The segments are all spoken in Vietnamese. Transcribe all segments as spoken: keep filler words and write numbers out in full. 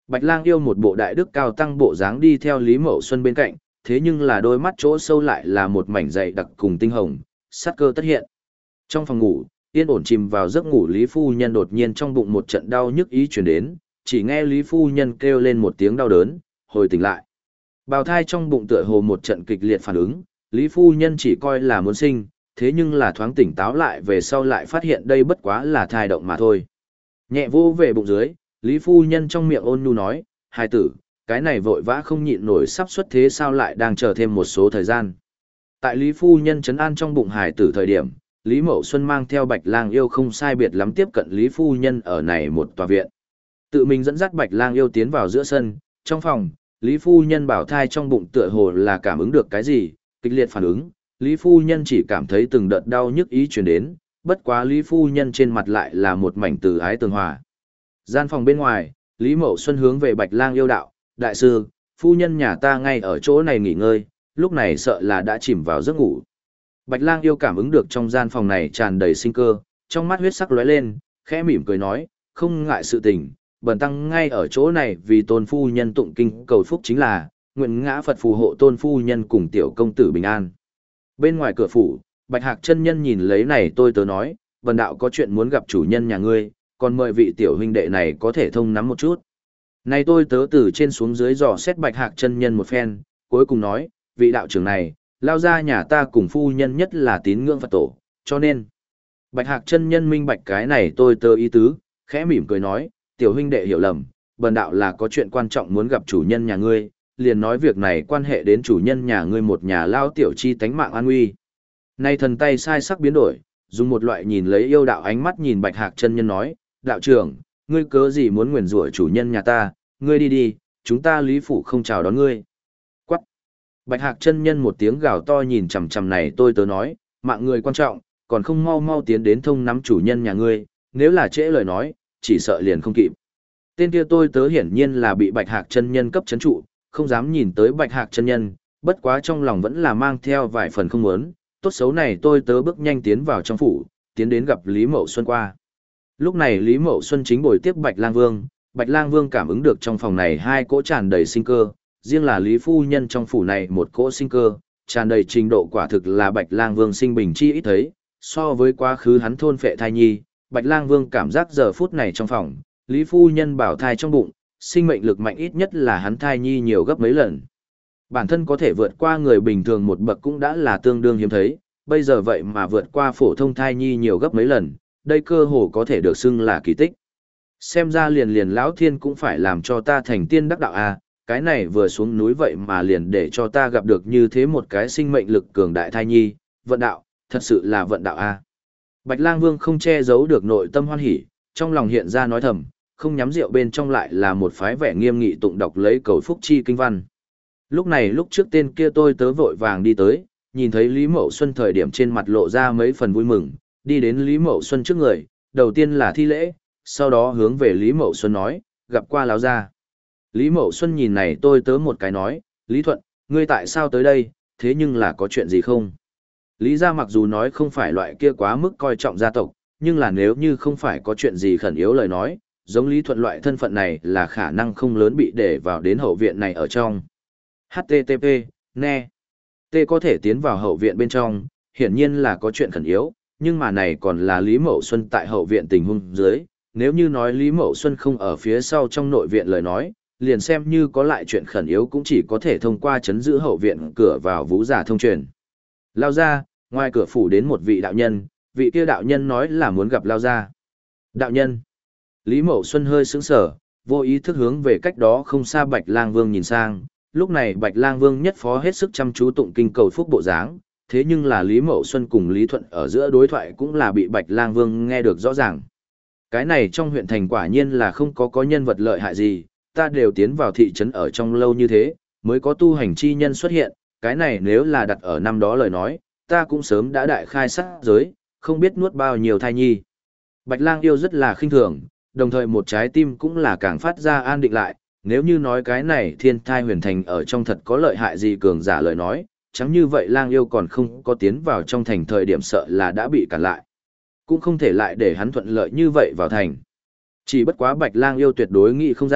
Bạch Lang yêu một bộ đại đức cao tăng bộ dáng đi theo Lý Mậu Xuân bên cạnh, thế nhưng là đôi mắt chỗ sâu lại là một mảnh dày đặc cùng tinh hồng, sát cơ tất hiện. Trong phòng ngủ, yên ổn chìm vào giấc ngủ Lý phu nhân đột nhiên trong bụng một trận đau nhức ý chuyển đến, chỉ nghe Lý phu nhân kêu lên một tiếng đau đớn, hồi tỉnh lại. Bào thai trong bụng tựa hồ một trận kịch liệt phản ứng, Lý phu nhân chỉ coi là muốn sinh, thế nhưng là thoáng tỉnh táo lại về sau lại phát hiện đây bất quá là thai động mà thôi. Nhẹ vô về bụng dưới, Lý phu nhân trong miệng ôn nhu nói, hài tử, cái này vội vã không nhịn nổi sắp xuất thế sao lại đang chờ thêm một số thời gian. Tại Lý phu nhân trấn an trong bụng hài tử thời điểm, Lý Mậu Xuân mang theo Bạch Lang yêu không sai biệt lắm tiếp cận Lý phu nhân ở này một tòa viện. Tự mình dẫn dắt Bạch Lang yêu tiến vào giữa sân, trong phòng, Lý phu nhân bảo thai trong bụng tựa hồ là cảm ứng được cái gì, kịch liệt phản ứng, Lý phu nhân chỉ cảm thấy từng đợt đau nhức ý truyền đến, bất quá Lý phu nhân trên mặt lại là một mảnh từ ái tường hòa. Gian phòng bên ngoài, Lý Mậu Xuân hướng về Bạch Lang yêu đạo, đại sư, phu nhân nhà ta ngay ở chỗ này nghỉ ngơi, lúc này sợ là đã chìm vào giấc ngủ. Bạch Lang yêu cảm ứng được trong gian phòng này tràn đầy sinh cơ, trong mắt huyết sắc lóe lên, khẽ mỉm cười nói, không ngại sự tình, bần tăng ngay ở chỗ này vì tôn phu nhân tụng kinh cầu phúc chính là, nguyện ngã Phật phù hộ tôn phu nhân cùng tiểu công tử bình an. Bên ngoài cửa phủ, Bạch Hạc chân nhân nhìn lấy này tôi tớ nói, bần đạo có chuyện muốn gặp chủ nhân nhà ngươi, còn mời vị tiểu huynh đệ này có thể thông nắm một chút. Này tôi tớ từ trên xuống dưới dò xét Bạch Hạc chân nhân một phen, cuối cùng nói, vị đạo trưởng này, lao ra nhà ta cùng phu nhân nhất là tín ngưỡng Phật tổ, cho nên. Bạch Hạc chân nhân minh bạch cái này tôi tớ ý tứ, khẽ mỉm cười nói, tiểu huynh đệ hiểu lầm, bần đạo là có chuyện quan trọng muốn gặp chủ nhân nhà ngươi, liền nói việc này quan hệ đến chủ nhân nhà ngươi một nhà lao tiểu chi tánh mạng an nguy. Nay thần tay sai sắc biến đổi, dùng một loại nhìn lấy yêu đạo ánh mắt nhìn Bạch Hạc chân nhân nói, đạo trưởng, ngươi cớ gì muốn nguyền rủa chủ nhân nhà ta, ngươi đi đi, chúng ta Lý phủ không chào đón ngươi. Quắc. Bạch Hạc chân nhân một tiếng gào to nhìn chằm chằm này tôi tớ nói, mạng người quan trọng, còn không mau mau tiến đến thông nắm chủ nhân nhà ngươi, nếu là trễ lời nói, chỉ sợ liền không kịp. Tên kia tôi tớ hiển nhiên là bị Bạch Hạc chân nhân cấp chấn trụ, không dám nhìn tới Bạch Hạc chân nhân, bất quá trong lòng vẫn là mang theo vài phần không muốn, tốt xấu này tôi tớ bước nhanh tiến vào trong phủ, tiến đến gặp Lý Mậu Xuân qua. Lúc này Lý Mậu Xuân chính bồi tiếp Bạch Lang Vương, Bạch Lang Vương cảm ứng được trong phòng này hai cỗ tràn đầy sinh cơ, riêng là Lý phu nhân trong phủ này một cỗ sinh cơ, tràn đầy trình độ quả thực là Bạch Lang Vương sinh bình chi ít thấy, so với quá khứ hắn thôn phệ thai nhi, Bạch Lang Vương cảm giác giờ phút này trong phòng, Lý phu nhân bảo thai trong bụng, sinh mệnh lực mạnh ít nhất là hắn thai nhi nhiều gấp mấy lần. Bản thân có thể vượt qua người bình thường một bậc cũng đã là tương đương hiếm thấy, bây giờ vậy mà vượt qua phổ thông thai nhi nhiều gấp mấy lần, đây cơ hồ có thể được xưng là kỳ tích. Xem ra liền liền lão thiên cũng phải làm cho ta thành tiên đắc đạo a, cái này vừa xuống núi vậy mà liền để cho ta gặp được như thế một cái sinh mệnh lực cường đại thai nhi, vận đạo, thật sự là vận đạo a. Bạch Lang Vương không che giấu được nội tâm hoan hỉ, trong lòng hiện ra nói thầm, không nhắm rượu bên trong lại là một phái vẻ nghiêm nghị tụng đọc lấy cầu phúc chi kinh văn. Lúc này lúc trước tên kia tôi tớ vội vàng đi tới, nhìn thấy Lý Mậu Xuân thời điểm trên mặt lộ ra mấy phần vui mừng, đi đến Lý Mậu Xuân trước người, đầu tiên là thi lễ, sau đó hướng về Lý Mậu Xuân nói, gặp qua láo gia. Lý Mậu Xuân nhìn này tôi tớ một cái nói, Lý Thuận, ngươi tại sao tới đây, thế nhưng là có chuyện gì không? Lý gia mặc dù nói không phải loại kia quá mức coi trọng gia tộc, nhưng là nếu như không phải có chuyện gì khẩn yếu lời nói, giống Lý Thuận loại thân phận này là khả năng không lớn bị để vào đến hậu viện này ở trong. hát tê tê pê, ne. T có thể tiến vào hậu viện bên trong, hiển nhiên là có chuyện khẩn yếu, nhưng mà này còn là Lý Mậu Xuân tại hậu viện tình huống dưới, nếu như nói Lý Mậu Xuân không ở phía sau trong nội viện lời nói, liền xem như có lại chuyện khẩn yếu cũng chỉ có thể thông qua chấn giữ hậu viện cửa vào vũ giả thông truyền. Lao ra, ngoài cửa phủ đến một vị đạo nhân, vị kia đạo nhân nói là muốn gặp Lao ra. Đạo nhân. Lý Mậu Xuân hơi sững sờ, vô ý thức hướng về cách đó không xa Bạch Lang Vương nhìn sang, lúc này Bạch Lang Vương nhất phó hết sức chăm chú tụng kinh cầu phúc bộ dáng, thế nhưng là Lý Mậu Xuân cùng Lý Thuận ở giữa đối thoại cũng là bị Bạch Lang Vương nghe được rõ ràng. Cái này trong huyện thành quả nhiên là không có có nhân vật lợi hại gì, ta đều tiến vào thị trấn ở trong lâu như thế, mới có tu hành chi nhân xuất hiện, cái này nếu là đặt ở năm đó lời nói, ta cũng sớm đã đại khai sát giới, không biết nuốt bao nhiêu thai nhi. Bạch Lang yêu rất là khinh thường, đồng thời một trái tim cũng là càng phát ra an định lại, nếu như nói cái này thiên thai huyền thành ở trong thật có lợi hại gì cường giả lời nói, chẳng như vậy Lang yêu còn không có tiến vào trong thành thời điểm sợ là đã bị cản lại. Cũng không thể lại để hắn thuận lợi như vậy vào thành. Chỉ bất quá Bạch Lang yêu tuyệt đối nghĩ không ra,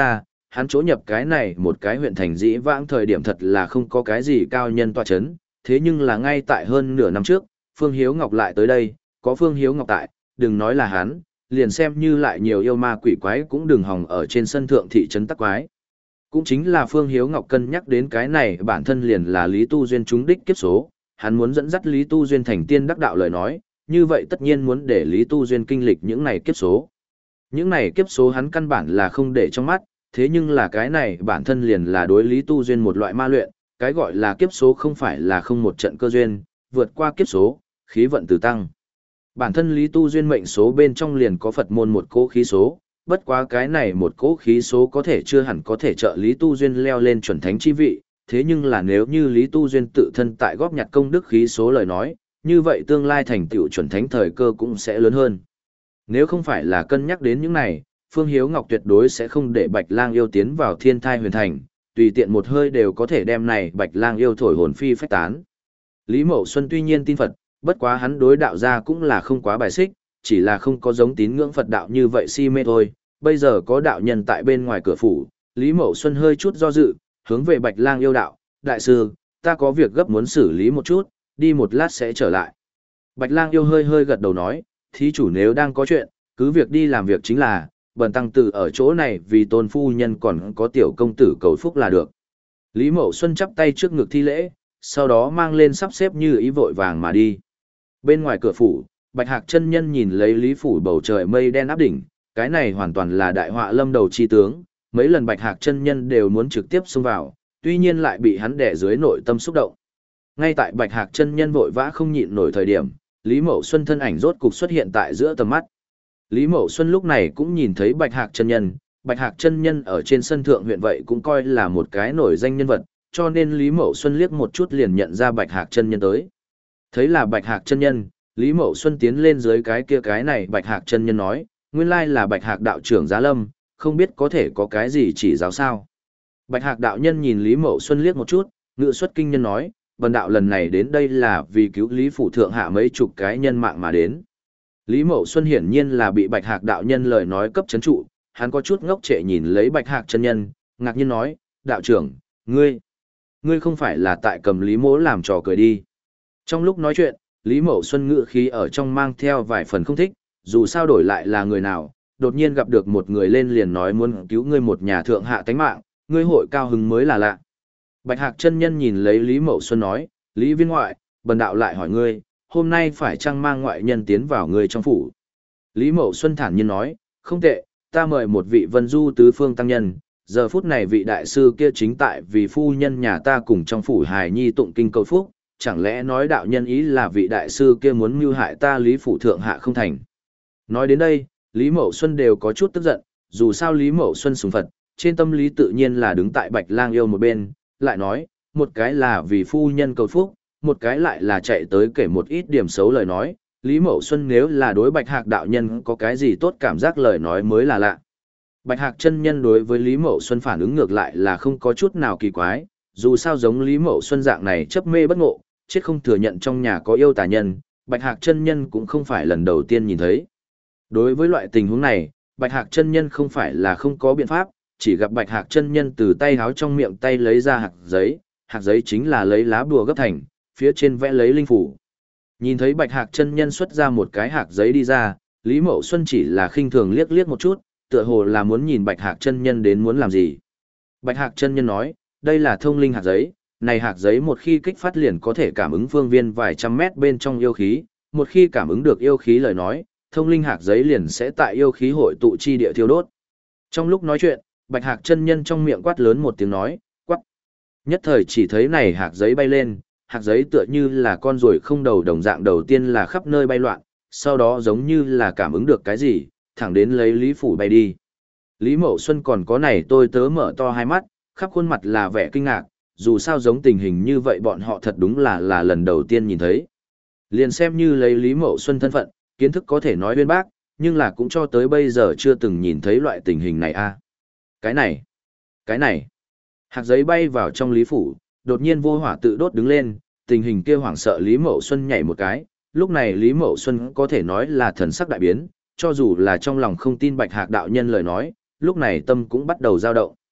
hắn chỗ nhập cái này một cái huyện thành dĩ vãng thời điểm thật là không có cái gì cao nhân tọa chấn, thế nhưng là ngay tại hơn nửa năm trước, Phương Hiếu Ngọc lại tới đây, có Phương Hiếu Ngọc tại, đừng nói là hắn, liền xem như lại nhiều yêu ma quỷ quái cũng đừng hòng ở trên sân thượng thị trấn tắc quái. Cũng chính là Phương Hiếu Ngọc cân nhắc đến cái này bản thân liền là Lý Tu Duyên trúng đích kiếp số, hắn muốn dẫn dắt Lý Tu Duyên thành tiên đắc đạo lời nói, như vậy tất nhiên muốn để Lý Tu Duyên kinh lịch những này kiếp số. Những này kiếp số hắn căn bản là không để trong mắt, thế nhưng là cái này bản thân liền là đối Lý Tu Duyên một loại ma luyện, cái gọi là kiếp số không phải là không một trận cơ duyên, vượt qua kiếp số, khí vận từ tăng. Bản thân Lý Tu Duyên mệnh số bên trong liền có Phật môn một cỗ khí số, bất quá cái này một cỗ khí số có thể chưa hẳn có thể trợ Lý Tu Duyên leo lên chuẩn thánh chi vị, thế nhưng là nếu như Lý Tu Duyên tự thân tại góp nhặt công đức khí số lời nói, như vậy tương lai thành tựu chuẩn thánh thời cơ cũng sẽ lớn hơn. Nếu không phải là cân nhắc đến những này, Phương Hiếu Ngọc tuyệt đối sẽ không để Bạch Lang yêu tiến vào Thiên Thai Huyền Thành, tùy tiện một hơi đều có thể đem này Bạch Lang yêu thổi hồn phi phách tán. Lý Mậu Xuân tuy nhiên tin Phật, bất quá hắn đối đạo gia cũng là không quá bài xích, chỉ là không có giống tín ngưỡng Phật đạo như vậy si mê thôi. Bây giờ có đạo nhân tại bên ngoài cửa phủ, Lý Mậu Xuân hơi chút do dự, hướng về Bạch Lang yêu đạo, đại sư, ta có việc gấp muốn xử lý một chút, đi một lát sẽ trở lại. Bạch Lang yêu hơi hơi gật đầu nói, thí chủ nếu đang có chuyện, cứ việc đi làm việc chính là, bần tăng tử ở chỗ này vì tôn phu nhân còn có tiểu công tử cầu phúc là được. Lý Mậu Xuân chắp tay trước ngực thi lễ, sau đó mang lên sắp xếp như ý vội vàng mà đi. Bên ngoài cửa phủ, Bạch Hạc chân nhân nhìn lấy Lý phủ bầu trời mây đen áp đỉnh, cái này hoàn toàn là đại họa lâm đầu chi tướng, mấy lần Bạch Hạc chân nhân đều muốn trực tiếp xông vào, tuy nhiên lại bị hắn đè dưới nội tâm xúc động. Ngay tại Bạch Hạc chân nhân vội vã không nhịn nổi thời điểm, Lý Mậu Xuân thân ảnh rốt cục xuất hiện tại giữa tầm mắt. Lý Mậu Xuân lúc này cũng nhìn thấy Bạch Hạc chân nhân, Bạch Hạc chân nhân ở trên sân thượng huyện vậy cũng coi là một cái nổi danh nhân vật, cho nên Lý Mậu Xuân liếc một chút liền nhận ra Bạch Hạc chân nhân tới. Thấy là Bạch Hạc chân nhân, Lý Mậu Xuân tiến lên dưới cái kia cái này Bạch Hạc chân nhân nói, nguyên lai là Bạch Hạc đạo trưởng Giá Lâm, không biết có thể có cái gì chỉ giáo sao. Bạch Hạc đạo nhân nhìn Lý Mậu Xuân liếc một chút, ngự xuất kinh nhân nói, bần đạo lần này đến đây là vì cứu Lý phủ thượng hạ mấy chục cái nhân mạng mà đến. Lý Mậu Xuân hiển nhiên là bị Bạch Hạc đạo nhân lời nói cấp chấn trụ, hắn có chút ngốc trệ nhìn lấy Bạch Hạc chân nhân, ngạc nhiên nói, đạo trưởng, ngươi, ngươi không phải là tại cầm Lý mỗ làm trò cười đi. Trong lúc nói chuyện, Lý Mậu Xuân ngự khí ở trong mang theo vài phần không thích, dù sao đổi lại là người nào, đột nhiên gặp được một người lên liền nói muốn cứu ngươi một nhà thượng hạ tánh mạng, ngươi hội cao hứng mới là lạ. Bạch Hạc chân nhân nhìn lấy Lý Mậu Xuân nói, Lý viên ngoại, bần đạo lại hỏi ngươi, hôm nay phải chăng mang ngoại nhân tiến vào ngươi trong phủ? Lý Mậu Xuân thản nhiên nói, không tệ, ta mời một vị vân du tứ phương tăng nhân, giờ phút này vị đại sư kia chính tại vì phu nhân nhà ta cùng trong phủ hài nhi tụng kinh cầu phúc, chẳng lẽ nói đạo nhân ý là vị đại sư kia muốn mưu hại ta Lý phủ thượng hạ không thành. Nói đến đây, Lý Mậu Xuân đều có chút tức giận, dù sao Lý Mậu Xuân sùng Phật, trên tâm lý tự nhiên là đứng tại Bạch Lang yêu một bên, lại nói, một cái là vì phu nhân cầu phúc, một cái lại là chạy tới kể một ít điểm xấu lời nói, Lý Mậu Xuân nếu là đối Bạch Hạc đạo nhân có cái gì tốt cảm giác lời nói mới là lạ. Bạch Hạc chân nhân đối với Lý Mậu Xuân phản ứng ngược lại là không có chút nào kỳ quái, dù sao giống Lý Mậu Xuân dạng này chấp mê bất ngộ, chết không thừa nhận trong nhà có yêu tà nhân, Bạch Hạc chân nhân cũng không phải lần đầu tiên nhìn thấy. Đối với loại tình huống này, Bạch Hạc chân nhân không phải là không có biện pháp, chỉ gặp Bạch Hạc chân nhân từ tay háo trong miệng tay lấy ra hạt giấy, hạt giấy chính là lấy lá bùa gấp thành, phía trên vẽ lấy linh phủ. Nhìn thấy Bạch Hạc chân nhân xuất ra một cái hạt giấy đi ra, Lý Mậu Xuân chỉ là khinh thường liếc liếc một chút, tựa hồ là muốn nhìn Bạch Hạc chân nhân đến muốn làm gì. Bạch Hạc chân nhân nói, đây là thông linh hạt giấy, này hạt giấy một khi kích phát liền có thể cảm ứng phương viên vài trăm mét bên trong yêu khí, một khi cảm ứng được yêu khí lời nói, thông linh hạt giấy liền sẽ tại yêu khí hội tụ chi địa thiêu đốt. Trong lúc nói chuyện, Bạch Hạc chân nhân trong miệng quát lớn một tiếng nói, quát. Nhất thời chỉ thấy này hạt giấy bay lên, hạt giấy tựa như là con ruồi không đầu đồng dạng, đầu tiên là khắp nơi bay loạn, sau đó giống như là cảm ứng được cái gì, thẳng đến lấy Lý phủ bay đi. Lý Mậu Xuân còn có này tôi tớ mở to hai mắt, khắp khuôn mặt là vẻ kinh ngạc, dù sao giống tình hình như vậy bọn họ thật đúng là là lần đầu tiên nhìn thấy. Liền xem như lấy Lý Mậu Xuân thân phận, kiến thức có thể nói uyên bác, nhưng là cũng cho tới bây giờ chưa từng nhìn thấy loại tình hình này a. Cái này, cái này. Hạt giấy bay vào trong Lý phủ, đột nhiên vô hỏa tự đốt đứng lên, tình hình kia hoảng sợ Lý Mậu Xuân nhảy một cái, lúc này Lý Mậu Xuân có thể nói là thần sắc đại biến, cho dù là trong lòng không tin Bạch Hạc đạo nhân lời nói, lúc này tâm cũng bắt đầu dao động.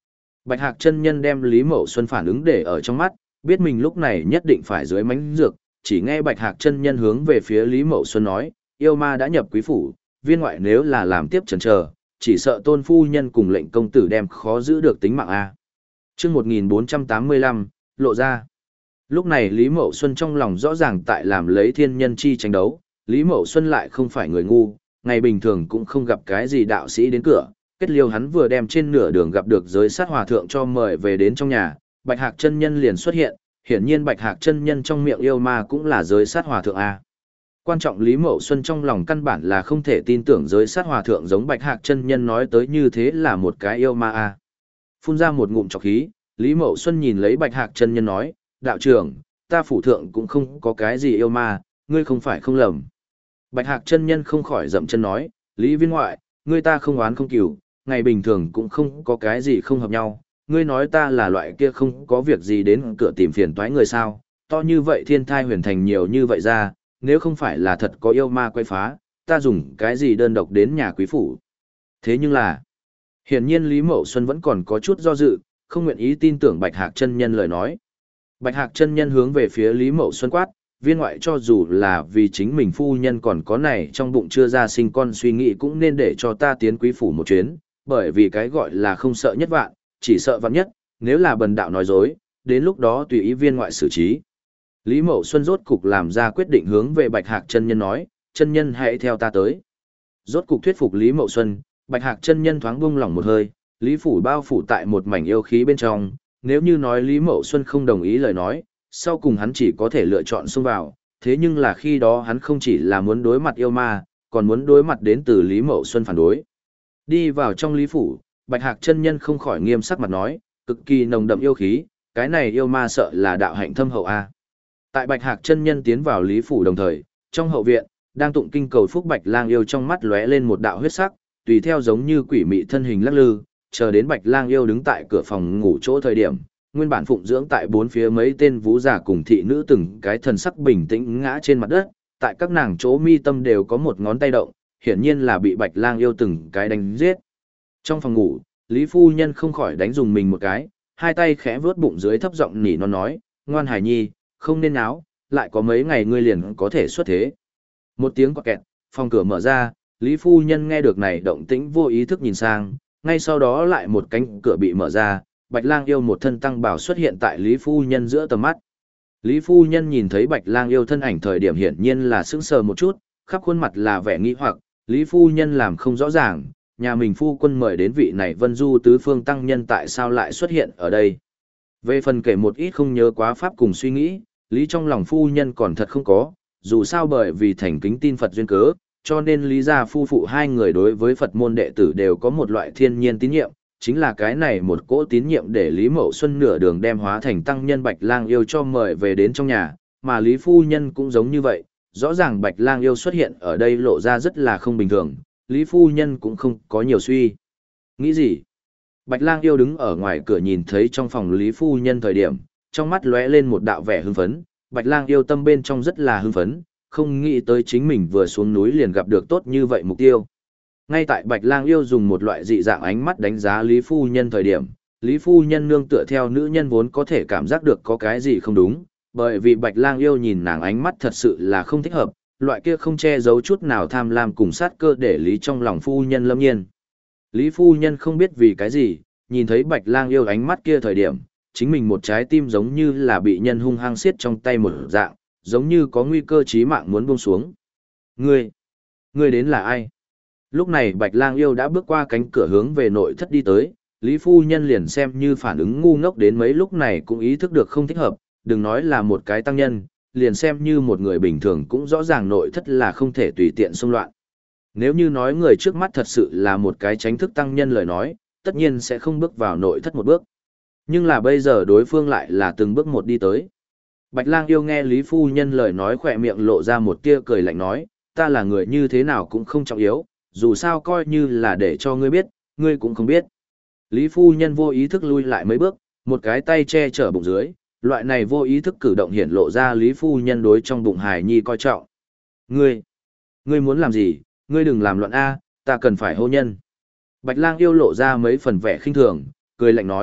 Bạch Hạc chân nhân đem Lý Mậu Xuân phản ứng để ở trong mắt, biết mình lúc này nhất định phải dưới mánh dược, chỉ nghe Bạch Hạc chân nhân hướng về phía Lý Mậu Xuân nói, yêu ma đã nhập quý phủ, viên ngoại nếu là làm tiếp chần chờ, chỉ sợ tôn phu nhân cùng lệnh công tử đem khó giữ được tính mạng a. Chương một nghìn bốn trăm tám mươi lăm, lộ ra. Lúc này Lý Mậu Xuân trong lòng rõ ràng tại làm lấy thiên nhân chi tranh đấu, Lý Mậu Xuân lại không phải người ngu, ngày bình thường cũng không gặp cái gì đạo sĩ đến cửa, kết liêu hắn vừa đem trên nửa đường gặp được giới sát hòa thượng cho mời về đến trong nhà, Bạch Hạc chân nhân liền xuất hiện, hiển nhiên Bạch Hạc chân nhân trong miệng yêu ma cũng là giới sát hòa thượng a. Quan trọng Lý Mậu Xuân trong lòng căn bản là không thể tin tưởng giới sát hòa thượng giống Bạch Hạc chân nhân nói tới như thế là một cái yêu ma a. Phun ra một ngụm trọc khí, Lý Mậu Xuân nhìn lấy Bạch Hạc chân nhân nói, đạo trưởng, ta phủ thượng cũng không có cái gì yêu ma, ngươi không phải không lầm. Bạch Hạc chân nhân không khỏi dậm chân nói, Lý viên ngoại, ngươi ta không oán không cừu, ngày bình thường cũng không có cái gì không hợp nhau, ngươi nói ta là loại kia không có việc gì đến cửa tìm phiền toái người sao, to như vậy thiên thai huyền thành nhiều như vậy ra, nếu không phải là thật có yêu ma quay phá, ta dùng cái gì đơn độc đến nhà quý phủ. Thế nhưng là, hiển nhiên Lý Mậu Xuân vẫn còn có chút do dự, không nguyện ý tin tưởng Bạch Hạc chân nhân lời nói. Bạch Hạc chân nhân hướng về phía Lý Mậu Xuân quát, viên ngoại cho dù là vì chính mình phu nhân còn có này trong bụng chưa ra sinh con suy nghĩ cũng nên để cho ta tiến quý phủ một chuyến, bởi vì cái gọi là không sợ nhất vạn, chỉ sợ vạn nhất, nếu là bần đạo nói dối, đến lúc đó tùy ý viên ngoại xử trí. Lý Mậu Xuân rốt cục làm ra quyết định hướng về Bạch Hạc chân nhân nói, chân nhân hãy theo ta tới. Rốt cục thuyết phục Lý Mậu Xuân, Bạch Hạc chân nhân thoáng buông lỏng một hơi, Lý phủ bao phủ tại một mảnh yêu khí bên trong, nếu như nói Lý Mậu Xuân không đồng ý lời nói, sau cùng hắn chỉ có thể lựa chọn xông vào, thế nhưng là khi đó hắn không chỉ là muốn đối mặt yêu ma, còn muốn đối mặt đến từ Lý Mậu Xuân phản đối. Đi vào trong Lý phủ, Bạch Hạc chân nhân không khỏi nghiêm sắc mặt nói, cực kỳ nồng đậm yêu khí, cái này yêu ma sợ là đạo hạnh thâm hậu a. Tại Bạch Hạc chân nhân tiến vào Lý phủ đồng thời, trong hậu viện, đang tụng kinh cầu phúc Bạch Lang yêu trong mắt lóe lên một đạo huyết sắc, tùy theo giống như quỷ mị thân hình lắc lư, chờ đến Bạch Lang yêu đứng tại cửa phòng ngủ chỗ thời điểm, nguyên bản phụng dưỡng tại bốn phía mấy tên vũ giả cùng thị nữ từng cái thần sắc bình tĩnh ngã trên mặt đất, tại các nàng chỗ mi tâm đều có một ngón tay động, hiển nhiên là bị Bạch Lang yêu từng cái đánh giết. Trong phòng ngủ, Lý phu nhân không khỏi đánh dùng mình một cái, hai tay khẽ vướt bụng dưới thấp giọng nỉ non nói, ngoan hải nhi, không nên náo, lại có mấy ngày ngươi liền có thể xuất thế. Một tiếng quạt kẹt, phòng cửa mở ra, Lý phu nhân nghe được này động tĩnh vô ý thức nhìn sang, ngay sau đó lại một cánh cửa bị mở ra, Bạch Lang yêu một thân tăng bảo xuất hiện tại Lý phu nhân giữa tầm mắt. Lý phu nhân nhìn thấy Bạch Lang yêu thân ảnh thời điểm hiển nhiên là sững sờ một chút, khắp khuôn mặt là vẻ nghi hoặc, Lý phu nhân làm không rõ ràng, nhà mình phu quân mời đến vị này Vân Du tứ phương tăng nhân tại sao lại xuất hiện ở đây. Về phần kể một ít không nhớ quá pháp cùng suy nghĩ, Lý trong lòng phu nhân còn thật không có, dù sao bởi vì thành kính tin Phật duyên cớ, cho nên Lý gia phu phụ hai người đối với Phật môn đệ tử đều có một loại thiên nhiên tín nhiệm, chính là cái này một cỗ tín nhiệm để Lý Mậu Xuân nửa đường đem hóa thành tăng nhân Bạch Lang yêu cho mời về đến trong nhà, mà Lý phu nhân cũng giống như vậy, rõ ràng Bạch Lang yêu xuất hiện ở đây lộ ra rất là không bình thường, Lý phu nhân cũng không có nhiều suy. Nghĩ gì? Bạch Lang yêu đứng ở ngoài cửa nhìn thấy trong phòng Lý phu nhân thời điểm, trong mắt lóe lên một đạo vẻ hưng phấn, Bạch Lang yêu tâm bên trong rất là hưng phấn, không nghĩ tới chính mình vừa xuống núi liền gặp được tốt như vậy mục tiêu. Ngay tại Bạch Lang yêu dùng một loại dị dạng ánh mắt đánh giá Lý phu nhân thời điểm, Lý phu nhân nương tựa theo nữ nhân vốn có thể cảm giác được có cái gì không đúng, bởi vì Bạch Lang yêu nhìn nàng ánh mắt thật sự là không thích hợp, loại kia không che giấu chút nào tham lam cùng sát cơ để Lý trong lòng phu nhân lâm nhiên. Lý phu nhân không biết vì cái gì, nhìn thấy Bạch Lang yêu ánh mắt kia thời điểm, chính mình một trái tim giống như là bị nhân hung hăng xiết trong tay một dạng, giống như có nguy cơ chí mạng muốn buông xuống. Ngươi, ngươi đến là ai? Lúc này Bạch Lang yêu đã bước qua cánh cửa hướng về nội thất đi tới, Lý phu nhân liền xem như phản ứng ngu ngốc đến mấy lúc này cũng ý thức được không thích hợp, đừng nói là một cái tăng nhân, liền xem như một người bình thường cũng rõ ràng nội thất là không thể tùy tiện xông loạn. Nếu như nói người trước mắt thật sự là một cái tránh thức tăng nhân lời nói, tất nhiên sẽ không bước vào nội thất một bước. Nhưng là bây giờ đối phương lại là từng bước một đi tới. Bạch Lang yêu nghe Lý phu nhân lời nói khỏe miệng lộ ra một tia cười lạnh nói, ta là người như thế nào cũng không trọng yếu, dù sao coi như là để cho ngươi biết, ngươi cũng không biết. Lý phu nhân vô ý thức lui lại mấy bước, một cái tay che chở bụng dưới, loại này vô ý thức cử động hiển lộ ra Lý phu nhân đối trong bụng hài nhi coi trọng. Ngươi, ngươi muốn làm gì, ngươi đừng làm loạn A, ta cần phải hôn nhân. Bạch Lang yêu lộ ra mấy phần vẻ khinh thường, cười lạnh nói,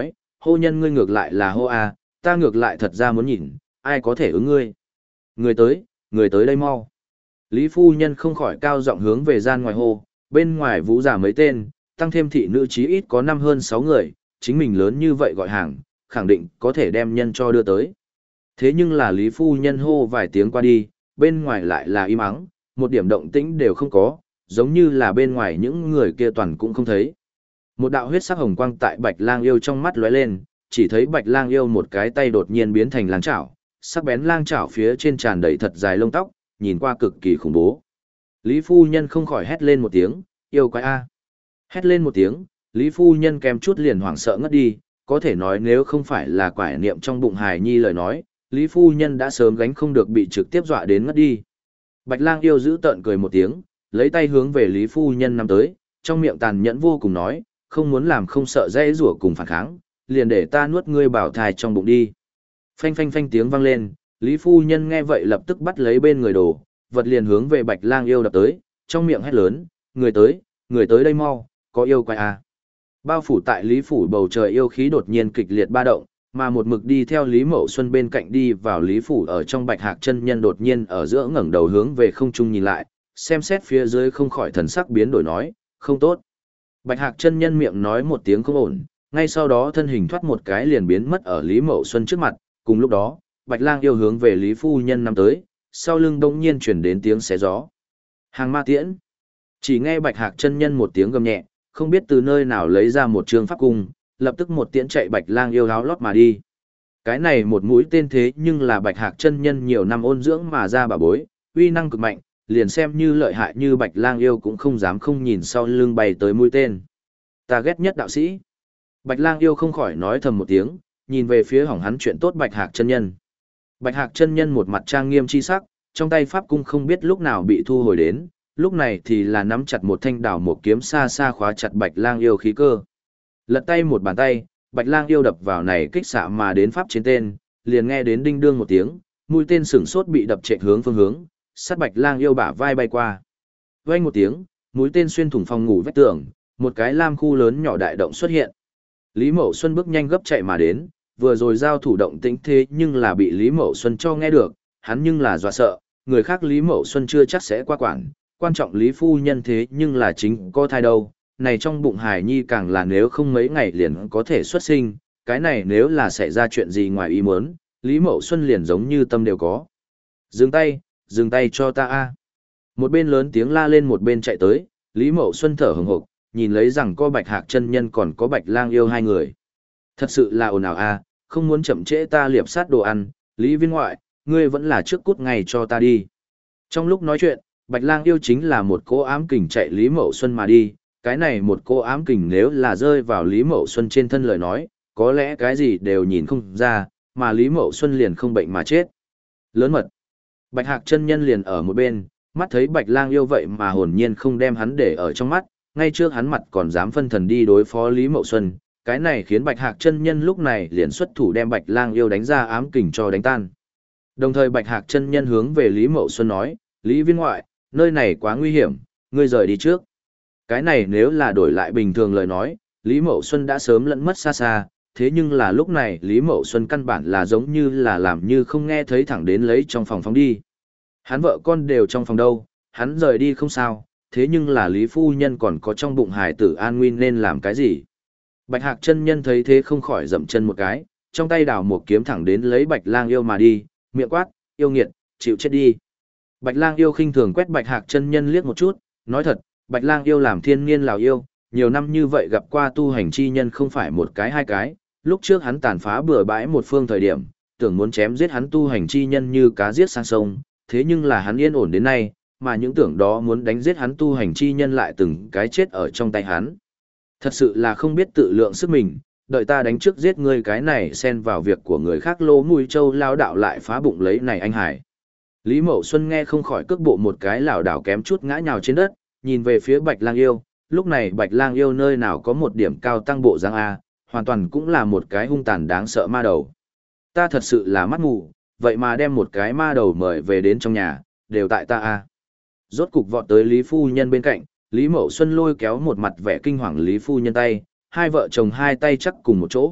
hô nhân ngươi ngược lại là hô a, ta ngược lại thật ra muốn nhìn, ai có thể ứng ngươi. Người tới, người tới đây mau. Lý phu nhân không khỏi cao giọng hướng về gian ngoài hô, bên ngoài vũ giả mấy tên, tăng thêm thị nữ chí ít có năm hơn sáu người, chính mình lớn như vậy gọi hàng, khẳng định có thể đem nhân cho đưa tới. Thế nhưng là Lý phu nhân hô vài tiếng qua đi, bên ngoài lại là im ắng, một điểm động tĩnh đều không có, giống như là bên ngoài những người kia toàn cũng không thấy. Một đạo huyết sắc hồng quang tại Bạch Lang Yêu trong mắt lóe lên, chỉ thấy Bạch Lang Yêu một cái tay đột nhiên biến thành lang chảo, sắc bén lang chảo phía trên tràn đầy thật dài lông tóc, nhìn qua cực kỳ khủng bố. Lý phu nhân không khỏi hét lên một tiếng, yêu quái a. Hét lên một tiếng, Lý phu nhân kèm chút liền hoảng sợ ngất đi, có thể nói nếu không phải là quải niệm trong bụng hài nhi lời nói, Lý phu nhân đã sớm gánh không được bị trực tiếp dọa đến ngất đi. Bạch Lang Yêu giữ tợn cười một tiếng, lấy tay hướng về Lý phu nhân nắm tới, trong miệng tàn nhẫn vô cùng nói, không muốn làm không sợ dễ rủa cùng phản kháng, liền để ta nuốt ngươi bảo thai trong bụng đi. Phanh phanh phanh tiếng vang lên, Lý phu nhân nghe vậy lập tức bắt lấy bên người đồ, vật liền hướng về Bạch Lang Yêu đập tới, trong miệng hét lớn, người tới, người tới đây mau, có yêu quái à. Bao phủ tại Lý phủ bầu trời yêu khí đột nhiên kịch liệt ba động, mà một mực đi theo Lý Mậu Xuân bên cạnh đi vào Lý phủ ở trong Bạch Hạc chân nhân đột nhiên ở giữa ngẩng đầu hướng về không trung nhìn lại, xem xét phía dưới không khỏi thần sắc biến đổi nói, không tốt. Bạch Hạc chân nhân miệng nói một tiếng không ổn, ngay sau đó thân hình thoát một cái liền biến mất ở Lý Mậu Xuân trước mặt, cùng lúc đó, Bạch Lang Yêu hướng về Lý phu nhân năm tới, sau lưng bỗng nhiên chuyển đến tiếng xé gió. Hàng ma tiễn. Chỉ nghe Bạch Hạc chân nhân một tiếng gầm nhẹ, không biết từ nơi nào lấy ra một trường pháp cung, lập tức một tiễn chạy Bạch Lang Yêu áo lót mà đi. Cái này một mũi tên thế nhưng là Bạch Hạc chân nhân nhiều năm ôn dưỡng mà ra bà bối, uy năng cực mạnh, liền xem như lợi hại như Bạch Lang Yêu cũng không dám không nhìn sau lưng bay tới mũi tên. Ta ghét nhất đạo sĩ. Bạch Lang Yêu không khỏi nói thầm một tiếng, nhìn về phía hỏng hắn chuyện tốt Bạch Hạc chân nhân. Bạch Hạc chân nhân một mặt trang nghiêm chi sắc, trong tay pháp cung không biết lúc nào bị thu hồi đến, lúc này thì là nắm chặt một thanh đảo một kiếm xa xa khóa chặt Bạch Lang Yêu khí cơ. Lật tay một bàn tay, Bạch Lang Yêu đập vào này kích xạ mà đến pháp trên tên, liền nghe đến đinh đương một tiếng, mũi tên sửng sốt bị đập trệ hướng phương hướng, sát Bạch Lang Yêu bả vai bay qua. Vang một tiếng, mũi tên xuyên thủng phòng ngủ vách tường, một cái lam khu lớn nhỏ đại động xuất hiện. Lý Mậu Xuân bước nhanh gấp chạy mà đến, vừa rồi giao thủ động tĩnh thế nhưng là bị Lý Mậu Xuân cho nghe được, hắn nhưng là dọa sợ, người khác Lý Mậu Xuân chưa chắc sẽ qua quản, quan trọng Lý phu nhân thế nhưng là chính có thai đâu, này trong bụng hài nhi càng là nếu không mấy ngày liền có thể xuất sinh, cái này nếu là xảy ra chuyện gì ngoài ý muốn, Lý Mậu Xuân liền giống như tâm đều có. Dừng tay, dừng tay cho ta a. Một bên lớn tiếng la lên một bên chạy tới, Lý Mậu Xuân thở hừng hực, nhìn lấy rằng có Bạch Hạc chân nhân còn có Bạch Lang Yêu hai người. Thật sự là ồn ào a, không muốn chậm trễ ta liệp sát đồ ăn, Lý viên ngoại, ngươi vẫn là trước cút ngày cho ta đi. Trong lúc nói chuyện, Bạch Lang Yêu chính là một cô ám kình chạy Lý Mậu Xuân mà đi, cái này một cô ám kình nếu là rơi vào Lý Mậu Xuân trên thân lời nói, có lẽ cái gì đều nhìn không ra, mà Lý Mậu Xuân liền không bệnh mà chết. Lớn mật. Bạch Hạc chân nhân liền ở một bên, mắt thấy Bạch Lang Yêu vậy mà hồn nhiên không đem hắn để ở trong mắt, ngay trước hắn mặt còn dám phân thần đi đối phó Lý Mậu Xuân, cái này khiến Bạch Hạc chân nhân lúc này liền xuất thủ đem Bạch Lang Yêu đánh ra ám kình cho đánh tan. Đồng thời Bạch Hạc chân nhân hướng về Lý Mậu Xuân nói, Lý viên ngoại, nơi này quá nguy hiểm, ngươi rời đi trước. Cái này nếu là đổi lại bình thường lời nói, Lý Mậu Xuân đã sớm lẫn mất xa xa, thế nhưng là lúc này Lý Mậu Xuân căn bản là giống như là làm như không nghe thấy thẳng đến lấy trong phòng phóng đi. Hắn vợ con đều trong phòng đâu, hắn rời đi không sao, thế nhưng là Lý phu nhân còn có trong bụng hài tử an nguy nên làm cái gì? Bạch Hạc chân nhân thấy thế không khỏi dậm chân một cái, trong tay đào một kiếm thẳng đến lấy Bạch Lang Yêu mà đi, miệng quát, yêu nghiệt, chịu chết đi. Bạch Lang Yêu khinh thường quét Bạch Hạc chân nhân liếc một chút, nói thật, Bạch Lang Yêu làm thiên niên lào yêu, nhiều năm như vậy gặp qua tu hành chi nhân không phải một cái hai cái, lúc trước hắn tàn phá bừa bãi một phương thời điểm, tưởng muốn chém giết hắn tu hành chi nhân như cá giết sang sông, thế nhưng là hắn yên ổn đến nay, mà những tưởng đó muốn đánh giết hắn tu hành chi nhân lại từng cái chết ở trong tay hắn. Thật sự là không biết tự lượng sức mình, đợi ta đánh trước giết ngươi cái này xen vào việc của người khác lỗ mũi châu lao đạo lại phá bụng lấy này anh hải. Lý Mậu Xuân nghe không khỏi cước bộ một cái lảo đảo kém chút ngã nhào trên đất, nhìn về phía Bạch Lang Yêu, lúc này Bạch Lang Yêu nơi nào có một điểm cao tăng bộ dáng A, hoàn toàn cũng là một cái hung tàn đáng sợ ma đầu. Ta thật sự là mắt mù, vậy mà đem một cái ma đầu mời về đến trong nhà, đều tại ta A. Rốt cục vọt tới Lý Phu Nhân bên cạnh, Lý Mậu Xuân lôi kéo một mặt vẻ kinh hoàng Lý Phu Nhân tay, hai vợ chồng hai tay chắc cùng một chỗ,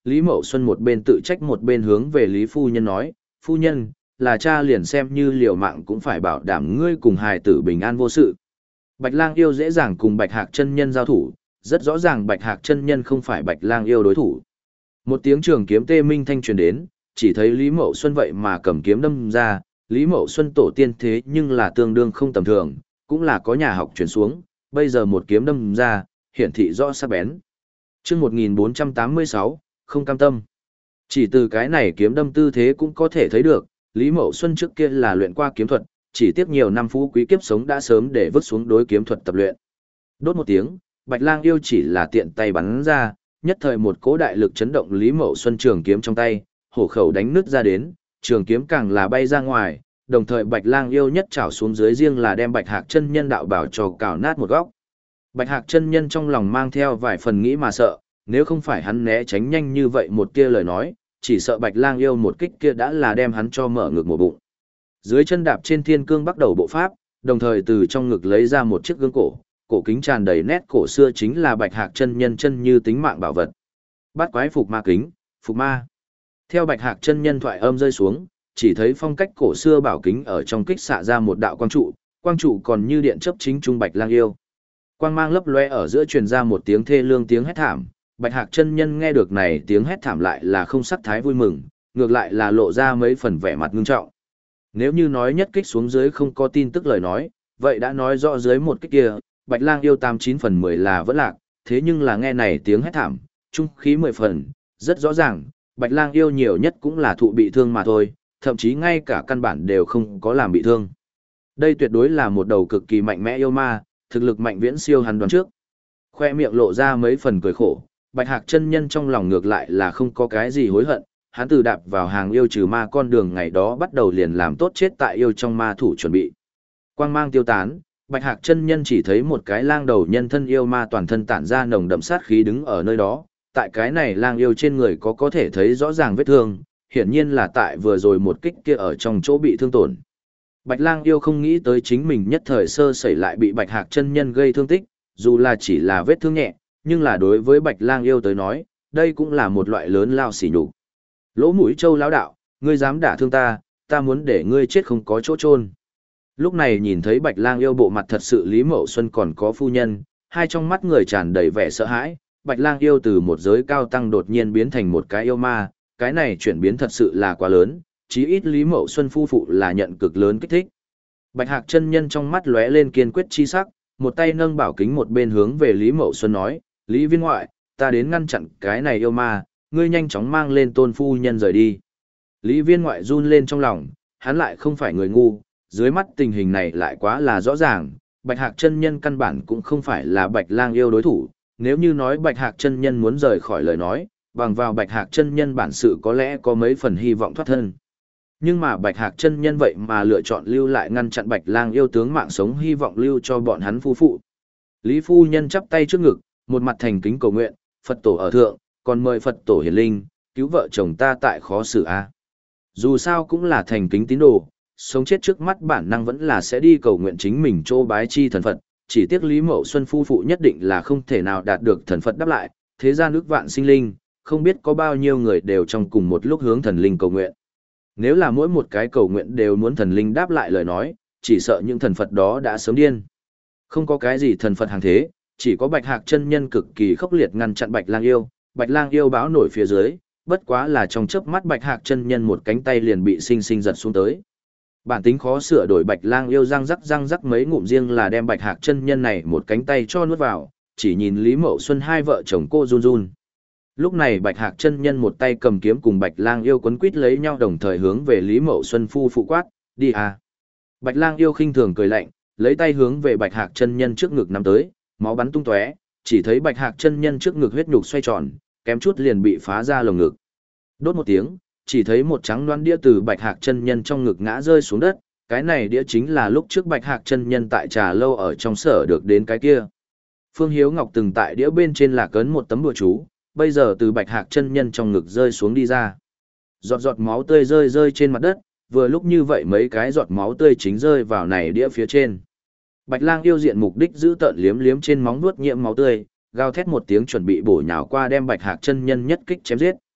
Lý Mậu Xuân một bên tự trách một bên hướng về Lý Phu Nhân nói, Phu Nhân, là cha liền xem như liều mạng cũng phải bảo đảm ngươi cùng hài tử bình an vô sự. Bạch Lang Yêu dễ dàng cùng Bạch Hạc chân nhân giao thủ, rất rõ ràng Bạch Hạc chân nhân không phải Bạch Lang Yêu đối thủ. Một tiếng trường kiếm tê minh thanh truyền đến, chỉ thấy Lý Mậu Xuân vậy mà cầm kiếm đâm ra, Lý Mậu Xuân tổ tiên thế nhưng là tương đương không tầm thường, cũng là có nhà học truyền xuống, bây giờ một kiếm đâm ra, hiển thị rõ sắc bén. Chương một nghìn bốn trăm tám mươi sáu, không cam tâm. Chỉ từ cái này kiếm đâm tư thế cũng có thể thấy được, Lý Mậu Xuân trước kia là luyện qua kiếm thuật, chỉ tiếc nhiều năm phú quý kiếp sống đã sớm để vứt xuống đối kiếm thuật tập luyện. Đốt một tiếng, Bạch Lang Yêu chỉ là tiện tay bắn ra, nhất thời một cỗ đại lực chấn động Lý Mậu Xuân trường kiếm trong tay, hổ khẩu đánh nứt ra đến, trường kiếm càng là bay ra ngoài, đồng thời Bạch Lang Yêu nhất chảo xuống dưới riêng là đem Bạch Hạc chân nhân đạo bảo cho cào nát một góc. Bạch Hạc chân nhân trong lòng mang theo vài phần nghĩ mà sợ, nếu không phải hắn né tránh nhanh như vậy một tia lời nói, chỉ sợ Bạch Lang Yêu một kích kia đã là đem hắn cho mở ngực một bụng. Dưới chân đạp trên thiên cương bắt đầu bộ pháp, đồng thời từ trong ngực lấy ra một chiếc gương cổ, cổ kính tràn đầy nét cổ xưa chính là Bạch Hạc chân nhân chân như tính mạng bảo vật. Bát quái phục ma kính, phục ma. Theo Bạch Hạc chân nhân thoại âm rơi xuống, chỉ thấy phong cách cổ xưa bảo kính ở trong kích xạ ra một đạo quang trụ, quang trụ còn như điện chớp chính trung Bạch Lang Yêu. Quang mang lấp loe ở giữa truyền ra một tiếng thê lương tiếng hét thảm, Bạch Hạc chân nhân nghe được này tiếng hét thảm lại là không sắc thái vui mừng, ngược lại là lộ ra mấy phần vẻ mặt ngưng trọng. Nếu như nói nhất kích xuống dưới không có tin tức lời nói, vậy đã nói rõ dưới một kích kia, Bạch Lang Yêu tám chín phần mười là vẫn lạc, thế nhưng là nghe này tiếng hét thảm, trung khí mười phần, rất rõ ràng, Bạch Lang Yêu nhiều nhất cũng là thụ bị thương mà thôi, thậm chí ngay cả căn bản đều không có làm bị thương. Đây tuyệt đối là một đầu cực kỳ mạnh mẽ yêu ma, thực lực mạnh viễn siêu hắn đoán trước. Khoe miệng lộ ra mấy phần cười khổ, Bạch Hạc chân nhân trong lòng ngược lại là không có cái gì hối hận, hắn từ đạp vào hàng yêu trừ ma con đường ngày đó bắt đầu liền làm tốt chết tại yêu trong ma thủ chuẩn bị. Quang mang tiêu tán, Bạch Hạc chân nhân chỉ thấy một cái lang đầu nhân thân yêu ma toàn thân tản ra nồng đậm sát khí đứng ở nơi đó, tại cái này lang yêu trên người có có thể thấy rõ ràng vết thương, hiển nhiên là tại vừa rồi một kích kia ở trong chỗ bị thương tổn. Bạch Lang yêu không nghĩ tới chính mình nhất thời sơ sẩy lại bị Bạch Hạc chân nhân gây thương tích, dù là chỉ là vết thương nhẹ, nhưng là đối với Bạch Lang yêu tới nói, đây cũng là một loại lớn lao sỉ nhục. Lỗ mũi châu lão đạo, ngươi dám đả thương ta, ta muốn để ngươi chết không có chỗ chôn. Lúc này nhìn thấy Bạch Lang yêu bộ mặt thật sự Lý Mậu Xuân còn có phu nhân, hai trong mắt người tràn đầy vẻ sợ hãi, Bạch Lang yêu từ một giới cao tăng đột nhiên biến thành một cái yêu ma, cái này chuyển biến thật sự là quá lớn, chí ít Lý Mậu Xuân phu phụ là nhận cực lớn kích thích. Bạch Hạc chân nhân trong mắt lóe lên kiên quyết chi sắc, một tay nâng bảo kính một bên hướng về Lý Mậu Xuân nói, Lý viên ngoại, ta đến ngăn chặn cái này yêu ma, ngươi nhanh chóng mang lên tôn phu nhân rời đi. Lý viên ngoại run lên trong lòng, hắn lại không phải người ngu, dưới mắt tình hình này lại quá là rõ ràng, Bạch Hạc chân nhân căn bản cũng không phải là Bạch Lang yêu đối thủ, nếu như nói Bạch Hạc chân nhân muốn rời khỏi lời nói, bằng vào Bạch Hạc chân nhân bản sự có lẽ có mấy phần hy vọng thoát thân. Nhưng mà Bạch Hạc chân nhân vậy mà lựa chọn lưu lại ngăn chặn Bạch Lang yêu tướng mạng sống hy vọng lưu cho bọn hắn phu phụ. Lý phu nhân chắp tay trước ngực, một mặt thành kính cầu nguyện, Phật tổ ở thượng, còn mời Phật tổ hiển linh, cứu vợ chồng ta tại khó xử a. Dù sao cũng là thành kính tín đồ, sống chết trước mắt bản năng vẫn là sẽ đi cầu nguyện chính mình chỗ bái chi thần Phật, chỉ tiếc Lý Mậu Xuân phu phụ nhất định là không thể nào đạt được thần Phật đáp lại, thế gian ước vạn sinh linh, không biết có bao nhiêu người đều trong cùng một lúc hướng thần linh cầu nguyện. Nếu là mỗi một cái cầu nguyện đều muốn thần linh đáp lại lời nói, chỉ sợ những thần Phật đó đã sớm điên. Không có cái gì thần Phật hàng thế, chỉ có Bạch Hạc chân nhân cực kỳ khốc liệt ngăn chặn Bạch Lang yêu, Bạch Lang yêu báo nổi phía dưới, bất quá là trong chớp mắt Bạch Hạc chân nhân một cánh tay liền bị sinh sinh giật xuống tới. Bản tính khó sửa đổi Bạch Lang yêu răng rắc răng rắc mấy ngụm riêng là đem Bạch Hạc chân nhân này một cánh tay cho nuốt vào, chỉ nhìn Lý Mậu Xuân hai vợ chồng cô run run. Lúc này Bạch Hạc chân nhân một tay cầm kiếm cùng Bạch Lang yêu quấn quýt lấy nhau đồng thời hướng về Lý Mậu Xuân phu phụ quát, đi à. Bạch Lang yêu khinh thường cười lạnh, lấy tay hướng về Bạch Hạc chân nhân trước ngực nắm tới, máu bắn tung tóe, chỉ thấy Bạch Hạc chân nhân trước ngực huyết nhục xoay tròn, kém chút liền bị phá ra lồng ngực. Đốt một tiếng, chỉ thấy một trắng loan đĩa từ Bạch Hạc chân nhân trong ngực ngã rơi xuống đất, cái này đĩa chính là lúc trước Bạch Hạc chân nhân tại trà lâu ở trong sở được đến cái kia. Phương Hiếu Ngọc từng tại đĩa bên trên là cấn một tấm bùa chú, bây giờ từ Bạch Hạc chân nhân trong ngực rơi xuống đi ra. Giọt giọt máu tươi rơi rơi trên mặt đất, vừa lúc như vậy mấy cái giọt máu tươi chính rơi vào này đĩa phía trên. Bạch Lang yêu diện mục đích giữ tợn liếm liếm trên móng nuốt nhiễm máu tươi, gào thét một tiếng chuẩn bị bổ nhào qua đem Bạch Hạc chân nhân nhất kích chém giết.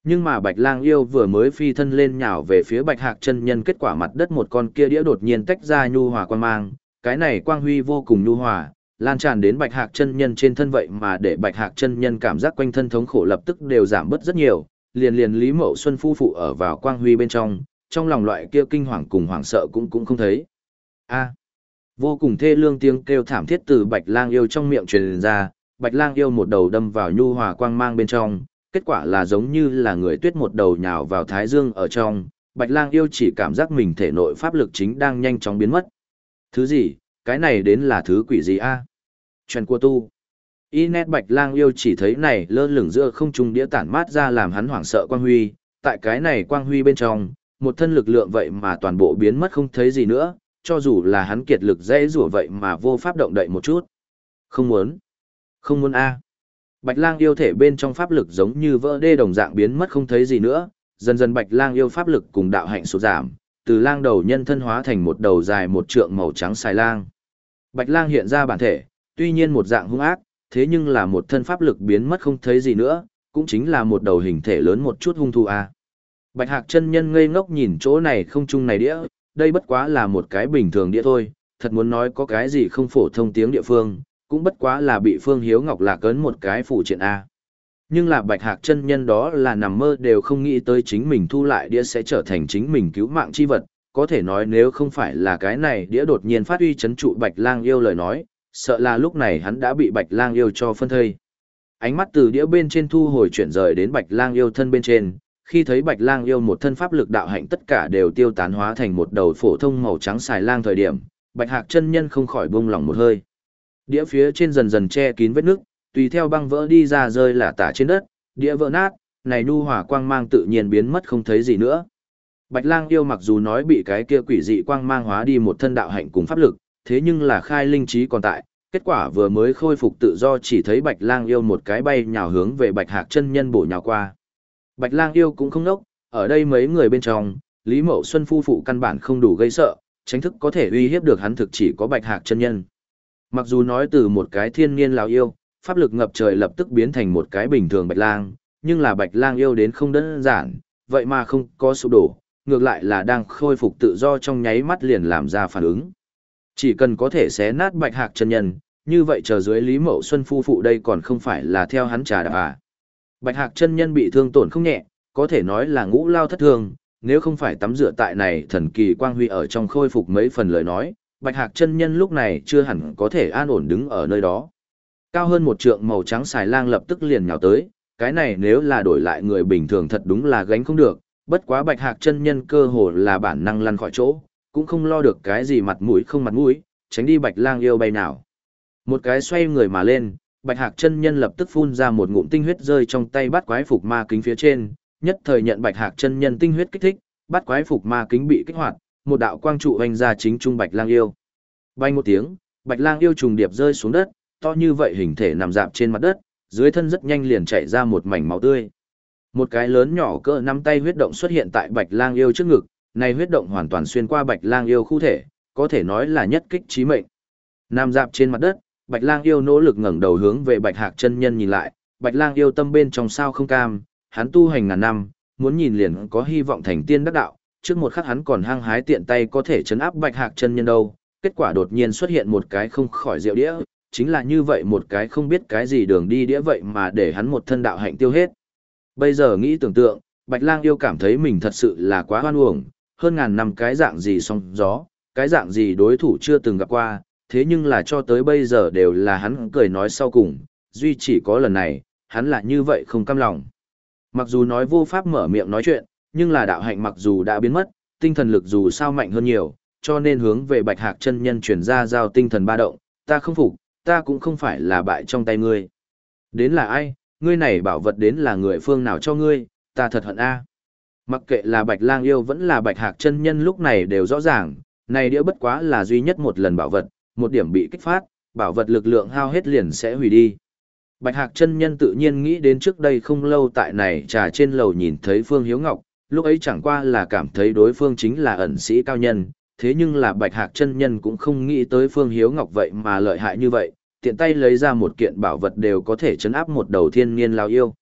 Nhưng mà Bạch Lang yêu vừa mới phi thân lên nhào về phía Bạch Hạc chân nhân, kết quả mặt đất một con kia đĩa đột nhiên tách ra nhu hòa quang mang, cái này quang huy vô cùng nhu hòa, lan tràn đến Bạch Hạc chân nhân trên thân, vậy mà để Bạch Hạc chân nhân cảm giác quanh thân thống khổ lập tức đều giảm bớt rất nhiều, liền liền Lý Mậu Xuân phu phụ ở vào quang huy bên trong, trong lòng loại kia kinh hoàng cùng hoảng sợ cũng cũng không thấy. A. Vô cùng thê lương tiếng kêu thảm thiết từ Bạch Lang yêu trong miệng truyền ra, Bạch Lang yêu một đầu đâm vào nhu hòa quang mang bên trong, kết quả là giống như là người tuyết một đầu nhào vào thái dương ở trong, Bạch Lang yêu chỉ cảm giác mình thể nội pháp lực chính đang nhanh chóng biến mất. Thứ gì? Cái này đến là thứ quỷ gì a? Chuyện của tu. Inet Bạch Lang yêu chỉ thấy này lơ lửng giữa không trung đĩa tản mát ra làm hắn hoảng sợ quang huy, tại cái này quang huy bên trong, một thân lực lượng vậy mà toàn bộ biến mất không thấy gì nữa, cho dù là hắn kiệt lực dễ rủa vậy mà vô pháp động đậy một chút. Không muốn. Không muốn a. Bạch Lang yêu thể bên trong pháp lực giống như vỡ đê đồng dạng biến mất không thấy gì nữa, dần dần Bạch Lang yêu pháp lực cùng đạo hạnh sụt giảm, từ lang đầu nhân thân hóa thành một đầu dài một trượng màu trắng xài lang. Bạch Lang hiện ra bản thể, tuy nhiên một dạng hung ác, thế nhưng là một thân pháp lực biến mất không thấy gì nữa, cũng chính là một đầu hình thể lớn một chút hung thú a. Bạch Hạc chân nhân ngây ngốc nhìn chỗ này không trung này đĩa, đây bất quá là một cái bình thường đĩa thôi, thật muốn nói có cái gì không phổ thông tiếng địa phương, cũng bất quá là bị Phương Hiếu Ngọc lạc ấn một cái phụ triện a. Nhưng là Bạch Hạc chân nhân đó là nằm mơ đều không nghĩ tới chính mình thu lại đĩa sẽ trở thành chính mình cứu mạng chi vật, có thể nói nếu không phải là cái này đĩa đột nhiên phát uy chấn trụ Bạch Lang yêu lời nói, sợ là lúc này hắn đã bị Bạch Lang yêu cho phân thây. Ánh mắt từ đĩa bên trên thu hồi chuyển rời đến Bạch Lang yêu thân bên trên, khi thấy Bạch Lang yêu một thân pháp lực đạo hạnh tất cả đều tiêu tán hóa thành một đầu phổ thông màu trắng xài lang thời điểm, Bạch Hạc chân nhân không khỏi buông lỏng một hơi. Đĩa phía trên dần dần che kín vết nước, tùy theo băng vỡ đi ra rơi lả tả trên đất, đĩa vỡ nát, này nhu hòa quang mang tự nhiên biến mất không thấy gì nữa. Bạch Lang yêu mặc dù nói bị cái kia quỷ dị quang mang hóa đi một thân đạo hạnh cùng pháp lực, thế nhưng là khai linh trí còn tại, kết quả vừa mới khôi phục tự do chỉ thấy Bạch Lang yêu một cái bay nhào hướng về Bạch Hạc chân nhân bổ nhào qua. Bạch Lang yêu cũng không nốc, ở đây mấy người bên trong, Lý Mậu Xuân phu phụ căn bản không đủ gây sợ, tránh thức có thể uy hiếp được hắn thực chỉ có Bạch Hạc chân nhân. Mặc dù nói từ một cái thiên niên lão yêu, pháp lực ngập trời lập tức biến thành một cái bình thường Bạch Lang, nhưng là Bạch Lang yêu đến không đơn giản, vậy mà không có sụp đổ, ngược lại là đang khôi phục tự do trong nháy mắt liền làm ra phản ứng. Chỉ cần có thể xé nát Bạch Hạc chân nhân, như vậy chờ dưới Lý Mậu Xuân phu phụ đây còn không phải là theo hắn trà đạp à. Bạch Hạc chân nhân bị thương tổn không nhẹ, có thể nói là ngũ lao thất thương, nếu không phải tắm rửa tại này thần kỳ quang huy ở trong khôi phục mấy phần lời nói, Bạch Hạc chân nhân lúc này chưa hẳn có thể an ổn đứng ở nơi đó. Cao hơn một trượng màu trắng xài lang lập tức liền nhào tới, cái này nếu là đổi lại người bình thường thật đúng là gánh không được, bất quá Bạch Hạc chân nhân cơ hồ là bản năng lăn khỏi chỗ, cũng không lo được cái gì mặt mũi không mặt mũi, tránh đi Bạch Lang yêu bay nào. Một cái xoay người mà lên, Bạch Hạc chân nhân lập tức phun ra một ngụm tinh huyết rơi trong tay bắt quái phục ma kính phía trên, nhất thời nhận Bạch Hạc chân nhân tinh huyết kích thích, bắt quái phục ma kính bị kích hoạt, một đạo quang trụ vành ra chính trung Bạch Lang yêu. Bay một tiếng, Bạch Lang yêu trùng điệp rơi xuống đất, to như vậy hình thể nằm dạp trên mặt đất, dưới thân rất nhanh liền chảy ra một mảnh máu tươi. Một cái lớn nhỏ cỡ nắm tay huyết động xuất hiện tại Bạch Lang yêu trước ngực, này huyết động hoàn toàn xuyên qua Bạch Lang yêu khu thể, có thể nói là nhất kích chí mệnh. Nằm dạp trên mặt đất, Bạch Lang yêu nỗ lực ngẩng đầu hướng về Bạch Hạc chân nhân nhìn lại, Bạch Lang yêu tâm bên trong sao không cam, hắn tu hành ngàn năm, muốn nhìn liền có hy vọng thành tiên đắc đạo, trước một khắc hắn còn hăng hái tiện tay có thể chấn áp Bạch Hạc chân nhân đâu, kết quả đột nhiên xuất hiện một cái không khỏi diệu đĩa, chính là như vậy một cái không biết cái gì đường đi đĩa vậy mà để hắn một thân đạo hạnh tiêu hết. Bây giờ nghĩ tưởng tượng, Bạch Lang yêu cảm thấy mình thật sự là quá hoan uổng, hơn ngàn năm cái dạng gì song gió, cái dạng gì đối thủ chưa từng gặp qua, thế nhưng là cho tới bây giờ đều là hắn cười nói sau cùng, duy chỉ có lần này, hắn là như vậy không cam lòng. Mặc dù nói vô pháp mở miệng nói chuyện, nhưng là đạo hạnh mặc dù đã biến mất, tinh thần lực dù sao mạnh hơn nhiều, cho nên hướng về Bạch Hạc chân nhân truyền ra giao tinh thần ba động, ta không phục, ta cũng không phải là bại trong tay ngươi. Đến là ai, ngươi này bảo vật đến là người phương nào cho ngươi, ta thật hận a. Mặc kệ là Bạch Lang yêu vẫn là Bạch Hạc chân nhân lúc này đều rõ ràng, này đĩa bất quá là duy nhất một lần bảo vật, một điểm bị kích phát, bảo vật lực lượng hao hết liền sẽ hủy đi. Bạch Hạc chân nhân tự nhiên nghĩ đến trước đây không lâu tại này trà trên lầu nhìn thấy Phương Hiếu Ngọc, lúc ấy chẳng qua là cảm thấy đối phương chính là ẩn sĩ cao nhân, thế nhưng là Bạch Hạc chân nhân cũng không nghĩ tới Phương Hiếu Ngọc vậy mà lợi hại như vậy, tiện tay lấy ra một kiện bảo vật đều có thể chấn áp một đầu thiên niên lao yêu.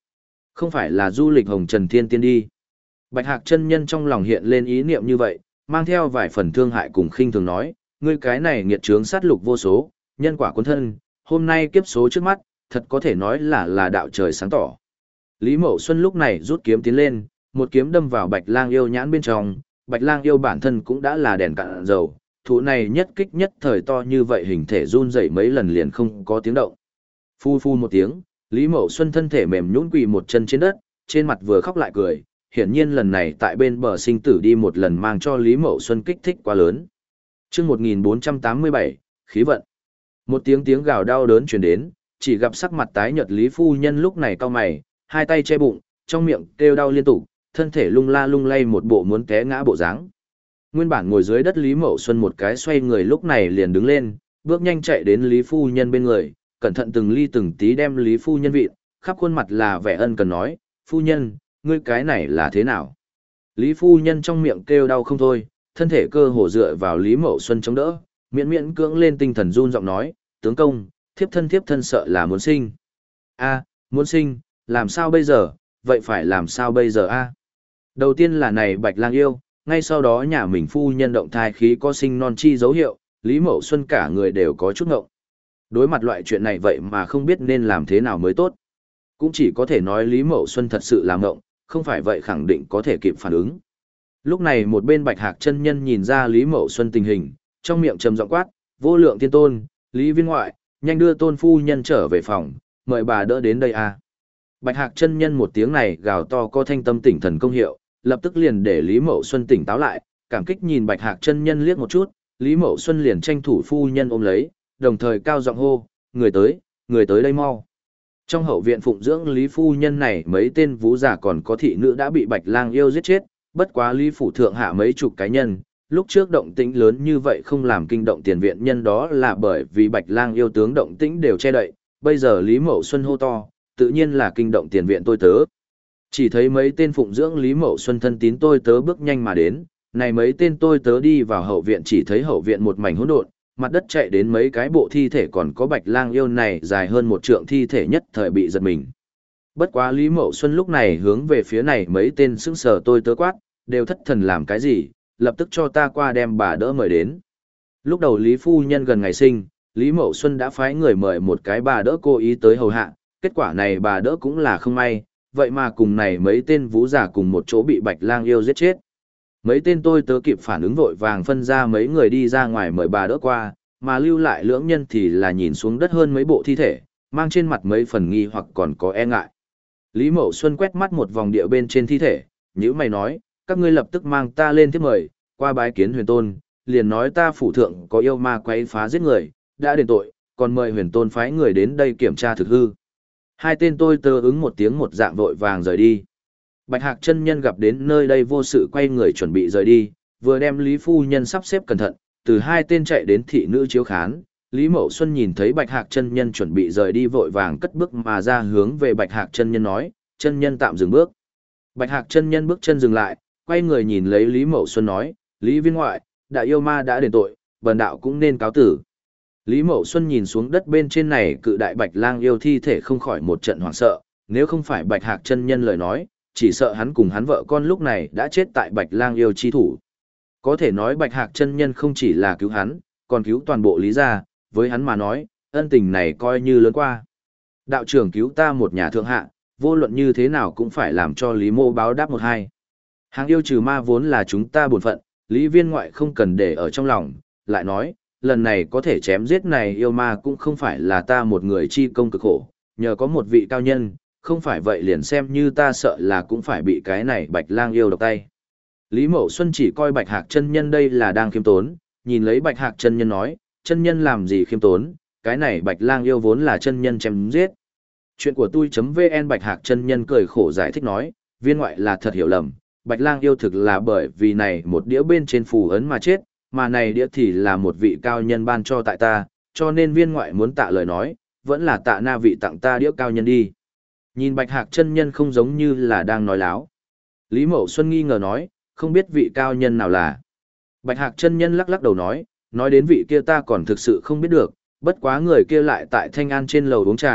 Không phải là du lịch hồng trần thiên tiên đi. Bạch Hạc chân nhân trong lòng hiện lên ý niệm như vậy, mang theo vài phần thương hại cùng khinh thường nói, ngươi cái này nghiệt chướng sát lục vô số, nhân quả cuốn thân, hôm nay kiếp số trước mắt, thật có thể nói là là đạo trời sáng tỏ. Lý Mậu Xuân lúc này rút kiếm tiến lên, một kiếm đâm vào Bạch Lang yêu nhãn bên trong, Bạch Lang yêu bản thân cũng đã là đèn cạn dầu, thú này nhất kích nhất thời to như vậy hình thể run rẩy mấy lần liền không có tiếng động. Phu phu một tiếng, Lý Mậu Xuân thân thể mềm nhũn quỳ một chân trên đất, trên mặt vừa khóc lại cười, hiển nhiên lần này tại bên bờ sinh tử đi một lần mang cho Lý Mậu Xuân kích thích quá lớn. Chương một nghìn bốn trăm tám mươi bảy, khí vận. Một tiếng tiếng gào đau đớn truyền đến, chỉ gặp sắc mặt tái nhợt Lý phu nhân lúc này cau mày, hai tay che bụng, trong miệng kêu đau liên tục, thân thể lung la lung lay một bộ muốn té ngã bộ dáng. Nguyên bản ngồi dưới đất Lý Mậu Xuân một cái xoay người lúc này liền đứng lên, bước nhanh chạy đến Lý phu nhân bên người, cẩn thận từng ly từng tí đem Lý phu nhân vịn, khắp khuôn mặt là vẻ ân cần nói, phu nhân, ngươi cái này là thế nào? Lý phu nhân trong miệng kêu đau không thôi, thân thể cơ hồ dựa vào Lý Mậu Xuân chống đỡ, miễn miễn cưỡng lên tinh thần run giọng nói, tướng công, thiếp thân thiếp thân sợ là muốn sinh. A, muốn sinh, làm sao bây giờ, vậy phải làm sao bây giờ a? Đầu tiên là này Bạch Lang yêu, ngay sau đó nhà mình phu nhân động thai khí có sinh non chi dấu hiệu, Lý Mậu Xuân cả người đều có chút ngộng. Đối mặt loại chuyện này vậy mà không biết nên làm thế nào mới tốt. Cũng chỉ có thể nói Lý Mậu Xuân thật sự là ngộng, không phải vậy khẳng định có thể kịp phản ứng. Lúc này một bên Bạch Hạc chân nhân nhìn ra Lý Mậu Xuân tình hình, trong miệng trầm giọng quát, vô lượng thiên tôn, Lý viên ngoại, nhanh đưa tôn phu nhân trở về phòng, mời bà đỡ đến đây a. Bạch Hạc chân nhân một tiếng này gào to có thanh tâm tỉnh thần công hiệu, lập tức liền để Lý Mậu Xuân tỉnh táo lại, cảm kích nhìn Bạch Hạc chân nhân liếc một chút, Lý Mậu Xuân liền tranh thủ phu nhân ôm lấy, đồng thời cao giọng hô, người tới, người tới đây mau. Trong hậu viện phụng dưỡng Lý phu nhân này mấy tên vũ giả còn có thị nữ đã bị Bạch Lang yêu giết chết, bất quá Lý phủ thượng hạ mấy chục cái nhân, lúc trước động tĩnh lớn như vậy không làm kinh động tiền viện nhân đó là bởi vì Bạch Lang yêu tướng động tĩnh đều che đậy, bây giờ Lý Mậu Xuân hô to, tự nhiên là kinh động tiền viện tôi tớ. Chỉ thấy mấy tên phụng dưỡng Lý Mậu Xuân thân tín tôi tớ bước nhanh mà đến, này mấy tên tôi tớ đi vào hậu viện chỉ thấy hậu viện một mảnh hỗn độn, mặt đất chạy đến mấy cái bộ thi thể còn có Bạch Lang yêu này dài hơn một trượng thi thể nhất thời bị giật mình. Bất quá Lý Mậu Xuân lúc này hướng về phía này mấy tên sững sờ tôi tớ quát, đều thất thần làm cái gì, lập tức cho ta qua đem bà đỡ mời đến. Lúc đầu Lý phu nhân gần ngày sinh, Lý Mậu Xuân đã phái người mời một cái bà đỡ cô ý tới hầu hạ, kết quả này bà đỡ cũng là không may, vậy mà cùng này mấy tên vũ giả cùng một chỗ bị Bạch Lang yêu giết chết. Mấy tên tôi tớ kịp phản ứng vội vàng phân ra mấy người đi ra ngoài mời bà đỡ qua, mà lưu lại lưỡng nhân thì là nhìn xuống đất hơn mấy bộ thi thể, mang trên mặt mấy phần nghi hoặc còn có e ngại. Lý Mậu Xuân quét mắt một vòng địa bên trên thi thể, nhữ mày nói, các ngươi lập tức mang ta lên tiếp mời, qua bái kiến huyền tôn, liền nói ta phủ thượng có yêu ma quấy phá giết người, đã đền tội, còn mời huyền tôn phái người đến đây kiểm tra thực hư. Hai tên tôi tớ ứng một tiếng một dạng vội vàng rời đi. Bạch Hạc chân nhân gặp đến nơi đây vô sự quay người chuẩn bị rời đi, vừa đem Lý phu nhân sắp xếp cẩn thận, từ hai tên chạy đến thị nữ chiếu khán. Lý Mậu Xuân nhìn thấy Bạch Hạc chân nhân chuẩn bị rời đi vội vàng cất bước mà ra hướng về Bạch Hạc chân nhân nói, chân nhân tạm dừng bước. Bạch Hạc chân nhân bước chân dừng lại, quay người nhìn lấy Lý Mậu Xuân nói, Lý viên ngoại, đại yêu ma đã đền tội, bần đạo cũng nên cáo tử. Lý Mậu Xuân nhìn xuống đất bên trên này cự đại Bạch Lang yêu thi thể không khỏi một trận hoảng sợ, nếu không phải Bạch Hạc chân nhân lời nói, chỉ sợ hắn cùng hắn vợ con lúc này đã chết tại Bạch Lang yêu chi thủ. Có thể nói Bạch Hạc chân nhân không chỉ là cứu hắn, còn cứu toàn bộ Lý gia, với hắn mà nói, ân tình này coi như lớn qua. Đạo trưởng cứu ta một nhà thượng hạ, vô luận như thế nào cũng phải làm cho Lý mô báo đáp một hai. Hàng yêu trừ ma vốn là chúng ta bổn phận, Lý viên ngoại không cần để ở trong lòng, lại nói, lần này có thể chém giết này yêu ma cũng không phải là ta một người chi công cực khổ, nhờ có một vị cao nhân, không phải vậy liền xem như ta sợ là cũng phải bị cái này Bạch Lang yêu độc tay. Lý Mậu Xuân chỉ coi Bạch Hạc chân nhân đây là đang khiêm tốn, nhìn lấy Bạch Hạc chân nhân nói, chân nhân làm gì khiêm tốn, cái này Bạch Lang yêu vốn là chân nhân chém giết. Chuyện của tôi.vn Bạch Hạc chân nhân cười khổ giải thích nói, viên ngoại là thật hiểu lầm, Bạch Lang yêu thực là bởi vì này một đĩa bên trên phù ấn mà chết, mà này đĩa thì là một vị cao nhân ban cho tại ta, cho nên viên ngoại muốn tạ lời nói, vẫn là tạ na vị tặng ta đĩa cao nhân đi. Nhìn Bạch Hạc chân nhân không giống như là đang nói láo. Lý Mậu Xuân nghi ngờ nói, không biết vị cao nhân nào là. Bạch Hạc chân nhân lắc lắc đầu nói, nói đến vị kia ta còn thực sự không biết được, bất quá người kia lại tại Thanh An trên lầu uống trà,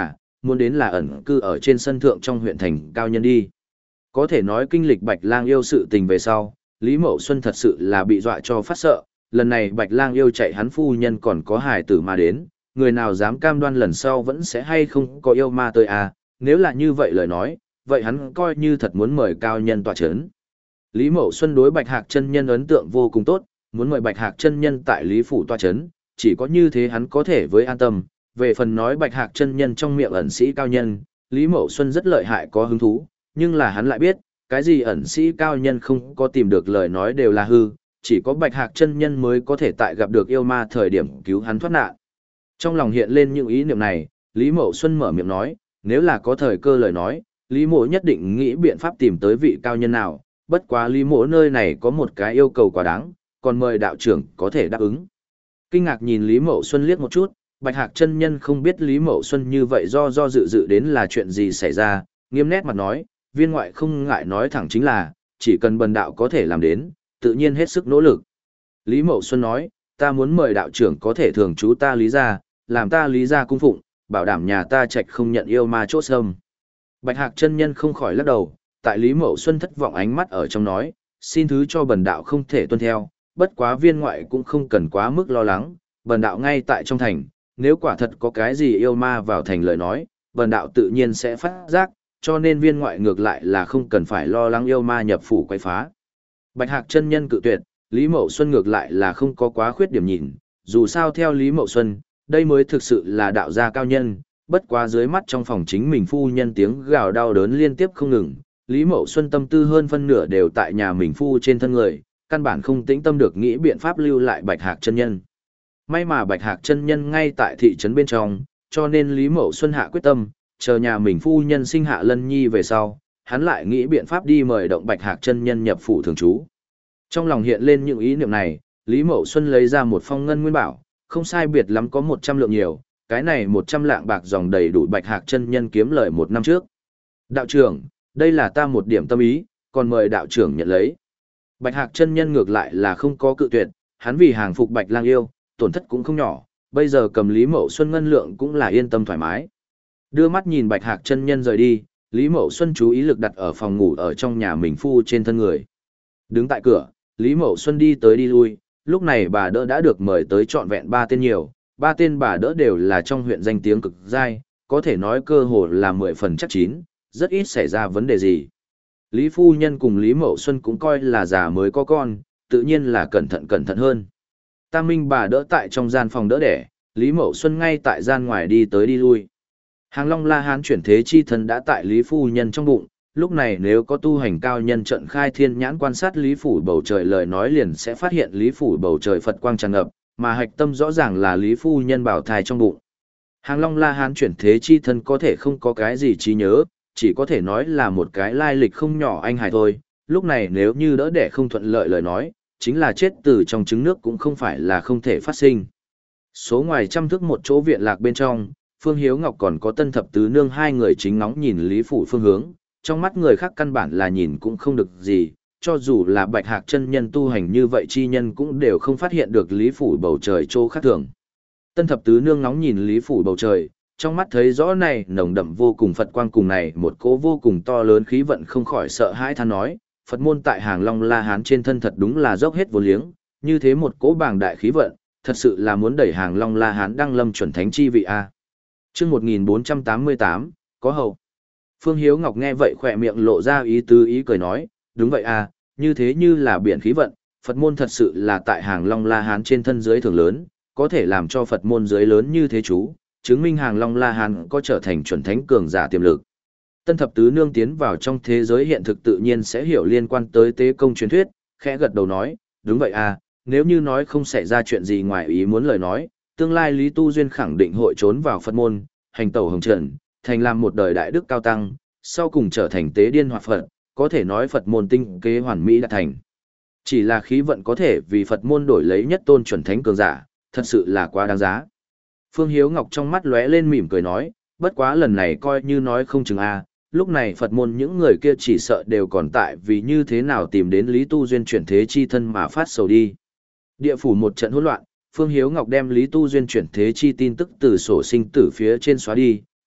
muốn đến là ẩn cư ở trên sân thượng trong huyện thành cao nhân đi. Có thể nói kinh lịch Bạch Lang yêu sự tình về sau, Lý Mậu Xuân thật sự là bị dọa cho phát sợ, lần này Bạch Lang yêu chạy hắn phu nhân còn có hài tử mà đến, người nào dám cam đoan lần sau vẫn sẽ hay không có yêu ma tới à, nếu là như vậy lời nói, vậy hắn coi như thật muốn mời cao nhân tọa chấn. Lý Mậu Xuân đối Bạch Hạc chân nhân ấn tượng vô cùng tốt, muốn mời Bạch Hạc chân nhân tại Lý phủ tọa chấn, chỉ có như thế hắn có thể với an tâm. Về phần nói Bạch Hạc chân nhân trong miệng ẩn sĩ cao nhân, Lý Mậu Xuân rất lợi hại có hứng thú, nhưng là hắn lại biết, cái gì ẩn sĩ cao nhân không có tìm được lời nói đều là hư, chỉ có Bạch Hạc chân nhân mới có thể tại gặp được yêu ma thời điểm cứu hắn thoát nạn. Trong lòng hiện lên những ý niệm này, Lý Mậu Xuân mở miệng nói, nếu là có thời cơ lời nói, Lý Mộ nhất định nghĩ biện pháp tìm tới vị cao nhân nào, bất quá Lý Mộ nơi này có một cái yêu cầu quá đáng, còn mời đạo trưởng có thể đáp ứng. Kinh ngạc nhìn Lý Mậu Xuân liếc một chút, Bạch Hạc chân nhân không biết Lý Mậu Xuân như vậy do do dự dự đến là chuyện gì xảy ra, nghiêm nét mặt nói, viên ngoại không ngại nói thẳng chính là, chỉ cần bần đạo có thể làm đến, tự nhiên hết sức nỗ lực. Lý Mậu Xuân nói, ta muốn mời đạo trưởng có thể thường trú ta Lý gia, làm ta Lý gia cung phụng, bảo đảm nhà ta trạch không nhận yêu ma chỗ xâm. Bạch Hạc chân nhân không khỏi lắc đầu, tại Lý Mậu Xuân thất vọng ánh mắt ở trong nói, xin thứ cho bần đạo không thể tuân theo, bất quá viên ngoại cũng không cần quá mức lo lắng, bần đạo ngay tại trong thành, nếu quả thật có cái gì yêu ma vào thành lời nói, bần đạo tự nhiên sẽ phát giác, cho nên viên ngoại ngược lại là không cần phải lo lắng yêu ma nhập phủ quấy phá. Bạch Hạc chân nhân cự tuyệt, Lý Mậu Xuân ngược lại là không có quá khuyết điểm nhìn, dù sao theo Lý Mậu Xuân, đây mới thực sự là đạo gia cao nhân, bất quá dưới mắt trong phòng chính mình phu nhân tiếng gào đau đớn liên tiếp không ngừng, Lý Mậu Xuân tâm tư hơn phân nửa đều tại nhà mình phu trên thân người, căn bản không tĩnh tâm được nghĩ biện pháp lưu lại Bạch Hạc chân nhân. May mà Bạch Hạc chân nhân ngay tại thị trấn bên trong, cho nên Lý Mậu Xuân hạ quyết tâm, chờ nhà mình phu nhân sinh hạ Lân Nhi về sau, hắn lại nghĩ biện pháp đi mời động Bạch Hạc chân nhân nhập phủ thường trú. Trong lòng hiện lên những ý niệm này, Lý Mậu Xuân lấy ra một phong ngân nguyên bảo, không sai biệt lắm có một trăm lượng nhiều, cái này một trăm lạng bạc dòng đầy đủ Bạch Hạc chân nhân kiếm lời một năm trước. Đạo trưởng, đây là ta một điểm tâm ý, còn mời đạo trưởng nhận lấy. Bạch Hạc chân nhân ngược lại là không có cự tuyệt, hắn vì hàng phục Bạch Lang yêu, tổn thất cũng không nhỏ, bây giờ cầm Lý Mậu Xuân ngân lượng cũng là yên tâm thoải mái. Đưa mắt nhìn Bạch Hạc chân nhân rời đi, Lý Mậu Xuân chú ý lực đặt ở phòng ngủ ở trong nhà mình phu trên thân người. Đứng tại cửa, Lý Mậu Xuân đi tới đi lui, lúc này bà đỡ đã được mời tới trọn vẹn ba tên nhiều, ba tên bà đỡ đều là trong huyện danh tiếng cực dai, có thể nói cơ hồ là mười phần chắc chín, rất ít xảy ra vấn đề gì. Lý phu nhân cùng Lý Mậu Xuân cũng coi là già mới có con, tự nhiên là cẩn thận cẩn thận hơn. Tam Minh bà đỡ tại trong gian phòng đỡ đẻ, Lý Mậu Xuân ngay tại gian ngoài đi tới đi lui. Hàng Long La Hán chuyển thế chi thần đã tại Lý phu nhân trong bụng, lúc này nếu có tu hành cao nhân trận khai thiên nhãn quan sát Lý phủ bầu trời lời nói liền sẽ phát hiện Lý phủ bầu trời Phật quang tràn ngập, mà hạch tâm rõ ràng là Lý phu nhân bảo thai trong bụng. Hàng Long La Hán chuyển thế chi thân có thể không có cái gì trí nhớ, chỉ có thể nói là một cái lai lịch không nhỏ anh hài thôi, lúc này nếu như đỡ đẻ không thuận lợi lời nói, chính là chết từ trong trứng nước cũng không phải là không thể phát sinh. Số ngoài trăm thước một chỗ viện lạc bên trong, Phương Hiếu Ngọc còn có Tân Thập Tứ Nương hai người chính ngóng nhìn Lý phủ phương hướng, trong mắt người khác căn bản là nhìn cũng không được gì, cho dù là Bạch Hạc chân nhân tu hành như vậy chi nhân cũng đều không phát hiện được Lý phủ bầu trời chỗ khác thường. Tân Thập Tứ Nương ngóng nhìn Lý phủ bầu trời, trong mắt thấy rõ này nồng đậm vô cùng Phật quang cùng này một cỗ vô cùng to lớn khí vận không khỏi sợ hãi than nói, Phật môn tại Hàng Long La Hán trên thân thật đúng là dốc hết vô liếng, như thế một cỗ bàng đại khí vận, thật sự là muốn đẩy Hàng Long La Hán đăng lâm chuẩn thánh chi vị a. Chương một nghìn bốn trăm tám mươi tám, có hậu. Phương Hiếu Ngọc nghe vậy khỏe miệng lộ ra ý tứ ý cười nói, đúng vậy à, như thế như là biển khí vận, Phật môn thật sự là tại Hàng Long La Hán trên thân dưới thường lớn, có thể làm cho Phật môn dưới lớn như thế chú, chứng minh Hàng Long La Hán có trở thành chuẩn thánh cường giả tiềm lực. Tân Thập Tứ Nương tiến vào trong thế giới hiện thực tự nhiên sẽ hiểu liên quan tới tế công truyền thuyết, khẽ gật đầu nói, đúng vậy à, nếu như nói không xảy ra chuyện gì ngoài ý muốn lời nói, tương lai Lý Tu Duyên khẳng định hội trốn vào Phật môn, hành tẩu hồng trần, thành làm một đời đại đức cao tăng, sau cùng trở thành tế điên hoặc Phật, có thể nói Phật môn tinh kế hoàn mỹ đã thành. Chỉ là khí vận có thể vì Phật môn đổi lấy nhất tôn chuẩn thánh cường giả, thật sự là quá đáng giá. Phương Hiếu Ngọc trong mắt lóe lên mỉm cười nói, bất quá lần này coi như nói không chừng a, lúc này Phật môn những người kia chỉ sợ đều còn tại vì như thế nào tìm đến Lý Tu Duyên chuyển thế chi thân mà phát sầu đi. Địa phủ một trận hỗn loạn, Phương Hiếu Ngọc đem Lý Tu Duyên chuyển thế chi tin tức từ sổ sinh tử phía trên xóa đi,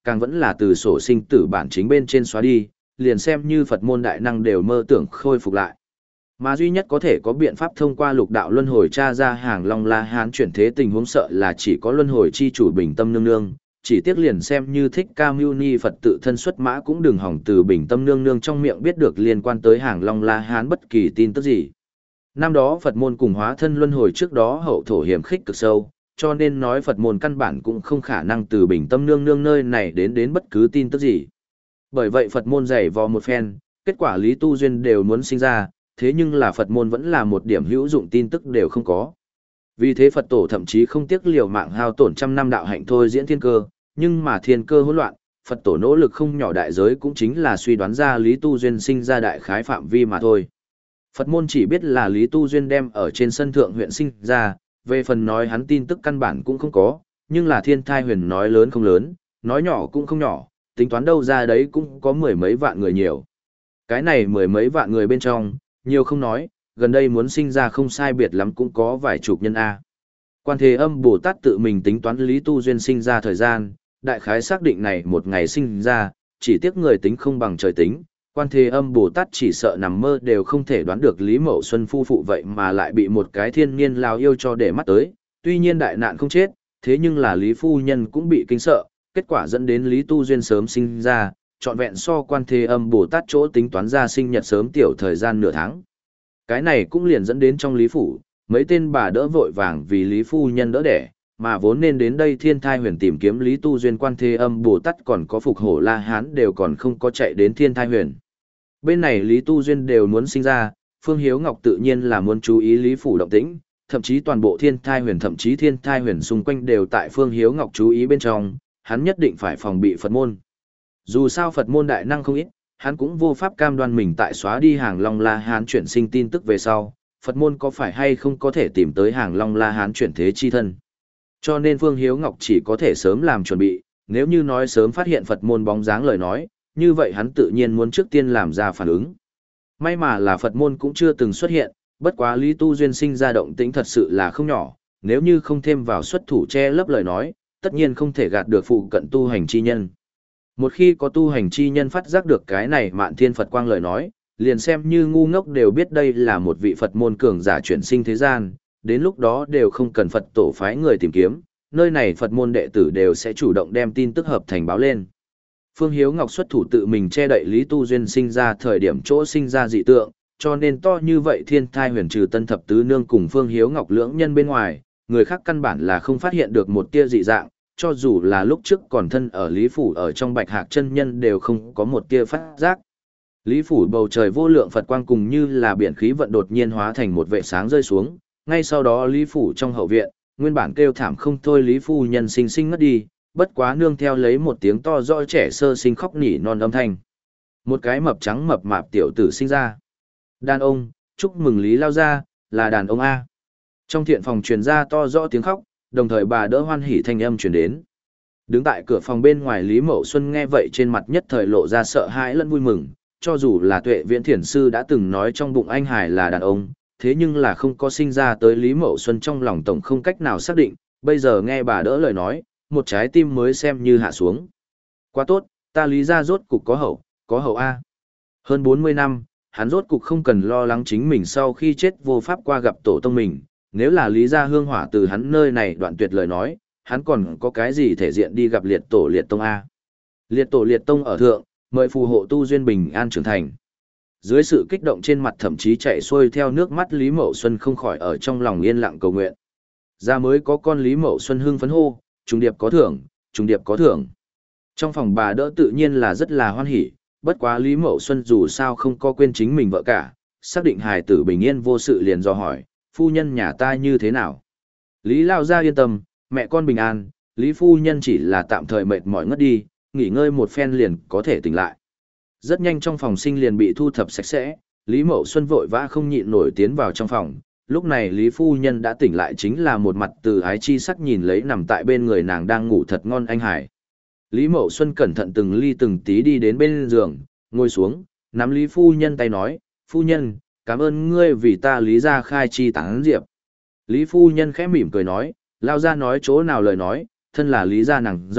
càng vẫn là từ sổ sinh tử bản chính bên trên xóa đi, liền xem như Phật môn đại năng đều mơ tưởng khôi phục lại. Mà duy nhất có thể có biện pháp thông qua lục đạo luân hồi tra ra hàng Long La Hán chuyển thế tình huống sợ là chỉ có luân hồi chi chủ Bình Tâm Nương Nương, chỉ tiếc liền xem như Thích Ca Mâu Ni Phật tự thân xuất mã cũng đừng hỏng từ Bình Tâm Nương Nương trong miệng biết được liên quan tới hàng Long La Hán bất kỳ tin tức gì. Năm đó Phật môn cùng hóa thân luân hồi trước đó hậu thổ hiểm khích cực sâu, cho nên nói Phật môn căn bản cũng không khả năng từ Bình Tâm Nương Nương nơi này đến đến bất cứ tin tức gì. Bởi vậy Phật môn dày vò một phen, kết quả Lý Tu Duyên đều muốn sinh ra, thế nhưng là Phật môn vẫn là một điểm hữu dụng tin tức đều không có. Vì thế Phật tổ thậm chí không tiếc liều mạng hao tổn trăm năm đạo hạnh thôi diễn thiên cơ, nhưng mà thiên cơ hỗn loạn, Phật tổ nỗ lực không nhỏ đại giới cũng chính là suy đoán ra Lý Tu Duyên sinh ra đại khái phạm vi mà thôi. Phật môn chỉ biết là Lý Tu Duyên đem ở trên sân thượng huyện sinh ra, về phần nói hắn tin tức căn bản cũng không có, nhưng là thiên thai huyền nói lớn không lớn, nói nhỏ cũng không nhỏ, tính toán đâu ra đấy cũng có mười mấy vạn người nhiều. Cái này mười mấy vạn người bên trong, nhiều không nói, gần đây muốn sinh ra không sai biệt lắm cũng có vài chục nhân A. Quan Thế Âm Bồ Tát tự mình tính toán Lý Tu Duyên sinh ra thời gian, đại khái xác định này một ngày sinh ra, chỉ tiếc người tính không bằng trời tính. Quan Thế Âm Bồ Tát chỉ sợ nằm mơ đều không thể đoán được Lý Mậu Xuân phu phụ vậy mà lại bị một cái thiên niên lao yêu cho để mắt tới, tuy nhiên đại nạn không chết, thế nhưng là Lý Phu Nhân cũng bị kinh sợ, kết quả dẫn đến Lý Tu Duyên sớm sinh ra, trọn vẹn so Quan Thế Âm Bồ Tát chỗ tính toán ra sinh nhật sớm tiểu thời gian nửa tháng. Cái này cũng liền dẫn đến trong Lý Phủ, mấy tên bà đỡ vội vàng vì Lý Phu Nhân đỡ đẻ, mà vốn nên đến đây thiên thai huyền tìm kiếm Lý Tu Duyên Quan Thế Âm Bồ Tát còn có Phục Hổ La Hán đều còn không có chạy đến thiên thai huyền. Bên này Lý Tu Duyên đều muốn sinh ra, Phương Hiếu Ngọc tự nhiên là muốn chú ý Lý Phủ động tĩnh, thậm chí toàn bộ thiên thai huyền thậm chí thiên thai huyền xung quanh đều tại Phương Hiếu Ngọc chú ý bên trong, hắn nhất định phải phòng bị Phật môn. Dù sao Phật môn đại năng không ít, hắn cũng vô pháp cam đoan mình tại xóa đi hàng Long La Hán chuyển sinh tin tức về sau, Phật môn có phải hay không có thể tìm tới hàng Long La Hán chuyển thế chi thân. Cho nên Phương Hiếu Ngọc chỉ có thể sớm làm chuẩn bị, nếu như nói sớm phát hiện Phật môn bóng dáng lời nói, như vậy hắn tự nhiên muốn trước tiên làm ra phản ứng. May mà là Phật môn cũng chưa từng xuất hiện, bất quá Lý Tu Duyên sinh ra động tĩnh thật sự là không nhỏ, nếu như không thêm vào xuất thủ che lấp lời nói, tất nhiên không thể gạt được phụ cận tu hành chi nhân. Một khi có tu hành chi nhân phát giác được cái này Mạn Thiên Phật quang lời nói, liền xem như ngu ngốc đều biết đây là một vị Phật môn cường giả chuyển sinh thế gian, đến lúc đó đều không cần Phật tổ phái người tìm kiếm, nơi này Phật môn đệ tử đều sẽ chủ động đem tin tức hợp thành báo lên. Phương Hiếu Ngọc xuất thủ tự mình che đậy Lý Tu Duyên sinh ra thời điểm chỗ sinh ra dị tượng, cho nên to như vậy thiên thai huyền trừ Tân Thập Tứ Nương cùng Phương Hiếu Ngọc lưỡng nhân bên ngoài, người khác căn bản là không phát hiện được một tia dị dạng, cho dù là lúc trước còn thân ở Lý Phủ ở trong Bạch Hạc chân nhân đều không có một tia phát giác. Lý Phủ bầu trời vô lượng Phật quang cùng như là biển khí vận đột nhiên hóa thành một vệ sáng rơi xuống, ngay sau đó Lý Phủ trong hậu viện, nguyên bản kêu thảm không thôi Lý Phu Nhân sinh sinh ngất đi, bất quá nương theo lấy một tiếng to rõ trẻ sơ sinh khóc nỉ non âm thanh. Một cái mập trắng mập mạp tiểu tử sinh ra. Đàn ông, chúc mừng Lý lao ra, là đàn ông A. Trong thiện phòng truyền ra to rõ tiếng khóc, đồng thời bà đỡ hoan hỉ thanh âm truyền đến. Đứng tại cửa phòng bên ngoài Lý Mậu Xuân nghe vậy trên mặt nhất thời lộ ra sợ hãi lẫn vui mừng, cho dù là Tuệ Viễn Thiền sư đã từng nói trong bụng anh Hải là đàn ông, thế nhưng là không có sinh ra tới Lý Mậu Xuân trong lòng tổng không cách nào xác định, bây giờ nghe bà đỡ lời nói, một trái tim mới xem như hạ xuống. Quá tốt, ta Lý gia rốt cục có hậu, có hậu A. Hơn bốn mươi năm, hắn rốt cục không cần lo lắng chính mình sau khi chết vô pháp qua gặp tổ tông mình, nếu là Lý gia hương hỏa từ hắn nơi này đoạn tuyệt lời nói, hắn còn có cái gì thể diện đi gặp liệt tổ liệt tông A. Liệt tổ liệt tông ở thượng, mời phù hộ tu duyên bình an trưởng thành. Dưới sự kích động trên mặt thậm chí chạy xuôi theo nước mắt Lý Mậu Xuân không khỏi ở trong lòng yên lặng cầu nguyện. Ra mới có con Lý Mậu Xuân hưng phấn hô, trùng điệp có thưởng, trùng điệp có thưởng. Trong phòng bà đỡ tự nhiên là rất là hoan hỉ, bất quá Lý Mậu Xuân dù sao không có quên chính mình vợ cả, xác định hài tử bình yên vô sự liền do hỏi, phu nhân nhà ta như thế nào? Lý lao gia yên tâm, mẹ con bình an, Lý phu nhân chỉ là tạm thời mệt mỏi ngất đi, nghỉ ngơi một phen liền có thể tỉnh lại. Rất nhanh trong phòng sinh liền bị thu thập sạch sẽ, Lý Mậu Xuân vội vã không nhịn nổi tiến vào trong phòng. Lúc này Lý phu nhân đã tỉnh lại chính là một mặt từ ái chi sắc nhìn lấy nằm tại bên người nàng đang ngủ thật ngon anh Hải. Lý Mậu Xuân cẩn thận từng ly từng tí đi đến bên giường, ngồi xuống, nắm Lý phu nhân tay nói, phu nhân, cảm ơn ngươi vì ta Lý gia khai chi tán diệp. Lý phu nhân khẽ mỉm cười nói, lao ra nói chỗ nào lời nói, thân là Lý gia nàng dâu,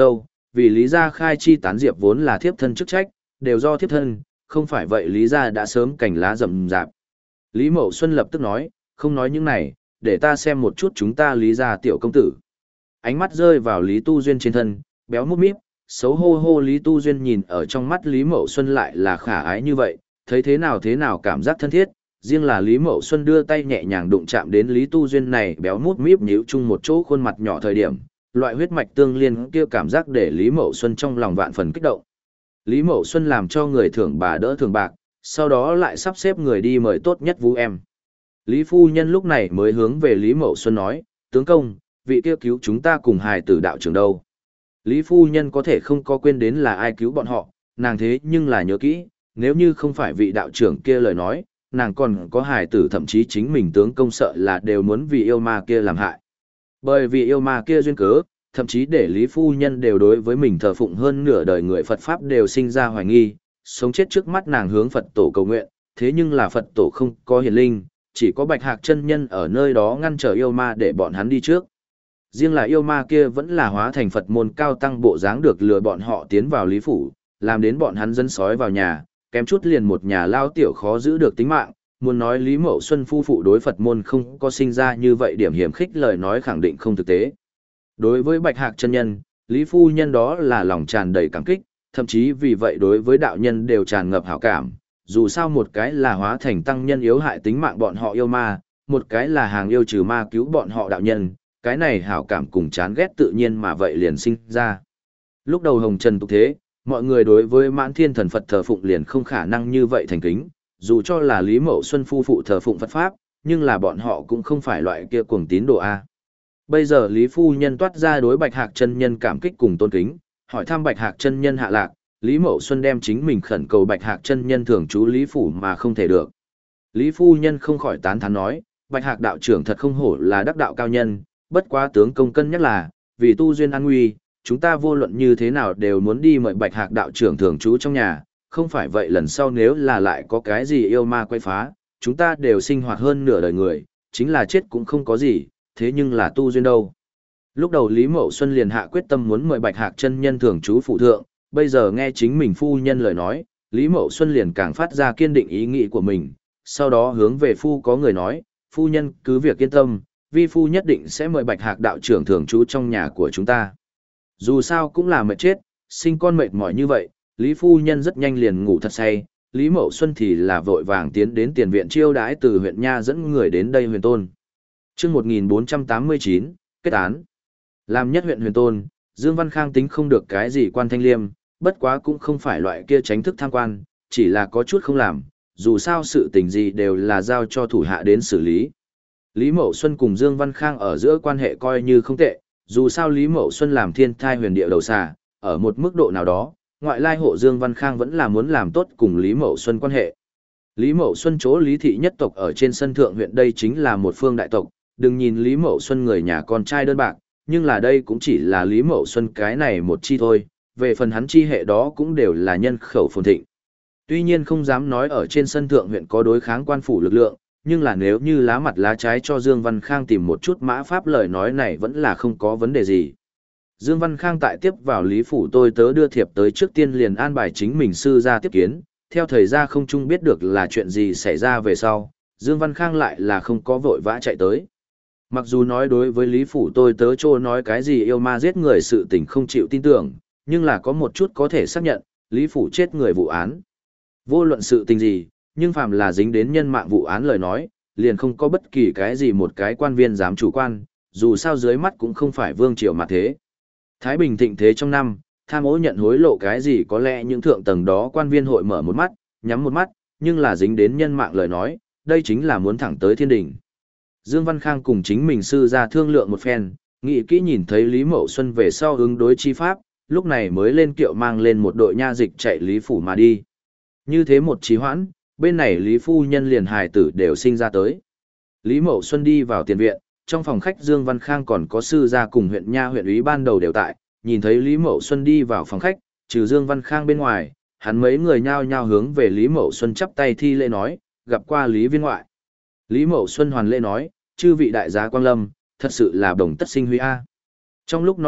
vì Lý gia khai chi tán diệp vốn là thiếp thân chức trách, đều do thiếp thân, không phải vậy Lý gia đã sớm cành lá rậm rạp. Lý Mậu Xuân lập tức nói, không nói những này, để ta xem một chút chúng ta Lý gia tiểu công tử. Ánh mắt rơi vào Lý Tu Duyên trên thân, béo múp míp, xấu hô hô Lý Tu Duyên nhìn ở trong mắt Lý Mậu Xuân lại là khả ái như vậy, thấy thế nào thế nào cảm giác thân thiết, riêng là Lý Mậu Xuân đưa tay nhẹ nhàng đụng chạm đến Lý Tu Duyên này béo mút míp nhíu chung một chỗ khuôn mặt nhỏ thời điểm, loại huyết mạch tương liên kia cảm giác để Lý Mậu Xuân trong lòng vạn phần kích động. Lý Mậu Xuân làm cho người thưởng bà đỡ thưởng bạc, sau đó lại sắp xếp người đi mời tốt nhất vũ em. Lý Phu Nhân lúc này mới hướng về Lý Mậu Xuân nói, tướng công, vị kia cứu chúng ta cùng hài tử đạo trưởng đâu. Lý Phu Nhân có thể không có quên đến là ai cứu bọn họ, nàng thế nhưng là nhớ kỹ, nếu như không phải vị đạo trưởng kia lời nói, nàng còn có hài tử thậm chí chính mình tướng công sợ là đều muốn vì yêu ma kia làm hại. Bởi vì yêu ma kia duyên cớ, thậm chí để Lý Phu Nhân đều đối với mình thờ phụng hơn nửa đời người Phật Pháp đều sinh ra hoài nghi, sống chết trước mắt nàng hướng Phật tổ cầu nguyện, thế nhưng là Phật tổ không có hiển linh, chỉ có Bạch Hạc chân nhân ở nơi đó ngăn trở yêu ma để bọn hắn đi trước. Riêng là yêu ma kia vẫn là hóa thành Phật môn cao tăng bộ dáng được lừa bọn họ tiến vào Lý Phủ, làm đến bọn hắn dân sói vào nhà, kém chút liền một nhà lao tiểu khó giữ được tính mạng, muốn nói Lý Mậu Xuân phu phụ đối Phật môn không có sinh ra như vậy điểm hiểm khích lời nói khẳng định không thực tế. Đối với Bạch Hạc chân nhân, Lý Phu Nhân đó là lòng tràn đầy cảm kích, thậm chí vì vậy đối với đạo nhân đều tràn ngập hảo cảm, dù sao một cái là hóa thành tăng nhân yếu hại tính mạng bọn họ yêu ma, một cái là hàng yêu trừ ma cứu bọn họ đạo nhân, cái này hảo cảm cùng chán ghét tự nhiên mà vậy liền sinh ra. Lúc đầu hồng trần tục thế, mọi người đối với Mãn Thiên thần Phật thờ phụng liền không khả năng như vậy thành kính, dù cho là Lý Mậu Xuân phu phụ thờ phụng Phật Pháp, nhưng là bọn họ cũng không phải loại kia cuồng tín đồ A. Bây giờ Lý Phu Nhân toát ra đối Bạch Hạc chân nhân cảm kích cùng tôn kính, hỏi thăm Bạch Hạc chân nhân hạ lạc, Lý Mậu Xuân đem chính mình khẩn cầu Bạch Hạc chân nhân thường trú Lý Phủ mà không thể được. Lý Phu Nhân không khỏi tán thán nói, Bạch Hạc đạo trưởng thật không hổ là đắc đạo cao nhân, bất quá tướng công cân nhắc là, vì tu duyên an nguy, chúng ta vô luận như thế nào đều muốn đi mời Bạch Hạc đạo trưởng thường trú trong nhà, không phải vậy lần sau nếu là lại có cái gì yêu ma quay phá, chúng ta đều sinh hoạt hơn nửa đời người, chính là chết cũng không có gì, thế nhưng là tu duyên đâu. Lúc đầu Lý Mậu Xuân liền hạ quyết tâm muốn mời Bạch Hạc chân nhân thường trú phụ thượng, bây giờ nghe chính mình phu nhân lời nói, Lý Mậu Xuân liền càng phát ra kiên định ý nghĩ của mình, sau đó hướng về phu có người nói, phu nhân cứ việc yên tâm, vi phu nhất định sẽ mời Bạch Hạc đạo trưởng thường trú trong nhà của chúng ta. Dù sao cũng là mệt chết, sinh con mệt mỏi như vậy, Lý phu nhân rất nhanh liền ngủ thật say, Lý Mậu Xuân thì là vội vàng tiến đến tiền viện chiêu đãi từ huyện Nha dẫn người đến đây Huyền Tôn. Chương một nghìn bốn trăm tám mươi chín, kết án. Làm nhất huyện Huyền Tôn, Dương Văn Khang tính không được cái gì quan thanh liêm, bất quá cũng không phải loại kia tránh thức tham quan, chỉ là có chút không làm, dù sao sự tình gì đều là giao cho thủ hạ đến xử lý. Lý Mậu Xuân cùng Dương Văn Khang ở giữa quan hệ coi như không tệ, dù sao Lý Mậu Xuân làm thiên thai huyền địa đầu xà, ở một mức độ nào đó, ngoại lai hộ Dương Văn Khang vẫn là muốn làm tốt cùng Lý Mậu Xuân quan hệ. Lý Mậu Xuân chỗ Lý thị nhất tộc ở trên sân thượng huyện đây chính là một phương đại tộc, đừng nhìn Lý Mậu Xuân người nhà con trai đơn bạc, nhưng là đây cũng chỉ là Lý Mậu Xuân cái này một chi thôi, về phần hắn chi hệ đó cũng đều là nhân khẩu phồn thịnh. Tuy nhiên không dám nói ở trên sân thượng huyện có đối kháng quan phủ lực lượng, nhưng là nếu như lá mặt lá trái cho Dương Văn Khang tìm một chút mã pháp lời nói này vẫn là không có vấn đề gì. Dương Văn Khang tại tiếp vào Lý Phủ tôi tớ đưa thiệp tới trước tiên liền an bài chính mình sư ra tiếp kiến, theo thời gian không chung biết được là chuyện gì xảy ra về sau, Dương Văn Khang lại là không có vội vã chạy tới. Mặc dù nói đối với Lý Phủ tôi tớ trô nói cái gì yêu ma giết người sự tình không chịu tin tưởng, nhưng là có một chút có thể xác nhận, Lý Phủ chết người vụ án. Vô luận sự tình gì, nhưng phàm là dính đến nhân mạng vụ án lời nói, liền không có bất kỳ cái gì một cái quan viên dám chủ quan, dù sao dưới mắt cũng không phải vương triều mà thế. Thái Bình thịnh thế trong năm, tham ô nhận hối lộ cái gì có lẽ những thượng tầng đó quan viên hội mở một mắt, nhắm một mắt, nhưng là dính đến nhân mạng lời nói, đây chính là muốn thẳng tới thiên đỉnh. Dương Văn Khang cùng chính mình sư ra thương lượng một phen, nghĩ kỹ nhìn thấy Lý Mậu Xuân về sau ứng đối chi pháp, lúc này mới lên kiệu mang lên một đội nha dịch chạy Lý Phủ mà đi. Như thế một trí hoãn, bên này Lý Phu Nhân liền hài tử đều sinh ra tới. Lý Mậu Xuân đi vào tiền viện, trong phòng khách Dương Văn Khang còn có sư gia cùng huyện nha huyện úy ban đầu đều tại, nhìn thấy Lý Mậu Xuân đi vào phòng khách, trừ Dương Văn Khang bên ngoài, hắn mấy người nhao nhao hướng về Lý Mậu Xuân chắp tay thi lễ nói, gặp qua Lý viên ngoại. Lý Mậu Xuân hoàn lễ nói, chư vị đại gia Quang Lâm, thật sự là đồng tất sinh huy a. Trong lúc nói chuyện,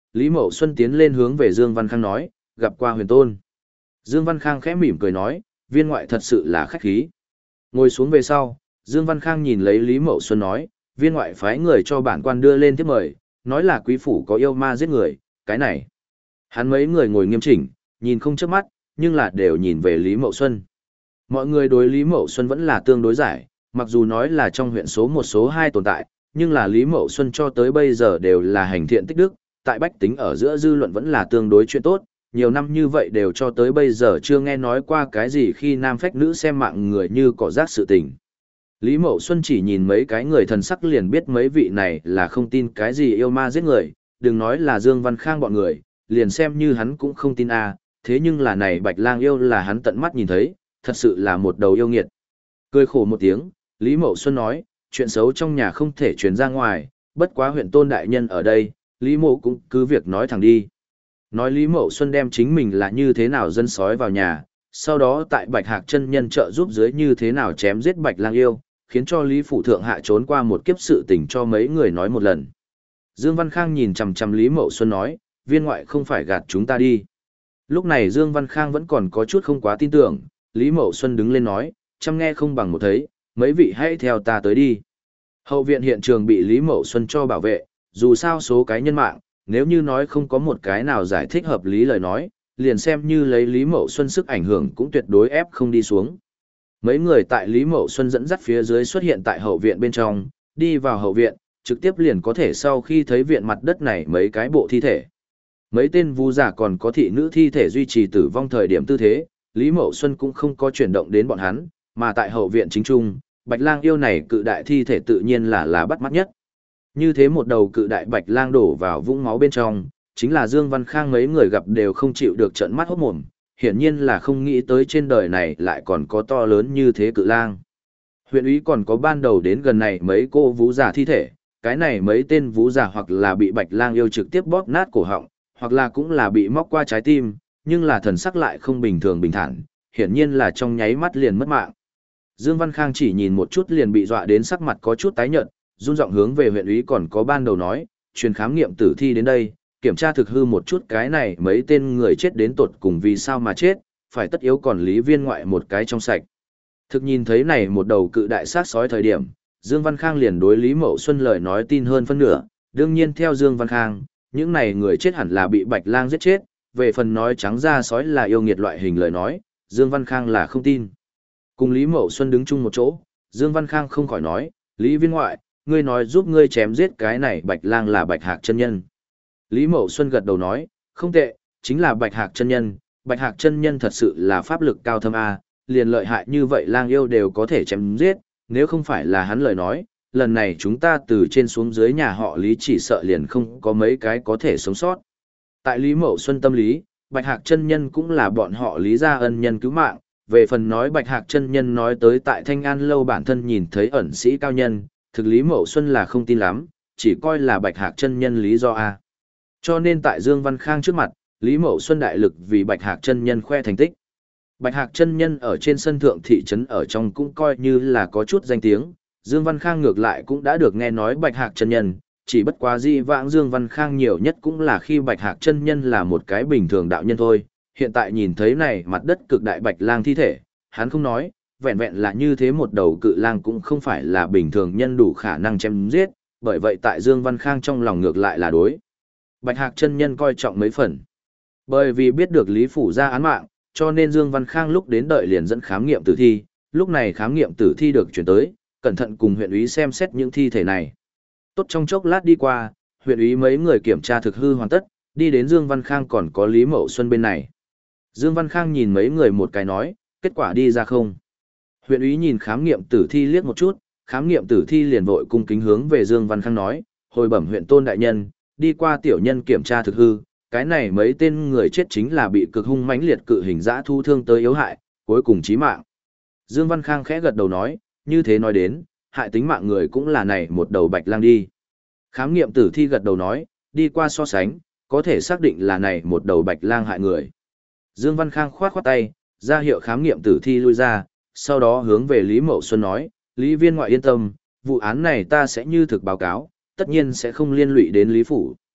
Lý Mậu Xuân tiến lên hướng về Dương Văn Khang nói, gặp qua huyền tôn. Dương Văn Khang khẽ mỉm cười nói, viên ngoại thật sự là khách khí. Ngồi xuống về sau, Dương Văn Khang nhìn lấy Lý Mậu Xuân nói, viên ngoại phái người cho bản quan đưa lên tiếp mời, nói là quý phủ có yêu ma giết người, cái này. Hắn mấy người ngồi nghiêm chỉnh, nhìn không chớp mắt, nhưng là đều nhìn về Lý Mậu Xuân. Mọi người đối Lý Mậu Xuân vẫn là tương đối giải, mặc dù nói là trong huyện số một số hai tồn tại, nhưng là Lý Mậu Xuân cho tới bây giờ đều là hành thiện tích đức, tại bách tính ở giữa dư luận vẫn là tương đối chuyện tốt, nhiều năm như vậy đều cho tới bây giờ chưa nghe nói qua cái gì khi nam phách nữ xem mạng người như cỏ rác sự tình. Lý Mậu Xuân chỉ nhìn mấy cái người thần sắc liền biết mấy vị này là không tin cái gì yêu ma giết người, đừng nói là Dương Văn Khang bọn người, liền xem như hắn cũng không tin a, thế nhưng là này Bạch Lang yêu là hắn tận mắt nhìn thấy, thật sự là một đầu yêu nghiệt. Cười khổ một tiếng, Lý Mậu Xuân nói, chuyện xấu trong nhà không thể truyền ra ngoài, bất quá huyện tôn đại nhân ở đây, Lý Mộ cũng cứ việc nói thẳng đi. Nói Lý Mậu Xuân đem chính mình là như thế nào dân sói vào nhà, sau đó tại Bạch Hạc chân nhân trợ giúp dưới như thế nào chém giết Bạch Lang yêu, khiến cho Lý Phủ Thượng hạ trốn qua một kiếp sự tình cho mấy người nói một lần. Dương Văn Khang nhìn chằm chằm Lý Mậu Xuân nói, viên ngoại không phải gạt chúng ta đi. Lúc này Dương Văn Khang vẫn còn có chút không quá tin tưởng, Lý Mậu Xuân đứng lên nói, chăm nghe không bằng một thấy, mấy vị hãy theo ta tới đi. Hậu viện hiện trường bị Lý Mậu Xuân cho bảo vệ, dù sao số cái nhân mạng, nếu như nói không có một cái nào giải thích hợp lý lời nói, liền xem như lấy Lý Mậu Xuân sức ảnh hưởng cũng tuyệt đối ép không đi xuống. Mấy người tại Lý Mậu Xuân dẫn dắt phía dưới xuất hiện tại hậu viện bên trong, đi vào hậu viện, trực tiếp liền có thể sau khi thấy viện mặt đất này mấy cái bộ thi thể. Mấy tên vu giả còn có thị nữ thi thể duy trì tử vong thời điểm tư thế, Lý Mậu Xuân cũng không có chuyển động đến bọn hắn, mà tại hậu viện chính trung, Bạch Lang yêu này cự đại thi thể tự nhiên là là bắt mắt nhất. Như thế một đầu cự đại Bạch Lang đổ vào vũng máu bên trong, chính là Dương Văn Khang mấy người gặp đều không chịu được trợn mắt hốt mồm, hiển nhiên là không nghĩ tới trên đời này lại còn có to lớn như thế cự lang. Huyện úy còn có ban đầu đến gần này mấy cô vũ giả thi thể, cái này mấy tên vũ giả hoặc là bị Bạch Lang yêu trực tiếp bóp nát cổ họng, hoặc là cũng là bị móc qua trái tim, nhưng là thần sắc lại không bình thường bình thản, hiển nhiên là trong nháy mắt liền mất mạng. Dương Văn Khang chỉ nhìn một chút liền bị dọa đến sắc mặt có chút tái nhợt, run giọng hướng về huyện úy còn có ban đầu nói, truyền khám nghiệm tử thi đến đây, kiểm tra thực hư một chút cái này mấy tên người chết đến tột cùng vì sao mà chết, phải tất yếu còn Lý viên ngoại một cái trong sạch. Thực nhìn thấy này một đầu cự đại sát sói thời điểm, Dương Văn Khang liền đối Lý Mậu Xuân lời nói tin hơn phân nửa, đương nhiên theo Dương Văn Khang, những này người chết hẳn là bị Bạch Lang giết chết, về phần nói trắng ra sói là yêu nghiệt loại hình lời nói, Dương Văn Khang là không tin. Cùng Lý Mậu Xuân đứng chung một chỗ, Dương Văn Khang không khỏi nói, Lý viên ngoại, ngươi nói giúp ngươi chém giết cái này Bạch Lang là Bạch Hạc chân nhân. Lý Mậu Xuân gật đầu nói, không tệ, chính là Bạch Hạc chân nhân, Bạch Hạc chân nhân thật sự là pháp lực cao thâm a, liền lợi hại như vậy lang yêu đều có thể chém giết, nếu không phải là hắn lời nói, lần này chúng ta từ trên xuống dưới nhà họ Lý chỉ sợ liền không có mấy cái có thể sống sót. Tại Lý Mậu Xuân tâm lý, Bạch Hạc chân nhân cũng là bọn họ Lý gia ân nhân cứu mạng, về phần nói Bạch Hạc chân nhân nói tới tại Thanh An lâu bản thân nhìn thấy ẩn sĩ cao nhân, thực Lý Mậu Xuân là không tin lắm, chỉ coi là Bạch Hạc chân nhân lý do a. Cho nên tại Dương Văn Khang trước mặt, Lý Mậu Xuân đại lực vì Bạch Hạc chân nhân khoe thành tích. Bạch Hạc chân nhân ở trên sân thượng thị trấn ở trong cũng coi như là có chút danh tiếng, Dương Văn Khang ngược lại cũng đã được nghe nói Bạch Hạc chân nhân, chỉ bất quá di vãng Dương Văn Khang nhiều nhất cũng là khi Bạch Hạc chân nhân là một cái bình thường đạo nhân thôi, hiện tại nhìn thấy này mặt đất cực đại Bạch Lang thi thể, hắn không nói, vẹn vẹn là như thế một đầu cự lang cũng không phải là bình thường nhân đủ khả năng chém giết, bởi vậy tại Dương Văn Khang trong lòng ngược lại là đối Bạch Hạc chân nhân coi trọng mấy phần. Bởi vì biết được Lý phủ ra án mạng, cho nên Dương Văn Khang lúc đến đợi liền dẫn khám nghiệm tử thi, lúc này khám nghiệm tử thi được chuyển tới, cẩn thận cùng huyện úy xem xét những thi thể này. Tốt trong chốc lát đi qua, huyện úy mấy người kiểm tra thực hư hoàn tất, đi đến Dương Văn Khang còn có Lý Mậu Xuân bên này. Dương Văn Khang nhìn mấy người một cái nói, kết quả đi ra không? Huyện úy nhìn khám nghiệm tử thi liếc một chút, khám nghiệm tử thi liền vội cung kính hướng về Dương Văn Khang nói, hồi bẩm huyện tôn đại nhân, đi qua tiểu nhân kiểm tra thực hư, cái này mấy tên người chết chính là bị cực hung mãnh liệt cự hình dã thu thương tới yếu hại, cuối cùng chí mạng. Dương Văn Khang khẽ gật đầu nói, như thế nói đến, hại tính mạng người cũng là này một đầu Bạch Lang đi. Khám nghiệm tử thi gật đầu nói, đi qua so sánh, có thể xác định là này một đầu Bạch Lang hại người. Dương Văn Khang khoát khoát tay, ra hiệu khám nghiệm tử thi lui ra, sau đó hướng về Lý Mậu Xuân nói, Lý viên ngoại yên tâm, vụ án này ta sẽ như thực báo cáo, tất nhiên sẽ không liên lụy đến Lý phủ.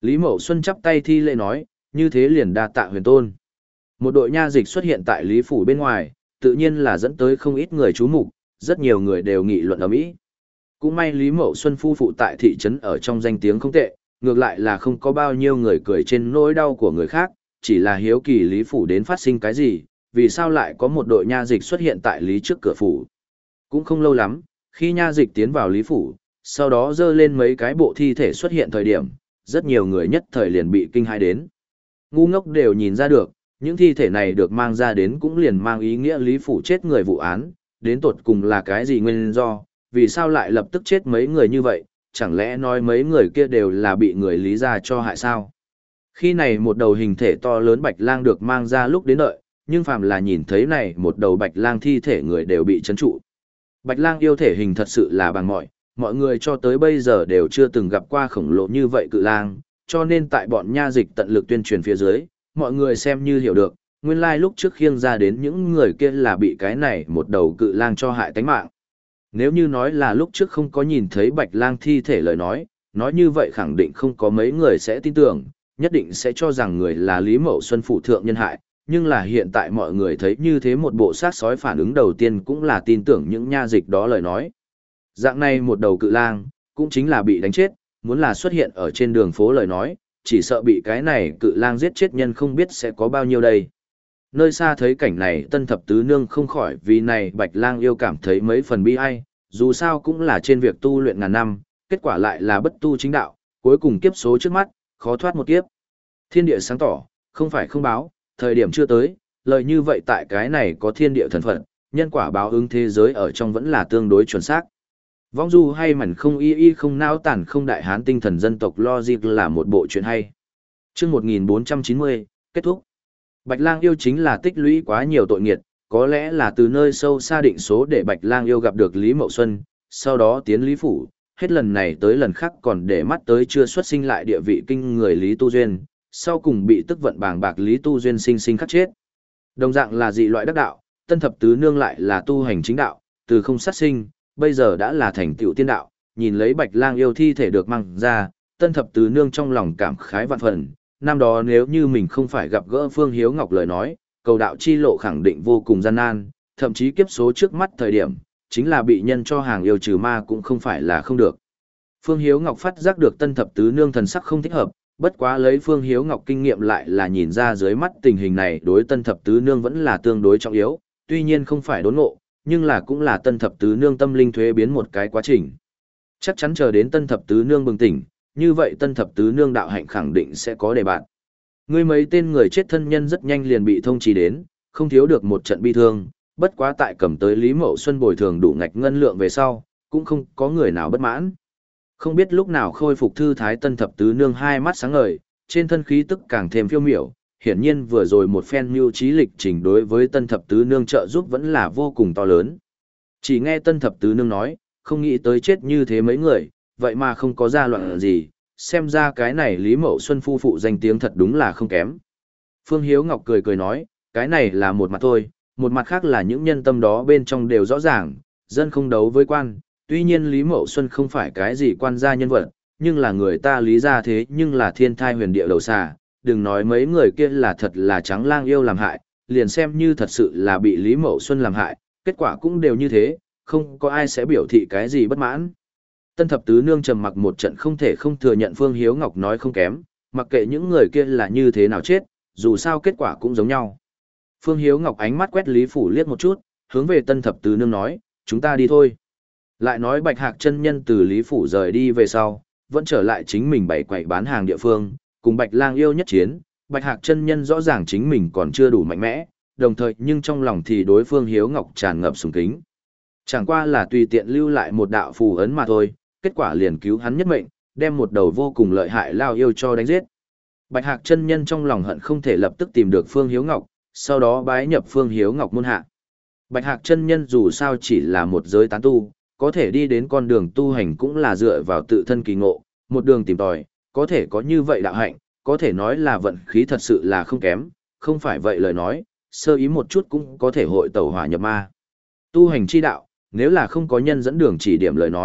Lý Mậu Xuân chắp tay thi lễ nói, như thế liền đa tạ huyền tôn. Một đội nha dịch xuất hiện tại Lý Phủ bên ngoài, tự nhiên là dẫn tới không ít người chú mục, rất nhiều người đều nghị luận ầm ĩ. Cũng may Lý Mậu Xuân phu phụ tại thị trấn ở trong danh tiếng không tệ, ngược lại là không có bao nhiêu người cười trên nỗi đau của người khác, chỉ là hiếu kỳ Lý Phủ đến phát sinh cái gì, vì sao lại có một đội nha dịch xuất hiện tại Lý trước cửa phủ. Cũng không lâu lắm, khi nha dịch tiến vào Lý Phủ, sau đó dơ lên mấy cái bộ thi thể xuất hiện thời điểm, rất nhiều người nhất thời liền bị kinh hãi đến. Ngu ngốc đều nhìn ra được, những thi thể này được mang ra đến cũng liền mang ý nghĩa Lý Phủ chết người vụ án, đến tột cùng là cái gì nguyên do, vì sao lại lập tức chết mấy người như vậy, chẳng lẽ nói mấy người kia đều là bị người Lý gia cho hại sao? Khi này một đầu hình thể to lớn bạch lang được mang ra lúc đến đợi, nhưng phàm là nhìn thấy này một đầu bạch lang thi thể người đều bị chấn trụ. Bạch lang yêu thể hình thật sự là bằng mọi, mọi người cho tới bây giờ đều chưa từng gặp qua khổng lồ như vậy cự lang, cho nên tại bọn nha dịch tận lực tuyên truyền phía dưới, mọi người xem như hiểu được, nguyên lai lúc trước khiêng ra đến những người kia là bị cái này một đầu cự lang cho hại tánh mạng. Nếu như nói là lúc trước không có nhìn thấy bạch lang thi thể lời nói, nói như vậy khẳng định không có mấy người sẽ tin tưởng, nhất định sẽ cho rằng người là Lý Mậu Xuân phụ thượng nhân hại, nhưng là hiện tại mọi người thấy như thế một bộ sát sói phản ứng đầu tiên cũng là tin tưởng những nha dịch đó lời nói. Dạng này một đầu cự lang, cũng chính là bị đánh chết, muốn là xuất hiện ở trên đường phố lời nói, chỉ sợ bị cái này cự lang giết chết nhân không biết sẽ có bao nhiêu đây. Nơi xa thấy cảnh này tân thập tứ nương không khỏi vì này bạch lang yêu cảm thấy mấy phần bi ai, dù sao cũng là trên việc tu luyện ngàn năm, kết quả lại là bất tu chính đạo, cuối cùng kiếp số trước mắt, khó thoát một kiếp. Thiên địa sáng tỏ, không phải không báo, thời điểm chưa tới, lời như vậy tại cái này có thiên địa thần phận, nhân quả báo ứng thế giới ở trong vẫn là tương đối chuẩn xác. Vong du hay mảnh không y y không nao tản không đại hán tinh thần dân tộc logic là một bộ chuyện hay. Chương một nghìn bốn trăm chín mươi, kết thúc. Bạch lang yêu chính là tích lũy quá nhiều tội nghiệt, có lẽ là từ nơi sâu xa định số để Bạch lang yêu gặp được Lý Mậu Xuân, sau đó tiến Lý Phủ, hết lần này tới lần khác còn để mắt tới chưa xuất sinh lại địa vị kinh người Lý Tu Duyên, sau cùng bị tức vận bàng bạc Lý Tu Duyên sinh sinh khắc chết. Đồng dạng là dị loại đắc đạo, tân thập tứ nương lại là tu hành chính đạo, từ không sát sinh, bây giờ đã là thành tựu tiên đạo, nhìn lấy Bạch lang yêu thi thể được mang ra, tân thập tứ nương trong lòng cảm khái vạn phần, năm đó nếu như mình không phải gặp gỡ Phương Hiếu Ngọc lời nói, cầu đạo chi lộ khẳng định vô cùng gian nan, thậm chí kiếp số trước mắt thời điểm, chính là bị nhân cho hàng yêu trừ ma cũng không phải là không được. Phương Hiếu Ngọc phát giác được tân thập tứ nương thần sắc không thích hợp, bất quá lấy Phương Hiếu Ngọc kinh nghiệm lại là nhìn ra dưới mắt tình hình này đối tân thập tứ nương vẫn là tương đối trọng yếu, tuy nhiên không phải đốn ngộ, nhưng là cũng là tân thập tứ nương tâm linh thuế biến một cái quá trình. Chắc chắn chờ đến tân thập tứ nương bừng tỉnh, như vậy tân thập tứ nương đạo hạnh khẳng định sẽ có đề bạn. Ngươi mấy tên người chết thân nhân rất nhanh liền bị thông trì đến, không thiếu được một trận bi thương, bất quá tại cầm tới Lý Mậu Xuân bồi thường đủ ngạch ngân lượng về sau, cũng không có người nào bất mãn. Không biết lúc nào khôi phục thư thái tân thập tứ nương hai mắt sáng ngời, trên thân khí tức càng thêm phiêu miểu, hiển nhiên vừa rồi một phen mưu trí lịch trình đối với tân thập tứ nương trợ giúp vẫn là vô cùng to lớn. Chỉ nghe tân thập tứ nương nói, không nghĩ tới chết như thế mấy người, vậy mà không có ra loạn gì, xem ra cái này Lý Mậu Xuân phu phụ danh tiếng thật đúng là không kém. Phương Hiếu Ngọc cười cười nói, cái này là một mặt thôi, một mặt khác là những nhân tâm đó bên trong đều rõ ràng, dân không đấu với quan, tuy nhiên Lý Mậu Xuân không phải cái gì quan gia nhân vật, nhưng là người ta lý ra thế nhưng là thiên thai huyền địa đầu xà, đừng nói mấy người kia là thật là trắng lang yêu làm hại, liền xem như thật sự là bị Lý Mậu Xuân làm hại, kết quả cũng đều như thế, không có ai sẽ biểu thị cái gì bất mãn. Tân thập tứ nương trầm mặc một trận không thể không thừa nhận Phương Hiếu Ngọc nói không kém, mặc kệ những người kia là như thế nào chết, dù sao kết quả cũng giống nhau. Phương Hiếu Ngọc ánh mắt quét Lý Phủ liếc một chút, hướng về tân thập tứ nương nói, chúng ta đi thôi. Lại nói Bạch Hạc chân nhân từ Lý Phủ rời đi về sau, vẫn trở lại chính mình bày quậy bán hàng địa phương, cùng Bạch Lang yêu nhất chiến, Bạch Hạc chân nhân rõ ràng chính mình còn chưa đủ mạnh mẽ, đồng thời nhưng trong lòng thì đối Phương Hiếu Ngọc tràn ngập sùng kính. Chẳng qua là tùy tiện lưu lại một đạo phù ấn mà thôi, kết quả liền cứu hắn nhất mệnh, đem một đầu vô cùng lợi hại lao yêu cho đánh giết. Bạch Hạc chân nhân trong lòng hận không thể lập tức tìm được Phương Hiếu Ngọc, sau đó bái nhập Phương Hiếu Ngọc môn hạ. Bạch Hạc chân nhân dù sao chỉ là một giới tán tu, có thể đi đến con đường tu hành cũng là dựa vào tự thân kỳ ngộ, một đường tìm tòi, có thể có như vậy đạo hạnh, có thể nói là vận khí thật sự là không kém, không phải vậy lời nói, sơ ý một chút cũng có thể hội tẩu hỏa nhập ma. Tu hành chi đạo, nếu là không có nhân dẫn đường chỉ điểm lời nói,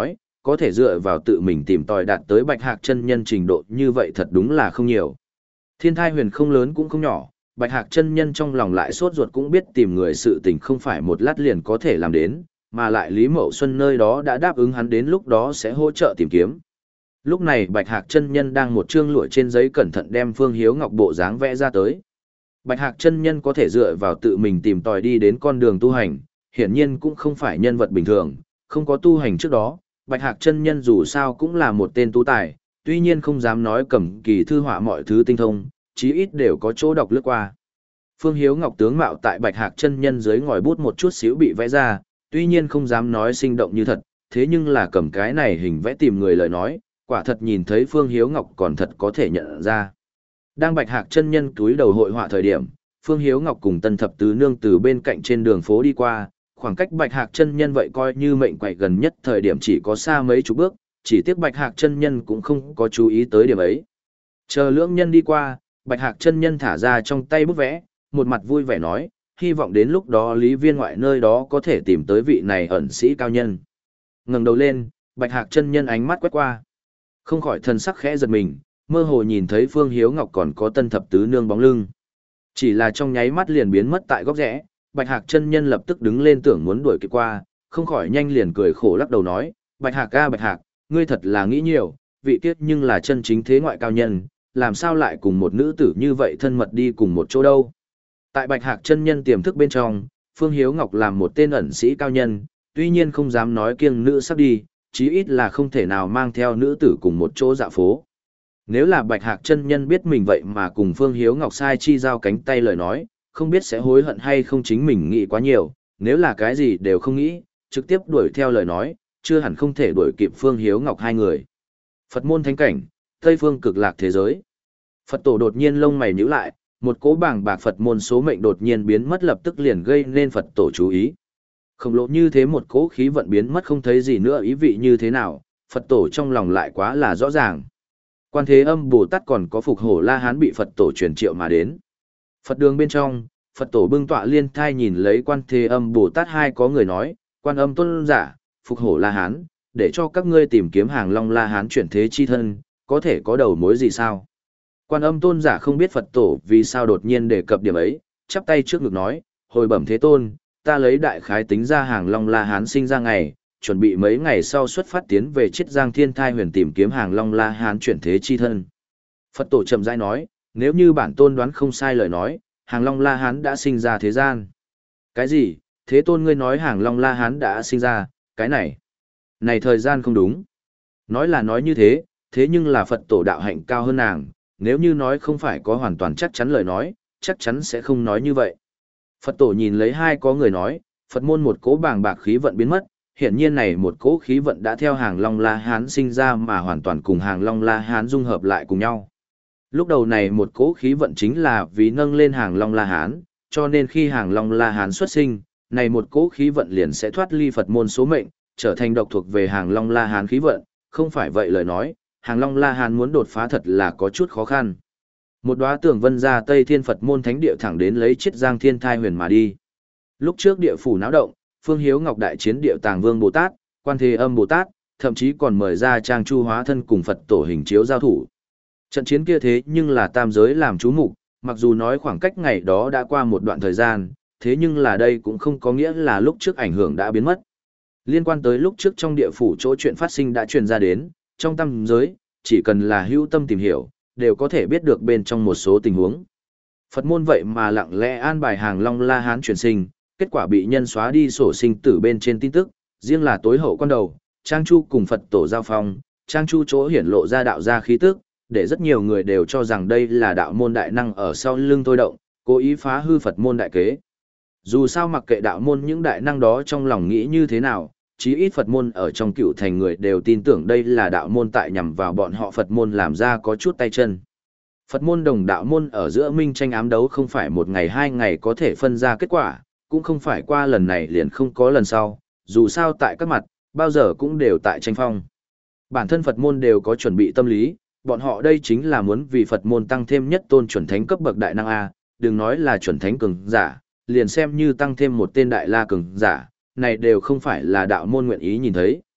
có thể dựa vào tự mình tìm tòi đạt tới Bạch Hạc chân nhân trình độ như vậy thật đúng là không nhiều. Thiên thai huyền không lớn cũng không nhỏ, Bạch Hạc chân nhân trong lòng lại sốt ruột cũng biết tìm người sự tình không phải một lát liền có thể làm đến, mà lại Lý Mậu Xuân nơi đó đã đáp ứng hắn đến lúc đó sẽ hỗ trợ tìm kiếm. Lúc này Bạch Hạc chân nhân đang một chương lụa trên giấy cẩn thận đem Phương Hiếu Ngọc bộ dáng vẽ ra tới. Bạch Hạc chân nhân có thể dựa vào tự mình tìm tòi đi đến con đường tu hành, hiển nhiên cũng không phải nhân vật bình thường, không có tu hành trước đó, Bạch Hạc chân nhân dù sao cũng là một tên tú tài, tuy nhiên không dám nói cầm kỳ thư họa mọi thứ tinh thông, chí ít đều có chỗ đọc lướt qua. Phương Hiếu Ngọc tướng mạo tại Bạch Hạc chân nhân dưới ngòi bút một chút xíu bị vẽ ra, tuy nhiên không dám nói sinh động như thật, thế nhưng là cầm cái này hình vẽ tìm người lời nói, quả thật nhìn thấy Phương Hiếu Ngọc còn thật có thể nhận ra. Đang Bạch Hạc chân nhân túi đầu hội họa thời điểm, Phương Hiếu Ngọc cùng Tân Thập Tứ Nương từ bên cạnh trên đường phố đi qua, khoảng cách Bạch Hạc chân nhân vậy coi như mệnh quậy gần nhất thời điểm chỉ có xa mấy chục bước, chỉ tiếc Bạch Hạc chân nhân cũng không có chú ý tới điểm ấy. Chờ lưỡng nhân đi qua, Bạch Hạc chân nhân thả ra trong tay bút vẽ, một mặt vui vẻ nói, hy vọng đến lúc đó Lý Viên ngoại nơi đó có thể tìm tới vị này ẩn sĩ cao nhân. Ngẩng đầu lên, Bạch Hạc chân nhân ánh mắt quét qua, không khỏi thần sắc khẽ giật mình, mơ hồ nhìn thấy Phương Hiếu Ngọc còn có Tân Thập Tứ Nương bóng lưng. Chỉ là trong nháy mắt liền biến mất tại góc rẽ, Bạch Hạc chân nhân lập tức đứng lên tưởng muốn đuổi kịp qua, không khỏi nhanh liền cười khổ lắc đầu nói, Bạch Hạc ca Bạch Hạc, ngươi thật là nghĩ nhiều, vị tiết nhưng là chân chính thế ngoại cao nhân, làm sao lại cùng một nữ tử như vậy thân mật đi cùng một chỗ đâu. Tại Bạch Hạc chân nhân tiềm thức bên trong, Phương Hiếu Ngọc làm một tên ẩn sĩ cao nhân, tuy nhiên không dám nói kiêng nữ sắp đi, chí ít là không thể nào mang theo nữ tử cùng một chỗ dạo phố. Nếu là Bạch Hạc chân nhân biết mình vậy mà cùng Phương Hiếu Ngọc sai chi giao cánh tay lời nói, không biết sẽ hối hận hay không chính mình nghĩ quá nhiều, nếu là cái gì đều không nghĩ, trực tiếp đuổi theo lời nói, chưa hẳn không thể đuổi kịp Phương Hiếu Ngọc hai người. Phật môn thánh cảnh, Tây phương cực lạc thế giới. Phật tổ đột nhiên lông mày nhíu lại, một cỗ bảng bạc Phật môn số mệnh đột nhiên biến mất lập tức liền gây nên Phật tổ chú ý. Khổng lồ như thế một cỗ khí vận biến mất không thấy gì nữa ý vị như thế nào, Phật tổ trong lòng lại quá là rõ ràng. Quan Thế Âm Bồ Tát còn có Phục Hổ La Hán bị Phật tổ truyền triệu mà đến. Phật đường bên trong, Phật tổ bưng tọa liên thai nhìn lấy Quan Thế Âm Bồ Tát hai có người nói, Quan Âm Tôn giả, Phục Hổ La Hán, để cho các ngươi tìm kiếm Hàng Long La Hán chuyển thế chi thân, có thể có đầu mối gì sao? Quan Âm Tôn giả không biết Phật tổ vì sao đột nhiên đề cập điểm ấy, chắp tay trước ngực nói, hồi bẩm Thế Tôn, ta lấy đại khái tính ra Hàng Long La Hán sinh ra ngày, chuẩn bị mấy ngày sau xuất phát tiến về Chiết Giang Thiên Thai Huyền tìm kiếm Hàng Long La Hán chuyển thế chi thân. Phật tổ chậm rãi nói, nếu như bản tôn đoán không sai lời nói, Hàng Long La Hán đã sinh ra thế gian. Cái gì? Thế Tôn ngươi nói Hàng Long La Hán đã sinh ra, cái này. Này thời gian không đúng. Nói là nói như thế, thế nhưng là Phật tổ đạo hạnh cao hơn nàng, nếu như nói không phải có hoàn toàn chắc chắn lời nói, chắc chắn sẽ không nói như vậy. Phật tổ nhìn lấy hai có người nói, Phật môn một cỗ bàng bạc khí vận biến mất, hiển nhiên này một cỗ khí vận đã theo Hàng Long La Hán sinh ra mà hoàn toàn cùng Hàng Long La Hán dung hợp lại cùng nhau. Lúc đầu này một cỗ khí vận chính là vì nâng lên Hàng Long La Hán, cho nên khi Hàng Long La Hán xuất sinh, này một cỗ khí vận liền sẽ thoát ly Phật môn số mệnh, trở thành độc thuộc về Hàng Long La Hán khí vận, không phải vậy lời nói, Hàng Long La Hán muốn đột phá thật là có chút khó khăn. Một đóa tường vân ra Tây Thiên Phật môn thánh địa thẳng đến lấy Chiết Giang Thiên Thai Huyền mà đi. Lúc trước địa phủ náo động, Phương Hiếu Ngọc đại chiến địa Tàng Vương Bồ Tát, Quan Thế Âm Bồ Tát, thậm chí còn mời ra Trang Chu hóa thân cùng Phật tổ hình chiếu giao thủ. Trận chiến kia thế nhưng là tam giới làm chú mục, mặc dù nói khoảng cách ngày đó đã qua một đoạn thời gian, thế nhưng là đây cũng không có nghĩa là lúc trước ảnh hưởng đã biến mất. Liên quan tới lúc trước trong địa phủ chỗ chuyện phát sinh đã truyền ra đến, trong tam giới, chỉ cần là hữu tâm tìm hiểu, đều có thể biết được bên trong một số tình huống. Phật môn vậy mà lặng lẽ an bài Hàng Long La Hán chuyển sinh, kết quả bị nhân xóa đi sổ sinh tử bên trên tin tức, riêng là tối hậu quan đầu, Trang Chu cùng Phật tổ giao phong, Trang Chu chỗ hiển lộ ra đạo gia khí tức, để rất nhiều người đều cho rằng đây là đạo môn đại năng ở sau lưng thôi động, cố ý phá hư Phật môn đại kế. Dù sao mặc kệ đạo môn những đại năng đó trong lòng nghĩ như thế nào, chí ít Phật môn ở trong cựu thành người đều tin tưởng đây là đạo môn tại nhằm vào bọn họ Phật môn làm ra có chút tay chân. Phật môn đồng đạo môn ở giữa minh tranh ám đấu không phải một ngày hai ngày có thể phân ra kết quả, cũng không phải qua lần này liền không có lần sau, dù sao tại các mặt, bao giờ cũng đều tại tranh phong. Bản thân Phật môn đều có chuẩn bị tâm lý, bọn họ đây chính là muốn vì Phật môn tăng thêm nhất tôn chuẩn thánh cấp bậc đại năng A, đừng nói là chuẩn thánh cường giả, liền xem như tăng thêm một tên đại la cường giả, này đều không phải là đạo môn nguyện ý nhìn thấy.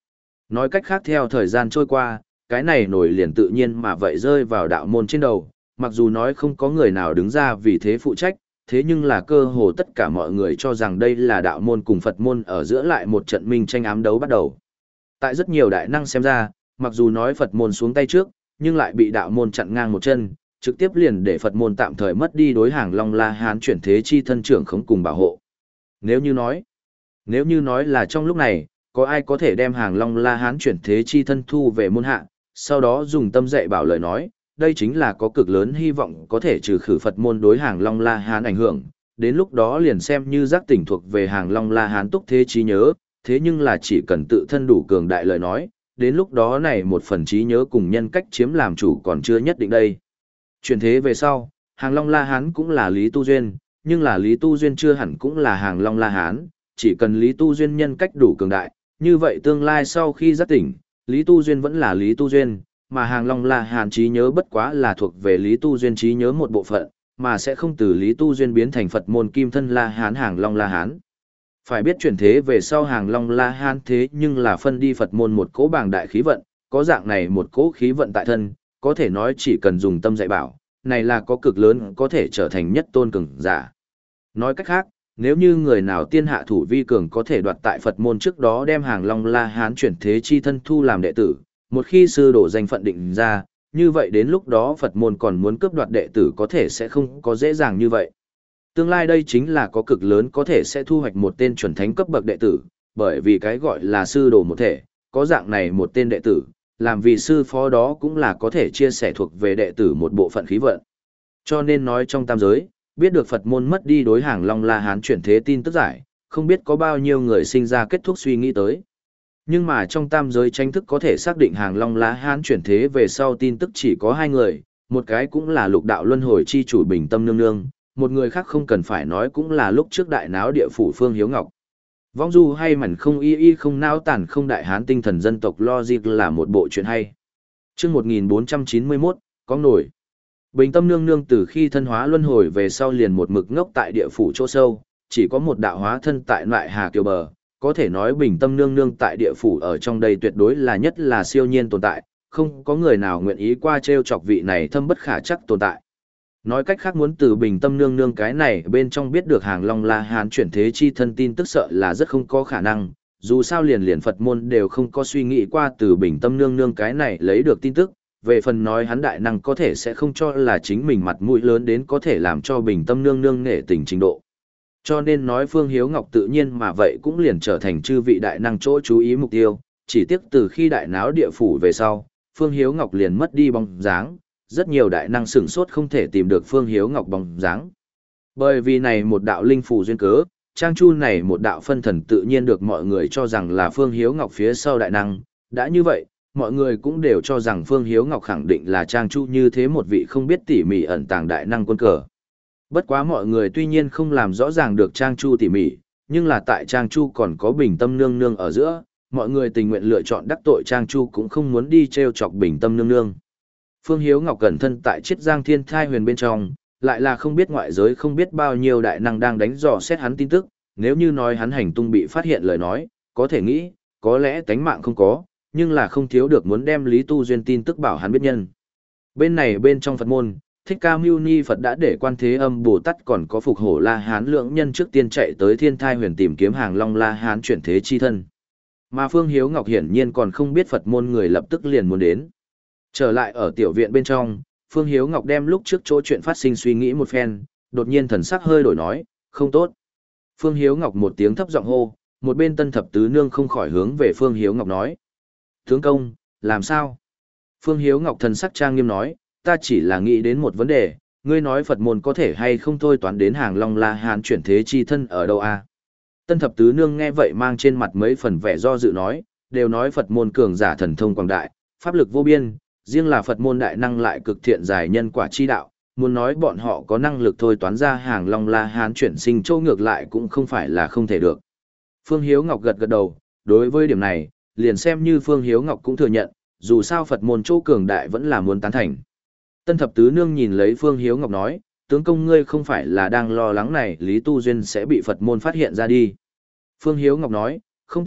Nói cách khác theo thời gian trôi qua, cái này nổi liền tự nhiên mà vậy rơi vào đạo môn trên đầu, mặc dù nói không có người nào đứng ra vì thế phụ trách, thế nhưng là cơ hồ tất cả mọi người cho rằng đây là đạo môn cùng Phật môn ở giữa lại một trận minh tranh ám đấu bắt đầu. Tại rất nhiều đại năng xem ra, mặc dù nói Phật môn xuống tay trước, nhưng lại bị đạo môn chặn ngang một chân, trực tiếp liền để Phật môn tạm thời mất đi đối hàng Long La Hán chuyển thế chi thân trưởng khống cùng bảo hộ. Nếu như nói, nếu như nói là trong lúc này, có ai có thể đem hàng Long La Hán chuyển thế chi thân thu về môn hạ, sau đó dùng tâm dạy bảo lời nói, đây chính là có cực lớn hy vọng có thể trừ khử Phật môn đối hàng Long La Hán ảnh hưởng, đến lúc đó liền xem như giác tỉnh thuộc về hàng Long La Hán túc thế trí nhớ, thế nhưng là chỉ cần tự thân đủ cường đại lời nói, đến lúc đó này một phần trí nhớ cùng nhân cách chiếm làm chủ còn chưa nhất định đây. Chuyển thế về sau, hàng Long La Hán cũng là Lý Tu Duyên, nhưng là Lý Tu Duyên chưa hẳn cũng là hàng Long La Hán, chỉ cần Lý Tu Duyên nhân cách đủ cường đại, như vậy tương lai sau khi giác tỉnh, Lý Tu Duyên vẫn là Lý Tu Duyên, mà hàng Long La Hán trí nhớ bất quá là thuộc về Lý Tu Duyên trí nhớ một bộ phận, mà sẽ không từ Lý Tu Duyên biến thành Phật môn kim thân La Hán hàng Long La Hán. Phải biết chuyển thế về sau hàng Long La Hán thế nhưng là phân đi Phật môn một cỗ bàng đại khí vận, có dạng này một cỗ khí vận tại thân, có thể nói chỉ cần dùng tâm dạy bảo, này là có cực lớn có thể trở thành nhất tôn cường giả. Nói cách khác, nếu như người nào tiên hạ thủ vi cường có thể đoạt tại Phật môn trước đó đem hàng Long La Hán chuyển thế chi thân thu làm đệ tử, một khi sư đổ danh phận định ra, như vậy đến lúc đó Phật môn còn muốn cướp đoạt đệ tử có thể sẽ không có dễ dàng như vậy. Tương lai đây chính là có cực lớn có thể sẽ thu hoạch một tên chuẩn thánh cấp bậc đệ tử, bởi vì cái gọi là sư đồ một thể, có dạng này một tên đệ tử, làm vì sư phó đó cũng là có thể chia sẻ thuộc về đệ tử một bộ phận khí vận. Cho nên nói trong tam giới, biết được Phật môn mất đi đối hàng Long La Hán chuyển thế tin tức giải, không biết có bao nhiêu người sinh ra kết thúc suy nghĩ tới. Nhưng mà trong tam giới tranh thức có thể xác định hàng Long La Hán chuyển thế về sau tin tức chỉ có hai người, một cái cũng là lục đạo luân hồi chi chủ Bình Tâm Nương Nương, một người khác không cần phải nói cũng là lúc trước đại náo địa phủ Phương Hiếu Ngọc. Vong du hay mẩn không y y không nao tản không đại hán tinh thần dân tộc logic là một bộ chuyện hay. Chương một nghìn bốn trăm chín mươi mốt, có nổi. Bình Tâm Nương Nương từ khi thân hóa luân hồi về sau liền một mực ngốc tại địa phủ chỗ sâu, chỉ có một đạo hóa thân tại Nại Hà Kiều Bờ, có thể nói Bình Tâm Nương Nương tại địa phủ ở trong đây tuyệt đối là nhất là siêu nhiên tồn tại, không có người nào nguyện ý qua trêu chọc vị này thâm bất khả chắc tồn tại. Nói cách khác muốn từ Bình Tâm Nương Nương cái này bên trong biết được hàng Long La Hán chuyển thế chi thân tin tức sợ là rất không có khả năng, dù sao liền liền Phật môn đều không có suy nghĩ qua từ Bình Tâm Nương Nương cái này lấy được tin tức, về phần nói hắn đại năng có thể sẽ không cho là chính mình mặt mũi lớn đến có thể làm cho Bình Tâm Nương Nương nể tình trình độ. Cho nên nói Phương Hiếu Ngọc tự nhiên mà vậy cũng liền trở thành chư vị đại năng chỗ chú ý mục tiêu, chỉ tiếc từ khi đại náo địa phủ về sau, Phương Hiếu Ngọc liền mất đi bóng dáng, rất nhiều đại năng sửng sốt không thể tìm được Phương Hiếu Ngọc bóng dáng. Bởi vì này một đạo linh phù duyên cớ, Trang Chu này một đạo phân thần tự nhiên được mọi người cho rằng là Phương Hiếu Ngọc phía sau đại năng, đã như vậy, mọi người cũng đều cho rằng Phương Hiếu Ngọc khẳng định là Trang Chu như thế một vị không biết tỉ mỉ ẩn tàng đại năng quân cờ. Bất quá mọi người tuy nhiên không làm rõ ràng được Trang Chu tỉ mỉ, nhưng là tại Trang Chu còn có Bình Tâm Nương Nương ở giữa, mọi người tình nguyện lựa chọn đắc tội Trang Chu cũng không muốn đi trêu chọc Bình Tâm Nương Nương. Phương Hiếu Ngọc cẩn thân tại Chiết Giang Thiên Thai Huyền bên trong, lại là không biết ngoại giới không biết bao nhiêu đại năng đang đánh dò xét hắn tin tức, nếu như nói hắn hành tung bị phát hiện lời nói, có thể nghĩ, có lẽ tánh mạng không có, nhưng là không thiếu được muốn đem Lý Tu Duyên tin tức bảo hắn biết nhân. Bên này bên trong Phật môn, Thích Ca Mâu Ni Phật đã để Quan Thế Âm Bồ Tát còn có Phục Hổ La Hán lượng nhân trước tiên chạy tới Thiên Thai Huyền tìm kiếm hàng Long La Hán chuyển thế chi thân. Mà Phương Hiếu Ngọc hiển nhiên còn không biết Phật môn người lập tức liền muốn đến. Trở lại ở tiểu viện bên trong, Phương Hiếu Ngọc đem lúc trước chỗ chuyện phát sinh suy nghĩ một phen, đột nhiên thần sắc hơi đổi nói, không tốt. Phương Hiếu Ngọc một tiếng thấp giọng hô, một bên Tân Thập Tứ Nương không khỏi hướng về Phương Hiếu Ngọc nói. Tướng công, làm sao? Phương Hiếu Ngọc thần sắc trang nghiêm nói, ta chỉ là nghĩ đến một vấn đề, ngươi nói Phật môn có thể hay không thôi toán đến hàng Long La Hán chuyển thế chi thân ở đâu à? Tân Thập Tứ Nương nghe vậy mang trên mặt mấy phần vẻ do dự nói, đều nói Phật môn cường giả thần thông quảng đại, pháp lực vô biên, riêng là Phật môn đại năng lại cực thiện giải nhân quả chi đạo, muốn nói bọn họ có năng lực thôi toán ra hàng Long La Hán chuyển sinh châu ngược lại cũng không phải là không thể được. Phương Hiếu Ngọc gật gật đầu, đối với điểm này, liền xem như Phương Hiếu Ngọc cũng thừa nhận, dù sao Phật môn châu cường đại vẫn là muốn tán thành. Tân Thập Tứ Nương nhìn lấy Phương Hiếu Ngọc nói, tướng công ngươi không phải là đang lo lắng này Lý Tu Duyên sẽ bị Phật môn phát hiện ra đi. Phương Hiếu Ngọc nói, không tệ,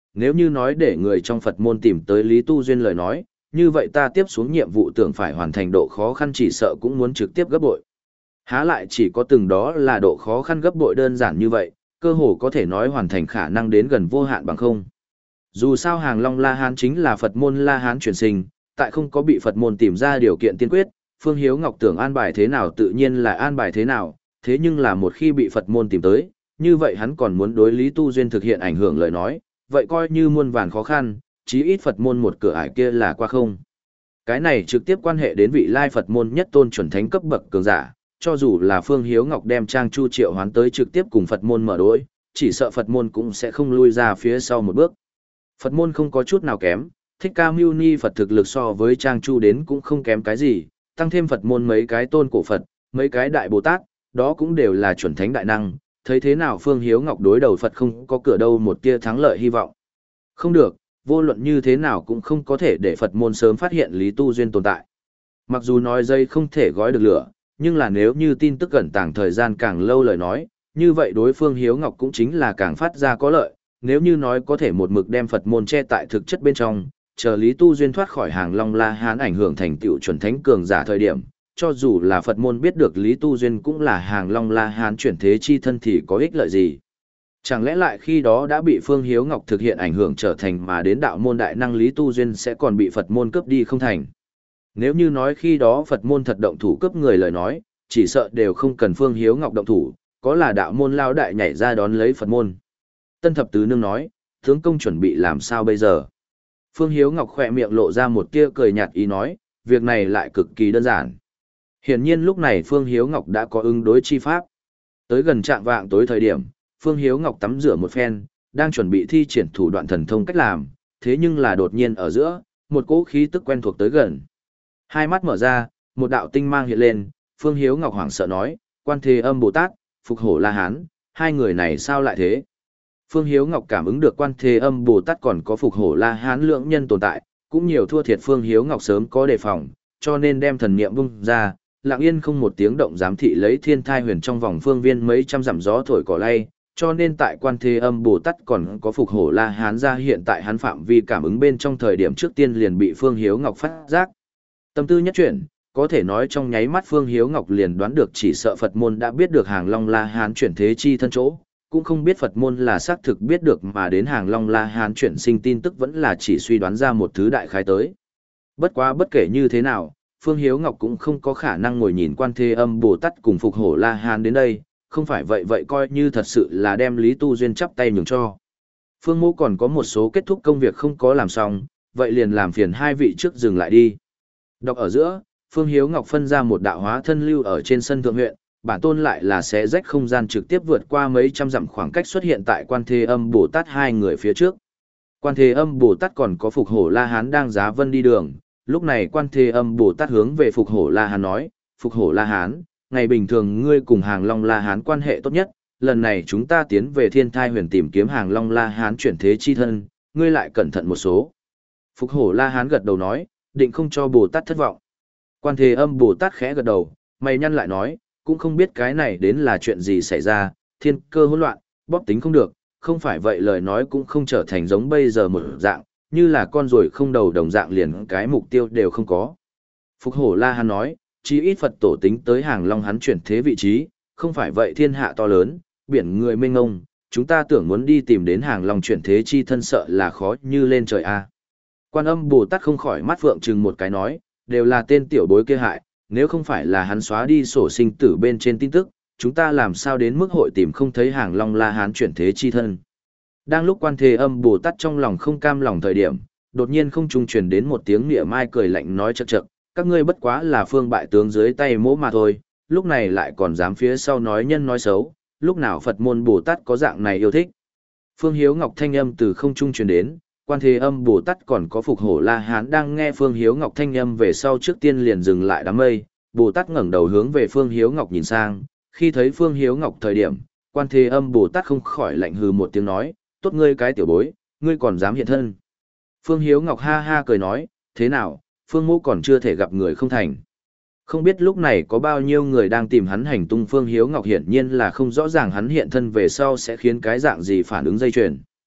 nếu như nói để người trong Phật môn tìm tới Lý Tu Duyên lời nói, như vậy ta tiếp xuống nhiệm vụ tưởng phải hoàn thành độ khó khăn chỉ sợ cũng muốn trực tiếp gấp bội. Há lại chỉ có từng đó là độ khó khăn gấp bội đơn giản như vậy, cơ hồ có thể nói hoàn thành khả năng đến gần vô hạn bằng không. Dù sao Hàng Long La Hán chính là Phật môn La Hán chuyển sinh, tại không có bị Phật môn tìm ra điều kiện tiên quyết, Phương Hiếu Ngọc tưởng an bài thế nào tự nhiên là an bài thế nào, thế nhưng là một khi bị Phật môn tìm tới, như vậy hắn còn muốn đối Lý Tu Duyên thực hiện ảnh hưởng lời nói, vậy coi như muôn vàn khó khăn, chí ít Phật môn một cửa ải kia là qua không. Cái này trực tiếp quan hệ đến vị lai Phật môn nhất tôn chuẩn thánh cấp bậc cường giả, cho dù là Phương Hiếu Ngọc đem Trang Chu triệu hoán tới trực tiếp cùng Phật môn mở đối, chỉ sợ Phật môn cũng sẽ không lui ra phía sau một bước. Phật môn không có chút nào kém, Thích Ca Mâu Ni Phật thực lực so với Trang Chu đến cũng không kém cái gì, tăng thêm Phật môn mấy cái tôn cổ Phật, mấy cái đại Bồ Tát, đó cũng đều là chuẩn thánh đại năng, thấy thế nào Phương Hiếu Ngọc đối đầu Phật không có cửa đâu một tia thắng lợi hy vọng. Không được, vô luận như thế nào cũng không có thể để Phật môn sớm phát hiện Lý Tu Duyên tồn tại. Mặc dù nói dây không thể gói được lửa, nhưng là nếu như tin tức gần tàng thời gian càng lâu lời nói, như vậy đối phương Hiếu Ngọc cũng chính là càng phát ra có lợi, nếu như nói có thể một mực đem Phật môn che tại thực chất bên trong, chờ Lý Tu Duyên thoát khỏi Hàng Long La Hán ảnh hưởng thành tựu chuẩn thánh cường giả thời điểm, cho dù là Phật môn biết được Lý Tu Duyên cũng là Hàng Long La Hán chuyển thế chi thân thì có ích lợi gì. Chẳng lẽ lại khi đó đã bị Phương Hiếu Ngọc thực hiện ảnh hưởng trở thành mà đến đạo môn đại năng Lý Tu Duyên sẽ còn bị Phật môn cướp đi không thành. Nếu như nói khi đó Phật môn thật động thủ cướp người lời nói, chỉ sợ đều không cần Phương Hiếu Ngọc động thủ, có là đạo môn lao đại nhảy ra đón lấy Phật môn. Tân thập tứ nương nói, tướng công chuẩn bị làm sao bây giờ? Phương Hiếu Ngọc khỏe miệng lộ ra một tia cười nhạt ý nói, việc này lại cực kỳ đơn giản. Hiển nhiên lúc này Phương Hiếu Ngọc đã có ứng đối chi pháp. Tới gần trạng vạng tối thời điểm, Phương Hiếu Ngọc tắm rửa một phen, đang chuẩn bị thi triển thủ đoạn thần thông cách làm, thế nhưng là đột nhiên ở giữa, một cỗ khí tức quen thuộc tới gần. Hai mắt mở ra, một đạo tinh mang hiện lên, Phương Hiếu Ngọc hoảng sợ nói, Quan Thế Âm Bồ Tát, Phục Hổ La Hán, hai người này sao lại thế? Phương Hiếu Ngọc cảm ứng được Quan Thế Âm Bồ Tát còn có Phục Hổ La Hán lượng nhân tồn tại, cũng nhiều thua thiệt Phương Hiếu Ngọc sớm có đề phòng, cho nên đem thần niệm bung ra, lặng yên không một tiếng động giám thị lấy Thiên Thai Huyền trong vòng phương viên mấy trăm dặm gió thổi cỏ lay, cho nên tại Quan Thế Âm Bồ Tát còn có Phục Hổ La Hán ra hiện tại hắn phạm vi cảm ứng bên trong thời điểm trước tiên liền bị Phương Hiếu Ngọc phát giác. Tâm tư nhất chuyển, có thể nói trong nháy mắt Phương Hiếu Ngọc liền đoán được chỉ sợ Phật môn đã biết được Hàng Long La Hán chuyển thế chi thân chỗ, cũng không biết Phật môn là xác thực biết được mà đến Hàng Long La Hán chuyển sinh tin tức vẫn là chỉ suy đoán ra một thứ đại khái tới. Bất quá bất kể như thế nào, Phương Hiếu Ngọc cũng không có khả năng ngồi nhìn Quan Thế Âm Bồ Tát cùng Phục Hổ La Hán đến đây, không phải vậy vậy coi như thật sự là đem Lý Tu Duyên chắp tay nhường cho. Phương Mô còn có một số kết thúc công việc không có làm xong, vậy liền làm phiền hai vị trước dừng lại đi. Đọc ở giữa, Phương Hiếu Ngọc phân ra một đạo hóa thân lưu ở trên sân thượng huyện, bản tôn lại là xé rách không gian trực tiếp vượt qua mấy trăm dặm khoảng cách xuất hiện tại Quan Thế Âm Bồ Tát hai người phía trước. Quan Thế Âm Bồ Tát còn có Phục Hổ La Hán đang giá vân đi đường, lúc này Quan Thế Âm Bồ Tát hướng về Phục Hổ La Hán nói, Phục Hổ La Hán, ngày bình thường ngươi cùng Hàng Long La Hán quan hệ tốt nhất, lần này chúng ta tiến về Thiên Thai Huyền tìm kiếm Hàng Long La Hán chuyển thế chi thân, ngươi lại cẩn thận một số. Phục Hổ La Hán gật đầu nói, định không cho Bồ Tát thất vọng. Quan Thế Âm Bồ Tát khẽ gật đầu, mày nhăn lại nói, cũng không biết cái này đến là chuyện gì xảy ra, thiên cơ hỗn loạn, bóp tính không được, không phải vậy lời nói cũng không trở thành giống bây giờ một dạng, như là con ruồi không đầu đồng dạng liền cái mục tiêu đều không có. Phục Hổ La Hán nói, chí ít Phật tổ tính tới Hàng Long hắn chuyển thế vị trí, không phải vậy thiên hạ to lớn, biển người mênh mông, chúng ta tưởng muốn đi tìm đến Hàng Long chuyển thế chi thân sợ là khó như lên trời a. Quan Âm Bồ Tát không khỏi mắt phượng trừng một cái nói, đều là tên tiểu bối kia hại, nếu không phải là hắn xóa đi sổ sinh tử bên trên tin tức, chúng ta làm sao đến mức hội tìm không thấy Hàng Long La Hán chuyển thế chi thân. Đang lúc Quan Thế Âm Bồ Tát trong lòng không cam lòng thời điểm, đột nhiên không trung truyền đến một tiếng nghĩa mai cười lạnh nói chậc chậc, các ngươi bất quá là phương bại tướng dưới tay mỗ mà thôi, lúc này lại còn dám phía sau nói nhân nói xấu, lúc nào Phật môn Bồ Tát có dạng này yêu thích. Phương Hiếu Ngọc thanh âm từ không trung truyền đến, Quan Thế Âm Bồ Tát còn có Phục Hổ La Hán đang nghe Phương Hiếu Ngọc thanh âm về sau trước tiên liền dừng lại đám mây, Bồ Tát ngẩng đầu hướng về Phương Hiếu Ngọc nhìn sang, khi thấy Phương Hiếu Ngọc thời điểm, Quan Thế Âm Bồ Tát không khỏi lạnh hừ một tiếng nói, tốt ngươi cái tiểu bối, ngươi còn dám hiện thân. Phương Hiếu Ngọc ha ha cười nói, thế nào, Phương mô còn chưa thể gặp người không thành. Không biết lúc này có bao nhiêu người đang tìm hắn hành tung, Phương Hiếu Ngọc hiển nhiên là không rõ ràng hắn hiện thân về sau sẽ khiến cái dạng gì phản ứng dây chuyền.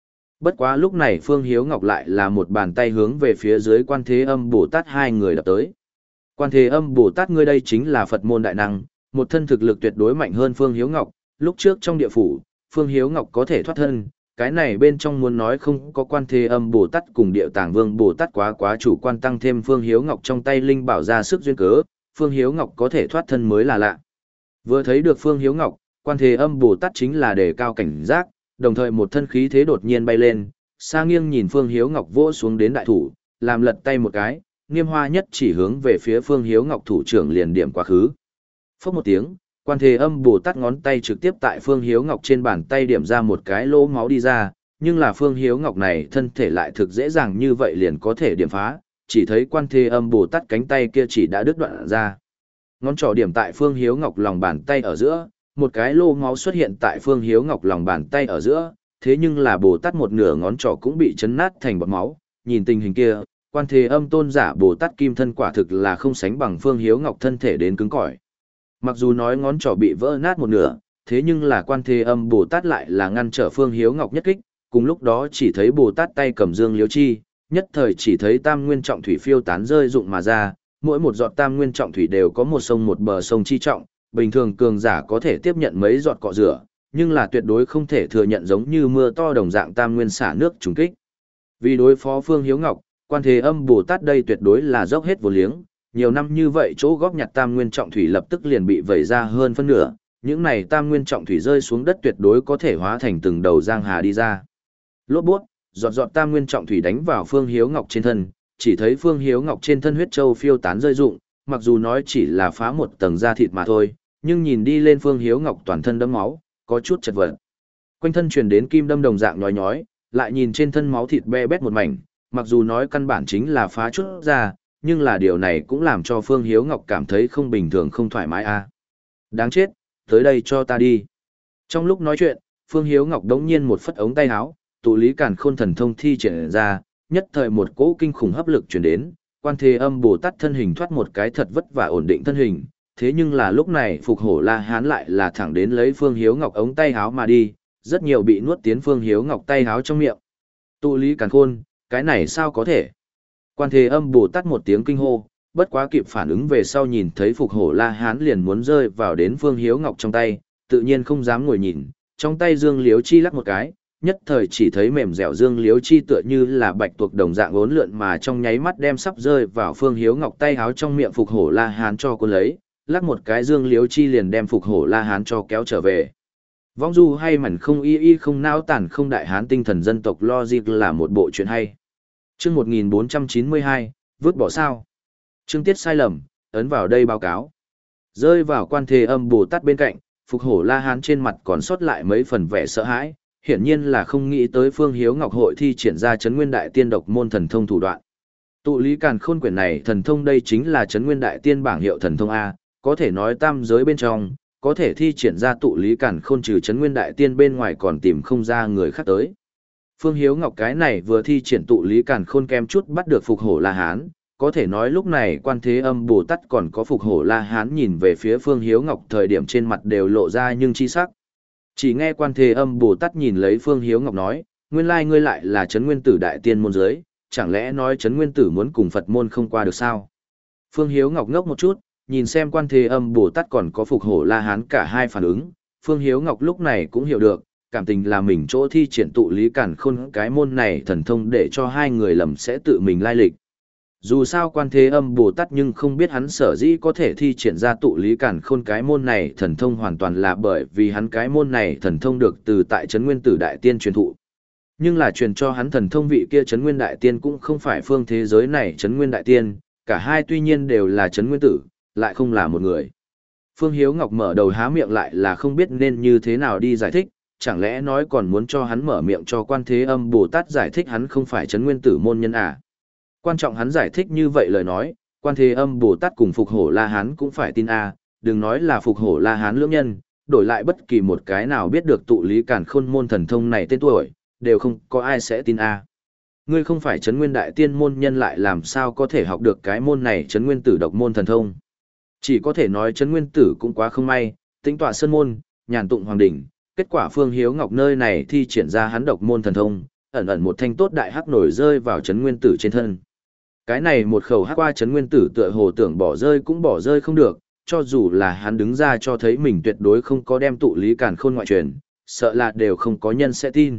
Bất quá lúc này Phương Hiếu Ngọc lại là một bàn tay hướng về phía dưới Quan Thế Âm Bồ Tát hai người đập tới. Quan Thế Âm Bồ Tát ngươi đây chính là Phật môn đại năng, một thân thực lực tuyệt đối mạnh hơn Phương Hiếu Ngọc, lúc trước trong địa phủ, Phương Hiếu Ngọc có thể thoát thân, cái này bên trong muốn nói không có Quan Thế Âm Bồ Tát cùng Điệu Tàng Vương Bồ Tát quá quá chủ quan tăng thêm Phương Hiếu Ngọc trong tay linh bảo ra sức duyên cớ, Phương Hiếu Ngọc có thể thoát thân mới là lạ. Vừa thấy được Phương Hiếu Ngọc, Quan Thế Âm Bồ Tát chính là đề cao cảnh giác, đồng thời một thân khí thế đột nhiên bay lên, xa nghiêng nhìn Phương Hiếu Ngọc vỗ xuống đến đại thủ, làm lật tay một cái, Nghiêm Hoa nhất chỉ hướng về phía Phương Hiếu Ngọc thủ trưởng liền điểm quá khứ. Phốc một tiếng, Quan Thế Âm Bồ Tát ngón tay trực tiếp tại Phương Hiếu Ngọc trên bàn tay điểm ra một cái lỗ máu đi ra, nhưng là Phương Hiếu Ngọc này thân thể lại thực dễ dàng như vậy liền có thể điểm phá, chỉ thấy Quan Thế Âm Bồ Tát cánh tay kia chỉ đã đứt đoạn ra. Ngón trỏ điểm tại Phương Hiếu Ngọc lòng bàn tay ở giữa, một cái lỗ máu xuất hiện tại Phương Hiếu Ngọc lòng bàn tay ở giữa, thế nhưng là Bồ Tát một nửa ngón trỏ cũng bị chấn nát thành bọt máu, nhìn tình hình kia, Quan Thế Âm tôn giả Bồ Tát kim thân quả thực là không sánh bằng Phương Hiếu Ngọc thân thể đến cứng cỏi. Mặc dù nói ngón trỏ bị vỡ nát một nửa, thế nhưng là Quan Thế Âm Bồ Tát lại là ngăn trở Phương Hiếu Ngọc nhất kích, cùng lúc đó chỉ thấy Bồ Tát tay cầm dương liếu chi, nhất thời chỉ thấy tam nguyên trọng thủy phiêu tán rơi rụng mà ra, mỗi một giọt tam nguyên trọng thủy đều có một sông một bờ sông chi trọng, bình thường cường giả có thể tiếp nhận mấy giọt cọ rửa, nhưng là tuyệt đối không thể thừa nhận giống như mưa to đồng dạng tam nguyên xả nước trùng kích. Vì đối phó Phương Hiếu Ngọc, Quan Thế Âm Bồ Tát đây tuyệt đối là dốc hết vô liếng, nhiều năm như vậy chỗ góp nhặt tam nguyên trọng thủy lập tức liền bị vẩy ra hơn phân nửa, những này tam nguyên trọng thủy rơi xuống đất tuyệt đối có thể hóa thành từng đầu giang hà đi ra. Lốp bút, giọt giọt tam nguyên trọng thủy đánh vào Phương Hiếu Ngọc trên thân, chỉ thấy Phương Hiếu Ngọc trên thân huyết châu phiêu tán rơi rụng, mặc dù nói chỉ là phá một tầng da thịt mà thôi, nhưng nhìn đi lên Phương Hiếu Ngọc toàn thân đẫm máu, có chút chật vật. Quanh thân truyền đến kim đâm đồng dạng nhói nhói, lại nhìn trên thân máu thịt be bét một mảnh, mặc dù nói căn bản chính là phá chút ra, nhưng là điều này cũng làm cho Phương Hiếu Ngọc cảm thấy không bình thường không thoải mái a. À. Đáng chết, tới đây cho ta đi. Trong lúc nói chuyện, Phương Hiếu Ngọc đống nhiên một phất ống tay áo, tụ lý càn khôn thần thông thi triển ra, nhất thời một cỗ kinh khủng hấp lực truyền đến, Quan Thế Âm Bồ Tát thân hình thoát một cái thật vất vả ổn định thân hình, thế nhưng là lúc này Phục Hổ La Hán lại là thẳng đến lấy Phương Hiếu Ngọc ống tay áo mà đi, rất nhiều bị nuốt tiến Phương Hiếu Ngọc tay áo trong miệng. Tụ lý càn khôn, cái này sao có thể? Quan Thế Âm Bồ Tát một tiếng kinh hô, bất quá kịp phản ứng về sau nhìn thấy Phục Hổ La Hán liền muốn rơi vào đến Phương Hiếu Ngọc trong tay, tự nhiên không dám ngồi nhìn, trong tay Dương Liếu Chi lắc một cái, nhất thời chỉ thấy mềm dẻo Dương Liếu Chi tựa như là bạch tuộc đồng dạng uốn lượn mà trong nháy mắt đem sắp rơi vào Phương Hiếu Ngọc tay háo trong miệng Phục Hổ La Hán cho cuốn lấy, lắc một cái Dương Liếu Chi liền đem Phục Hổ La Hán cho kéo trở về. Vong du hay mẩn không y y không não tản không đại hán tinh thần dân tộc logic là một bộ chuyện hay. Chương một nghìn bốn trăm chín mươi hai, vứt bỏ sao? Chương tiết sai lầm, ấn vào đây báo cáo. Rơi vào Quan Thế Âm Bồ Tát bên cạnh, Phục Hổ La Hán trên mặt còn sót lại mấy phần vẻ sợ hãi, hiển nhiên là không nghĩ tới Phương Hiếu Ngọc hội thi triển ra Trấn Nguyên Đại Tiên độc môn thần thông thủ đoạn. Tụ lý càn khôn quyển này thần thông đây chính là Trấn Nguyên Đại Tiên bảng hiệu thần thông A, có thể nói tam giới bên trong, có thể thi triển ra tụ lý càn khôn trừ Trấn Nguyên Đại Tiên bên ngoài còn tìm không ra người khác tới. Phương Hiếu Ngọc cái này vừa thi triển tụ lý càn khôn kem chút bắt được Phục Hổ La Hán, có thể nói lúc này Quan Thế Âm Bồ Tát còn có Phục Hổ La Hán nhìn về phía Phương Hiếu Ngọc thời điểm trên mặt đều lộ ra nhưng chi sắc. Chỉ nghe Quan Thế Âm Bồ Tát nhìn lấy Phương Hiếu Ngọc nói, nguyên lai ngươi lại là Trấn Nguyên Tử Đại Tiên môn giới, chẳng lẽ nói Trấn Nguyên Tử muốn cùng Phật môn không qua được sao? Phương Hiếu Ngọc ngốc một chút, nhìn xem Quan Thế Âm Bồ Tát còn có Phục Hổ La Hán cả hai phản ứng, Phương Hiếu Ngọc lúc này cũng hiểu được, cảm tình là mình chỗ thi triển tụ lý càn khôn cái môn này thần thông để cho hai người lầm sẽ tự mình lai lịch. Dù sao Quan Thế Âm Bồ Tát nhưng không biết hắn sở dĩ có thể thi triển ra tụ lý càn khôn cái môn này thần thông hoàn toàn là bởi vì hắn cái môn này thần thông được từ tại Trấn Nguyên Tử Đại Tiên truyền thụ. Nhưng là truyền cho hắn thần thông vị kia Trấn Nguyên Đại Tiên cũng không phải phương thế giới này Trấn Nguyên Đại Tiên, cả hai tuy nhiên đều là Trấn Nguyên Tử, lại không là một người. Phương Hiếu Ngọc mở đầu há miệng lại là không biết nên như thế nào đi giải thích, chẳng lẽ nói còn muốn cho hắn mở miệng cho Quan Thế Âm Bồ Tát giải thích hắn không phải Trấn Nguyên Tử môn nhân à. Quan trọng hắn giải thích như vậy lời nói, Quan Thế Âm Bồ Tát cùng Phục Hổ La Hán cũng phải tin a, đừng nói là Phục Hổ La Hán lưỡng nhân, đổi lại bất kỳ một cái nào biết được tụ lý càn khôn môn thần thông này tên tuổi, đều không có ai sẽ tin a. Ngươi không phải Trấn Nguyên Đại Tiên môn nhân lại làm sao có thể học được cái môn này Trấn Nguyên Tử độc môn thần thông. Chỉ có thể nói Trấn Nguyên Tử cũng quá không may, tính tọa sơn môn, nhàn tụng hoàng đỉnh, kết quả Phương Hiếu Ngọc nơi này thi triển ra hắn độc môn thần thông, ẩn ẩn một thanh tốt đại hắc nổi rơi vào Trấn Nguyên Tử trên thân. Cái này một khẩu hắc qua Trấn Nguyên Tử tựa hồ tưởng bỏ rơi cũng bỏ rơi không được, cho dù là hắn đứng ra cho thấy mình tuyệt đối không có đem tụ lý càn khôn ngoại truyền, sợ là đều không có nhân sẽ tin.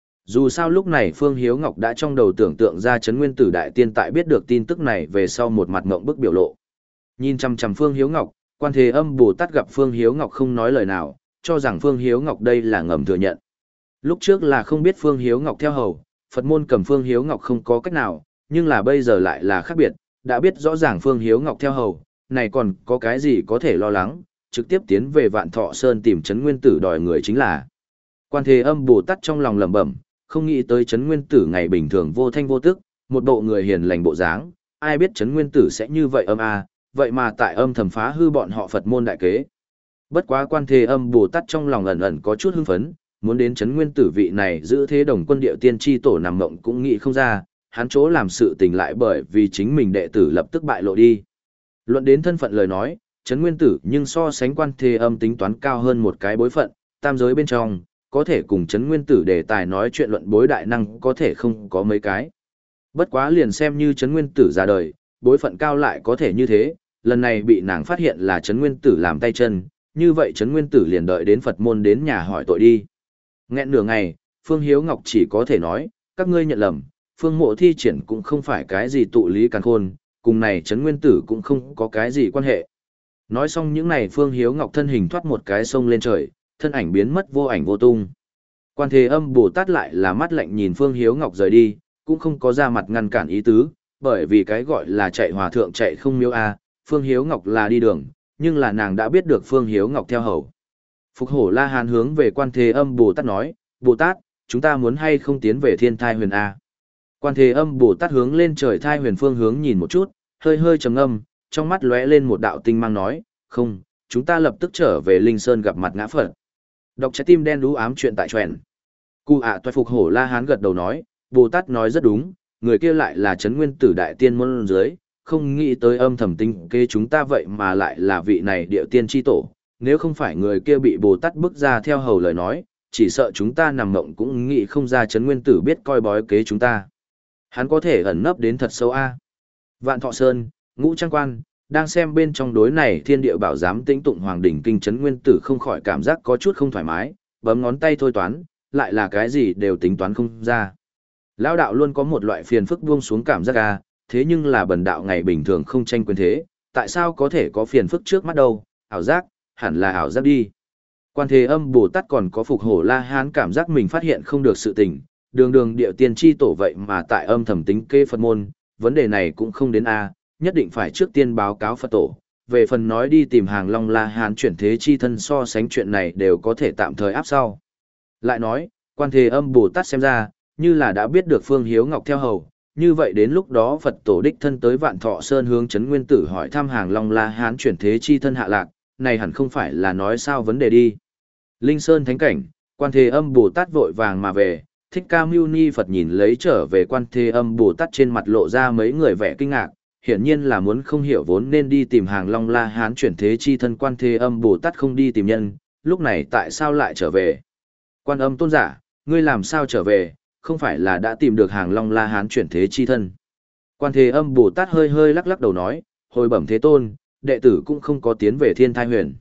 Dù sao lúc này Phương Hiếu Ngọc đã trong đầu tưởng tượng ra Trấn Nguyên Tử đại tiên tại biết được tin tức này về sau một mặt ngộng bức biểu lộ. Nhìn chằm chằm Phương Hiếu Ngọc, Quan Thế Âm Bồ Tát gặp Phương Hiếu Ngọc không nói lời nào, cho rằng Phương Hiếu Ngọc đây là ngầm thừa nhận. Lúc trước là không biết Phương Hiếu Ngọc theo hầu, Phật môn cầm Phương Hiếu Ngọc không có cách nào, nhưng là bây giờ lại là khác biệt, đã biết rõ ràng Phương Hiếu Ngọc theo hầu, này còn có cái gì có thể lo lắng, trực tiếp tiến về Vạn Thọ Sơn tìm Trấn Nguyên Tử đòi người chính là. Quan Thế Âm Bồ Tát trong lòng lẩm bẩm, không nghĩ tới Trấn Nguyên Tử ngày bình thường vô thanh vô tức, một bộ người hiền lành bộ dáng, ai biết Trấn Nguyên Tử sẽ như vậy âm a, vậy mà tại âm thầm phá hư bọn họ Phật môn đại kế. Bất quá Quan Thế Âm Bồ Tát trong lòng ẩn ẩn có chút hưng phấn, muốn đến Trấn Nguyên Tử vị này giữ thế đồng quân điệu tiên tri tổ nằm mộng cũng nghĩ không ra, hắn chỗ làm sự tình lại bởi vì chính mình đệ tử lập tức bại lộ đi. Luận đến thân phận lời nói, Trấn Nguyên Tử nhưng so sánh Quan Thế Âm tính toán cao hơn một cái bối phận, tam giới bên trong, có thể cùng Trấn Nguyên Tử đề tài nói chuyện luận bối đại năng có thể không có mấy cái. Bất quá liền xem như Trấn Nguyên Tử ra đời, bối phận cao lại có thể như thế, lần này bị nàng phát hiện là Trấn Nguyên Tử làm tay chân, như vậy Trấn Nguyên Tử liền đợi đến Phật môn đến nhà hỏi tội đi. Nghẹn nửa ngày, Phương Hiếu Ngọc chỉ có thể nói, các ngươi nhận lầm, Phương Mộ thi triển cũng không phải cái gì tụ lý càn khôn, cùng này Trấn Nguyên Tử cũng không có cái gì quan hệ. Nói xong những này Phương Hiếu Ngọc thân hình thoát một cái sông lên trời, thân ảnh biến mất vô ảnh vô tung. Quan Thế Âm Bồ Tát lại là mắt lạnh nhìn Phương Hiếu Ngọc rời đi, cũng không có ra mặt ngăn cản ý tứ, bởi vì cái gọi là chạy hòa thượng chạy không miếu a, Phương Hiếu Ngọc là đi đường, nhưng là nàng đã biết được Phương Hiếu Ngọc theo hầu. Phục Hổ La Hán hướng về Quan Thế Âm Bồ Tát nói, Bồ Tát, chúng ta muốn hay không tiến về Thiên Thai Huyền a? Quan Thế Âm Bồ Tát hướng lên trời Thai Huyền phương hướng nhìn một chút, hơi hơi trầm ngâm, trong mắt lóe lên một đạo tinh mang nói, không, chúng ta lập tức trở về Linh Sơn gặp mặt ngã Phật. Đọc trái tim đen đú ám chuyện tại truyện. Cụ ạ toại Phục Hổ La Hán gật đầu nói, Bồ Tát nói rất đúng, người kia lại là Trấn Nguyên Tử đại tiên môn dưới, không nghĩ tới âm thầm tinh kê chúng ta vậy mà lại là vị này địa tiên tri tổ, nếu không phải người kia bị Bồ Tát bức ra theo hầu lời nói, chỉ sợ chúng ta nằm mộng cũng nghĩ không ra Trấn Nguyên Tử biết coi bói kế chúng ta. Hắn có thể ẩn nấp đến thật sâu a. Vạn Thọ Sơn, Ngũ Trang Quan, đang xem bên trong đối này Thiên Địa Bảo Giám tĩnh tụng Hoàng đỉnh kinh Trấn Nguyên Tử không khỏi cảm giác có chút không thoải mái, bấm ngón tay thôi toán, lại là cái gì đều tính toán không ra. Lão đạo luôn có một loại phiền phức buông xuống cảm giác a, thế nhưng là bần đạo ngày bình thường không tranh quyền thế, tại sao có thể có phiền phức trước mắt đâu, ảo giác, hẳn là ảo giác đi. Quan Thế Âm Bồ Tát còn có Phục Hổ La Hán cảm giác mình phát hiện không được sự tình, đường đường địa tiên tri tổ vậy mà tại âm thầm tính kê Phật môn, vấn đề này cũng không đến a, nhất định phải trước tiên báo cáo Phật tổ. Về phần nói đi tìm Hàng Long La Hán chuyển thế chi thân so sánh chuyện này đều có thể tạm thời áp sau. Lại nói, Quan Thế Âm Bồ Tát xem ra, như là đã biết được Phương Hiếu Ngọc theo hầu, như vậy đến lúc đó Phật tổ đích thân tới Vạn Thọ Sơn hướng Trấn Nguyên Tử hỏi thăm Hàng Long La Hán chuyển thế chi thân hạ lạc, này hẳn không phải là nói sao vấn đề đi. Linh Sơn thánh cảnh, Quan Thế Âm Bồ Tát vội vàng mà về, Thích Ca Mâu Ni Phật nhìn lấy trở về Quan Thế Âm Bồ Tát trên mặt lộ ra mấy người vẻ kinh ngạc, hiển nhiên là muốn không hiểu vốn nên đi tìm Hàng Long La Hán chuyển thế chi thân Quan Thế Âm Bồ Tát không đi tìm nhân, lúc này tại sao lại trở về? Quan Âm tôn giả, ngươi làm sao trở về, không phải là đã tìm được Hàng Long La Hán chuyển thế chi thân? Quan Thế Âm Bồ Tát hơi hơi lắc lắc đầu nói, hồi bẩm thế tôn, đệ tử cũng không có tiến về Thiên Thai Huyền.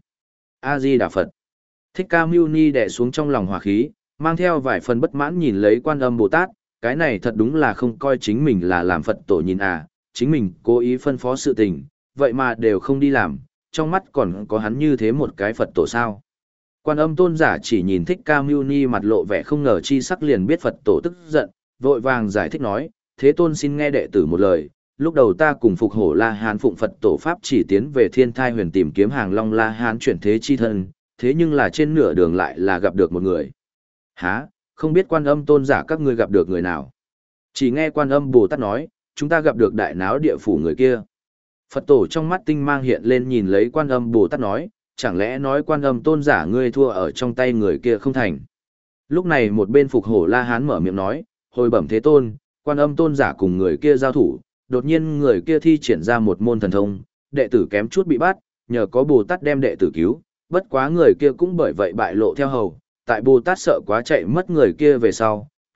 A Di Đà Phật. Thích Ca Mâu Ni đè xuống trong lòng hỏa khí, mang theo vài phần bất mãn nhìn lấy Quan Âm Bồ Tát, cái này thật đúng là không coi chính mình là làm Phật tổ nhìn à, chính mình cố ý phân phó sự tình, vậy mà đều không đi làm, trong mắt còn có hắn như thế một cái Phật tổ sao. Quan Âm tôn giả chỉ nhìn Thích Ca Mâu Ni mặt lộ vẻ không ngờ chi sắc liền biết Phật tổ tức giận, vội vàng giải thích nói, thế tôn xin nghe đệ tử một lời, lúc đầu ta cùng Phục Hổ La Hán phụng Phật tổ Pháp chỉ tiến về Thiên Thai Huyền tìm kiếm Hàng Long La Hán chuyển thế chi thân, thế nhưng là trên nửa đường lại là gặp được một người. Hả, không biết Quan Âm tôn giả các ngươi gặp được người nào? Chỉ nghe Quan Âm Bồ Tát nói, chúng ta gặp được đại náo địa phủ người kia. Phật tổ trong mắt tinh mang hiện lên nhìn lấy Quan Âm Bồ Tát nói, chẳng lẽ nói Quan Âm tôn giả ngươi thua ở trong tay người kia không thành? Lúc này một bên Phục Hổ La Hán mở miệng nói, hồi bẩm thế tôn, Quan Âm tôn giả cùng người kia giao thủ, đột nhiên người kia thi triển ra một môn thần thông, đệ tử kém chút bị bắt, nhờ có Bồ Tát đem đệ tử cứu, bất quá người kia cũng bởi vậy bại lộ theo hầu, tại Bồ Tát sợ quá chạy mất người kia về sau,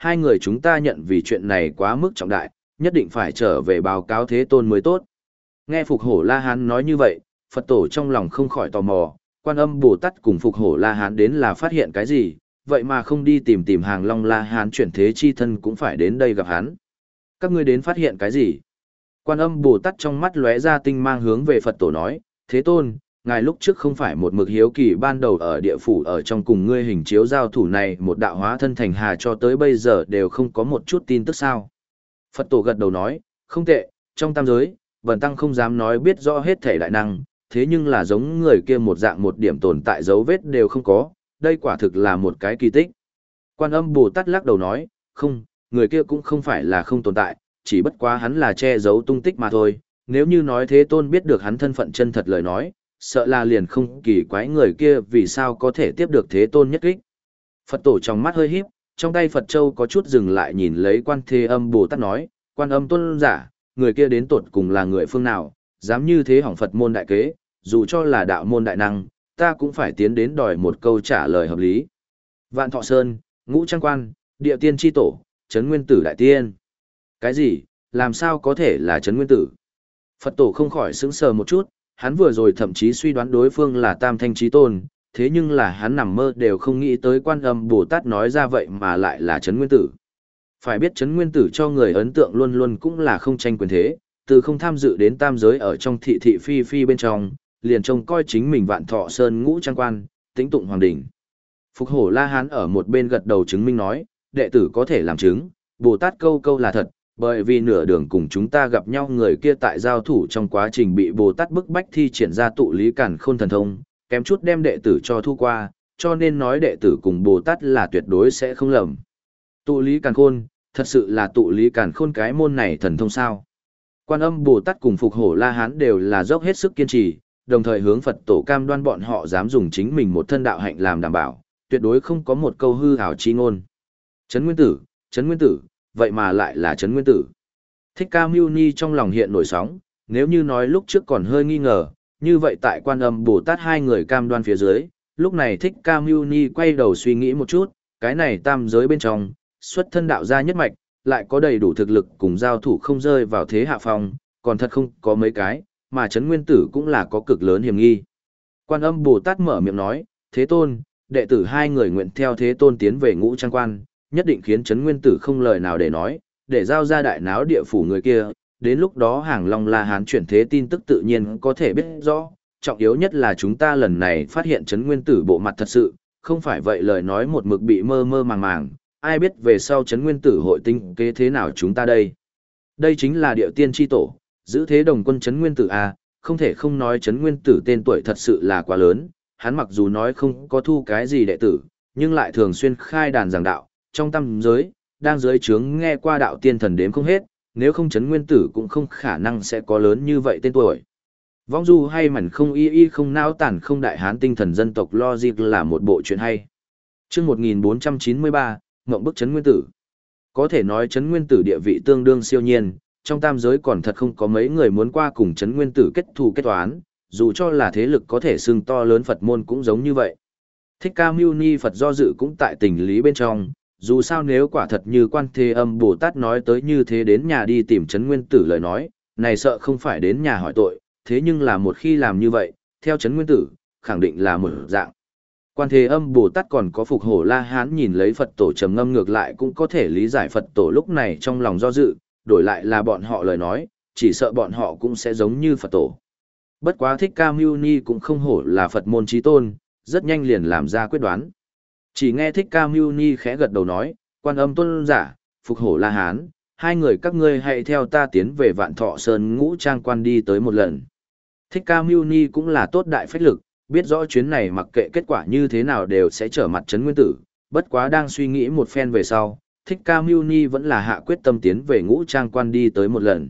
hai người chúng ta nhận vì chuyện này quá mức trọng đại, nhất định phải trở về báo cáo Thế Tôn mới tốt. Nghe Phục Hổ La Hán nói như vậy, Phật tổ trong lòng không khỏi tò mò, Quan Âm Bồ Tát cùng Phục Hổ La Hán đến là phát hiện cái gì, vậy mà không đi tìm tìm Hàng Long La Hán chuyển thế chi thân cũng phải đến đây gặp hắn. Các ngươi đến phát hiện cái gì? Quan Âm Bồ Tát trong mắt lóe ra tinh mang hướng về Phật tổ nói, Thế Tôn, ngài lúc trước không phải một mực hiếu kỳ ban đầu ở địa phủ ở trong cùng ngươi hình chiếu giao thủ này một đạo hóa thân thành hà cho tới bây giờ đều không có một chút tin tức sao? Phật tổ gật đầu nói, không tệ, trong tam giới, Bần Tăng không dám nói biết rõ hết thể đại năng, thế nhưng là giống người kia một dạng một điểm tồn tại dấu vết đều không có, đây quả thực là một cái kỳ tích. Quan Âm Bồ Tát lắc đầu nói, không, người kia cũng không phải là không tồn tại, chỉ bất quá hắn là che giấu tung tích mà thôi, nếu như nói Thế Tôn biết được hắn thân phận chân thật lời nói, sợ là liền không kỳ quái người kia vì sao có thể tiếp được Thế Tôn nhất kích. Phật tổ trong mắt hơi híp, trong tay Phật Châu có chút dừng lại nhìn lấy Quan Thế Âm Bồ Tát nói, Quan Âm tôn giả, người kia đến tột cùng là người phương nào, dám như thế hỏng Phật môn đại kế, dù cho là đạo môn đại năng, ta cũng phải tiến đến đòi một câu trả lời hợp lý. Vạn Thọ Sơn, Ngũ Trang Quan, Địa Tiên Chi Tổ, Trấn Nguyên Tử Đại Tiên. Cái gì, làm sao có thể là Trấn Nguyên Tử? Phật tổ không khỏi sững sờ một chút, hắn vừa rồi thậm chí suy đoán đối phương là Tam Thanh Chí Tôn, thế nhưng là hắn nằm mơ đều không nghĩ tới Quan Âm Bồ Tát nói ra vậy mà lại là Trấn Nguyên Tử. Phải biết Trấn Nguyên Tử cho người ấn tượng luôn luôn cũng là không tranh quyền thế, từ không tham dự đến tam giới ở trong thị thị phi phi bên trong, liền trông coi chính mình Vạn Thọ Sơn Ngũ Trang Quan, tĩnh tụng hoàng đỉnh. Phục Hổ La Hán ở một bên gật đầu chứng minh nói, đệ tử có thể làm chứng, Bồ Tát câu câu là thật, bởi vì nửa đường cùng chúng ta gặp nhau người kia tại giao thủ trong quá trình bị Bồ Tát bức bách thi triển ra tụ lý càn khôn thần thông, kém chút đem đệ tử cho thu qua, cho nên nói đệ tử cùng Bồ Tát là tuyệt đối sẽ không lầm. Tụ lý càn khôn, thật sự là tụ lý càn khôn cái môn này thần thông sao? Quan Âm Bồ Tát cùng Phục Hổ La Hán đều là dốc hết sức kiên trì, đồng thời hướng Phật tổ cam đoan bọn họ dám dùng chính mình một thân đạo hạnh làm đảm bảo, tuyệt đối không có một câu hư ảo chi ngôn. Trấn Nguyên Tử, Trấn Nguyên Tử, vậy mà lại là Trấn Nguyên Tử. Thích Ca Mâu Ni trong lòng hiện nổi sóng, nếu như nói lúc trước còn hơi nghi ngờ, như vậy tại Quan Âm Bồ Tát hai người cam đoan phía dưới, lúc này Thích Ca Mâu Ni quay đầu suy nghĩ một chút, cái này tam giới bên trong, xuất thân đạo gia nhất mạch, lại có đầy đủ thực lực cùng giao thủ không rơi vào thế hạ phong, còn thật không có mấy cái, mà Trấn Nguyên Tử cũng là có cực lớn hiểm nghi. Quan Âm Bồ Tát mở miệng nói, Thế Tôn, đệ tử hai người nguyện theo Thế Tôn tiến về Ngũ Trang Quan, nhất định khiến Trấn Nguyên Tử không lời nào để nói, để giao ra đại náo địa phủ người kia, đến lúc đó Hàng Long La Hán chuyển thế tin tức tự nhiên có thể biết rõ, trọng yếu nhất là chúng ta lần này phát hiện Trấn Nguyên Tử bộ mặt thật sự, không phải vậy lời nói một mực bị mơ mơ màng màng, ai biết về sau Trấn Nguyên Tử hội tinh kế thế nào chúng ta đây. Đây chính là Địa Tiên Chi Tổ, giữ thế đồng quân Trấn Nguyên Tử A, không thể không nói Trấn Nguyên Tử tên tuổi thật sự là quá lớn, hắn mặc dù nói không có thu cái gì đệ tử, nhưng lại thường xuyên khai đàn giảng đạo, trong tam giới, đang dưới trướng nghe qua đạo tiên thần đếm không hết, nếu không Trấn Nguyên Tử cũng không khả năng sẽ có lớn như vậy tên tuổi. Vong du hay mẩn không y y không não tản không đại hán tinh thần dân tộc logic là một bộ chuyện hay. Chương một nghìn bốn trăm chín mươi ba, Ngộng bức Trấn Nguyên Tử. Có thể nói Trấn Nguyên Tử địa vị tương đương siêu nhiên, trong tam giới còn thật không có mấy người muốn qua cùng Trấn Nguyên Tử kết thù kết toán, dù cho là thế lực có thể xưng to lớn Phật môn cũng giống như vậy. Thích Ca Mâu Ni Phật do dự cũng tại tình lý bên trong, dù sao nếu quả thật như Quan Thế Âm Bồ Tát nói tới như thế đến nhà đi tìm Trấn Nguyên Tử lời nói, này sợ không phải đến nhà hỏi tội, thế nhưng là một khi làm như vậy, theo Trấn Nguyên Tử, khẳng định là một dạng. Quan Thế Âm Bồ Tát còn có Phục Hổ La Hán nhìn lấy Phật tổ trầm ngâm ngược lại cũng có thể lý giải Phật tổ lúc này trong lòng do dự, đổi lại là bọn họ lời nói, chỉ sợ bọn họ cũng sẽ giống như Phật tổ. Bất quá Thích Ca Mâu Ni cũng không hổ là Phật môn chí tôn, rất nhanh liền làm ra quyết đoán. Chỉ nghe Thích Ca Mâu Ni khẽ gật đầu nói, Quan Âm tôn giả, Phục Hổ La Hán, hai người các ngươi hãy theo ta tiến về Vạn Thọ Sơn Ngũ Trang Quan đi tới một lần. Thích Ca Mâu Ni cũng là tốt đại phách lực, biết rõ chuyến này mặc kệ kết quả như thế nào đều sẽ trở mặt Trấn Nguyên Tử, bất quá đang suy nghĩ một phen về sau, Thích Ca Mâu Ni vẫn là hạ quyết tâm tiến về Ngũ Trang Quan đi tới một lần.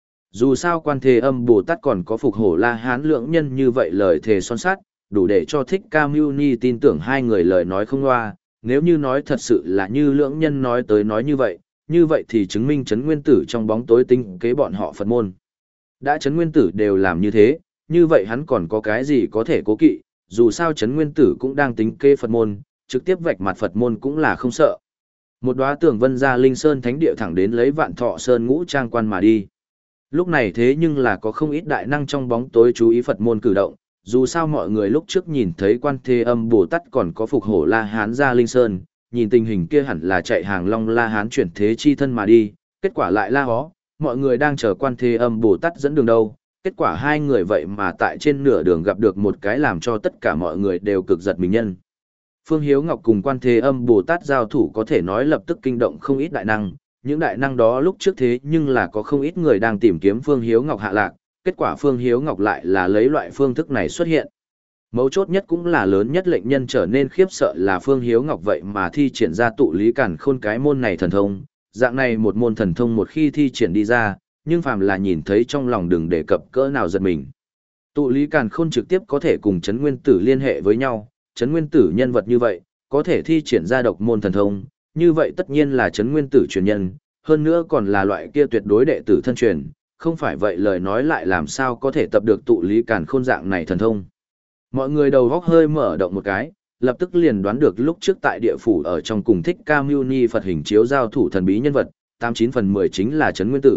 Dù sao Quan Thế Âm Bồ Tát còn có Phục Hổ La Hán lượng nhân như vậy lời thề son sắt, đủ để cho Thích Ca Mâu Ni tin tưởng hai người lời nói không loa, nếu như nói thật sự là như lượng nhân nói tới nói như vậy, như vậy thì chứng minh Trấn Nguyên Tử trong bóng tối tinh kế bọn họ Phật môn. Đã Trấn Nguyên Tử đều làm như thế, như vậy hắn còn có cái gì có thể cố kỵ, dù sao Trấn Nguyên Tử cũng đang tính kế Phật môn, trực tiếp vạch mặt Phật môn cũng là không sợ. Một đóa tường vân ra Linh Sơn thánh địa thẳng đến lấy Vạn Thọ Sơn ngũ trang quan mà đi. Lúc này thế nhưng là có không ít đại năng trong bóng tối chú ý Phật môn cử động, dù sao mọi người lúc trước nhìn thấy Quan Thế Âm Bồ Tát còn có phục hổ La Hán ra Linh Sơn, nhìn tình hình kia hẳn là chạy hàng long La Hán chuyển thế chi thân mà đi, kết quả lại la hó, mọi người đang chờ Quan Thế Âm Bồ Tát dẫn đường đâu, kết quả hai người vậy mà tại trên nửa đường gặp được một cái làm cho tất cả mọi người đều cực giật mình nhân. Phương Hiếu Ngọc cùng Quan Thế Âm Bồ Tát giao thủ có thể nói lập tức kinh động không ít đại năng, những đại năng đó lúc trước thế nhưng là có không ít người đang tìm kiếm Phương Hiếu Ngọc hạ lạc, kết quả Phương Hiếu Ngọc lại là lấy loại phương thức này xuất hiện. Mấu chốt nhất cũng là lớn nhất lệnh nhân trở nên khiếp sợ là Phương Hiếu Ngọc vậy mà thi triển ra tụ lý càn khôn cái môn này thần thông, dạng này một môn thần thông một khi thi triển đi ra, nhưng phàm là nhìn thấy trong lòng đừng đề cập cỡ nào giật mình. Tụ lý càn khôn trực tiếp có thể cùng Trấn Nguyên Tử liên hệ với nhau, Trấn Nguyên Tử nhân vật như vậy, có thể thi triển ra độc môn thần thông, như vậy tất nhiên là Trấn Nguyên Tử truyền nhân, hơn nữa còn là loại kia tuyệt đối đệ tử thân truyền, không phải vậy lời nói lại làm sao có thể tập được tụ lý càn khôn dạng này thần thông. Mọi người đầu góc hơi mở động một cái, lập tức liền đoán được lúc trước tại địa phủ ở trong cùng Thích Ca Mâu Ni Phật hình chiếu giao thủ thần bí nhân vật, tám chín phần mười chính là Trấn Nguyên Tử.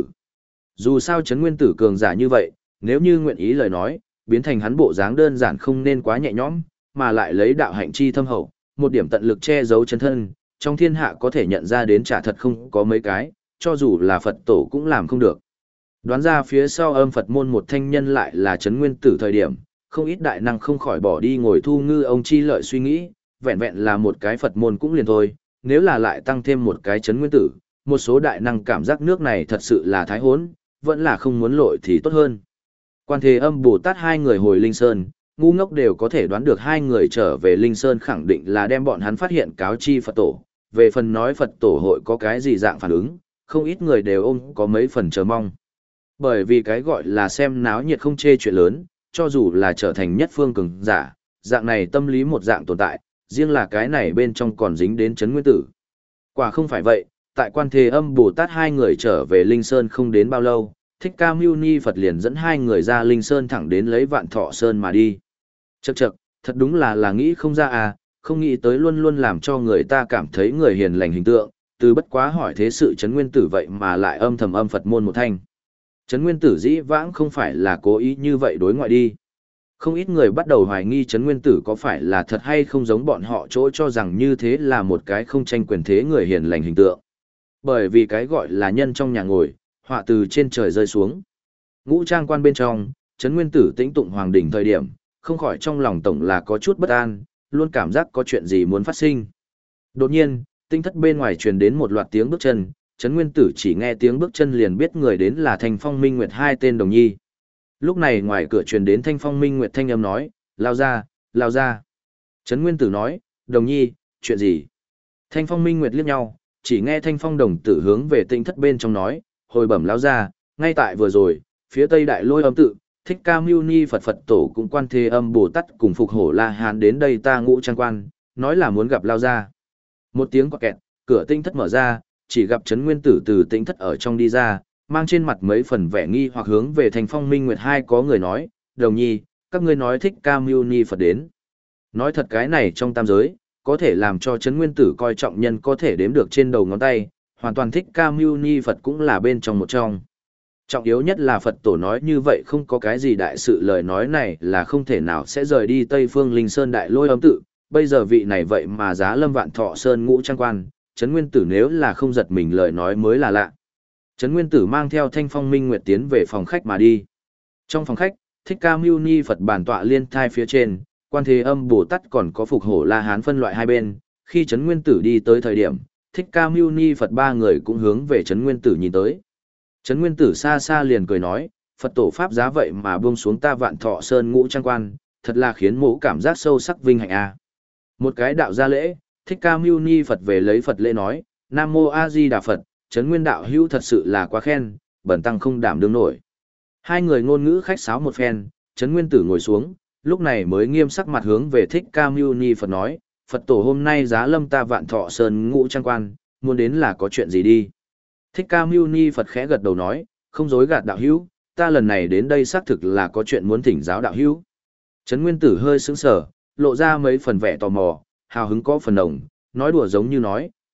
Dù sao Trấn Nguyên Tử cường giả như vậy, nếu như nguyện ý lời nói, biến thành hắn bộ dáng đơn giản không nên quá nhẹ nhõm, mà lại lấy đạo hạnh chi thâm hậu, một điểm tận lực che giấu chân thân, trong thiên hạ có thể nhận ra đến trả thật không có mấy cái, cho dù là Phật tổ cũng làm không được. Đoán ra phía sau âm Phật môn một thanh nhân lại là Trấn Nguyên Tử thời điểm, không ít đại năng không khỏi bỏ đi ngồi thu ngư ông chi lợi suy nghĩ, vẹn vẹn là một cái Phật môn cũng liền thôi, nếu là lại tăng thêm một cái Trấn Nguyên Tử, một số đại năng cảm giác nước này thật sự là thái hốn, vẫn là không muốn lội thì tốt hơn. Quan Thế Âm Bồ Tát hai người hồi Linh Sơn, ngu ngốc đều có thể đoán được hai người trở về Linh Sơn khẳng định là đem bọn hắn phát hiện cáo chi Phật tổ, về phần nói Phật tổ hội có cái gì dạng phản ứng, không ít người đều ôm có mấy phần chờ mong. Bởi vì cái gọi là xem náo nhiệt không chê chuyện lớn, cho dù là trở thành nhất phương cường giả, dạng này tâm lý một dạng tồn tại, riêng là cái này bên trong còn dính đến Trấn Nguyên Tử. Quả không phải vậy, tại Quan Thế Âm Bồ Tát hai người trở về Linh Sơn không đến bao lâu, Thích Ca Mâu Ni Phật liền dẫn hai người ra Linh Sơn thẳng đến lấy Vạn Thọ Sơn mà đi. Chậc chậc, thật đúng là là nghĩ không ra à, không nghĩ tới luôn luôn làm cho người ta cảm thấy người hiền lành hình tượng, từ bất quá hỏi thế sự Trấn Nguyên Tử vậy mà lại âm thầm âm Phật môn một thanh. Trấn Nguyên Tử dĩ vãng không phải là cố ý như vậy đối ngoại đi. Không ít người bắt đầu hoài nghi Trấn Nguyên Tử có phải là thật hay không giống bọn họ chỗ cho rằng như thế là một cái không tranh quyền thế người hiền lành hình tượng. Bởi vì cái gọi là nhân trong nhà ngồi, họa từ trên trời rơi xuống. Ngũ trang quan bên trong, Trấn Nguyên Tử tĩnh tụng hoàng đỉnh thời điểm, không khỏi trong lòng tổng là có chút bất an, luôn cảm giác có chuyện gì muốn phát sinh. Đột nhiên, tinh thất bên ngoài truyền đến một loạt tiếng bước chân, Trấn Nguyên Tử chỉ nghe tiếng bước chân liền biết người đến là Thanh Phong Minh Nguyệt hai tên đồng nhi. Lúc này ngoài cửa truyền đến Thanh Phong Minh Nguyệt thanh âm nói, lao ra, lao ra. Trấn Nguyên Tử nói, đồng nhi, chuyện gì? Thanh Phong Minh Nguyệt liếc nhau, chỉ nghe Thanh Phong đồng tử hướng về tinh thất bên trong nói, hồi bẩm lao ra, ngay tại vừa rồi, phía tây đại lôi âm tự, Thích Ca Mâu Ni Phật Phật tổ cũng Quan Thế Âm Bồ Tát cùng phục hổ La Hán đến đây ta ngũ trang quan, nói là muốn gặp lao ra. Một tiếng quạt kẹt, cửa tinh thất mở ra, chỉ gặp Trấn Nguyên Tử từ tinh thất ở trong đi ra, mang trên mặt mấy phần vẻ nghi hoặc hướng về Thanh Phong Minh Nguyệt hai có người nói, đồng nhi, các ngươi nói Thích Ca Mâu Ni Phật đến. Nói thật cái này trong tam giới, có thể làm cho Trấn Nguyên Tử coi trọng nhân có thể đếm được trên đầu ngón tay, hoàn toàn Thích Ca Mâu Ni Phật cũng là bên trong một trong. Trọng yếu nhất là Phật tổ nói như vậy không có cái gì đại sự lời nói này là không thể nào sẽ rời đi Tây Phương Linh Sơn đại lôi âm tự, bây giờ vị này vậy mà giá lâm Vạn Thọ Sơn ngũ trang quan, Trấn Nguyên Tử nếu là không giật mình lời nói mới là lạ. Trấn Nguyên Tử mang theo Thanh Phong Minh Nguyệt tiến về phòng khách mà đi. Trong phòng khách, Thích Ca Mâu Ni Phật bản tọa liên thai phía trên, Quan Thế Âm Bồ Tát còn có phục hổ La Hán phân loại hai bên, khi Trấn Nguyên Tử đi tới thời điểm, Thích Ca Mâu Ni Phật ba người cũng hướng về Trấn Nguyên Tử nhìn tới. Trấn Nguyên Tử xa xa liền cười nói, Phật tổ pháp giá vậy mà buông xuống ta Vạn Thọ Sơn ngũ trang quan, thật là khiến mỗ cảm giác sâu sắc vinh hạnh a. Một cái đạo gia lễ, Thích Ca Mâu Ni Phật về lấy Phật lễ nói, Nam Mô A Di Đà Phật, Trấn Nguyên đạo hữu thật sự là quá khen, bần tăng không đảm đương nổi. Hai người ngôn ngữ khách sáo một phen, Trấn Nguyên Tử ngồi xuống, lúc này mới nghiêm sắc mặt hướng về Thích Ca Mâu Ni Phật nói, Phật tổ hôm nay giá lâm ta Vạn Thọ Sơn ngũ trang quan, muốn đến là có chuyện gì đi. Thích Ca Mâu Ni Phật khẽ gật đầu nói, không dối gạt đạo hữu, ta lần này đến đây xác thực là có chuyện muốn thỉnh giáo đạo hữu. Trấn Nguyên Tử hơi sững sờ, lộ ra mấy phần vẻ tò mò, hào hứng có phần đồng, nói đùa giống như nói,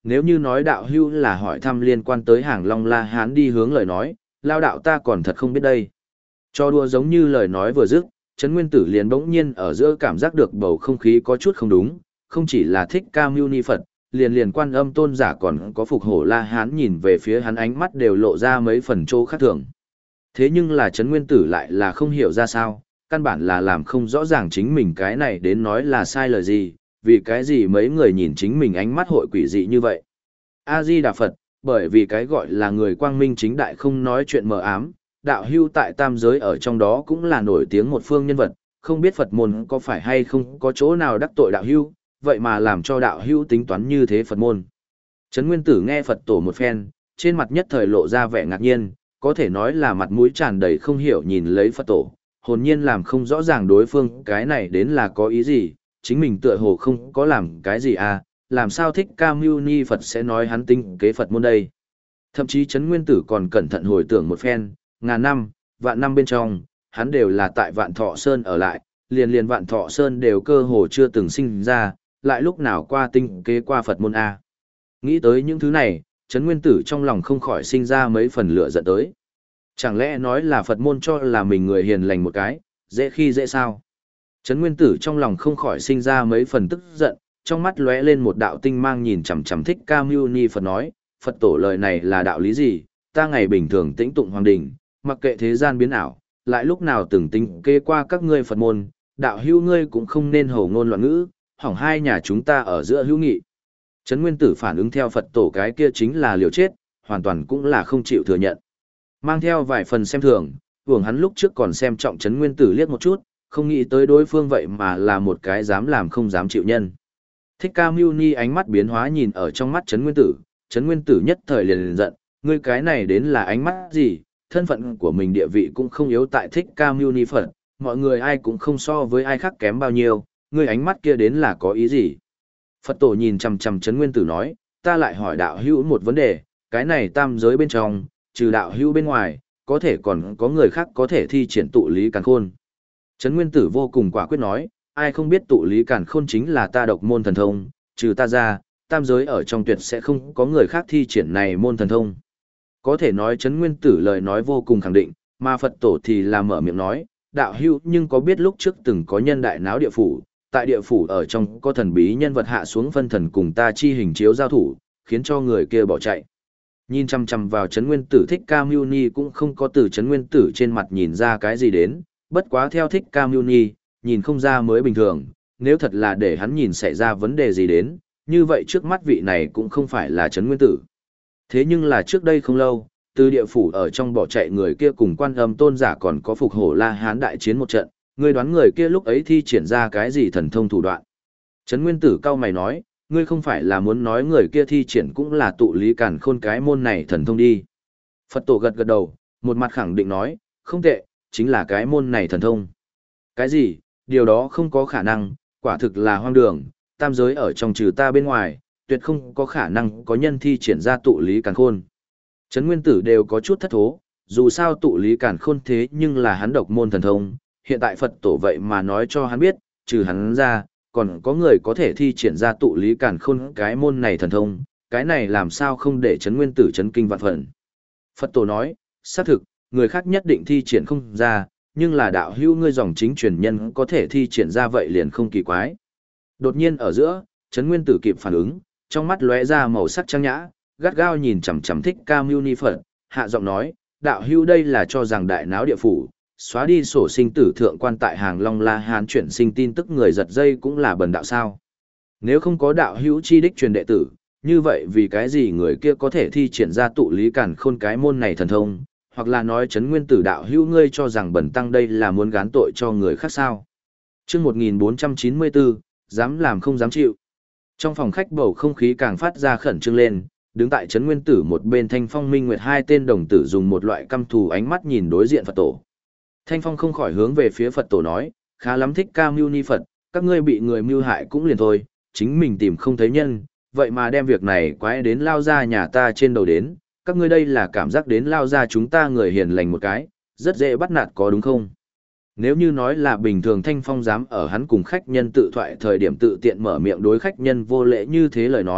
nếu như nói đạo hưu là hỏi thăm liên quan tới hàng Long La Hán đi hướng lời nói, lao đạo ta còn thật không biết đây. Cho đùa giống như lời nói vừa dứt, Trấn Nguyên Tử liền bỗng nhiên ở giữa cảm giác được bầu không khí có chút không đúng, không chỉ là Thích Ca Mâu Ni Phật, liền liền Quan Âm Tôn giả còn có Phục Hổ La Hán nhìn về phía hắn ánh mắt đều lộ ra mấy phần chỗ khác thường. Thế nhưng là Trấn Nguyên Tử lại là không hiểu ra sao, căn bản là làm không rõ ràng chính mình cái này đến nói là sai lời gì, vì cái gì mấy người nhìn chính mình ánh mắt hội quỷ dị như vậy. A-di-đà Phật, bởi vì cái gọi là người quang minh chính đại không nói chuyện mờ ám, đạo hưu tại tam giới ở trong đó cũng là nổi tiếng một phương nhân vật, không biết Phật môn có phải hay không có chỗ nào đắc tội đạo hưu, vậy mà làm cho đạo hưu tính toán như thế Phật môn. Trấn Nguyên Tử nghe Phật tổ một phen, trên mặt nhất thời lộ ra vẻ ngạc nhiên, có thể nói là mặt mũi tràn đầy không hiểu nhìn lấy Phật tổ, hồn nhiên làm không rõ ràng đối phương cái này đến là có ý gì, chính mình tựa hồ không có làm cái gì à, làm sao Thích Ca Mâu Ni Phật sẽ nói hắn tinh kế Phật môn đây. Thậm chí Trấn Nguyên Tử còn cẩn thận hồi tưởng một phen, ngàn năm, vạn năm bên trong, hắn đều là tại Vạn Thọ Sơn ở lại, liền liền Vạn Thọ Sơn đều cơ hồ chưa từng sinh ra, lại lúc nào qua tinh kế qua Phật môn A. Nghĩ tới những thứ này, Trấn Nguyên Tử trong lòng không khỏi sinh ra mấy phần lửa giận tới. Chẳng lẽ nói là Phật môn cho là mình người hiền lành một cái, dễ khi dễ sao? Trấn Nguyên Tử trong lòng không khỏi sinh ra mấy phần tức giận, trong mắt lóe lên một đạo tinh mang nhìn chằm chằm Thích Ca Mâu Ni Phật nói, Phật tổ lời này là đạo lý gì? Ta ngày bình thường tĩnh tụng hoàng đình, mặc kệ thế gian biến ảo, lại lúc nào từng tính kê qua các ngươi Phật môn, đạo hữu ngươi cũng không nên hổ ngôn loạn ngữ, hỏng hai nhà chúng ta ở giữa hữu nghị. Trấn Nguyên Tử phản ứng theo Phật tổ cái kia chính là liều chết, hoàn toàn cũng là không chịu thừa nhận. Mang theo vài phần xem thường, hưởng hắn lúc trước còn xem trọng Trấn Nguyên Tử liếc một chút, không nghĩ tới đối phương vậy mà là một cái dám làm không dám chịu nhân. Thích Ca Mâu Ni ánh mắt biến hóa nhìn ở trong mắt Trấn Nguyên Tử, Trấn Nguyên Tử nhất thời liền liền giận, ngươi cái này đến là ánh mắt gì, thân phận của mình địa vị cũng không yếu tại Thích Ca Mâu Ni Phật, mọi người ai cũng không so với ai khác kém bao nhiêu, ngươi ánh mắt kia đến là có ý gì. Phật tổ nhìn chằm chằm Trấn Nguyên Tử nói, ta lại hỏi đạo hữu một vấn đề, cái này tam giới bên trong, trừ đạo hữu bên ngoài, có thể còn có người khác có thể thi triển tụ lý càn khôn. Trấn Nguyên Tử vô cùng quả quyết nói, ai không biết tụ lý càn khôn chính là ta độc môn thần thông, trừ ta ra, tam giới ở trong tuyệt sẽ không có người khác thi triển này môn thần thông. Có thể nói Trấn Nguyên Tử lời nói vô cùng khẳng định, mà Phật tổ thì là mở miệng nói, đạo hữu nhưng có biết lúc trước từng có nhân đại náo địa phủ, tại địa phủ ở trong có thần bí nhân vật hạ xuống phân thần cùng ta chi hình chiếu giao thủ, khiến cho người kia bỏ chạy. Nhìn chăm chăm vào Trấn Nguyên Tử Thích Ca Mâu Ni cũng không có từ Trấn Nguyên Tử trên mặt nhìn ra cái gì đến, bất quá theo Thích Ca Mâu Ni, nhìn không ra mới bình thường, nếu thật là để hắn nhìn xảy ra vấn đề gì đến, như vậy trước mắt vị này cũng không phải là Trấn Nguyên Tử. Thế nhưng là trước đây không lâu, từ địa phủ ở trong bỏ chạy người kia cùng Quan Âm Tôn giả còn có Phục Hổ La Hán đại chiến một trận, ngươi đoán người kia lúc ấy thi triển ra cái gì thần thông thủ đoạn. Trấn Nguyên Tử cao mày nói, ngươi không phải là muốn nói người kia thi triển cũng là tụ lý càn khôn cái môn này thần thông đi. Phật tổ gật gật đầu, một mặt khẳng định nói, không tệ, chính là cái môn này thần thông. Cái gì, điều đó không có khả năng, quả thực là hoang đường, tam giới ở trong trừ ta bên ngoài, tuyệt không có khả năng có nhân thi triển ra tụ lý càn khôn. Trấn Nguyên Tử đều có chút thất thố, dù sao tụ lý càn khôn thế nhưng là hắn độc môn thần thông, hiện tại Phật tổ vậy mà nói cho hắn biết, trừ hắn ra, còn có người có thể thi triển ra tụ lý càn khôn cái môn này thần thông, cái này làm sao không để Trấn Nguyên Tử chấn kinh vạn phần. Phật tổ nói, xác thực, người khác nhất định thi triển không ra, nhưng là đạo hữu ngươi dòng chính truyền nhân có thể thi triển ra vậy liền không kỳ quái. Đột nhiên ở giữa, Trấn Nguyên Tử kịp phản ứng, trong mắt lóe ra màu sắc trang nhã, gắt gao nhìn chằm chằm Thích Ca Mâu Ni Phật, hạ giọng nói, đạo hữu đây là cho rằng đại náo địa phủ, xóa đi sổ sinh tử thượng quan tại hàng Long La Hán chuyển sinh tin tức người giật dây cũng là bần đạo sao. Nếu không có đạo hữu chi đích truyền đệ tử, như vậy vì cái gì người kia có thể thi triển ra tụ lý càn khôn cái môn này thần thông, hoặc là nói Trấn Nguyên Tử đạo hữu ngươi cho rằng bần tăng đây là muốn gán tội cho người khác sao. Chương một nghìn bốn trăm chín mươi bốn, dám làm không dám chịu. Trong phòng khách bầu không khí càng phát ra khẩn trương lên, đứng tại Trấn Nguyên Tử một bên Thanh Phong Minh Nguyệt hai tên đồng tử dùng một loại căm thù ánh mắt nhìn đối diện Phật tổ. Thanh Phong không khỏi hướng về phía Phật tổ nói, khá lắm Thích Ca Mâu Ni Phật, các ngươi bị người mưu hại cũng liền thôi, chính mình tìm không thấy nhân, vậy mà đem việc này quái đến lao ra nhà ta trên đầu đến, các ngươi đây là cảm giác đến lao ra chúng ta người hiền lành một cái, rất dễ bắt nạt có đúng không? Nếu như nói là bình thường Thanh Phong dám ở hắn cùng khách nhân tự thoại thời điểm tự tiện mở miệng đối khách nhân vô lễ như thế lời nói,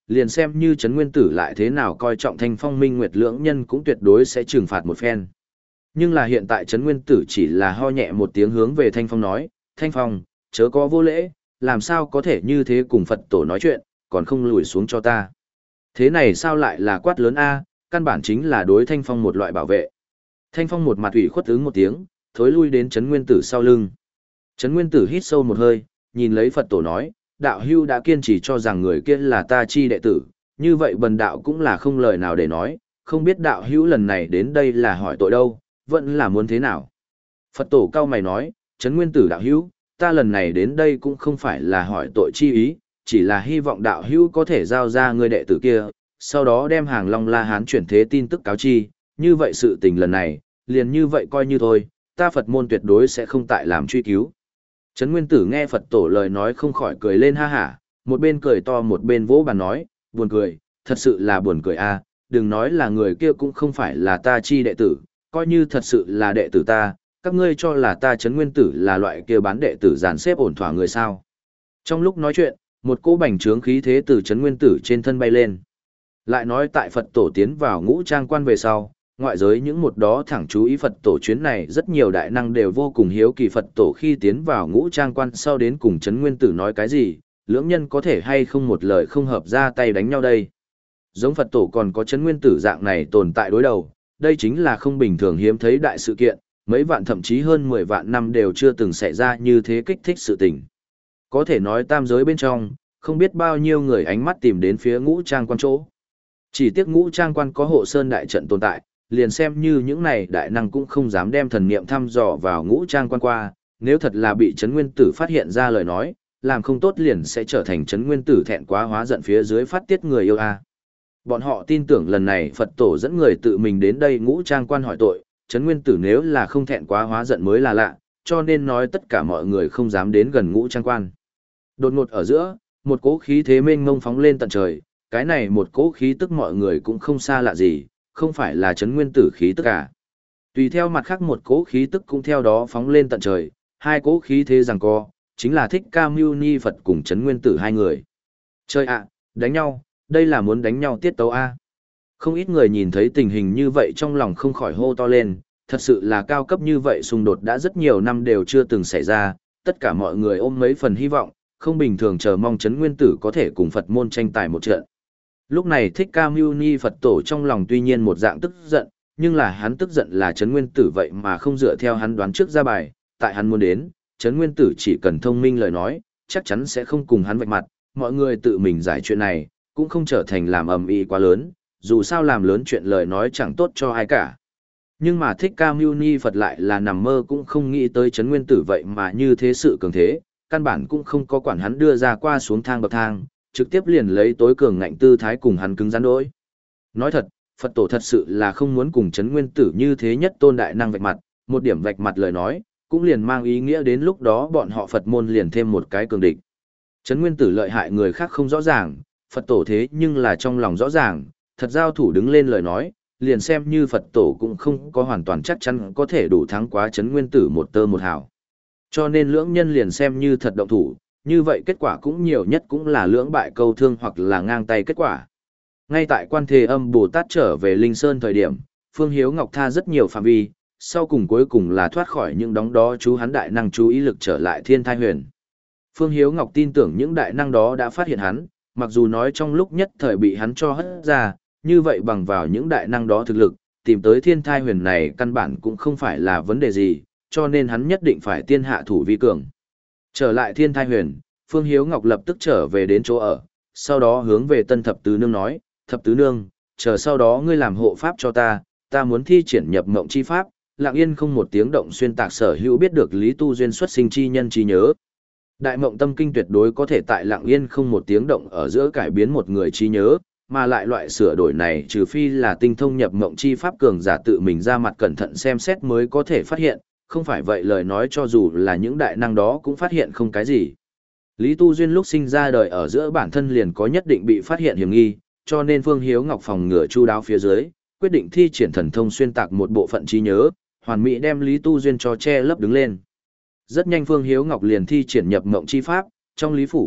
liền xem như Trấn Nguyên Tử lại thế nào coi trọng Thanh Phong Minh Nguyệt lưỡng nhân cũng tuyệt đối sẽ trừng phạt một phen. Nhưng là hiện tại Trấn Nguyên Tử chỉ là ho nhẹ một tiếng hướng về Thanh Phong nói, Thanh Phong, chớ có vô lễ, làm sao có thể như thế cùng Phật tổ nói chuyện, còn không lùi xuống cho ta. Thế này sao lại là quát lớn A, căn bản chính là đối Thanh Phong một loại bảo vệ. Thanh Phong một mặt ủy khuất ứng một tiếng, thối lui đến Trấn Nguyên Tử sau lưng. Trấn Nguyên Tử hít sâu một hơi, nhìn lấy Phật tổ nói, đạo hưu đã kiên trì cho rằng người kia là ta chi đệ tử, như vậy bần đạo cũng là không lời nào để nói, không biết đạo hữu lần này đến đây là hỏi tội đâu, vẫn là muốn thế nào. Phật tổ cao mày nói, Trấn Nguyên Tử đạo hữu, ta lần này đến đây cũng không phải là hỏi tội chi ý, chỉ là hy vọng đạo hữu có thể giao ra người đệ tử kia, sau đó đem hàng Long La Hán chuyển thế tin tức cáo chi, như vậy sự tình lần này, liền như vậy coi như thôi, ta Phật môn tuyệt đối sẽ không tại làm truy cứu. Trấn Nguyên Tử nghe Phật tổ lời nói không khỏi cười lên ha hả, một bên cười to một bên vỗ bàn nói, buồn cười, thật sự là buồn cười a, đừng nói là người kia cũng không phải là ta chi đệ tử, coi như thật sự là đệ tử ta, các ngươi cho là ta Trấn Nguyên Tử là loại kia bán đệ tử dàn xếp ổn thỏa người sao. Trong lúc nói chuyện, một cỗ bành trướng khí thế từ Trấn Nguyên Tử trên thân bay lên. Lại nói tại Phật tổ tiến vào ngũ trang quan về sau, ngoại giới những một đó thẳng chú ý Phật tổ chuyến này rất nhiều đại năng đều vô cùng hiếu kỳ Phật tổ khi tiến vào ngũ trang quan sau đến cùng Trấn Nguyên Tử nói cái gì, lưỡng nhân có thể hay không một lời không hợp ra tay đánh nhau đây. Giống Phật tổ còn có Trấn Nguyên Tử dạng này tồn tại đối đầu, đây chính là không bình thường hiếm thấy đại sự kiện, mấy vạn thậm chí hơn mười vạn năm đều chưa từng xảy ra như thế kích thích sự tình. Có thể nói tam giới bên trong, không biết bao nhiêu người ánh mắt tìm đến phía ngũ trang quan chỗ. Chỉ tiếc ngũ trang quan có hộ sơn đại trận tồn tại, liền xem như những này đại năng cũng không dám đem thần niệm thăm dò vào ngũ trang quan qua, nếu thật là bị Trấn Nguyên Tử phát hiện ra lời nói, làm không tốt liền sẽ trở thành Trấn Nguyên Tử thẹn quá hóa giận phía dưới phát tiết người yêu a. Bọn họ tin tưởng lần này Phật tổ dẫn người tự mình đến đây ngũ trang quan hỏi tội, Trấn Nguyên Tử nếu là không thẹn quá hóa giận mới là lạ, cho nên nói tất cả mọi người không dám đến gần ngũ trang quan. Đột ngột ở giữa, một cỗ khí thế mênh mông phóng lên tận trời, cái này một cỗ khí tức mọi người cũng không xa lạ gì, không phải là Trấn Nguyên Tử khí tức cả. Tùy theo mặt khác một cỗ khí tức cũng theo đó phóng lên tận trời, hai cỗ khí thế giằng co, chính là Thích Ca Mâu Ni Phật cùng Trấn Nguyên Tử hai người. Chơi ạ, đánh nhau, đây là muốn đánh nhau tiết tấu a. Không ít người nhìn thấy tình hình như vậy trong lòng không khỏi hô to lên, thật sự là cao cấp như vậy xung đột đã rất nhiều năm đều chưa từng xảy ra, tất cả mọi người ôm mấy phần hy vọng, không bình thường chờ mong Trấn Nguyên Tử có thể cùng Phật môn tranh tài một trận. Lúc này Thích Ca Mâu Ni Phật tổ trong lòng tuy nhiên một dạng tức giận, nhưng là hắn tức giận là Trấn Nguyên Tử vậy mà không dựa theo hắn đoán trước ra bài, tại hắn muốn đến, Trấn Nguyên Tử chỉ cần thông minh lời nói, chắc chắn sẽ không cùng hắn vạch mặt, mọi người tự mình giải chuyện này, cũng không trở thành làm ầm ĩ quá lớn, dù sao làm lớn chuyện lời nói chẳng tốt cho ai cả. Nhưng mà Thích Ca Mâu Ni Phật lại là nằm mơ cũng không nghĩ tới Trấn Nguyên Tử vậy mà như thế sự cường thế, căn bản cũng không có quản hắn đưa ra qua xuống thang bậc thang, trực tiếp liền lấy tối cường ngạnh tư thái cùng hắn cứng rắn đối. Nói thật, Phật tổ thật sự là không muốn cùng Trấn Nguyên Tử như thế nhất tôn đại năng vạch mặt, một điểm vạch mặt lời nói, cũng liền mang ý nghĩa đến lúc đó bọn họ Phật môn liền thêm một cái cường địch. Trấn Nguyên Tử lợi hại người khác không rõ ràng, Phật tổ thế nhưng là trong lòng rõ ràng, thật giao thủ đứng lên lời nói, liền xem như Phật tổ cũng không có hoàn toàn chắc chắn có thể đủ thắng quá Trấn Nguyên Tử một tơ một hào. Cho nên lưỡng nhân liền xem như thật động thủ, như vậy kết quả cũng nhiều nhất cũng là lưỡng bại câu thương hoặc là ngang tay kết quả. Ngay tại Quan Thế Âm Bồ Tát trở về Linh Sơn thời điểm, Phương Hiếu Ngọc tha rất nhiều phạm vi, sau cùng cuối cùng là thoát khỏi những đóng đó chú hắn đại năng chú ý lực trở lại Thiên Thai Huyền. Phương Hiếu Ngọc tin tưởng những đại năng đó đã phát hiện hắn, mặc dù nói trong lúc nhất thời bị hắn cho hất ra, như vậy bằng vào những đại năng đó thực lực, tìm tới Thiên Thai Huyền này căn bản cũng không phải là vấn đề gì, cho nên hắn nhất định phải tiên hạ thủ vi cường. Trở lại Thiên Thai Huyền, Phương Hiếu Ngọc lập tức trở về đến chỗ ở, sau đó hướng về Tân Thập Tứ Nương nói, Thập Tứ Nương, chờ sau đó ngươi làm hộ pháp cho ta, ta muốn thi triển nhập mộng chi pháp, lặng yên không một tiếng động xuyên tạc sở hữu biết được Lý Tu Duyên xuất sinh chi nhân trí nhớ. Đại mộng tâm kinh tuyệt đối có thể tại lặng yên không một tiếng động ở giữa cải biến một người trí nhớ, mà lại loại sửa đổi này trừ phi là tinh thông nhập mộng chi pháp cường giả tự mình ra mặt cẩn thận xem xét mới có thể phát hiện, không phải vậy lời nói cho dù là những đại năng đó cũng phát hiện không cái gì. Lý Tu Duyên lúc sinh ra đời ở giữa bản thân liền có nhất định bị phát hiện hiểm nghi, cho nên Phương Hiếu Ngọc phòng ngừa chu đáo phía dưới, quyết định thi triển thần thông xuyên tạc một bộ phận trí nhớ, hoàn mỹ đem Lý Tu Duyên cho che lấp đứng lên. Rất nhanh Phương Hiếu Ngọc liền thi triển nhập mộng chi pháp, trong lý phủ,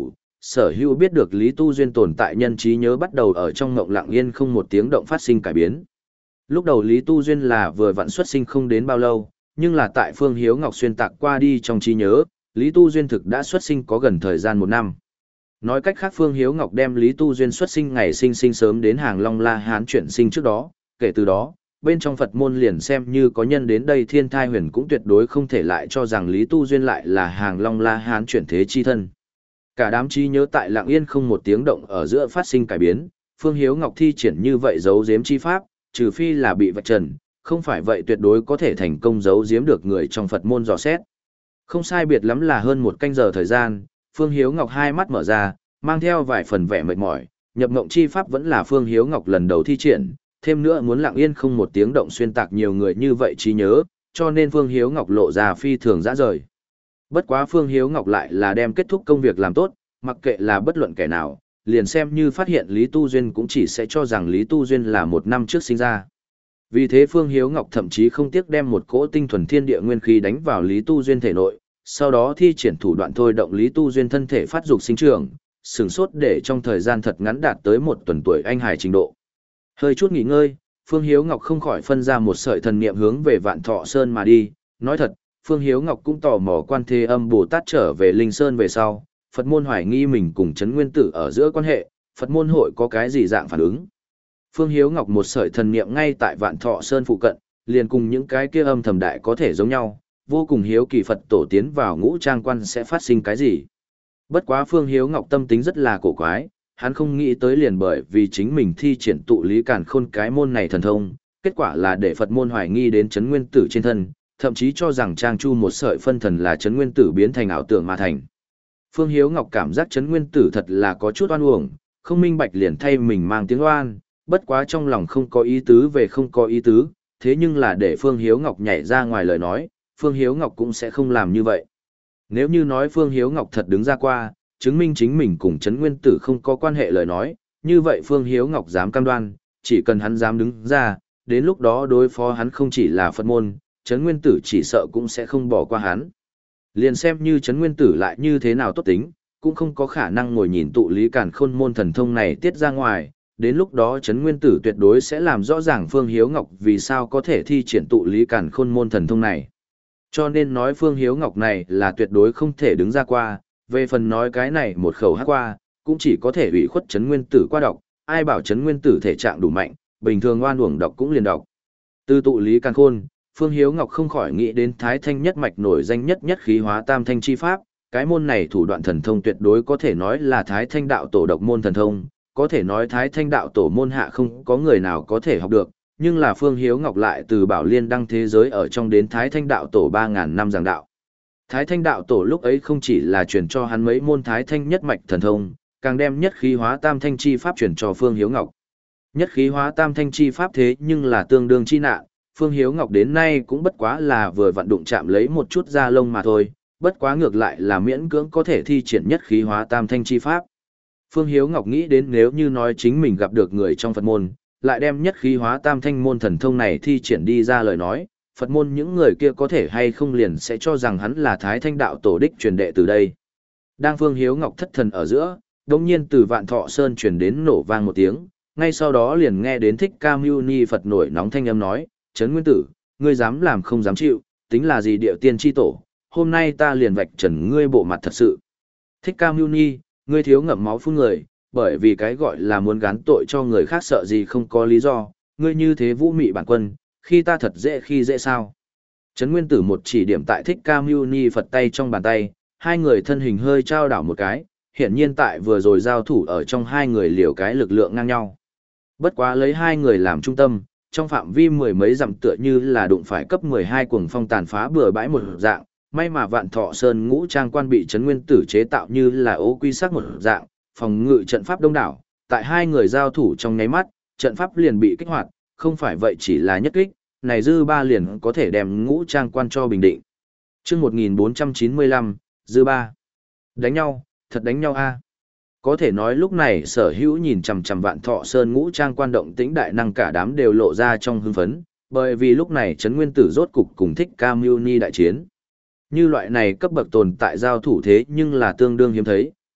sở hữu biết được Lý Tu Duyên tồn tại nhân trí nhớ bắt đầu ở trong ngộng lặng yên không một tiếng động phát sinh cải biến. Lúc đầu Lý Tu Duyên là vừa vặn xuất sinh không đến bao lâu, nhưng là tại Phương Hiếu Ngọc xuyên tạc qua đi trong trí nhớ, Lý Tu Duyên thực đã xuất sinh có gần thời gian một năm. Nói cách khác Phương Hiếu Ngọc đem Lý Tu Duyên xuất sinh ngày sinh sinh sớm đến hàng Long La Hán chuyển sinh trước đó, kể từ đó, bên trong Phật môn liền xem như có nhân đến đây thiên thai huyền cũng tuyệt đối không thể lại cho rằng Lý Tu Duyên lại là hàng Long La Hán chuyển thế chi thân. Cả đám trí nhớ tại lặng yên không một tiếng động ở giữa phát sinh cải biến, Phương Hiếu Ngọc thi triển như vậy giấu giếm chi pháp, trừ phi là bị vạch trần, không phải vậy tuyệt đối có thể thành công giấu giếm được người trong Phật môn dò xét. Không sai biệt lắm là hơn một canh giờ thời gian, Phương Hiếu Ngọc hai mắt mở ra, mang theo vài phần vẻ mệt mỏi, nhập ngộng chi pháp vẫn là Phương Hiếu Ngọc lần đầu thi triển, thêm nữa muốn lặng yên không một tiếng động xuyên tạc nhiều người như vậy trí nhớ, cho nên Phương Hiếu Ngọc lộ ra phi thường dã rời. Bất quá Phương Hiếu Ngọc lại là đem kết thúc công việc làm tốt, mặc kệ là bất luận kẻ nào, liền xem như phát hiện Lý Tu Duyên cũng chỉ sẽ cho rằng Lý Tu Duyên là một năm trước sinh ra. Vì thế Phương Hiếu Ngọc thậm chí không tiếc đem một cỗ tinh thuần thiên địa nguyên khí đánh vào Lý Tu Duyên thể nội, sau đó thi triển thủ đoạn thôi động Lý Tu Duyên thân thể phát dục sinh trưởng, sửng sốt để trong thời gian thật ngắn đạt tới một tuần tuổi anh hải trình độ. Hơi chút nghỉ ngơi, Phương Hiếu Ngọc không khỏi phân ra một sợi thần niệm hướng về Vạn Thọ Sơn mà đi, nói thật, Phương Hiếu Ngọc cũng tò mò Quan Thế Âm Bồ Tát trở về Linh Sơn về sau, Phật môn hoài nghi mình cùng Trấn Nguyên Tử ở giữa quan hệ, Phật môn hội có cái gì dạng phản ứng. Phương Hiếu Ngọc một sợi thần niệm ngay tại Vạn Thọ Sơn phụ cận, liền cùng những cái kia âm thầm đại có thể giống nhau, vô cùng hiếu kỳ Phật tổ tiến vào ngũ trang quan sẽ phát sinh cái gì. Bất quá Phương Hiếu Ngọc tâm tính rất là cổ quái, hắn không nghĩ tới liền bởi vì chính mình thi triển tụ lý càn khôn cái môn này thần thông, kết quả là để Phật môn hoài nghi đến Trấn Nguyên Tử trên thân, thậm chí cho rằng Trang Chu một sợi phân thần là Trấn Nguyên Tử biến thành ảo tưởng mà thành. Phương Hiếu Ngọc cảm giác Trấn Nguyên Tử thật là có chút oan uổng, không minh bạch liền thay mình mang tiếng oan, bất quá trong lòng không có ý tứ về không có ý tứ, thế nhưng là để Phương Hiếu Ngọc nhảy ra ngoài lời nói, Phương Hiếu Ngọc cũng sẽ không làm như vậy. Nếu như nói Phương Hiếu Ngọc thật đứng ra qua, chứng minh chính mình cùng Trấn Nguyên Tử không có quan hệ lời nói, như vậy Phương Hiếu Ngọc dám cam đoan, chỉ cần hắn dám đứng ra, đến lúc đó đối phó hắn không chỉ là Phật môn, Trấn Nguyên Tử chỉ sợ cũng sẽ không bỏ qua hắn. Liền xem như Trấn Nguyên Tử lại như thế nào tốt tính, cũng không có khả năng ngồi nhìn tụ lý càn khôn môn thần thông này tiết ra ngoài, đến lúc đó Trấn Nguyên Tử tuyệt đối sẽ làm rõ ràng Phương Hiếu Ngọc vì sao có thể thi triển tụ lý càn khôn môn thần thông này. Cho nên nói Phương Hiếu Ngọc này là tuyệt đối không thể đứng ra qua, về phần nói cái này một khẩu hát qua, cũng chỉ có thể ủy khuất Trấn Nguyên Tử qua đọc, ai bảo Trấn Nguyên Tử thể trạng đủ mạnh, bình thường oan uổng đọc cũng liền đọc. Từ tụ lý càn khôn, Phương Hiếu Ngọc không khỏi nghĩ đến Thái Thanh nhất mạch nổi danh nhất nhất khí hóa tam thanh chi pháp, cái môn này thủ đoạn thần thông tuyệt đối có thể nói là Thái Thanh đạo tổ độc môn thần thông, có thể nói Thái Thanh đạo tổ môn hạ không có người nào có thể học được, nhưng là Phương Hiếu Ngọc lại từ Bảo Liên đăng thế giới ở trong đến Thái Thanh đạo tổ ba ngàn năm giảng đạo. Thái Thanh đạo tổ lúc ấy không chỉ là truyền cho hắn mấy môn Thái Thanh nhất mạch thần thông, càng đem nhất khí hóa tam thanh chi pháp truyền cho Phương Hiếu Ngọc. Nhất khí hóa tam thanh chi pháp thế nhưng là tương đương chi nạn, Phương Hiếu Ngọc đến nay cũng bất quá là vừa vặn đụng chạm lấy một chút da lông mà thôi, bất quá ngược lại là miễn cưỡng có thể thi triển nhất khí hóa tam thanh chi pháp. Phương Hiếu Ngọc nghĩ đến nếu như nói chính mình gặp được người trong Phật môn, lại đem nhất khí hóa tam thanh môn thần thông này thi triển đi ra lời nói, Phật môn những người kia có thể hay không liền sẽ cho rằng hắn là Thái Thanh đạo tổ đích truyền đệ từ đây. Đang Phương Hiếu Ngọc thất thần ở giữa, đống nhiên từ Vạn Thọ Sơn truyền đến nổ vang một tiếng, ngay sau đó liền nghe đến Thích Ca Mâu Ni Phật nổi nóng thanh âm nói, Trấn Nguyên Tử, ngươi dám làm không dám chịu, tính là gì điệu tiên tri tổ, hôm nay ta liền vạch trần ngươi bộ mặt thật sự. Thích Ca Mâu Ni, ngươi thiếu ngậm máu phun người, bởi vì cái gọi là muốn gán tội cho người khác sợ gì không có lý do, ngươi như thế vũ mị bản quân, khi ta thật dễ khi dễ sao. Trấn Nguyên Tử một chỉ điểm tại Thích Ca Mâu Ni Phật tay trong bàn tay, hai người thân hình hơi trao đảo một cái, hiển nhiên tại vừa rồi giao thủ ở trong hai người liều cái lực lượng ngang nhau. Bất quá lấy hai người làm trung tâm, trong phạm vi mười mấy dặm tựa như là đụng phải cấp mười hai cuồng phong tàn phá bừa bãi một dạng, may mà Vạn Thọ Sơn ngũ trang quan bị Trấn Nguyên Tử chế tạo như là ố quy sắc một dạng, phòng ngự trận pháp đông đảo, tại hai người giao thủ trong nháy mắt, trận pháp liền bị kích hoạt, không phải vậy chỉ là nhất kích, này dư ba liền có thể đem ngũ trang quan cho bình định. Chương một nghìn bốn trăm chín mươi lăm, dư ba. Đánh nhau, thật đánh nhau a. Có thể nói lúc này Sở Hữu nhìn chằm chằm Vạn Thọ Sơn ngũ trang quan động tĩnh đại năng cả đám đều lộ ra trong hưng phấn, bởi vì lúc này Trấn Nguyên Tử rốt cục cùng Thích Ca Mâu Ni đại chiến. Như loại này cấp bậc tồn tại giao thủ thế nhưng là tương đương hiếm thấy,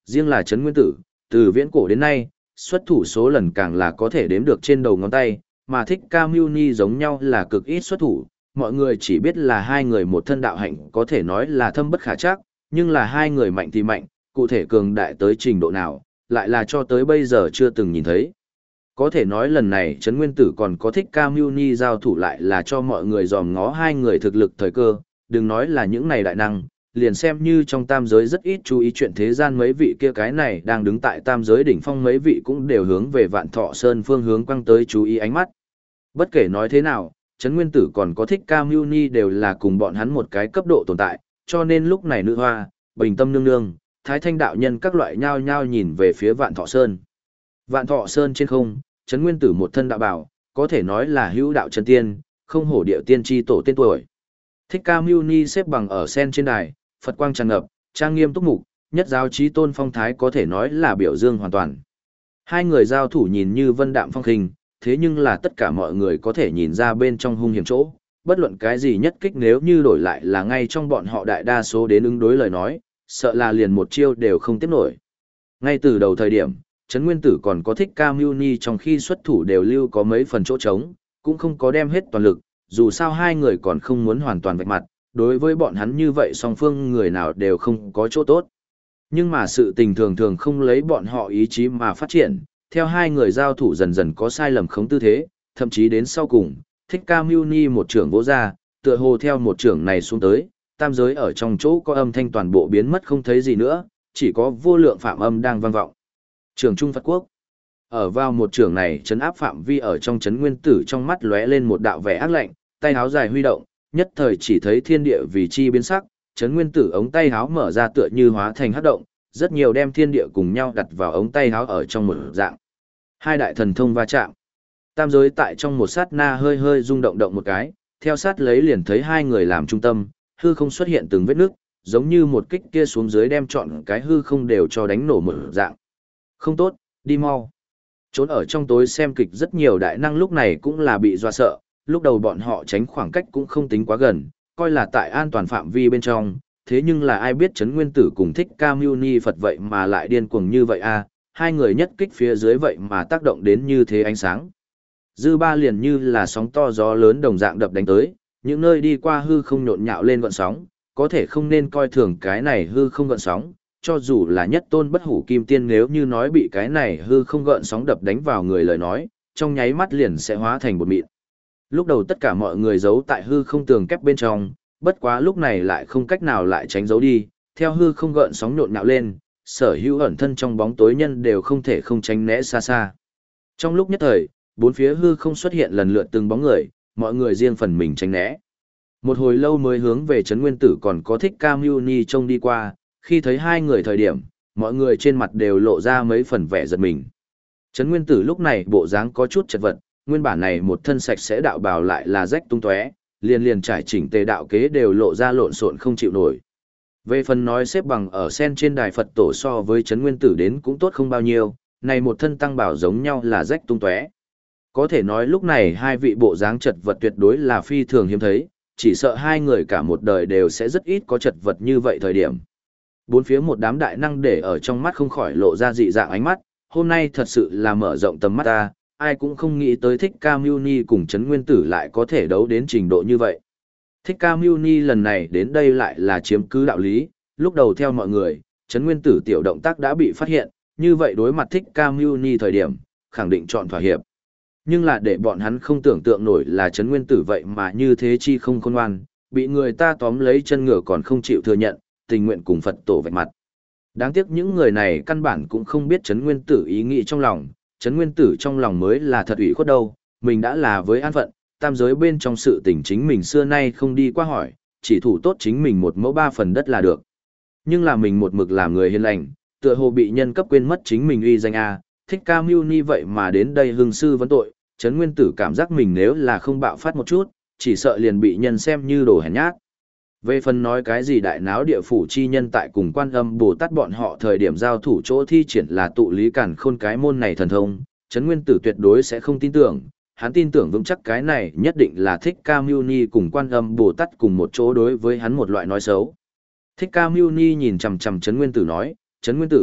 Riêng là Trấn Nguyên Tử, từ viễn cổ đến nay, xuất thủ số lần càng là có thể đếm được trên đầu ngón tay, mà Thích Ca Mâu Ni giống nhau là cực ít xuất thủ, mọi người chỉ biết là hai người một thân đạo hạnh có thể nói là thâm bất khả trắc, nhưng là hai người mạnh thì mạnh, cụ thể cường đại tới trình độ nào, lại là cho tới bây giờ chưa từng nhìn thấy. Có thể nói lần này Trấn Nguyên Tử còn có Thích Ca Mâu Ni giao thủ lại là cho mọi người dòm ngó hai người thực lực thời cơ, đừng nói là những này đại năng, liền xem như trong tam giới rất ít chú ý chuyện thế gian mấy vị kia cái này đang đứng tại tam giới đỉnh phong mấy vị cũng đều hướng về Vạn Thọ Sơn phương hướng quăng tới chú ý ánh mắt. Bất kể nói thế nào, Trấn Nguyên Tử còn có Thích Ca Mâu Ni đều là cùng bọn hắn một cái cấp độ tồn tại, cho nên lúc này Nữ Hoa, Bình Tâm Nương Nương, Thái Thanh đạo nhân các loại nhao nhao nhìn về phía Vạn Thọ Sơn. Vạn Thọ Sơn trên không, Trấn Nguyên Tử một thân đạo bảo, có thể nói là hữu đạo chân tiên, không hổ điệu tiên tri tổ tên tuổi. Thích Ca Mâu Ni xếp bằng ở sen trên đài, Phật quang tràn ngập, trang nghiêm túc mục, nhất giáo chí tôn phong thái có thể nói là biểu dương hoàn toàn. Hai người giao thủ nhìn như vân đạm phong khinh, thế nhưng là tất cả mọi người có thể nhìn ra bên trong hung hiểm chỗ, bất luận cái gì nhất kích nếu như đổi lại là ngay trong bọn họ đại đa số đến ứng đối lời nói, sợ là liền một chiêu đều không tiếp nổi. Ngay từ đầu thời điểm, Trấn Nguyên Tử còn có Thích Ca Mâu Ni trong khi xuất thủ đều lưu có mấy phần chỗ trống, cũng không có đem hết toàn lực, dù sao hai người còn không muốn hoàn toàn vạch mặt, đối với bọn hắn như vậy song phương người nào đều không có chỗ tốt. Nhưng mà sự tình thường thường không lấy bọn họ ý chí mà phát triển, theo hai người giao thủ dần dần có sai lầm khống tư thế, thậm chí đến sau cùng, Thích Ca Mâu Ni một trưởng vỗ ra, tựa hồ theo một trưởng này xuống tới, tam giới ở trong chỗ có âm thanh toàn bộ biến mất không thấy gì nữa, chỉ có vô lượng phạm âm đang vang vọng. Trường Trung Phật Quốc. Ở vào một trường này chấn áp phạm vi ở trong Trấn Nguyên Tử trong mắt lóe lên một đạo vẻ ác lạnh, tay háo dài huy động, nhất thời chỉ thấy thiên địa vì chi biến sắc, Trấn Nguyên Tử ống tay háo mở ra tựa như hóa thành hắc động, rất nhiều đem thiên địa cùng nhau đặt vào ống tay háo ở trong một dạng. Hai đại thần thông va chạm. Tam giới tại trong một sát na hơi hơi rung động động một cái, theo sát lấy liền thấy hai người làm trung tâm, hư không xuất hiện từng vết nước, giống như một kích kia xuống dưới đem trọn cái hư không đều cho đánh nổ một dạng. Không tốt, đi mau. Trốn ở trong tối xem kịch rất nhiều đại năng lúc này cũng là bị dọa sợ, lúc đầu bọn họ tránh khoảng cách cũng không tính quá gần, coi là tại an toàn phạm vi bên trong, thế nhưng là ai biết Trấn Nguyên Tử cùng Thích Ca Mâu Ni Phật vậy mà lại điên cuồng như vậy a, hai người nhất kích phía dưới vậy mà tác động đến như thế ánh sáng. Dư ba liền như là sóng to gió lớn đồng dạng đập đánh tới, những nơi đi qua hư không nhộn nhạo lên gợn sóng, có thể không nên coi thường cái này hư không gợn sóng, cho dù là nhất tôn bất hủ kim tiên nếu như nói bị cái này hư không gợn sóng đập đánh vào người lời nói, trong nháy mắt liền sẽ hóa thành bột mịn. Lúc đầu tất cả mọi người giấu tại hư không tường kép bên trong, bất quá lúc này lại không cách nào lại tránh giấu đi, theo hư không gợn sóng nhộn nhạo lên, sở hữu ẩn thân trong bóng tối nhân đều không thể không tránh né xa xa. Trong lúc nhất thời, bốn phía hư không xuất hiện lần lượt từng bóng người, mọi người riêng phần mình tránh né. Một hồi lâu mới hướng về Trấn Nguyên Tử còn có Thích Ca Mâu Ni trông đi qua, khi thấy hai người thời điểm, mọi người trên mặt đều lộ ra mấy phần vẻ giật mình. Trấn Nguyên Tử lúc này bộ dáng có chút chật vật, nguyên bản này một thân sạch sẽ đạo bào lại là rách tung tóe, liền liền trải chỉnh tề đạo kế đều lộ ra lộn xộn không chịu nổi. Về phần nói xếp bằng ở sen trên đài Phật tổ so với Trấn Nguyên Tử đến cũng tốt không bao nhiêu, này một thân tăng bảo giống nhau là rách tung tóe. Có thể nói lúc này hai vị bộ dáng chật vật tuyệt đối là phi thường hiếm thấy, chỉ sợ hai người cả một đời đều sẽ rất ít có chật vật như vậy thời điểm. Bốn phía một đám đại năng để ở trong mắt không khỏi lộ ra dị dạng ánh mắt, hôm nay thật sự là mở rộng tầm mắt ta, ai cũng không nghĩ tới Thích Ca Mâu Ni cùng Trấn Nguyên Tử lại có thể đấu đến trình độ như vậy. Thích Ca Mâu Ni lần này đến đây lại là chiếm cứ đạo lý, lúc đầu theo mọi người, Trấn Nguyên Tử tiểu động tác đã bị phát hiện, như vậy đối mặt Thích Ca Mâu Ni thời điểm, khẳng định chọn thỏa hiệp. Nhưng là để bọn hắn không tưởng tượng nổi là Trấn Nguyên Tử vậy mà như thế chi không khôn ngoan, bị người ta tóm lấy chân ngựa còn không chịu thừa nhận, tình nguyện cùng Phật tổ vạch mặt. Đáng tiếc những người này căn bản cũng không biết Trấn Nguyên Tử ý nghĩ trong lòng, Trấn Nguyên Tử trong lòng mới là thật ủy khuất đâu, mình đã là với an phận, tam giới bên trong sự tình chính mình xưa nay không đi qua hỏi, chỉ thủ tốt chính mình một mẫu ba phần đất là được. Nhưng là mình một mực làm người hiền lành, tựa hồ bị nhân cấp quên mất chính mình uy danh a, Thích Ca Mâu Ni vậy mà đến đây hưng sư vấn tội, Trấn Nguyên Tử cảm giác mình nếu là không bạo phát một chút, chỉ sợ liền bị nhân xem như đồ hèn nhát. Về phần nói cái gì đại náo địa phủ chi nhân tại cùng Quan Âm Bồ Tát bọn họ thời điểm giao thủ chỗ thi triển là tụ lý cản khôn cái môn này thần thông, Trấn Nguyên Tử tuyệt đối sẽ không tin tưởng, hắn tin tưởng vững chắc cái này nhất định là Thích Ca Mâu Ni cùng Quan Âm Bồ Tát cùng một chỗ đối với hắn một loại nói xấu. Thích Ca Mâu Ni nhìn chằm chằm Trấn Nguyên Tử nói, Trấn Nguyên Tử,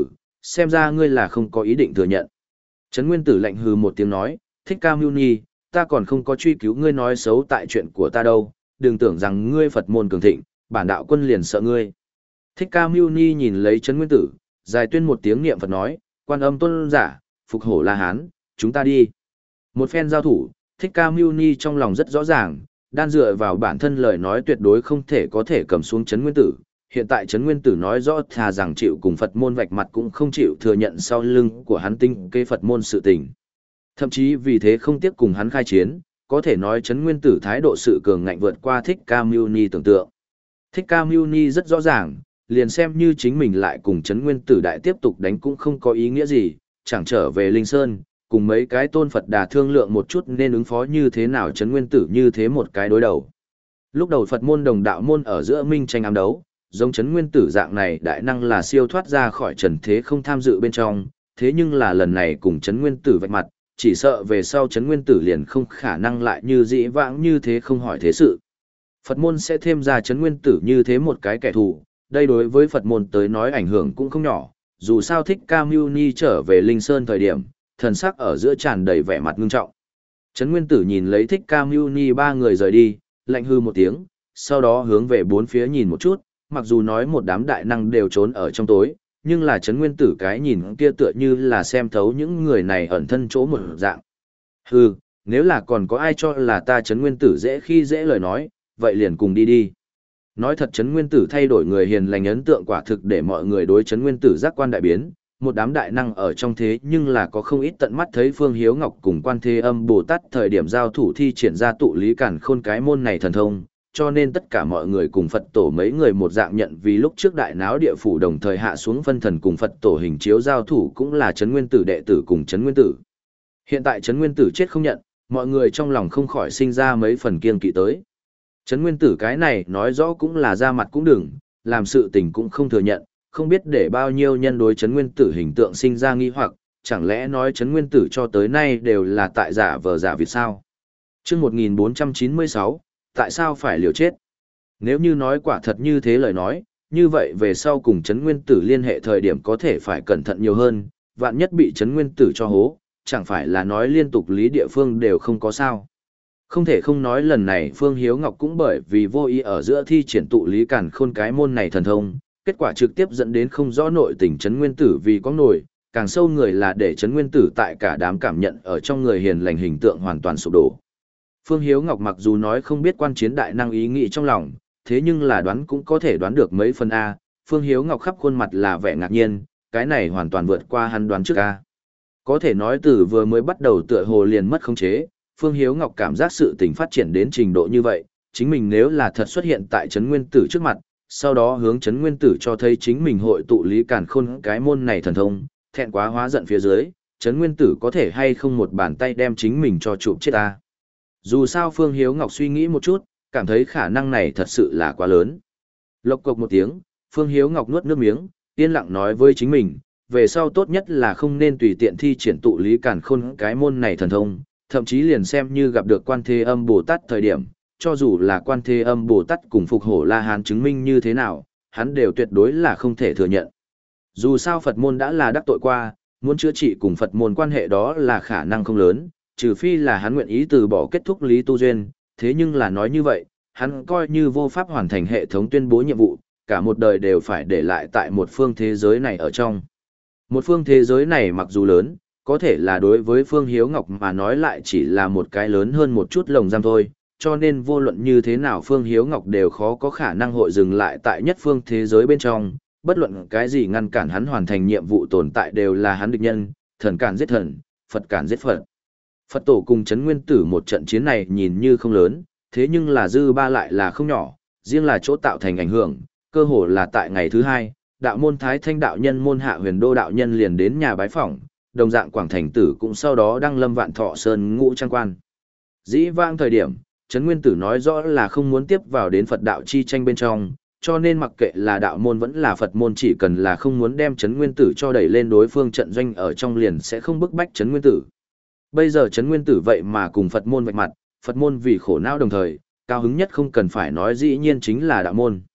xem ra ngươi là không có ý định thừa nhận. Trấn Nguyên Tử lạnh hừ một tiếng nói, Thích Ca Mâu Ni, ta còn không có truy cứu ngươi nói xấu tại chuyện của ta đâu, đừng tưởng rằng ngươi Phật môn cường thịnh, bản đạo quân liền sợ ngươi. Thích Ca Mâu Ni nhìn lấy Trấn Nguyên Tử, dài tuyên một tiếng niệm Phật nói, Quan Âm tôn giả, phục hổ La Hán, chúng ta đi. Một phen giao thủ, Thích Ca Mâu Ni trong lòng rất rõ ràng, đan dựa vào bản thân lời nói tuyệt đối không thể có thể cầm xuống Trấn Nguyên Tử. Hiện tại Trấn Nguyên Tử nói rõ thà rằng chịu cùng Phật môn vạch mặt cũng không chịu thừa nhận sau lưng của hắn tinh kế Phật môn sự tình. Thậm chí vì thế không tiếc cùng hắn khai chiến, có thể nói Trấn Nguyên Tử thái độ sự cường ngạnh vượt qua Thích Ca Mâu Ni tưởng tượng. Thích Ca Mâu Ni rất rõ ràng, liền xem như chính mình lại cùng Trấn Nguyên Tử đại tiếp tục đánh cũng không có ý nghĩa gì, chẳng trở về Linh Sơn, cùng mấy cái tôn Phật đà thương lượng một chút nên ứng phó như thế nào Trấn Nguyên Tử như thế một cái đối đầu. Lúc đầu Phật môn đồng đạo môn ở giữa minh tranh ám đấu, giống Trấn Nguyên Tử dạng này đại năng là siêu thoát ra khỏi trần thế không tham dự bên trong, thế nhưng là lần này cùng Trấn Nguyên Tử vạch mặt, chỉ sợ về sau Trấn Nguyên Tử liền không khả năng lại như dĩ vãng như thế không hỏi thế sự. Phật môn sẽ thêm ra Trấn Nguyên Tử như thế một cái kẻ thù, đây đối với Phật môn tới nói ảnh hưởng cũng không nhỏ, dù sao Thích Ca Mâu Ni trở về Linh Sơn thời điểm, thần sắc ở giữa tràn đầy vẻ mặt ngưng trọng. Trấn Nguyên Tử nhìn lấy Thích Ca Mâu Ni ba người rời đi, lạnh hư một tiếng, sau đó hướng về bốn phía nhìn một chút, mặc dù nói một đám đại năng đều trốn ở trong tối, nhưng là Trấn Nguyên Tử cái nhìn kia tựa như là xem thấu những người này ẩn thân chỗ một dạng. Hừ, nếu là còn có ai cho là ta Trấn Nguyên Tử dễ khi dễ lời nói, vậy liền cùng đi đi. Nói thật Trấn Nguyên Tử thay đổi người hiền lành ấn tượng quả thực để mọi người đối Trấn Nguyên Tử giác quan đại biến, một đám đại năng ở trong thế nhưng là có không ít tận mắt thấy Phương Hiếu Ngọc cùng Quan Thế Âm Bồ Tát thời điểm giao thủ thi triển ra tụ lý cản khôn cái môn này thần thông, cho nên tất cả mọi người cùng Phật tổ mấy người một dạng nhận vì lúc trước đại náo địa phủ đồng thời hạ xuống phân thần cùng Phật tổ hình chiếu giao thủ cũng là Trấn Nguyên Tử đệ tử cùng Trấn Nguyên Tử. Hiện tại Trấn Nguyên Tử chết không nhận, mọi người trong lòng không khỏi sinh ra mấy phần kiêng kỵ tới. Trấn Nguyên Tử cái này nói rõ cũng là ra mặt cũng đừng, làm sự tình cũng không thừa nhận, không biết để bao nhiêu nhân đối Trấn Nguyên Tử hình tượng sinh ra nghi hoặc, chẳng lẽ nói Trấn Nguyên Tử cho tới nay đều là tại giả vờ giả vịt sao? Chương một nghìn bốn trăm chín mươi sáu, tại sao phải liều chết? Nếu như nói quả thật như thế lời nói, như vậy về sau cùng Trấn Nguyên Tử liên hệ thời điểm có thể phải cẩn thận nhiều hơn, vạn nhất bị Trấn Nguyên Tử cho hố, chẳng phải là nói liên tục lý địa phương đều không có sao. Không thể không nói lần này Phương Hiếu Ngọc cũng bởi vì vô ý ở giữa thi triển tụ lý cản khôn cái môn này thần thông, kết quả trực tiếp dẫn đến không rõ nội tình Trấn Nguyên Tử vì có nổi, càng sâu người là để Trấn Nguyên Tử tại cả đám cảm nhận ở trong người hiền lành hình tượng hoàn toàn sụp đổ. Phương Hiếu Ngọc mặc dù nói không biết quan chiến đại năng ý nghĩ trong lòng, thế nhưng là đoán cũng có thể đoán được mấy phần A, Phương Hiếu Ngọc khắp khuôn mặt là vẻ ngạc nhiên, cái này hoàn toàn vượt qua hắn đoán trước A. Có thể nói từ vừa mới bắt đầu tựa hồ liền mất khống chế, Phương Hiếu Ngọc cảm giác sự tình phát triển đến trình độ như vậy, chính mình nếu là thật xuất hiện tại Trấn Nguyên Tử trước mặt, sau đó hướng Trấn Nguyên Tử cho thấy chính mình hội tụ lý càn khôn cái môn này thần thông, thẹn quá hóa giận phía dưới, Trấn Nguyên Tử có thể hay không một bàn tay đem chính mình cho chụp chết ta. Dù sao Phương Hiếu Ngọc suy nghĩ một chút, cảm thấy khả năng này thật sự là quá lớn. Lộc cộc một tiếng, Phương Hiếu Ngọc nuốt nước miếng, yên lặng nói với chính mình, về sau tốt nhất là không nên tùy tiện thi triển tụ lý càn khôn cái môn này thần thông, thậm chí liền xem như gặp được Quan Thế Âm Bồ Tát thời điểm, cho dù là Quan Thế Âm Bồ Tát cùng Phục Hổ La Hán chứng minh như thế nào, hắn đều tuyệt đối là không thể thừa nhận. Dù sao Phật môn đã là đắc tội qua, muốn chữa trị cùng Phật môn quan hệ đó là khả năng không lớn, trừ phi là hắn nguyện ý từ bỏ kết thúc lý tu duyên, thế nhưng là nói như vậy, hắn coi như vô pháp hoàn thành hệ thống tuyên bố nhiệm vụ, cả một đời đều phải để lại tại một phương thế giới này ở trong. Một phương thế giới này mặc dù lớn, có thể là đối với Phương Hiếu Ngọc mà nói lại chỉ là một cái lớn hơn một chút lồng giam thôi, cho nên vô luận như thế nào Phương Hiếu Ngọc đều khó có khả năng hội dừng lại tại nhất phương thế giới bên trong, bất luận cái gì ngăn cản hắn hoàn thành nhiệm vụ tồn tại đều là hắn địch nhân, thần cản giết thần, Phật cản giết Phật. Phật tổ cùng Trấn Nguyên Tử một trận chiến này nhìn như không lớn, thế nhưng là dư ba lại là không nhỏ, riêng là chỗ tạo thành ảnh hưởng, cơ hồ là tại ngày thứ hai, đạo môn Thái Thanh đạo nhân môn Hạ Huyền Đô đạo nhân liền đến nhà bái phỏng, đồng dạng Quảng Thành Tử cũng sau đó đăng lâm Vạn Thọ Sơn ngũ trang quan. Dĩ vãng thời điểm, Trấn Nguyên Tử nói rõ là không muốn tiếp vào đến Phật đạo chi tranh bên trong, cho nên mặc kệ là đạo môn vẫn là Phật môn chỉ cần là không muốn đem Trấn Nguyên Tử cho đẩy lên đối phương trận doanh ở trong liền sẽ không bức bách Trấn Nguyên Tử. Bây giờ Trấn Nguyên Tử vậy mà cùng Phật môn vạch mặt, Phật môn vì khổ não đồng thời, cao hứng nhất không cần phải nói dĩ nhiên chính là đạo môn.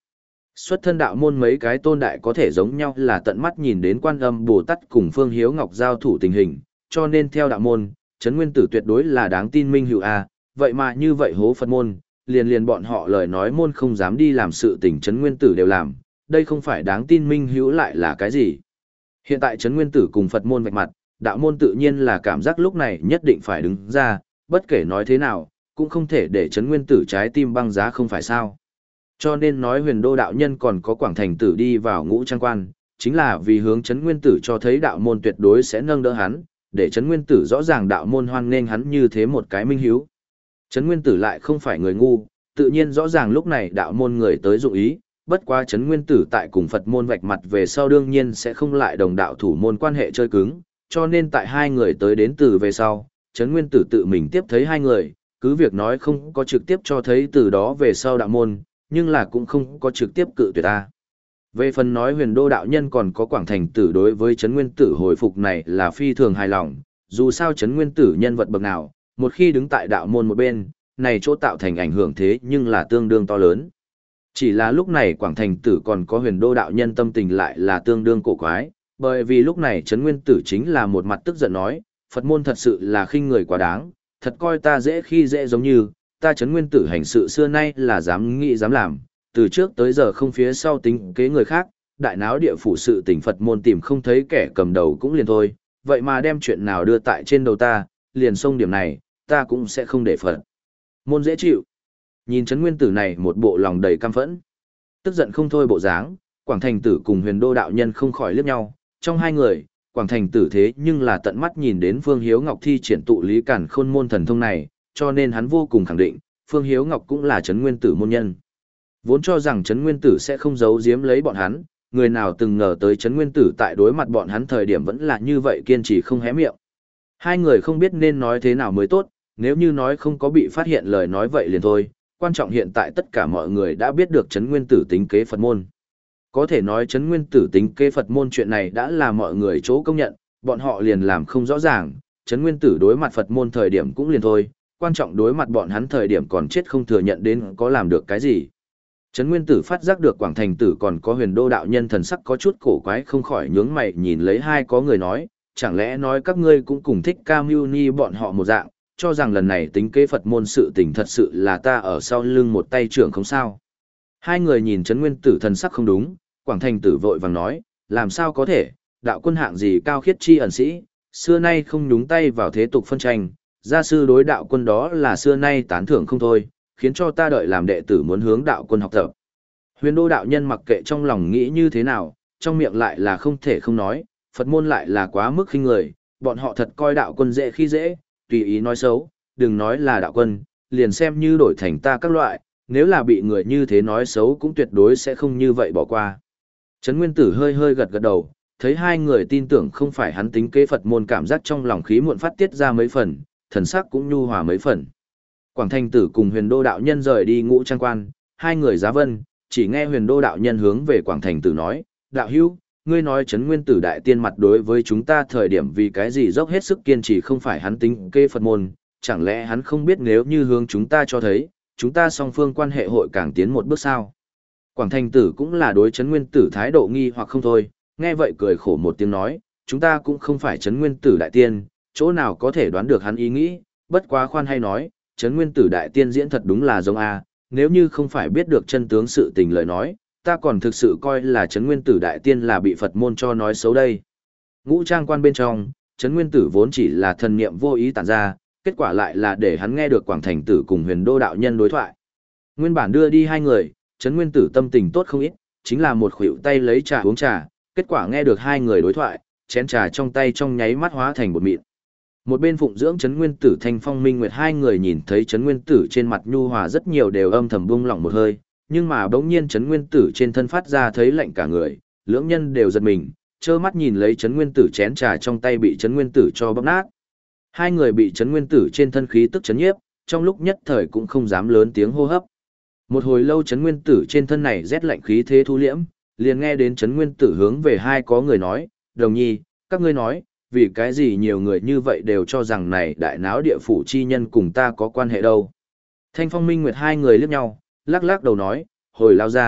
Xuất thân đạo môn mấy cái tôn đại có thể giống nhau là tận mắt nhìn đến Quan Âm Bồ Tát cùng Phương Hiếu Ngọc giao thủ tình hình, cho nên theo đạo môn, Trấn Nguyên Tử tuyệt đối là đáng tin minh hữu a, vậy mà như vậy hố Phật môn, liền liền bọn họ lời nói môn không dám đi làm sự tình Trấn Nguyên Tử đều làm, đây không phải đáng tin minh hữu lại là cái gì? Hiện tại Trấn Nguyên Tử cùng Phật môn vạch mặt, đạo môn tự nhiên là cảm giác lúc này nhất định phải đứng ra, bất kể nói thế nào, cũng không thể để Trấn Nguyên Tử trái tim băng giá không phải sao. Cho nên nói Huyền Đô đạo nhân còn có Quảng Thành Tử đi vào Ngũ Trang Quan, chính là vì hướng Trấn Nguyên Tử cho thấy đạo môn tuyệt đối sẽ nâng đỡ hắn, để Trấn Nguyên Tử rõ ràng đạo môn hoan nghênh hắn như thế một cái minh hiếu. Trấn Nguyên Tử lại không phải người ngu, tự nhiên rõ ràng lúc này đạo môn người tới dụng ý, bất quá Trấn Nguyên Tử tại cùng Phật môn vạch mặt về sau đương nhiên sẽ không lại đồng đạo thủ môn quan hệ chơi cứng, cho nên tại hai người tới đến từ về sau, Trấn Nguyên Tử tự mình tiếp thấy hai người, cứ việc nói không có trực tiếp cho thấy từ đó về sau đạo môn, nhưng là cũng không có trực tiếp cự tuyệt ta. Về phần nói Huyền Đô đạo nhân còn có Quảng Thành Tử đối với Trấn Nguyên Tử hồi phục này là phi thường hài lòng, dù sao Trấn Nguyên Tử nhân vật bậc nào, một khi đứng tại đạo môn một bên, này chỗ tạo thành ảnh hưởng thế nhưng là tương đương to lớn. Chỉ là lúc này Quảng Thành Tử còn có Huyền Đô đạo nhân tâm tình lại là tương đương cổ quái, bởi vì lúc này Trấn Nguyên Tử chính là một mặt tức giận nói, Phật môn thật sự là khinh người quá đáng, thật coi ta dễ khi dễ giống như, ta Trấn Nguyên Tử hành sự xưa nay là dám nghĩ dám làm, từ trước tới giờ không phía sau tính kế người khác, đại náo địa phủ sự tình Phật môn tìm không thấy kẻ cầm đầu cũng liền thôi, vậy mà đem chuyện nào đưa tại trên đầu ta, liền xông điểm này, ta cũng sẽ không để Phật môn dễ chịu. Nhìn Trấn Nguyên Tử này một bộ lòng đầy căm phẫn, tức giận không thôi bộ dáng, Quảng Thành Tử cùng Huyền Đô đạo nhân không khỏi liếc nhau, trong hai người, Quảng Thành Tử thế nhưng là tận mắt nhìn đến Phương Hiếu Ngọc thi triển tụ lý cản khôn môn thần thông này, cho nên hắn vô cùng khẳng định, Phương Hiếu Ngọc cũng là Trấn Nguyên Tử môn nhân. Vốn cho rằng Trấn Nguyên Tử sẽ không giấu giếm lấy bọn hắn, người nào từng ngờ tới Trấn Nguyên Tử tại đối mặt bọn hắn thời điểm vẫn là như vậy kiên trì không hé miệng. Hai người không biết nên nói thế nào mới tốt, nếu như nói không có bị phát hiện lời nói vậy liền thôi, quan trọng hiện tại tất cả mọi người đã biết được Trấn Nguyên Tử tính kế Phật môn. Có thể nói Trấn Nguyên Tử tính kế Phật môn chuyện này đã là mọi người chỗ công nhận, bọn họ liền làm không rõ ràng, Trấn Nguyên Tử đối mặt Phật môn thời điểm cũng liền thôi, quan trọng đối mặt bọn hắn thời điểm còn chết không thừa nhận đến có làm được cái gì. Trấn Nguyên Tử phát giác được Quảng Thành Tử còn có Huyền Đô đạo nhân thần sắc có chút cổ quái không khỏi nhướng mày nhìn lấy hai có người nói, chẳng lẽ nói các ngươi cũng cùng thích Cam Mưu Ni bọn họ một dạng, cho rằng lần này tính kế Phật môn sự tình thật sự là ta ở sau lưng một tay trưởng không sao. Hai người nhìn Trấn Nguyên Tử thần sắc không đúng, Quảng Thành Tử vội vàng nói, làm sao có thể, đạo quân hạng gì cao khiết chi ẩn sĩ, xưa nay không nhúng tay vào thế tục phân tranh, gia sư đối đạo quân đó là xưa nay tán thưởng không thôi, khiến cho ta đợi làm đệ tử muốn hướng đạo quân học tập. Huyền Đô đạo nhân mặc kệ trong lòng nghĩ như thế nào, trong miệng lại là không thể không nói, Phật môn lại là quá mức khinh người, bọn họ thật coi đạo quân dễ khi dễ, tùy ý nói xấu, đừng nói là đạo quân, liền xem như đổi thành ta các loại, nếu là bị người như thế nói xấu cũng tuyệt đối sẽ không như vậy bỏ qua. Trấn Nguyên Tử hơi hơi gật gật đầu, thấy hai người tin tưởng không phải hắn tính kế Phật môn cảm giác trong lòng khí muộn phát tiết ra mấy phần, thần sắc cũng nhu hòa mấy phần. Quảng Thành Tử cùng Huyền Đô đạo nhân rời đi Ngũ Trang Quan, hai người giá vân, chỉ nghe Huyền Đô đạo nhân hướng về Quảng Thành Tử nói, đạo hữu, ngươi nói Trấn Nguyên Tử đại tiên mặt đối với chúng ta thời điểm vì cái gì dốc hết sức kiên trì không phải hắn tính kế Phật môn, chẳng lẽ hắn không biết nếu như hướng chúng ta cho thấy, chúng ta song phương quan hệ hội càng tiến một bước sao? Quảng Thành Tử cũng là đối Trấn Nguyên Tử thái độ nghi hoặc không thôi, nghe vậy cười khổ một tiếng nói, chúng ta cũng không phải Trấn Nguyên Tử đại tiên, chỗ nào có thể đoán được hắn ý nghĩ, bất quá khoan hay nói, Trấn Nguyên Tử đại tiên diễn thật đúng là giống a, nếu như không phải biết được chân tướng sự tình lời nói, ta còn thực sự coi là Trấn Nguyên Tử đại tiên là bị Phật môn cho nói xấu đây. Ngũ Trang Quan bên trong, Trấn Nguyên Tử vốn chỉ là thần niệm vô ý tản ra, kết quả lại là để hắn nghe được Quảng Thành Tử cùng Huyền Đô đạo nhân đối thoại. Nguyên bản đưa đi hai người, Trấn Nguyên Tử tâm tình tốt không ít, chính là một khuỷu tay lấy trà uống trà, kết quả nghe được hai người đối thoại, chén trà trong tay trong nháy mắt hóa thành bột mịn. Một bên phụng dưỡng Trấn Nguyên Tử Thanh Phong Minh Nguyệt hai người nhìn thấy Trấn Nguyên Tử trên mặt nhu hòa rất nhiều đều âm thầm buông lỏng một hơi, nhưng mà bỗng nhiên Trấn Nguyên Tử trên thân phát ra thấy lạnh cả người, lưỡng nhân đều giật mình, trơ mắt nhìn lấy Trấn Nguyên Tử chén trà trong tay bị Trấn Nguyên Tử cho bóp nát. Hai người bị Trấn Nguyên Tử trên thân khí tức chấn nhiếp, trong lúc nhất thời cũng không dám lớn tiếng hô hấp. Một hồi lâu Trấn Nguyên Tử trên thân này rét lạnh khí thế thu liễm, liền nghe đến Trấn Nguyên Tử hướng về hai có người nói, đồng nhi, các ngươi nói, vì cái gì nhiều người như vậy đều cho rằng này đại náo địa phủ chi nhân cùng ta có quan hệ đâu. Thanh Phong Minh Nguyệt hai người liếc nhau, lắc lắc đầu nói, hồi lao ra,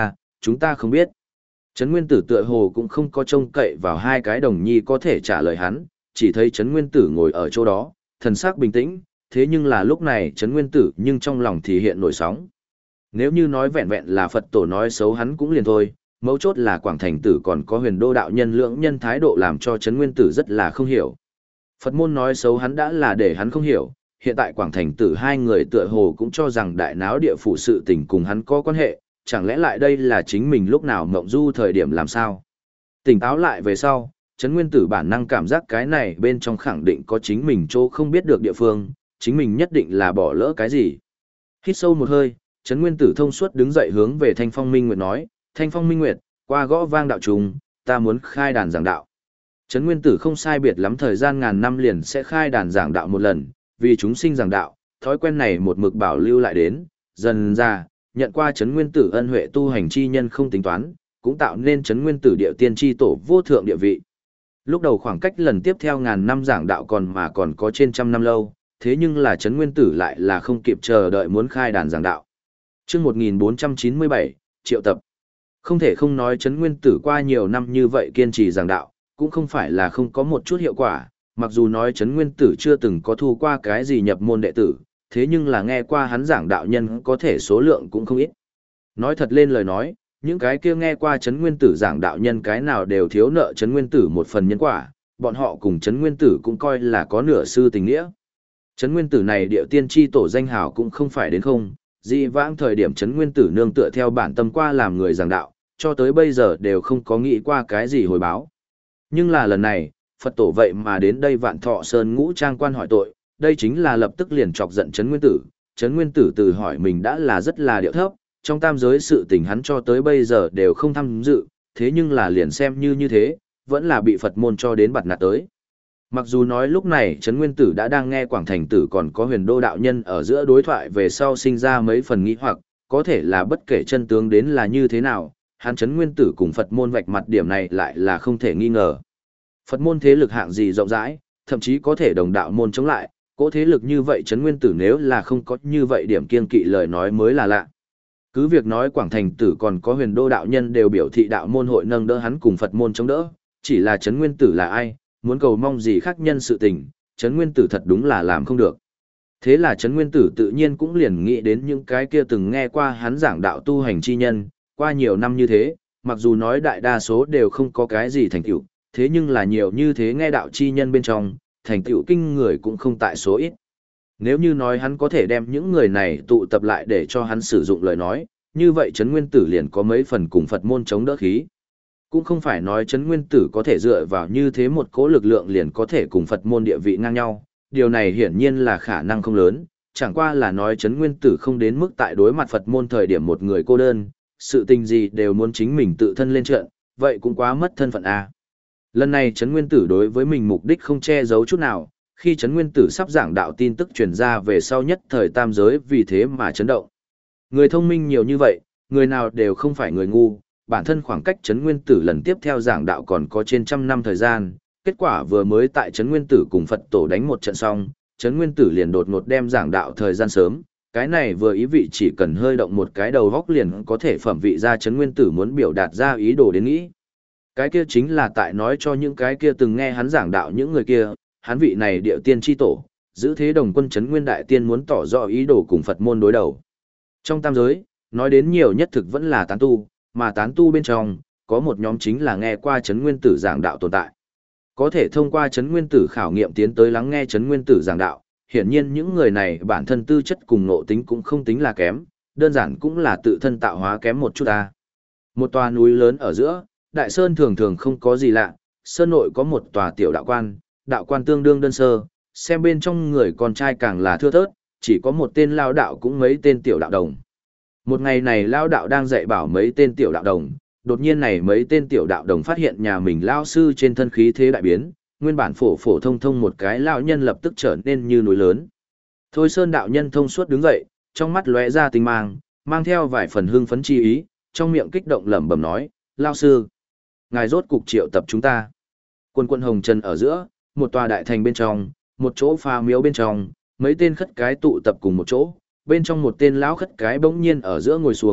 chúng ta không biết. Trấn Nguyên Tử tựa hồ cũng không có trông cậy vào hai cái đồng nhi có thể trả lời hắn, chỉ thấy Trấn Nguyên Tử ngồi ở chỗ đó, thần sắc bình tĩnh, thế nhưng là lúc này Trấn Nguyên Tử nhưng trong lòng thì hiện nổi sóng. Nếu như nói vẹn vẹn là Phật tổ nói xấu hắn cũng liền thôi, mấu chốt là Quảng Thành Tử còn có Huyền Đô đạo nhân lưỡng nhân thái độ làm cho Trấn Nguyên Tử rất là không hiểu. Phật môn nói xấu hắn đã là để hắn không hiểu, hiện tại Quảng Thành Tử hai người tựa hồ cũng cho rằng đại náo địa phủ sự tình cùng hắn có quan hệ, chẳng lẽ lại đây là chính mình lúc nào mộng du thời điểm làm sao? Tỉnh táo lại về sau, Trấn Nguyên Tử bản năng cảm giác cái này bên trong khẳng định có chính mình chỗ không biết được địa phương, chính mình nhất định là bỏ lỡ cái gì. Hít sâu một hơi, Trấn Nguyên Tử thông suốt đứng dậy hướng về Thanh Phong Minh Nguyệt nói, Thanh Phong Minh Nguyệt, qua gõ vang đạo trùng, ta muốn khai đàn giảng đạo. Trấn Nguyên Tử không sai biệt lắm thời gian ngàn năm liền sẽ khai đàn giảng đạo một lần, vì chúng sinh giảng đạo, thói quen này một mực bảo lưu lại đến, dần ra, nhận qua Trấn Nguyên Tử ân huệ tu hành chi nhân không tính toán, cũng tạo nên Trấn Nguyên Tử địa tiên chi tổ vô thượng địa vị. Lúc đầu khoảng cách lần tiếp theo ngàn năm giảng đạo còn mà còn có trên trăm năm lâu, thế nhưng là Trấn Nguyên Tử lại là không kịp chờ đợi muốn khai đàn giảng đạo. Chương một nghìn bốn trăm chín mươi bảy, triệu tập. Không thể không nói Trấn Nguyên Tử qua nhiều năm như vậy kiên trì giảng đạo, cũng không phải là không có một chút hiệu quả, mặc dù nói Trấn Nguyên Tử chưa từng có thu qua cái gì nhập môn đệ tử, thế nhưng là nghe qua hắn giảng đạo nhân có thể số lượng cũng không ít. Nói thật lên lời nói, những cái kia nghe qua Trấn Nguyên Tử giảng đạo nhân cái nào đều thiếu nợ Trấn Nguyên Tử một phần nhân quả, bọn họ cùng Trấn Nguyên Tử cũng coi là có nửa sư tình nghĩa. Trấn Nguyên Tử này địa tiên tri tổ danh hào cũng không phải đến không, dị vãng thời điểm Trấn Nguyên Tử nương tựa theo bản tâm qua làm người giảng đạo, cho tới bây giờ đều không có nghĩ qua cái gì hồi báo. Nhưng là lần này, Phật tổ vậy mà đến đây Vạn Thọ Sơn ngũ trang quan hỏi tội, đây chính là lập tức liền chọc giận Trấn Nguyên Tử. Trấn Nguyên Tử từ hỏi mình đã là rất là điệu thấp, trong tam giới sự tình hắn cho tới bây giờ đều không tham dự, thế nhưng là liền xem như như thế, vẫn là bị Phật môn cho đến bạt nạt tới. Mặc dù nói lúc này Trấn Nguyên Tử đã đang nghe Quảng Thành Tử còn có Huyền Đô đạo nhân ở giữa đối thoại về sau sinh ra mấy phần nghi hoặc, có thể là bất kể chân tướng đến là như thế nào, hắn Trấn Nguyên Tử cùng Phật môn vạch mặt điểm này lại là không thể nghi ngờ. Phật môn thế lực hạng gì rộng rãi, thậm chí có thể đồng đạo môn chống lại, cỗ thế lực như vậy Trấn Nguyên Tử nếu là không có như vậy điểm kiên kỵ lời nói mới là lạ. Cứ việc nói Quảng Thành Tử còn có Huyền Đô đạo nhân đều biểu thị đạo môn hội nâng đỡ hắn cùng Phật môn chống đỡ, chỉ là Trấn Nguyên Tử là ai, muốn cầu mong gì khác nhân sự tình, Trấn Nguyên Tử thật đúng là làm không được. Thế là Trấn Nguyên Tử tự nhiên cũng liền nghĩ đến những cái kia từng nghe qua hắn giảng đạo tu hành chi nhân, qua nhiều năm như thế, mặc dù nói đại đa số đều không có cái gì thành tựu, thế nhưng là nhiều như thế nghe đạo chi nhân bên trong, thành tựu kinh người cũng không tại số ít. Nếu như nói hắn có thể đem những người này tụ tập lại để cho hắn sử dụng lời nói, như vậy Trấn Nguyên Tử liền có mấy phần cùng Phật môn chống đỡ khí. Cũng không phải nói Trấn Nguyên Tử có thể dựa vào như thế một cỗ lực lượng liền có thể cùng Phật môn địa vị ngang nhau, điều này hiển nhiên là khả năng không lớn, chẳng qua là nói Trấn Nguyên Tử không đến mức tại đối mặt Phật môn thời điểm một người cô đơn, sự tình gì đều muốn chính mình tự thân lên trận, vậy cũng quá mất thân phận a. Lần này Trấn Nguyên Tử đối với mình mục đích không che giấu chút nào, khi Trấn Nguyên Tử sắp giảng đạo tin tức truyền ra về sau nhất thời tam giới vì thế mà chấn động. Người thông minh nhiều như vậy, người nào đều không phải người ngu, bản thân khoảng cách Trấn Nguyên Tử lần tiếp theo giảng đạo còn có trên trăm năm thời gian, kết quả vừa mới tại Trấn Nguyên Tử cùng Phật tổ đánh một trận xong, Trấn Nguyên Tử liền đột ngột đem giảng đạo thời gian sớm, cái này vừa ý vị chỉ cần hơi động một cái đầu góc liền có thể phẩm vị ra Trấn Nguyên Tử muốn biểu đạt ra ý đồ đến nghĩ. Cái kia chính là tại nói cho những cái kia từng nghe hắn giảng đạo những người kia, hắn vị này điệu tiên chi tổ, giữ thế đồng quân Trấn Nguyên Đại Tiên muốn tỏ rõ ý đồ cùng Phật môn đối đầu. Trong tam giới, nói đến nhiều nhất thực vẫn là tán tu, mà tán tu bên trong, có một nhóm chính là nghe qua Trấn Nguyên Tử giảng đạo tồn tại. Có thể thông qua Trấn Nguyên Tử khảo nghiệm tiến tới lắng nghe Trấn Nguyên Tử giảng đạo, hiển nhiên những người này bản thân tư chất cùng ngộ tính cũng không tính là kém, đơn giản cũng là tự thân tạo hóa kém một chút ta. Một tòa núi lớn ở giữa, đại sơn thường thường không có gì lạ, sơn nội có một tòa tiểu đạo quan, đạo quan tương đương đơn sơ, xem bên trong người con trai càng là thưa thớt, chỉ có một tên lao đạo cũng mấy tên tiểu đạo đồng. Một ngày này lao đạo đang dạy bảo mấy tên tiểu đạo đồng, đột nhiên này mấy tên tiểu đạo đồng phát hiện nhà mình lao sư trên thân khí thế đại biến, nguyên bản phổ phổ thông thông một cái lão nhân lập tức trở nên như núi lớn. Thôi Sơn đạo nhân thông suốt đứng dậy, trong mắt lóe ra tinh mang, mang theo vài phần hưng phấn chi ý, trong miệng kích động lẩm bẩm nói, lao sư, ngài rốt cục triệu tập chúng ta. Quân quân hồng trần ở giữa, một tòa đại thành bên trong, một chỗ pha miếu bên trong, mấy tên khất cái tụ tập cùng một chỗ, bên trong một tên lão khất cái bỗng nhiên ở giữa ngồi xuống,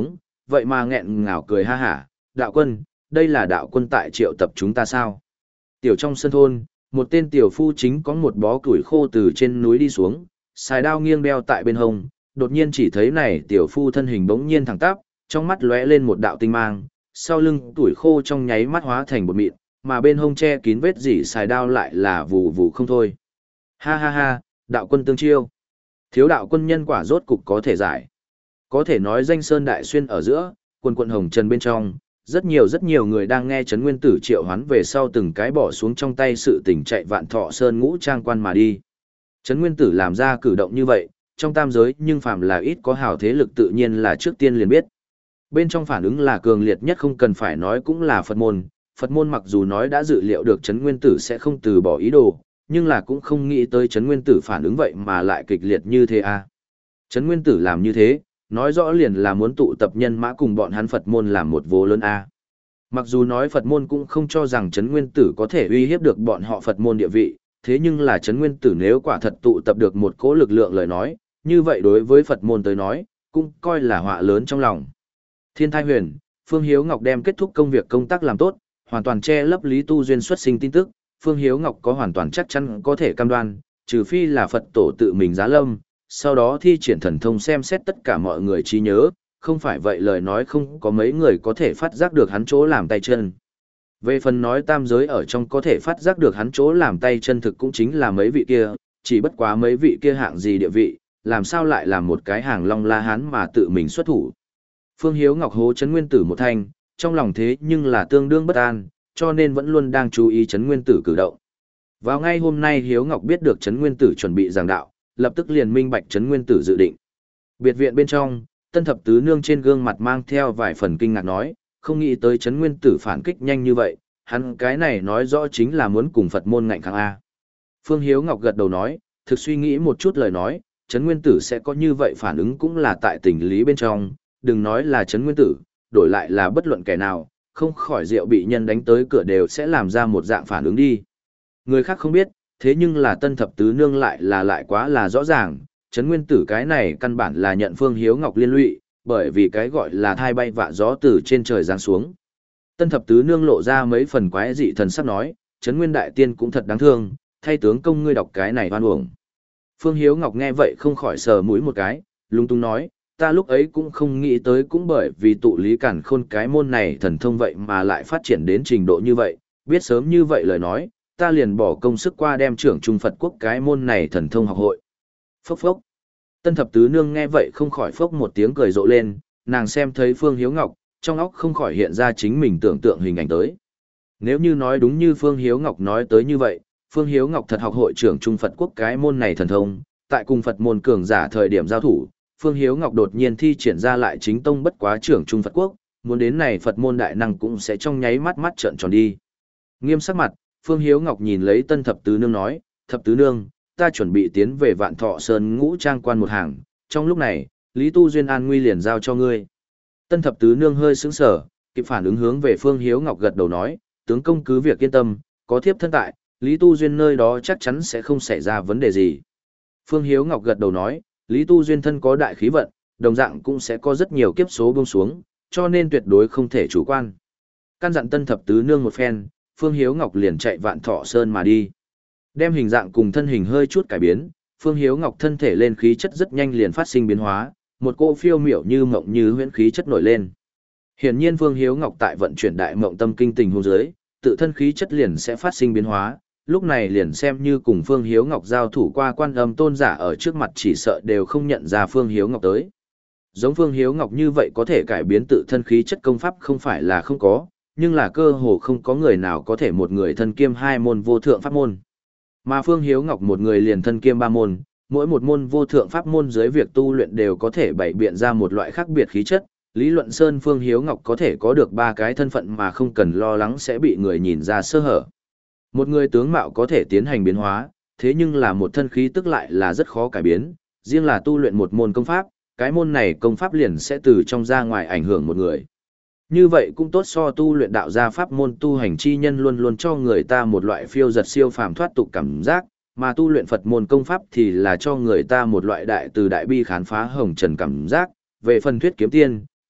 vậy mà nghẹn ngào cười ha hả, đạo quân, đây là đạo quân tại triệu tập chúng ta sao? Tiểu trong sân thôn, một tên tiểu phu chính có một bó củi khô từ trên núi đi xuống, xài đao nghiêng đeo tại bên hông, đột nhiên chỉ thấy này tiểu phu thân hình bỗng nhiên thẳng tắp, trong mắt lóe lên một đạo tinh mang, sau lưng tuổi khô trong nháy mắt hóa thành bột mịn, mà bên hông che kín vết dỉ xài đao lại là vù vù không thôi. Ha ha ha, đạo quân tương chiêu. Thiếu đạo quân nhân quả rốt cục có thể giải. Có thể nói danh sơn đại xuyên ở giữa, quần quận hồng trần bên trong, rất nhiều rất nhiều người đang nghe Trấn Nguyên Tử triệu hoán về sau từng cái bỏ xuống trong tay sự tình chạy vạn thọ sơn ngũ trang quan mà đi. Trấn Nguyên Tử làm ra cử động như vậy, trong tam giới nhưng phàm là ít có hào thế lực tự nhiên là trước tiên liền biết. Bên trong phản ứng là cường liệt nhất không cần phải nói cũng là Phật môn. Phật môn mặc dù nói đã dự liệu được Trấn Nguyên Tử sẽ không từ bỏ ý đồ, nhưng là cũng không nghĩ tới Trấn Nguyên Tử phản ứng vậy mà lại kịch liệt như thế à. Trấn Nguyên Tử làm như thế, nói rõ liền là muốn tụ tập nhân mã cùng bọn hắn Phật môn làm một vô lớn a. Mặc dù nói Phật môn cũng không cho rằng Trấn Nguyên Tử có thể uy hiếp được bọn họ Phật môn địa vị, thế nhưng là Trấn Nguyên Tử nếu quả thật tụ tập được một cỗ lực lượng lời nói, như vậy đối với Phật môn tới nói, cũng coi là họa lớn trong lòng. Thiên Thai Huyền, Phương Hiếu Ngọc đem kết thúc công việc công tác làm tốt, hoàn toàn che lấp Lý Tu Duyên xuất sinh tin tức, Phương Hiếu Ngọc có hoàn toàn chắc chắn có thể cam đoan, trừ phi là Phật tổ tự mình giá lâm, sau đó thi triển thần thông xem xét tất cả mọi người trí nhớ, không phải vậy lời nói không có mấy người có thể phát giác được hắn chỗ làm tay chân. Về phần nói tam giới ở trong có thể phát giác được hắn chỗ làm tay chân thực cũng chính là mấy vị kia, chỉ bất quá mấy vị kia hạng gì địa vị, làm sao lại làm một cái hàng long la hán mà tự mình xuất thủ. Phương Hiếu Ngọc hố Trấn Nguyên Tử một thanh, trong lòng thế nhưng là tương đương bất an, cho nên vẫn luôn đang chú ý Trấn Nguyên Tử cử động. Vào ngay hôm nay Hiếu Ngọc biết được Trấn Nguyên Tử chuẩn bị giảng đạo, lập tức liền minh bạch Trấn Nguyên Tử dự định. Biệt viện bên trong, Tân Thập Tứ Nương trên gương mặt mang theo vài phần kinh ngạc nói, không nghĩ tới Trấn Nguyên Tử phản kích nhanh như vậy, hắn cái này nói rõ chính là muốn cùng Phật môn ngạnh kháng A. Phương Hiếu Ngọc gật đầu nói, thực suy nghĩ một chút lời nói, Trấn Nguyên Tử sẽ có như vậy phản ứng cũng là tại tình lý bên trong, đừng nói là Trấn Nguyên Tử, đổi lại là bất luận kẻ nào, không khỏi rượu bị nhân đánh tới cửa đều sẽ làm ra một dạng phản ứng đi. Người khác không biết, thế nhưng là Tân Thập Tứ Nương lại là lại quá là rõ ràng, Trấn Nguyên Tử cái này căn bản là nhận Phương Hiếu Ngọc liên lụy, bởi vì cái gọi là thai bay vạ gió từ trên trời giáng xuống. Tân Thập Tứ Nương lộ ra mấy phần quái dị thần sắc nói, Trấn Nguyên Đại Tiên cũng thật đáng thương, thay tướng công ngươi đọc cái này oan uổng. Phương Hiếu Ngọc nghe vậy không khỏi sờ mũi một cái, lung tung nói, ta lúc ấy cũng không nghĩ tới cũng bởi vì tụ lý cản khôn cái môn này thần thông vậy mà lại phát triển đến trình độ như vậy, biết sớm như vậy lời nói, ta liền bỏ công sức qua đem trưởng trung Phật quốc cái môn này thần thông học hội. Phốc phốc. Tân Thập Tứ Nương nghe vậy không khỏi phốc một tiếng cười rộ lên, nàng xem thấy Phương Hiếu Ngọc, trong óc không khỏi hiện ra chính mình tưởng tượng hình ảnh tới. Nếu như nói đúng như Phương Hiếu Ngọc nói tới như vậy, Phương Hiếu Ngọc thật học hội trưởng trung Phật quốc cái môn này thần thông, tại cùng Phật môn cường giả thời điểm giao thủ, Phương Hiếu Ngọc đột nhiên thi triển ra lại chính tông bất quá trưởng trung Phật quốc, muốn đến này Phật môn đại năng cũng sẽ trong nháy mắt mắt trợn tròn đi. Nghiêm sắc mặt, Phương Hiếu Ngọc nhìn lấy Tân Thập Tứ Nương nói, Thập Tứ Nương, ta chuẩn bị tiến về Vạn Thọ Sơn ngũ trang quan một hàng, trong lúc này, Lý Tu Duyên an nguy liền giao cho ngươi. Tân Thập Tứ Nương hơi sững sờ, kịp phản ứng hướng về Phương Hiếu Ngọc gật đầu nói, tướng công cứ việc yên tâm, có thiếp thân tại, Lý Tu Duyên nơi đó chắc chắn sẽ không xảy ra vấn đề gì. Phương Hiếu Ngọc gật đầu nói, Lý Tu Duyên thân có đại khí vận, đồng dạng cũng sẽ có rất nhiều kiếp số buông xuống, cho nên tuyệt đối không thể chủ quan. Căn dặn Tân Thập Tứ Nương một phen, Phương Hiếu Ngọc liền chạy Vạn Thọ Sơn mà đi. Đem hình dạng cùng thân hình hơi chút cải biến, Phương Hiếu Ngọc thân thể lên khí chất rất nhanh liền phát sinh biến hóa, một cô phiêu miểu như mộng như huyễn khí chất nổi lên. Hiển nhiên Phương Hiếu Ngọc tại vận chuyển đại mộng tâm kinh tình huống dưới, tự thân khí chất liền sẽ phát sinh biến hóa, lúc này liền xem như cùng Phương Hiếu Ngọc giao thủ qua Quan Âm tôn giả ở trước mặt chỉ sợ đều không nhận ra Phương Hiếu Ngọc tới. Giống Phương Hiếu Ngọc như vậy có thể cải biến tự thân khí chất công pháp không phải là không có, nhưng là cơ hồ không có người nào có thể một người thân kiêm hai môn vô thượng pháp môn. Mà Phương Hiếu Ngọc một người liền thân kiêm ba môn, mỗi một môn vô thượng pháp môn dưới việc tu luyện đều có thể bày biện ra một loại khác biệt khí chất. Lý luận Sơn Phương Hiếu Ngọc có thể có được ba cái thân phận mà không cần lo lắng sẽ bị người nhìn ra sơ hở. Một người tướng mạo có thể tiến hành biến hóa, thế nhưng là một thân khí tức lại là rất khó cải biến, riêng là tu luyện một môn công pháp, cái môn này công pháp liền sẽ từ trong ra ngoài ảnh hưởng một người. Như vậy cũng tốt so tu luyện đạo gia pháp môn tu hành chi nhân luôn luôn cho người ta một loại phiêu giật siêu phàm thoát tục cảm giác, mà tu luyện Phật môn công pháp thì là cho người ta một loại đại từ đại bi khám phá hồng trần cảm giác. Về phần thuyết kiếm tiên,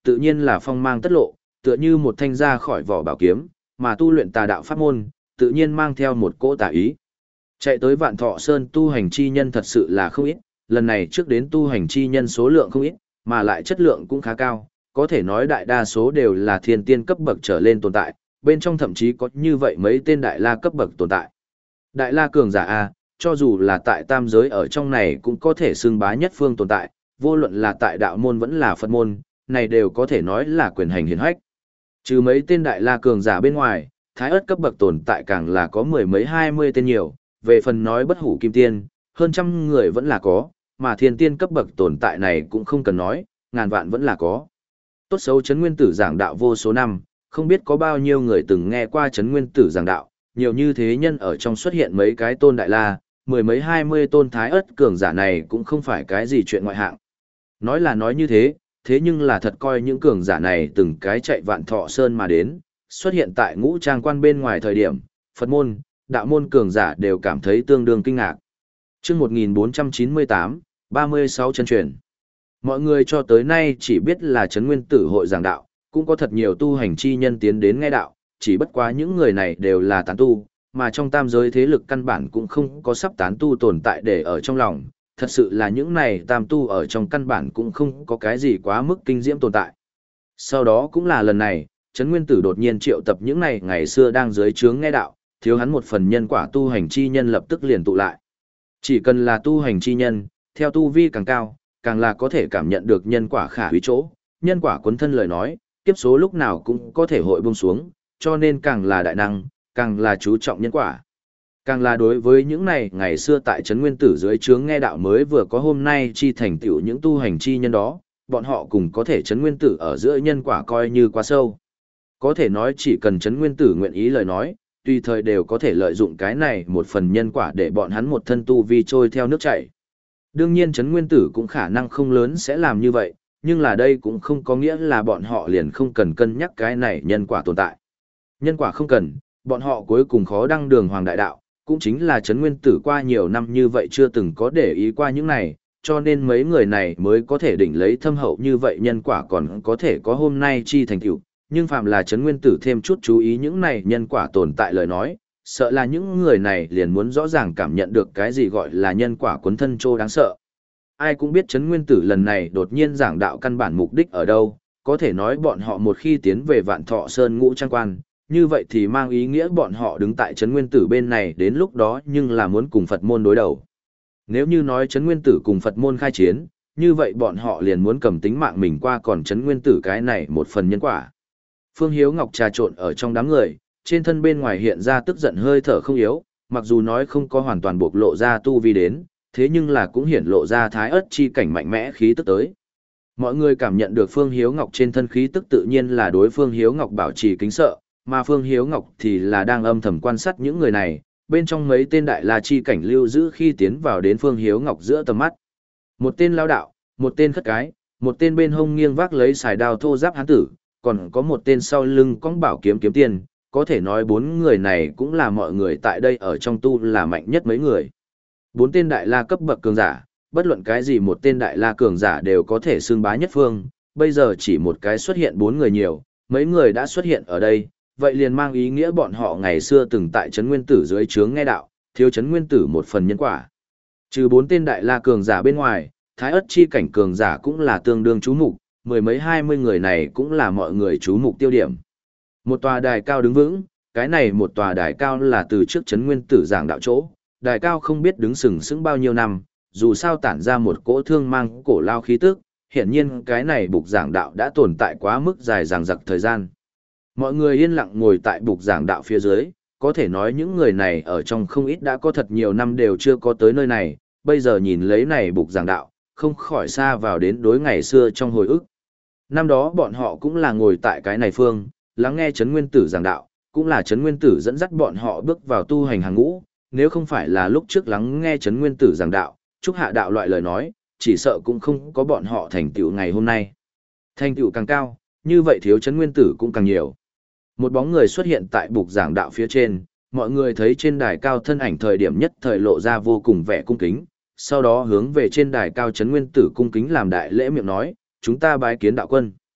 tự nhiên là phong mang tất lộ, tựa như một thanh ra khỏi vỏ bảo kiếm, mà tu luyện tà đạo pháp môn, tự nhiên mang theo một cỗ tà ý. Chạy tới Vạn Thọ Sơn tu hành chi nhân thật sự là không ít, lần này trước đến tu hành chi nhân số lượng không ít, mà lại chất lượng cũng khá cao, có thể nói đại đa số đều là thiên tiên cấp bậc trở lên tồn tại, bên trong thậm chí có như vậy mấy tên đại la cấp bậc tồn tại. Đại la cường giả A, cho dù là tại tam giới ở trong này cũng có thể xưng bá nhất phương tồn tại, vô luận là tại đạo môn vẫn là Phật môn, này đều có thể nói là quyền hành hiển hách. Trừ mấy tên đại la cường giả bên ngoài, thái ớt cấp bậc tồn tại càng là có mười mấy hai mươi tên nhiều, về phần nói bất hủ kim tiên, hơn trăm người vẫn là có, mà thiên tiên cấp bậc tồn tại này cũng không cần nói, ngàn vạn vẫn là có. Tốt xấu Trấn Nguyên Tử giảng đạo vô số năm, không biết có bao nhiêu người từng nghe qua Trấn Nguyên Tử giảng đạo, nhiều như thế nhân ở trong xuất hiện mấy cái tôn đại la, mười mấy hai mươi tôn thái ớt cường giả này cũng không phải cái gì chuyện ngoại hạng. Nói là nói như thế, thế nhưng là thật coi những cường giả này từng cái chạy Vạn Thọ Sơn mà đến, xuất hiện tại ngũ trang quan bên ngoài thời điểm, Phật môn, đạo môn cường giả đều cảm thấy tương đương kinh ngạc. Trước một nghìn bốn trăm chín mươi tám, ba mươi sáu chân truyền. Mọi người cho tới nay chỉ biết là Trấn Nguyên Tử hội giảng đạo, cũng có thật nhiều tu hành chi nhân tiến đến nghe đạo, chỉ bất quá những người này đều là tán tu, mà trong tam giới thế lực căn bản cũng không có sắp tán tu tồn tại để ở trong lòng, thật sự là những này tam tu ở trong căn bản cũng không có cái gì quá mức kinh diễm tồn tại. Sau đó cũng là lần này, Trấn Nguyên Tử đột nhiên triệu tập những này ngày xưa đang dưới trướng nghe đạo, thiếu hắn một phần nhân quả tu hành chi nhân lập tức liền tụ lại. Chỉ cần là tu hành chi nhân, theo tu vi càng cao, càng là có thể cảm nhận được nhân quả khả quý chỗ, nhân quả cuốn thân lời nói, kiếp số lúc nào cũng có thể hội buông xuống, cho nên càng là đại năng, càng là chú trọng nhân quả. Càng là đối với những này ngày xưa tại Trấn Nguyên Tử dưới trướng nghe đạo mới vừa có hôm nay chi thành tựu những tu hành chi nhân đó, bọn họ cùng có thể Trấn Nguyên Tử ở giữa nhân quả coi như quá sâu. Có thể nói chỉ cần Trấn Nguyên Tử nguyện ý lời nói, tùy thời đều có thể lợi dụng cái này một phần nhân quả để bọn hắn một thân tu vi trôi theo nước chảy. Đương nhiên Trấn Nguyên Tử cũng khả năng không lớn sẽ làm như vậy, nhưng là đây cũng không có nghĩa là bọn họ liền không cần cân nhắc cái này nhân quả tồn tại. Nhân quả không cần, bọn họ cuối cùng khó đăng đường hoàng đại đạo, cũng chính là Trấn Nguyên Tử qua nhiều năm như vậy chưa từng có để ý qua những này, cho nên mấy người này mới có thể đỉnh lấy thâm hậu như vậy nhân quả còn có thể có hôm nay chi thành tựu. Nhưng phàm là Trấn Nguyên Tử thêm chút chú ý những này nhân quả tồn tại lời nói, sợ là những người này liền muốn rõ ràng cảm nhận được cái gì gọi là nhân quả cuốn thân trô đáng sợ. Ai cũng biết Trấn Nguyên Tử lần này đột nhiên giảng đạo căn bản mục đích ở đâu, có thể nói bọn họ một khi tiến về Vạn Thọ Sơn ngũ trang quan, như vậy thì mang ý nghĩa bọn họ đứng tại Trấn Nguyên Tử bên này đến lúc đó nhưng là muốn cùng Phật môn đối đầu. Nếu như nói Trấn Nguyên Tử cùng Phật môn khai chiến, như vậy bọn họ liền muốn cầm tính mạng mình qua còn Trấn Nguyên Tử cái này một phần nhân quả. Phương Hiếu Ngọc trà trộn ở trong đám người, trên thân bên ngoài hiện ra tức giận hơi thở không yếu, mặc dù nói không có hoàn toàn bộc lộ ra tu vi đến, thế nhưng là cũng hiển lộ ra thái ớt chi cảnh mạnh mẽ khí tức tới. Mọi người cảm nhận được Phương Hiếu Ngọc trên thân khí tức tự nhiên là đối Phương Hiếu Ngọc bảo trì kính sợ, mà Phương Hiếu Ngọc thì là đang âm thầm quan sát những người này, bên trong mấy tên đại la chi cảnh lưu giữ khi tiến vào đến Phương Hiếu Ngọc giữa tầm mắt. Một tên lao đạo, một tên khất cái, một tên bên hông nghiêng vác lấy xài đao thô giáp hán tử, còn có một tên sau lưng cong bảo kiếm kiếm tiền, có thể nói bốn người này cũng là mọi người tại đây ở trong tu là mạnh nhất mấy người. Bốn tên đại la cấp bậc cường giả, bất luận cái gì một tên đại la cường giả đều có thể xưng bá nhất phương, bây giờ chỉ một cái xuất hiện bốn người nhiều, mấy người đã xuất hiện ở đây, vậy liền mang ý nghĩa bọn họ ngày xưa từng tại Trấn Nguyên Tử dưới trướng nghe đạo, thiếu Trấn Nguyên Tử một phần nhân quả. Trừ bốn tên đại la cường giả bên ngoài, thái ất chi cảnh cường giả cũng là tương đương chú mục, mười mấy hai mươi người này cũng là mọi người chú mục tiêu điểm. Một tòa đài cao đứng vững, cái này một tòa đài cao là từ trước Trấn Nguyên Tử giảng đạo chỗ, đài cao không biết đứng sừng sững bao nhiêu năm, dù sao tản ra một cỗ thương mang cổ lao khí tức, hiển nhiên cái này bục giảng đạo đã tồn tại quá mức dài dằng dặc thời gian. Mọi người yên lặng ngồi tại bục giảng đạo phía dưới, có thể nói những người này ở trong không ít đã có thật nhiều năm đều chưa có tới nơi này, bây giờ nhìn lấy này bục giảng đạo, không khỏi xa vào đến đối ngày xưa trong hồi ức. Năm đó bọn họ cũng là ngồi tại cái này phương, lắng nghe Trấn Nguyên Tử giảng đạo, cũng là Trấn Nguyên Tử dẫn dắt bọn họ bước vào tu hành hàng ngũ, nếu không phải là lúc trước lắng nghe Trấn Nguyên Tử giảng đạo, chúc hạ đạo loại lời nói, chỉ sợ cũng không có bọn họ thành tựu ngày hôm nay. Thành tựu càng cao, như vậy thiếu Trấn Nguyên Tử cũng càng nhiều. Một bóng người xuất hiện tại bục giảng đạo phía trên, mọi người thấy trên đài cao thân ảnh thời điểm nhất thời lộ ra vô cùng vẻ cung kính, sau đó hướng về trên đài cao Trấn Nguyên Tử cung kính làm đại lễ miệng nói, chúng ta bái kiến đạo quân.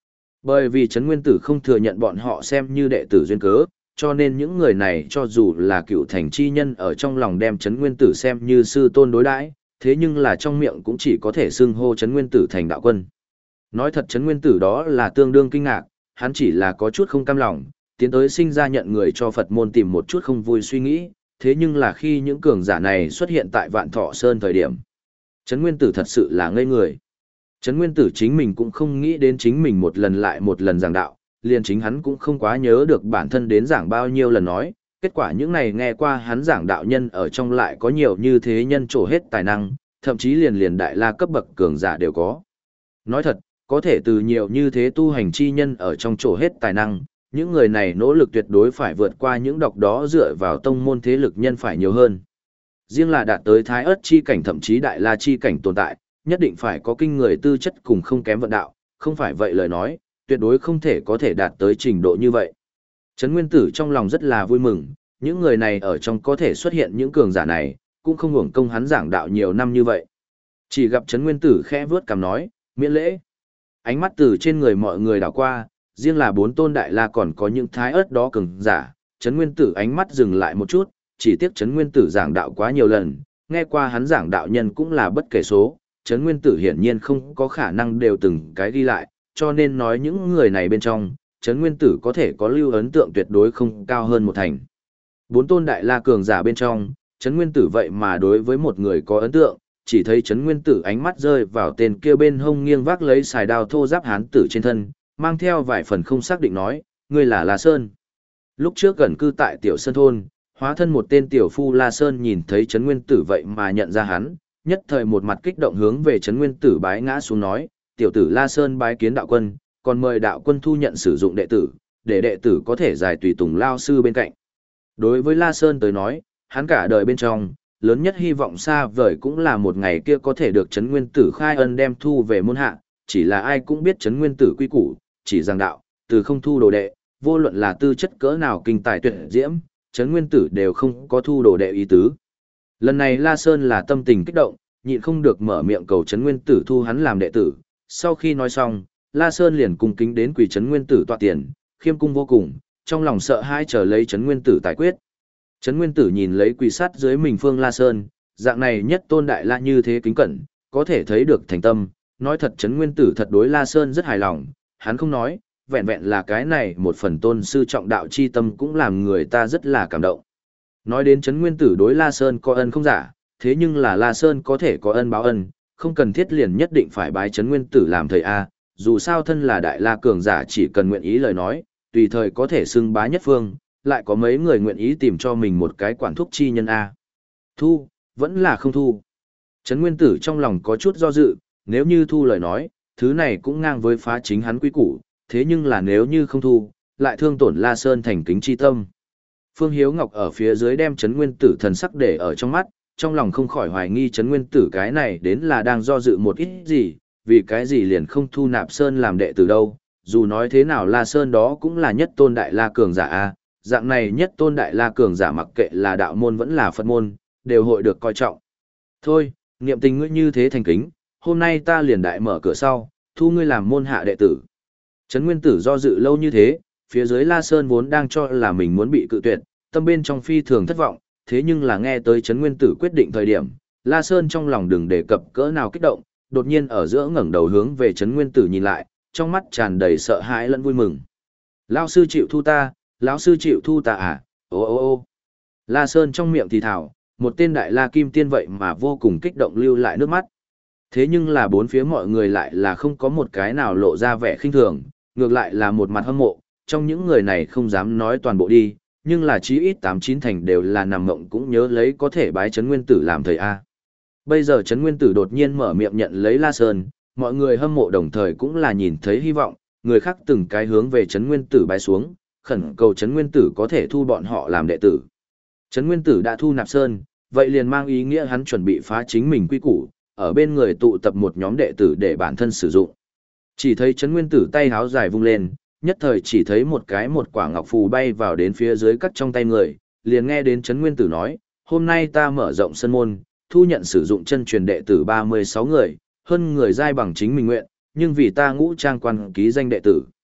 Bởi vì Trấn Nguyên Tử không thừa nhận bọn họ xem như đệ tử duyên cớ, cho nên những người này cho dù là cựu thành chi nhân ở trong lòng đem Trấn Nguyên Tử xem như sư tôn đối đãi, thế nhưng là trong miệng cũng chỉ có thể xưng hô Trấn Nguyên Tử thành đạo quân. Nói thật Trấn Nguyên Tử đó là tương đương kinh ngạc, hắn chỉ là có chút không cam lòng, tiến tới sinh ra nhận người cho Phật môn tìm một chút không vui suy nghĩ, thế nhưng là khi những cường giả này xuất hiện tại Vạn Thọ Sơn thời điểm, Trấn Nguyên Tử thật sự là ngây người. Trấn Nguyên Tử chính mình cũng không nghĩ đến chính mình một lần lại một lần giảng đạo, liền chính hắn cũng không quá nhớ được bản thân đến giảng bao nhiêu lần nói, kết quả những này nghe qua hắn giảng đạo nhân ở trong lại có nhiều như thế nhân trổ hết tài năng, thậm chí liền liền đại la cấp bậc cường giả đều có. Nói thật, có thể từ nhiều như thế tu hành chi nhân ở trong trổ hết tài năng, những người này nỗ lực tuyệt đối phải vượt qua những độc đó dựa vào tông môn thế lực nhân phải nhiều hơn. Riêng là đạt tới thái ớt chi cảnh thậm chí đại la chi cảnh tồn tại, nhất định phải có kinh người tư chất cùng không kém vận đạo, không phải vậy lời nói, tuyệt đối không thể có thể đạt tới trình độ như vậy. Trấn Nguyên Tử trong lòng rất là vui mừng, những người này ở trong có thể xuất hiện những cường giả này, cũng không hưởng công hắn giảng đạo nhiều năm như vậy. Chỉ gặp Trấn Nguyên Tử khẽ vướt cằm nói, miễn lễ. Ánh mắt từ trên người mọi người đảo qua, riêng là bốn tôn đại la còn có những thái ớt đó cường giả, Trấn Nguyên Tử ánh mắt dừng lại một chút, chỉ tiếc Trấn Nguyên Tử giảng đạo quá nhiều lần, nghe qua hắn giảng đạo nhân cũng là bất kể số, Trấn Nguyên Tử hiển nhiên không có khả năng đều từng cái ghi lại, cho nên nói những người này bên trong, Trấn Nguyên Tử có thể có lưu ấn tượng tuyệt đối không cao hơn một thành. Bốn tôn đại la cường giả bên trong, Trấn Nguyên Tử vậy mà đối với một người có ấn tượng, chỉ thấy Trấn Nguyên Tử ánh mắt rơi vào tên kia bên hông nghiêng vác lấy xài đao thô giáp hán tử trên thân, mang theo vài phần không xác định nói, ngươi là La Sơn. Lúc trước gần cư tại Tiểu Sơn Thôn, hóa thân một tên tiểu phu La Sơn nhìn thấy Trấn Nguyên Tử vậy mà nhận ra hắn, nhất thời một mặt kích động hướng về Trấn Nguyên Tử bái ngã xuống nói, tiểu tử La Sơn bái kiến đạo quân, còn mời đạo quân thu nhận sử dụng đệ tử, để đệ tử có thể giải tùy tùng lao sư bên cạnh. Đối với La Sơn tới nói, hắn cả đời bên trong, lớn nhất hy vọng xa vời cũng là một ngày kia có thể được Trấn Nguyên Tử khai ân đem thu về môn hạ, chỉ là ai cũng biết Trấn Nguyên Tử quy củ, chỉ giảng đạo, từ không thu đồ đệ, vô luận là tư chất cỡ nào kinh tài tuyệt diễm, Trấn Nguyên Tử đều không có thu đồ đệ ý tứ. Lần này La Sơn là tâm tình kích động, nhịn không được mở miệng cầu Trấn Nguyên Tử thu hắn làm đệ tử. Sau khi nói xong, La Sơn liền cung kính đến quỳ Trấn Nguyên Tử tọa tiền, khiêm cung vô cùng, trong lòng sợ hãi chờ lấy Trấn Nguyên Tử tài quyết. Trấn Nguyên Tử nhìn lấy quỳ sát dưới mình phương La Sơn, dạng này nhất tôn đại la như thế kính cẩn, có thể thấy được thành tâm, nói thật Trấn Nguyên Tử thật đối La Sơn rất hài lòng, hắn không nói, vẹn vẹn là cái này một phần tôn sư trọng đạo chi tâm cũng làm người ta rất là cảm động. Nói đến Trấn Nguyên Tử đối La Sơn có ân không giả, thế nhưng là La Sơn có thể có ân báo ân, không cần thiết liền nhất định phải bái Trấn Nguyên Tử làm thầy A, dù sao thân là đại la cường giả chỉ cần nguyện ý lời nói, tùy thời có thể xưng bá nhất phương, lại có mấy người nguyện ý tìm cho mình một cái quản thúc chi nhân A. Thu, vẫn là không thu. Trấn Nguyên Tử trong lòng có chút do dự, nếu như thu lời nói, thứ này cũng ngang với phá chính hắn quy củ, thế nhưng là nếu như không thu, lại thương tổn La Sơn thành kính chi tâm. Phương Hiếu Ngọc ở phía dưới đem Trấn Nguyên Tử thần sắc để ở trong mắt, trong lòng không khỏi hoài nghi Trấn Nguyên Tử cái này đến là đang do dự một ít gì, vì cái gì liền không thu nạp Sơn làm đệ tử đâu, dù nói thế nào La Sơn đó cũng là nhất tôn đại la cường giả a, dạng này nhất tôn đại la cường giả mặc kệ là đạo môn vẫn là Phật môn, đều hội được coi trọng. Thôi, niệm tình ngươi như thế thành kính, hôm nay ta liền đại mở cửa sau, thu ngươi làm môn hạ đệ tử. Trấn Nguyên Tử do dự lâu như thế, phía dưới La Sơn vốn đang cho là mình muốn bị cự tuyệt, tâm bên trong phi thường thất vọng, thế nhưng là nghe tới Trấn Nguyên Tử quyết định thời điểm, La Sơn trong lòng đừng đề cập cỡ nào kích động, đột nhiên ở giữa ngẩng đầu hướng về Trấn Nguyên Tử nhìn lại, trong mắt tràn đầy sợ hãi lẫn vui mừng. Lão sư chịu thu ta, lão sư chịu thu ta à, ô ô ô. La Sơn trong miệng thì thào, một tên đại la kim tiên vậy mà vô cùng kích động lưu lại nước mắt. Thế nhưng là bốn phía mọi người lại là không có một cái nào lộ ra vẻ khinh thường, ngược lại là một mặt hâm mộ, trong những người này không dám nói toàn bộ đi, nhưng là chí ít tám chín thành đều là nằm mộng cũng nhớ lấy có thể bái Trấn Nguyên Tử làm thầy A. Bây giờ Trấn Nguyên Tử đột nhiên mở miệng nhận lấy La Sơn, mọi người hâm mộ đồng thời cũng là nhìn thấy hy vọng, người khác từng cái hướng về Trấn Nguyên Tử bái xuống, khẩn cầu Trấn Nguyên Tử có thể thu bọn họ làm đệ tử. Trấn Nguyên Tử đã thu nạp Sơn, vậy liền mang ý nghĩa hắn chuẩn bị phá chính mình quy củ, ở bên người tụ tập một nhóm đệ tử để bản thân sử dụng. Chỉ thấy Trấn Nguyên Tử tay háo dài vung lên, nhất thời chỉ thấy một cái một quả ngọc phù bay vào đến phía dưới cắt trong tay người, liền nghe đến Trấn Nguyên Tử nói, hôm nay ta mở rộng sân môn, thu nhận sử dụng chân truyền đệ tử ba mươi sáu người, hơn người giai bằng chính mình nguyện, nhưng vì ta ngũ trang quan ký danh đệ tử.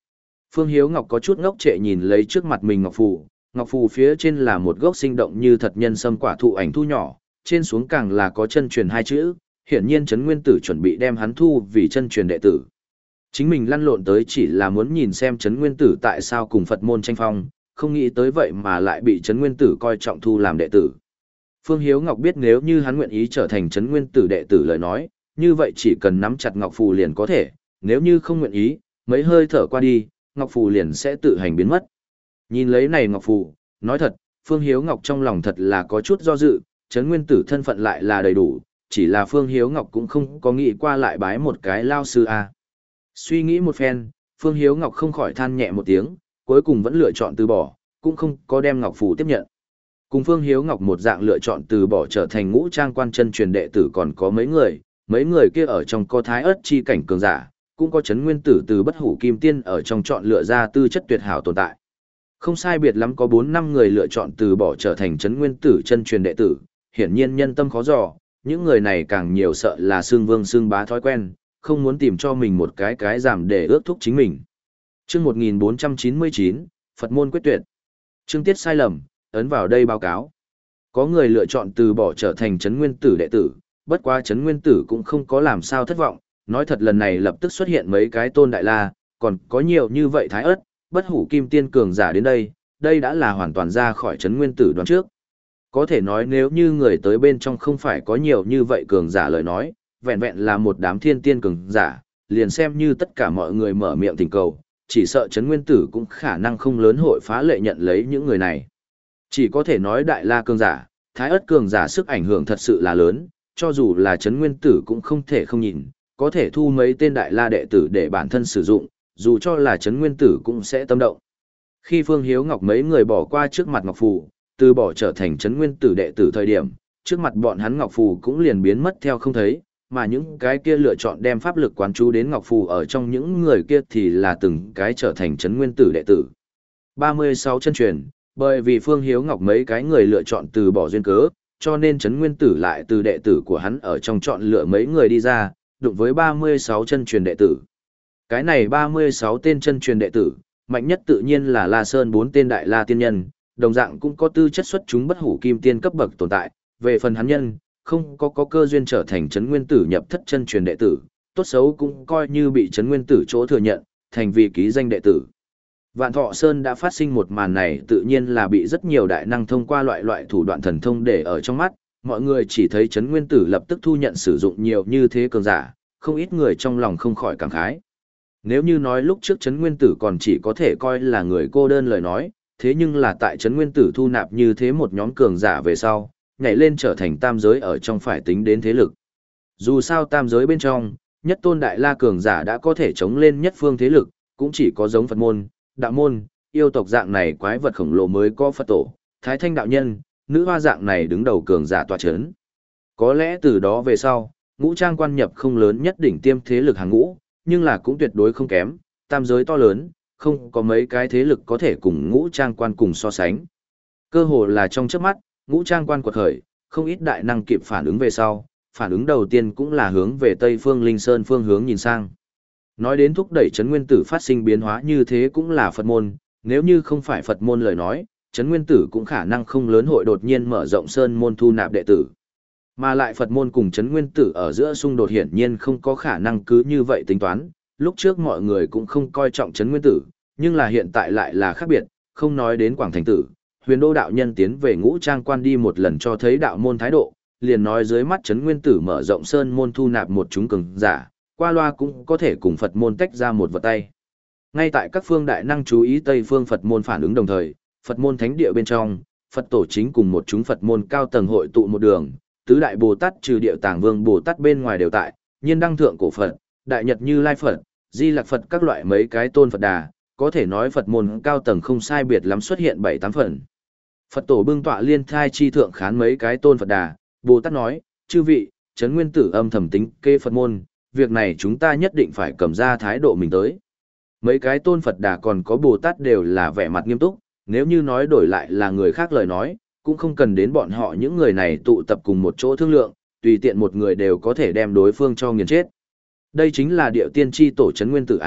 Phương Hiếu Ngọc có chút ngốc trệ nhìn lấy trước mặt mình ngọc phù, ngọc phù phía trên là một gốc sinh động như thật nhân sâm quả thụ ảnh thu nhỏ, trên xuống càng là có chân truyền hai chữ, hiển nhiên Trấn Nguyên Tử chuẩn bị đem hắn thu vì chân truyền đệ tử. Chính mình lăn lộn tới chỉ là muốn nhìn xem Trấn Nguyên Tử tại sao cùng Phật môn tranh phong, không nghĩ tới vậy mà lại bị Trấn Nguyên Tử coi trọng thu làm đệ tử. Phương Hiếu Ngọc biết nếu như hắn nguyện ý trở thành Trấn Nguyên Tử đệ tử lời nói, như vậy chỉ cần nắm chặt ngọc phù liền có thể, nếu như không nguyện ý, mấy hơi thở qua đi, ngọc phù liền sẽ tự hành biến mất. Nhìn lấy này ngọc phù, nói thật, Phương Hiếu Ngọc trong lòng thật là có chút do dự, Trấn Nguyên Tử thân phận lại là đầy đủ, chỉ là Phương Hiếu Ngọc cũng không có nghĩ qua lại bái một cái lao sư a. Suy nghĩ một phen, Phương Hiếu Ngọc không khỏi than nhẹ một tiếng, cuối cùng vẫn lựa chọn từ bỏ, cũng không có đem ngọc phù tiếp nhận. Cùng Phương Hiếu Ngọc một dạng lựa chọn từ bỏ trở thành ngũ trang quan chân truyền đệ tử còn có mấy người, mấy người kia ở trong có thái ớt chi cảnh cường giả, cũng có Trấn Nguyên Tử từ bất hủ kim tiên ở trong chọn lựa ra tư chất tuyệt hảo tồn tại. Không sai biệt lắm có bốn năm người lựa chọn từ bỏ trở thành Trấn Nguyên Tử chân truyền đệ tử, hiển nhiên nhân tâm khó dò, những người này càng nhiều sợ là xương vương xương bá thói quen, không muốn tìm cho mình một cái cái giảm để ước thúc chính mình. Chương một nghìn bốn trăm chín mươi chín, Phật môn quyết tuyệt. Chương tiết sai lầm, ấn vào đây báo cáo. Có người lựa chọn từ bỏ trở thành Trấn Nguyên Tử đệ tử, bất quá Trấn Nguyên Tử cũng không có làm sao thất vọng, nói thật lần này lập tức xuất hiện mấy cái tôn đại la, còn có nhiều như vậy thái ớt, bất hủ kim tiên cường giả đến đây, đây đã là hoàn toàn ra khỏi Trấn Nguyên Tử đoán trước. Có thể nói nếu như người tới bên trong không phải có nhiều như vậy cường giả lời nói, vẹn vẹn là một đám thiên tiên cường giả, liền xem như tất cả mọi người mở miệng thỉnh cầu, chỉ sợ Trấn Nguyên Tử cũng khả năng không lớn hội phá lệ nhận lấy những người này. Chỉ có thể nói đại la cường giả, thái ớt cường giả sức ảnh hưởng thật sự là lớn, cho dù là Trấn Nguyên Tử cũng không thể không nhìn, có thể thu mấy tên đại la đệ tử để bản thân sử dụng, dù cho là Trấn Nguyên Tử cũng sẽ tâm động. Khi Phương Hiếu Ngọc mấy người bỏ qua trước mặt ngọc phù, từ bỏ trở thành Trấn Nguyên Tử đệ tử thời điểm, trước mặt bọn hắn ngọc phù cũng liền biến mất theo không thấy, mà những cái kia lựa chọn đem pháp lực quán chú đến ngọc phù ở trong những người kia thì là từng cái trở thành Trấn Nguyên Tử đệ tử. ba mươi sáu chân truyền, bởi vì Phương Hiếu Ngọc mấy cái người lựa chọn từ bỏ duyên cớ, cho nên Trấn Nguyên Tử lại từ đệ tử của hắn ở trong chọn lựa mấy người đi ra, đụng với ba mươi sáu chân truyền đệ tử. Cái này ba mươi sáu tên chân truyền đệ tử, mạnh nhất tự nhiên là La Sơn bốn tên đại la tiên nhân, đồng dạng cũng có tư chất xuất chúng bất hủ kim tiên cấp bậc tồn tại, về phần hắn nhân, không có có cơ duyên trở thành Trấn Nguyên Tử nhập thất chân truyền đệ tử, tốt xấu cũng coi như bị Trấn Nguyên Tử chỗ thừa nhận, thành vì ký danh đệ tử. Vạn Thọ Sơn đã phát sinh một màn này tự nhiên là bị rất nhiều đại năng thông qua loại loại thủ đoạn thần thông để ở trong mắt, mọi người chỉ thấy Trấn Nguyên Tử lập tức thu nhận sử dụng nhiều như thế cường giả, không ít người trong lòng không khỏi cảm khái. Nếu như nói lúc trước Trấn Nguyên Tử còn chỉ có thể coi là người cô đơn lời nói, thế nhưng là tại Trấn Nguyên Tử thu nạp như thế một nhóm cường giả về sau, nhảy lên trở thành tam giới ở trong phải tính đến thế lực. Dù sao tam giới bên trong, nhất tôn đại la cường giả đã có thể chống lên nhất phương thế lực, cũng chỉ có giống Phật môn, đạo môn, yêu tộc dạng này quái vật khổng lồ mới có Phật tổ, Thái Thanh đạo nhân, nữ hoa dạng này đứng đầu cường giả tọa chấn. Có lẽ từ đó về sau, ngũ trang quan nhập không lớn nhất đỉnh tiêm thế lực hàng ngũ, nhưng là cũng tuyệt đối không kém, tam giới to lớn, không có mấy cái thế lực có thể cùng ngũ trang quan cùng so sánh. Cơ hồ là trong chớp mắt, ngũ trang quan quật khởi, không ít đại năng kịp phản ứng về sau, phản ứng đầu tiên cũng là hướng về Tây Phương Linh Sơn phương hướng nhìn sang. Nói đến thúc đẩy Trấn Nguyên Tử phát sinh biến hóa như thế cũng là Phật môn, nếu như không phải Phật môn lời nói, Trấn Nguyên Tử cũng khả năng không lớn hội đột nhiên mở rộng sơn môn thu nạp đệ tử. Mà lại Phật môn cùng Trấn Nguyên Tử ở giữa xung đột hiển nhiên không có khả năng cứ như vậy tính toán, lúc trước mọi người cũng không coi trọng Trấn Nguyên Tử, nhưng là hiện tại lại là khác biệt, không nói đến Quảng Thành Tử, Huyền Đô đạo nhân tiến về ngũ trang quan đi một lần cho thấy đạo môn thái độ, liền nói dưới mắt Trấn Nguyên Tử mở rộng sơn môn thu nạp một chúng cường giả, qua loa cũng có thể cùng Phật môn tách ra một vật tay. Ngay tại các phương đại năng chú ý Tây phương Phật môn phản ứng đồng thời, Phật môn thánh địa bên trong, Phật tổ chính cùng một chúng Phật môn cao tầng hội tụ một đường, tứ đại Bồ Tát trừ Điệu Tàng Vương Bồ Tát bên ngoài đều tại, Nhiên Đăng Thượng Cổ Phật, Đại Nhật Như Lai Phật, Di Lặc Phật các loại mấy cái tôn Phật đà, có thể nói Phật môn cao tầng không sai biệt lắm xuất hiện bảy tám phần. Phật tổ bưng tọa liên thai chi thượng khán mấy cái tôn Phật đà, Bồ Tát nói, chư vị, Trấn Nguyên Tử âm thầm tính kê Phật môn, việc này chúng ta nhất định phải cầm ra thái độ mình tới. Mấy cái tôn Phật đà còn có Bồ Tát đều là vẻ mặt nghiêm túc, nếu như nói đổi lại là người khác lời nói, cũng không cần đến bọn họ những người này tụ tập cùng một chỗ thương lượng, tùy tiện một người đều có thể đem đối phương cho nghiền chết. Đây chính là điệu tiên tri tổ Trấn Nguyên Tử A,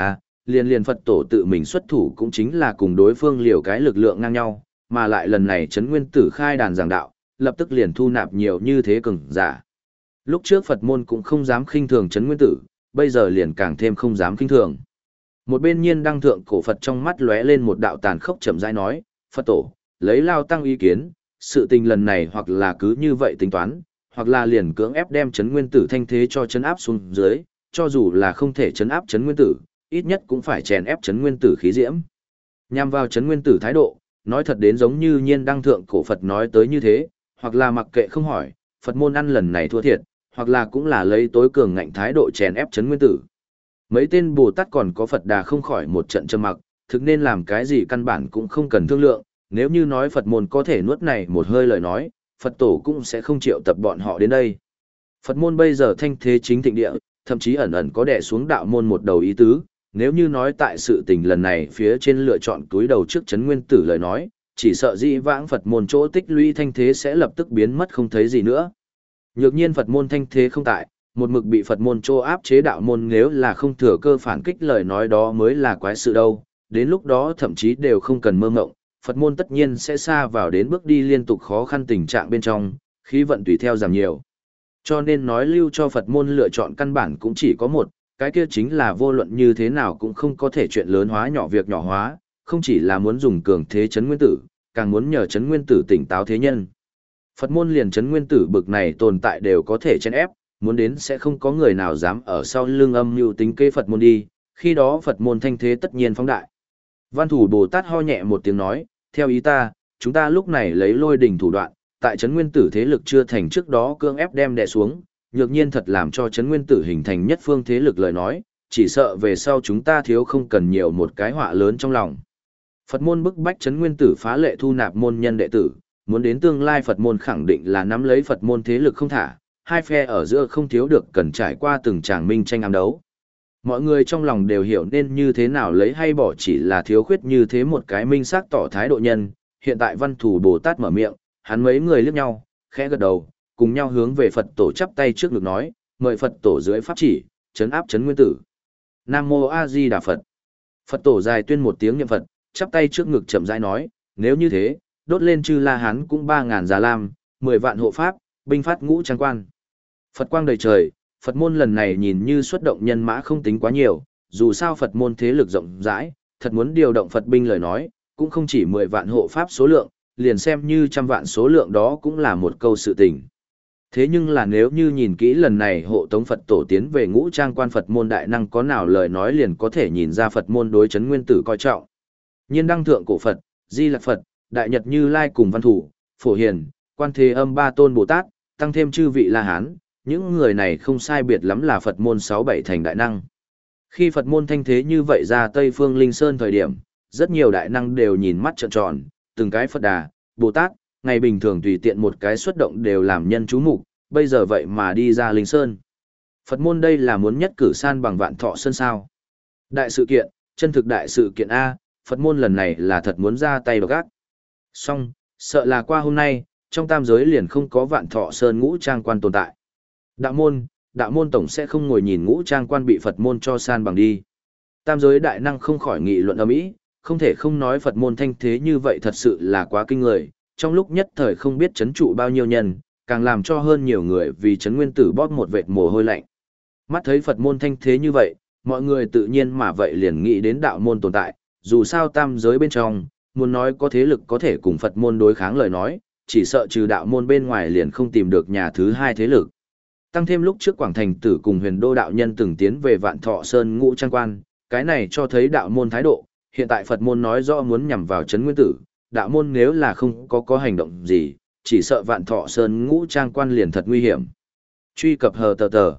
liền liền Phật tổ tự mình xuất thủ cũng chính là cùng đối phương liều cái lực lượng ngang nhau, mà lại lần này Trấn Nguyên Tử khai đàn giảng đạo, lập tức liền thu nạp nhiều như thế cường giả. Lúc trước Phật môn cũng không dám khinh thường Trấn Nguyên Tử, bây giờ liền càng thêm không dám khinh thường. Một bên Nhiên Đăng thượng cổ Phật trong mắt lóe lên một đạo tàn khốc chậm rãi nói, Phật tổ, lấy Lao Tăng ý kiến, sự tình lần này hoặc là cứ như vậy tính toán, hoặc là liền cưỡng ép đem Trấn Nguyên Tử thanh thế cho chấn áp xuống dưới, cho dù là không thể chấn áp Trấn Nguyên Tử, ít nhất cũng phải chèn ép Trấn Nguyên Tử khí diễm. Nhằm vào Trấn Nguyên Tử thái độ, nói thật đến giống như Nhiên Đăng thượng cổ Phật nói tới như thế, hoặc là mặc kệ không hỏi, Phật môn ăn lần này thua thiệt, hoặc là cũng là lấy tối cường ngạnh thái độ chèn ép Trấn Nguyên Tử. Mấy tên Bồ Tát còn có Phật Đà không khỏi một trận trầm mặc, thực nên làm cái gì căn bản cũng không cần thương lượng, nếu như nói Phật môn có thể nuốt này một hơi lời nói, Phật tổ cũng sẽ không chịu tập bọn họ đến đây. Phật môn bây giờ thanh thế chính thịnh địa, thậm chí ẩn ẩn có đè xuống đạo môn một đầu ý tứ, nếu như nói tại sự tình lần này phía trên lựa chọn túi đầu trước Trấn Nguyên Tử lời nói, chỉ sợ dĩ vãng Phật môn chỗ tích lũy thanh thế sẽ lập tức biến mất không thấy gì nữa. Nhược nhiên Phật môn thanh thế không tại, một mực bị Phật môn chỗ áp chế đạo môn nếu là không thừa cơ phản kích lời nói đó mới là quái sự đâu, đến lúc đó thậm chí đều không cần mơ ngộng, Phật môn tất nhiên sẽ xa vào đến bước đi liên tục khó khăn tình trạng bên trong, khí vận tùy theo giảm nhiều. Cho nên nói lưu cho Phật môn lựa chọn căn bản cũng chỉ có một, cái kia chính là vô luận như thế nào cũng không có thể chuyện lớn hóa nhỏ việc nhỏ hóa, không chỉ là muốn dùng cường thế Trấn Nguyên Tử, càng muốn nhờ Trấn Nguyên Tử tỉnh táo thế nhân. Phật môn liền Trấn Nguyên Tử bực này tồn tại đều có thể chèn ép, muốn đến sẽ không có người nào dám ở sau lưng âm mưu tính kế Phật môn đi, khi đó Phật môn thanh thế tất nhiên phóng đại. Văn Thủ Bồ Tát ho nhẹ một tiếng nói, theo ý ta, chúng ta lúc này lấy lôi đình thủ đoạn, tại Trấn Nguyên Tử thế lực chưa thành trước đó cương ép đem đè xuống, nhược nhiên thật làm cho Trấn Nguyên Tử hình thành nhất phương thế lực lời nói, chỉ sợ về sau chúng ta thiếu không cần nhiều một cái họa lớn trong lòng. Phật môn bức bách Trấn Nguyên Tử phá lệ thu nạp môn nhân đệ tử, muốn đến tương lai Phật môn khẳng định là nắm lấy Phật môn thế lực không thả, hai phe ở giữa không thiếu được cần trải qua từng tràng minh tranh ám đấu. Mọi người trong lòng đều hiểu nên như thế nào lấy hay bỏ chỉ là thiếu khuyết như thế một cái minh xác tỏ thái độ nhân, hiện tại Văn Thủ Bồ Tát mở miệng, hắn mấy người liếc nhau, khẽ gật đầu, cùng nhau hướng về Phật tổ chắp tay trước ngực nói, mời Phật tổ dưới pháp chỉ, trấn áp Trấn Nguyên Tử. Nam Mô A Di Đà Phật. Phật tổ dài tuyên một tiếng niệm Phật, chắp tay trước ngực chậm rãi nói, nếu như thế, đốt lên chư La Hán cũng ba ngàn già lam, mười vạn hộ pháp, binh phát ngũ trang quan. Phật quang đầy trời, Phật môn lần này nhìn như xuất động nhân mã không tính quá nhiều, dù sao Phật môn thế lực rộng rãi, thật muốn điều động Phật binh lời nói, cũng không chỉ mười vạn hộ pháp số lượng, liền xem như trăm vạn số lượng đó cũng là một câu sự tình. Thế nhưng là nếu như nhìn kỹ lần này hộ tống Phật tổ tiến về ngũ trang quan Phật môn đại năng có nào lời nói liền có thể nhìn ra Phật môn đối Trấn Nguyên Tử coi trọng. Nhiên Đăng thượng cổ Phật, Di Lặc Phật, Đại Nhật Như Lai cùng Văn Thủ, Phổ Hiền, Quan Thế Âm ba tôn Bồ Tát, tăng thêm chư vị La Hán, những người này không sai biệt lắm là Phật môn sáu bảy thành đại năng. Khi Phật môn thanh thế như vậy ra Tây Phương Linh Sơn thời điểm, rất nhiều đại năng đều nhìn mắt trợn tròn, từng cái Phật Đà, Bồ Tát, ngày bình thường tùy tiện một cái xuất động đều làm nhân chú mục, bây giờ vậy mà đi ra Linh Sơn. Phật môn đây là muốn nhất cử san bằng Vạn Thọ Sơn sao? Đại sự kiện, chân thực đại sự kiện A, Phật môn lần này là thật muốn ra tay độc ác. Song, sợ là qua hôm nay, trong tam giới liền không có Vạn Thọ Sơn ngũ trang quan tồn tại. Đạo môn, đạo môn tổng sẽ không ngồi nhìn ngũ trang quan bị Phật môn cho san bằng đi. Tam giới đại năng không khỏi nghị luận ầm ĩ, không thể không nói Phật môn thanh thế như vậy thật sự là quá kinh người, trong lúc nhất thời không biết chấn trụ bao nhiêu nhân, càng làm cho hơn nhiều người vì Trấn Nguyên Tử bóp một vệt mồ hôi lạnh. Mắt thấy Phật môn thanh thế như vậy, mọi người tự nhiên mà vậy liền nghĩ đến đạo môn tồn tại, dù sao tam giới bên trong, muốn nói có thế lực có thể cùng Phật môn đối kháng lời nói, chỉ sợ trừ đạo môn bên ngoài liền không tìm được nhà thứ hai thế lực. Tăng thêm lúc trước Quảng Thành Tử cùng Huyền Đô đạo nhân từng tiến về Vạn Thọ Sơn ngũ trang quan, cái này cho thấy đạo môn thái độ, hiện tại Phật môn nói rõ muốn nhằm vào Trấn Nguyên Tử, đạo môn nếu là không có có hành động gì, chỉ sợ Vạn Thọ Sơn ngũ trang quan liền thật nguy hiểm. Truy cập hờ tờ tờ.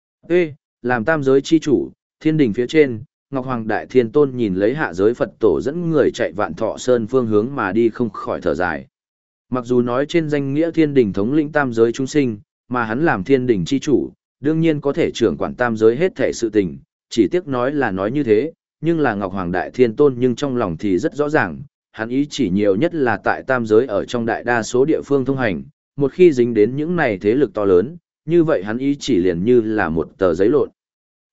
Ê, làm tam giới chi chủ, thiên đình phía trên, Ngọc Hoàng Đại Thiên Tôn nhìn lấy hạ giới Phật tổ dẫn người chạy Vạn Thọ Sơn phương hướng mà đi không khỏi thở dài. Mặc dù nói trên danh nghĩa thiên đình thống lĩnh tam giới chúng sinh, mà hắn làm thiên đình chi chủ, đương nhiên có thể trưởng quản tam giới hết thể sự tình, chỉ tiếc nói là nói như thế, nhưng là Ngọc Hoàng Đại Thiên Tôn nhưng trong lòng thì rất rõ ràng, hắn ý chỉ nhiều nhất là tại tam giới ở trong đại đa số địa phương thông hành, một khi dính đến những này thế lực to lớn, như vậy hắn ý chỉ liền như là một tờ giấy lộn.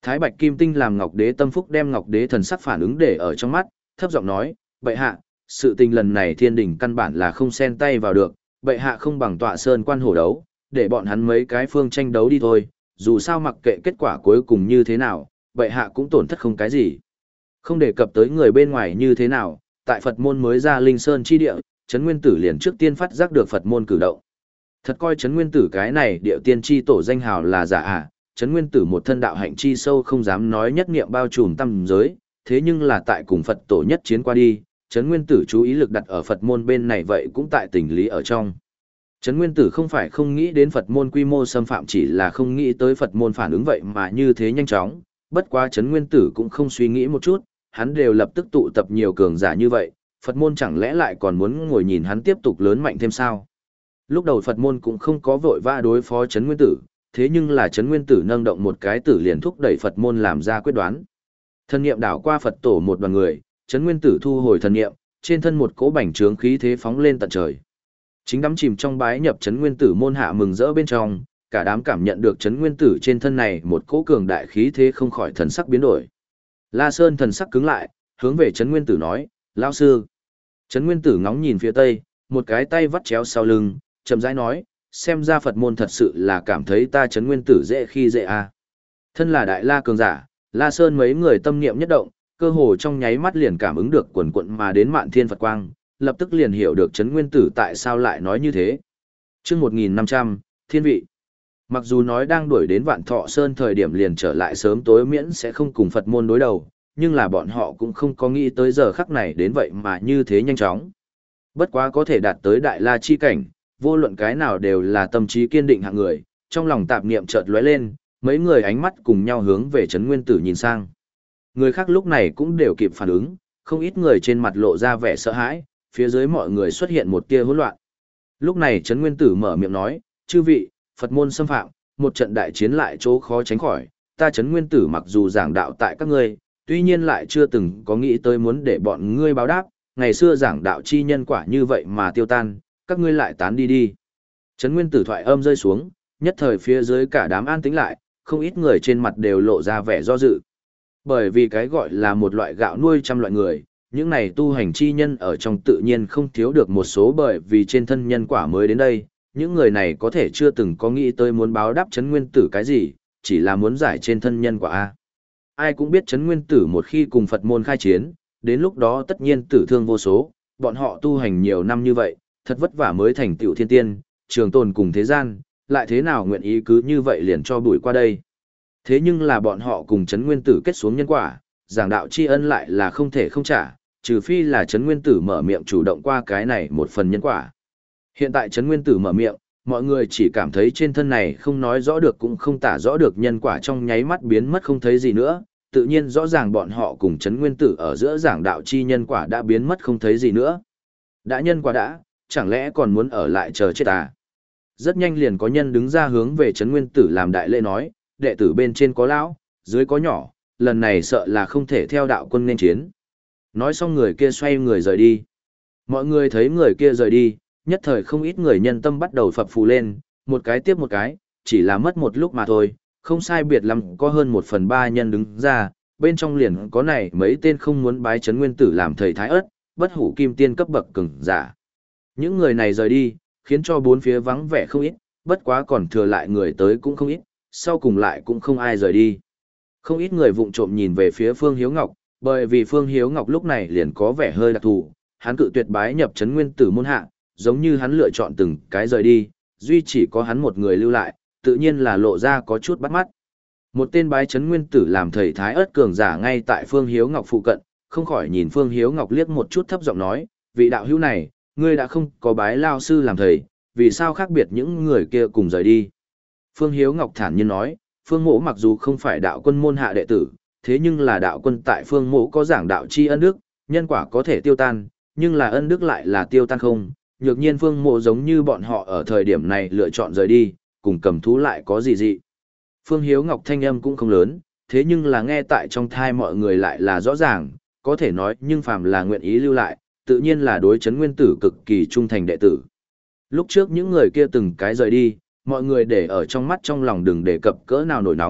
Thái Bạch Kim Tinh làm Ngọc Đế tâm phúc đem Ngọc Đế thần sắc phản ứng để ở trong mắt, thấp giọng nói, bệ hạ, sự tình lần này thiên đình căn bản là không xen tay vào được, bệ hạ không bằng tọa sơn quan hổ đấu, để bọn hắn mấy cái phương tranh đấu đi thôi, dù sao mặc kệ kết quả cuối cùng như thế nào, bệ hạ cũng tổn thất không cái gì. Không đề cập tới người bên ngoài như thế nào, tại Phật môn mới ra Linh Sơn chi địa, Trấn Nguyên Tử liền trước tiên phát giác được Phật môn cử động. Thật coi Trấn Nguyên Tử cái này địa tiên chi tổ danh hào là giả à, Trấn Nguyên Tử một thân đạo hạnh chi sâu không dám nói nhất niệm bao trùm tâm giới, thế nhưng là tại cùng Phật tổ nhất chiến qua đi, Trấn Nguyên Tử chú ý lực đặt ở Phật môn bên này vậy cũng tại tình lý ở trong. Trấn Nguyên Tử không phải không nghĩ đến Phật môn quy mô xâm phạm, chỉ là không nghĩ tới Phật môn phản ứng vậy mà như thế nhanh chóng, bất quá Trấn Nguyên Tử cũng không suy nghĩ một chút, hắn đều lập tức tụ tập nhiều cường giả như vậy, Phật môn chẳng lẽ lại còn muốn ngồi nhìn hắn tiếp tục lớn mạnh thêm sao? Lúc đầu Phật môn cũng không có vội vã đối phó Trấn Nguyên Tử, thế nhưng là Trấn Nguyên Tử nâng động một cái tử liền thúc đẩy Phật môn làm ra quyết đoán. Thần niệm đảo qua Phật tổ một đoàn người, Trấn Nguyên Tử thu hồi thần niệm, trên thân một cỗ bành trướng khí thế phóng lên tận trời. Chính đắm chìm trong bái nhập Trấn Nguyên Tử môn hạ mừng rỡ bên trong, cả đám cảm nhận được Trấn Nguyên Tử trên thân này một cỗ cường đại khí thế không khỏi thần sắc biến đổi. La Sơn thần sắc cứng lại, hướng về Trấn Nguyên Tử nói, lão sư. Trấn Nguyên Tử ngóng nhìn phía tây, một cái tay vắt chéo sau lưng, chậm rãi nói, xem ra Phật môn thật sự là cảm thấy ta Trấn Nguyên Tử dễ khi dễ à. Thân là đại la cường giả, La Sơn mấy người tâm niệm nhất động, cơ hồ trong nháy mắt liền cảm ứng được quần quận mà đến Mạn Thiên Phật quang, lập tức liền hiểu được Trấn Nguyên Tử tại sao lại nói như thế. Chương một nghìn năm trăm, Thiên vị. Mặc dù nói đang đuổi đến Vạn Thọ Sơn thời điểm liền trở lại sớm tối miễn sẽ không cùng Phật môn đối đầu, nhưng là bọn họ cũng không có nghĩ tới giờ khắc này đến vậy mà như thế nhanh chóng. Bất quá có thể đạt tới đại la chi cảnh, vô luận cái nào đều là tâm trí kiên định hạng người, trong lòng tạp niệm chợt lóe lên, mấy người ánh mắt cùng nhau hướng về Trấn Nguyên Tử nhìn sang. Người khác lúc này cũng đều kịp phản ứng, không ít người trên mặt lộ ra vẻ sợ hãi, phía dưới mọi người xuất hiện một tia hỗn loạn. Lúc này Trấn Nguyên Tử mở miệng nói, chư vị, Phật môn xâm phạm, một trận đại chiến lại chỗ khó tránh khỏi, ta Trấn Nguyên Tử mặc dù giảng đạo tại các ngươi, tuy nhiên lại chưa từng có nghĩ tới muốn để bọn ngươi báo đáp, ngày xưa giảng đạo chi nhân quả như vậy mà tiêu tan, các ngươi lại tán đi đi. Trấn Nguyên Tử thoại âm rơi xuống, nhất thời phía dưới cả đám an tĩnh lại, không ít người trên mặt đều lộ ra vẻ do dự. Bởi vì cái gọi là một loại gạo nuôi trăm loại người, những này tu hành chi nhân ở trong tự nhiên không thiếu được một số bởi vì trên thân nhân quả mới đến đây, những người này có thể chưa từng có nghĩ tới muốn báo đáp Trấn Nguyên Tử cái gì, chỉ là muốn giải trên thân nhân quả a. Ai cũng biết Trấn Nguyên Tử một khi cùng Phật môn khai chiến, đến lúc đó tất nhiên tử thương vô số, bọn họ tu hành nhiều năm như vậy, thật vất vả mới thành tựu thiên tiên, trường tồn cùng thế gian, lại thế nào nguyện ý cứ như vậy liền cho bụi qua đây. Thế nhưng là bọn họ cùng Trấn Nguyên Tử kết xuống nhân quả, giảng đạo tri ân lại là không thể không trả, trừ phi là Trấn Nguyên Tử mở miệng chủ động qua cái này một phần nhân quả. Hiện tại Trấn Nguyên Tử mở miệng, mọi người chỉ cảm thấy trên thân này không nói rõ được cũng không tả rõ được nhân quả trong nháy mắt biến mất không thấy gì nữa, tự nhiên rõ ràng bọn họ cùng Trấn Nguyên Tử ở giữa giảng đạo chi nhân quả đã biến mất không thấy gì nữa. Đã nhân quả đã, chẳng lẽ còn muốn ở lại chờ chết à? Rất nhanh liền có nhân đứng ra hướng về Trấn Nguyên Tử làm đại lễ nói, đệ tử bên trên có lão, dưới có nhỏ, lần này sợ là không thể theo đạo quân nên chiến. Nói xong người kia xoay người rời đi. Mọi người thấy người kia rời đi, nhất thời không ít người nhân tâm bắt đầu phập phù lên, một cái tiếp một cái, chỉ là mất một lúc mà thôi, không sai biệt lắm có hơn một phần ba nhân đứng ra, bên trong liền có này mấy tên không muốn bái Trấn Nguyên Tử làm thầy thái ất, bất hủ kim tiên cấp bậc cường giả. Những người này rời đi, khiến cho bốn phía vắng vẻ không ít, bất quá còn thừa lại người tới cũng không ít, sau cùng lại cũng không ai rời đi. Không ít người vụng trộm nhìn về phía Phương Hiếu Ngọc, bởi vì Phương Hiếu Ngọc lúc này liền có vẻ hơi đặc thù, hắn cự tuyệt bái nhập Trấn Nguyên Tử môn hạ, giống như hắn lựa chọn từng cái rời đi, duy chỉ có hắn một người lưu lại, tự nhiên là lộ ra có chút bắt mắt. Một tên bái Trấn Nguyên Tử làm thầy thái ớt cường giả ngay tại Phương Hiếu Ngọc phụ cận, không khỏi nhìn Phương Hiếu Ngọc liếc một chút thấp giọng nói, vị đạo hữu này, ngươi đã không có bái lao sư làm thầy, vì sao khác biệt những người kia cùng rời đi. Phương Hiếu Ngọc thản nhiên nói, Phương Mỗ mặc dù không phải đạo quân môn hạ đệ tử, thế nhưng là đạo quân tại Phương Mỗ có giảng đạo chi ân đức, nhân quả có thể tiêu tan, nhưng là ân đức lại là tiêu tan không, nhược nhiên Phương Mỗ giống như bọn họ ở thời điểm này lựa chọn rời đi, cùng cầm thú lại có gì dị. Phương Hiếu Ngọc thanh âm cũng không lớn, thế nhưng là nghe tại trong thai mọi người lại là rõ ràng, có thể nói nhưng phàm là nguyện ý lưu lại, tự nhiên là đối Trấn Nguyên Tử cực kỳ trung thành đệ tử. Lúc trước những người kia từng cái rời đi, mọi người để ở trong mắt trong lòng đừng đề cập cỡ nào nổi nóng,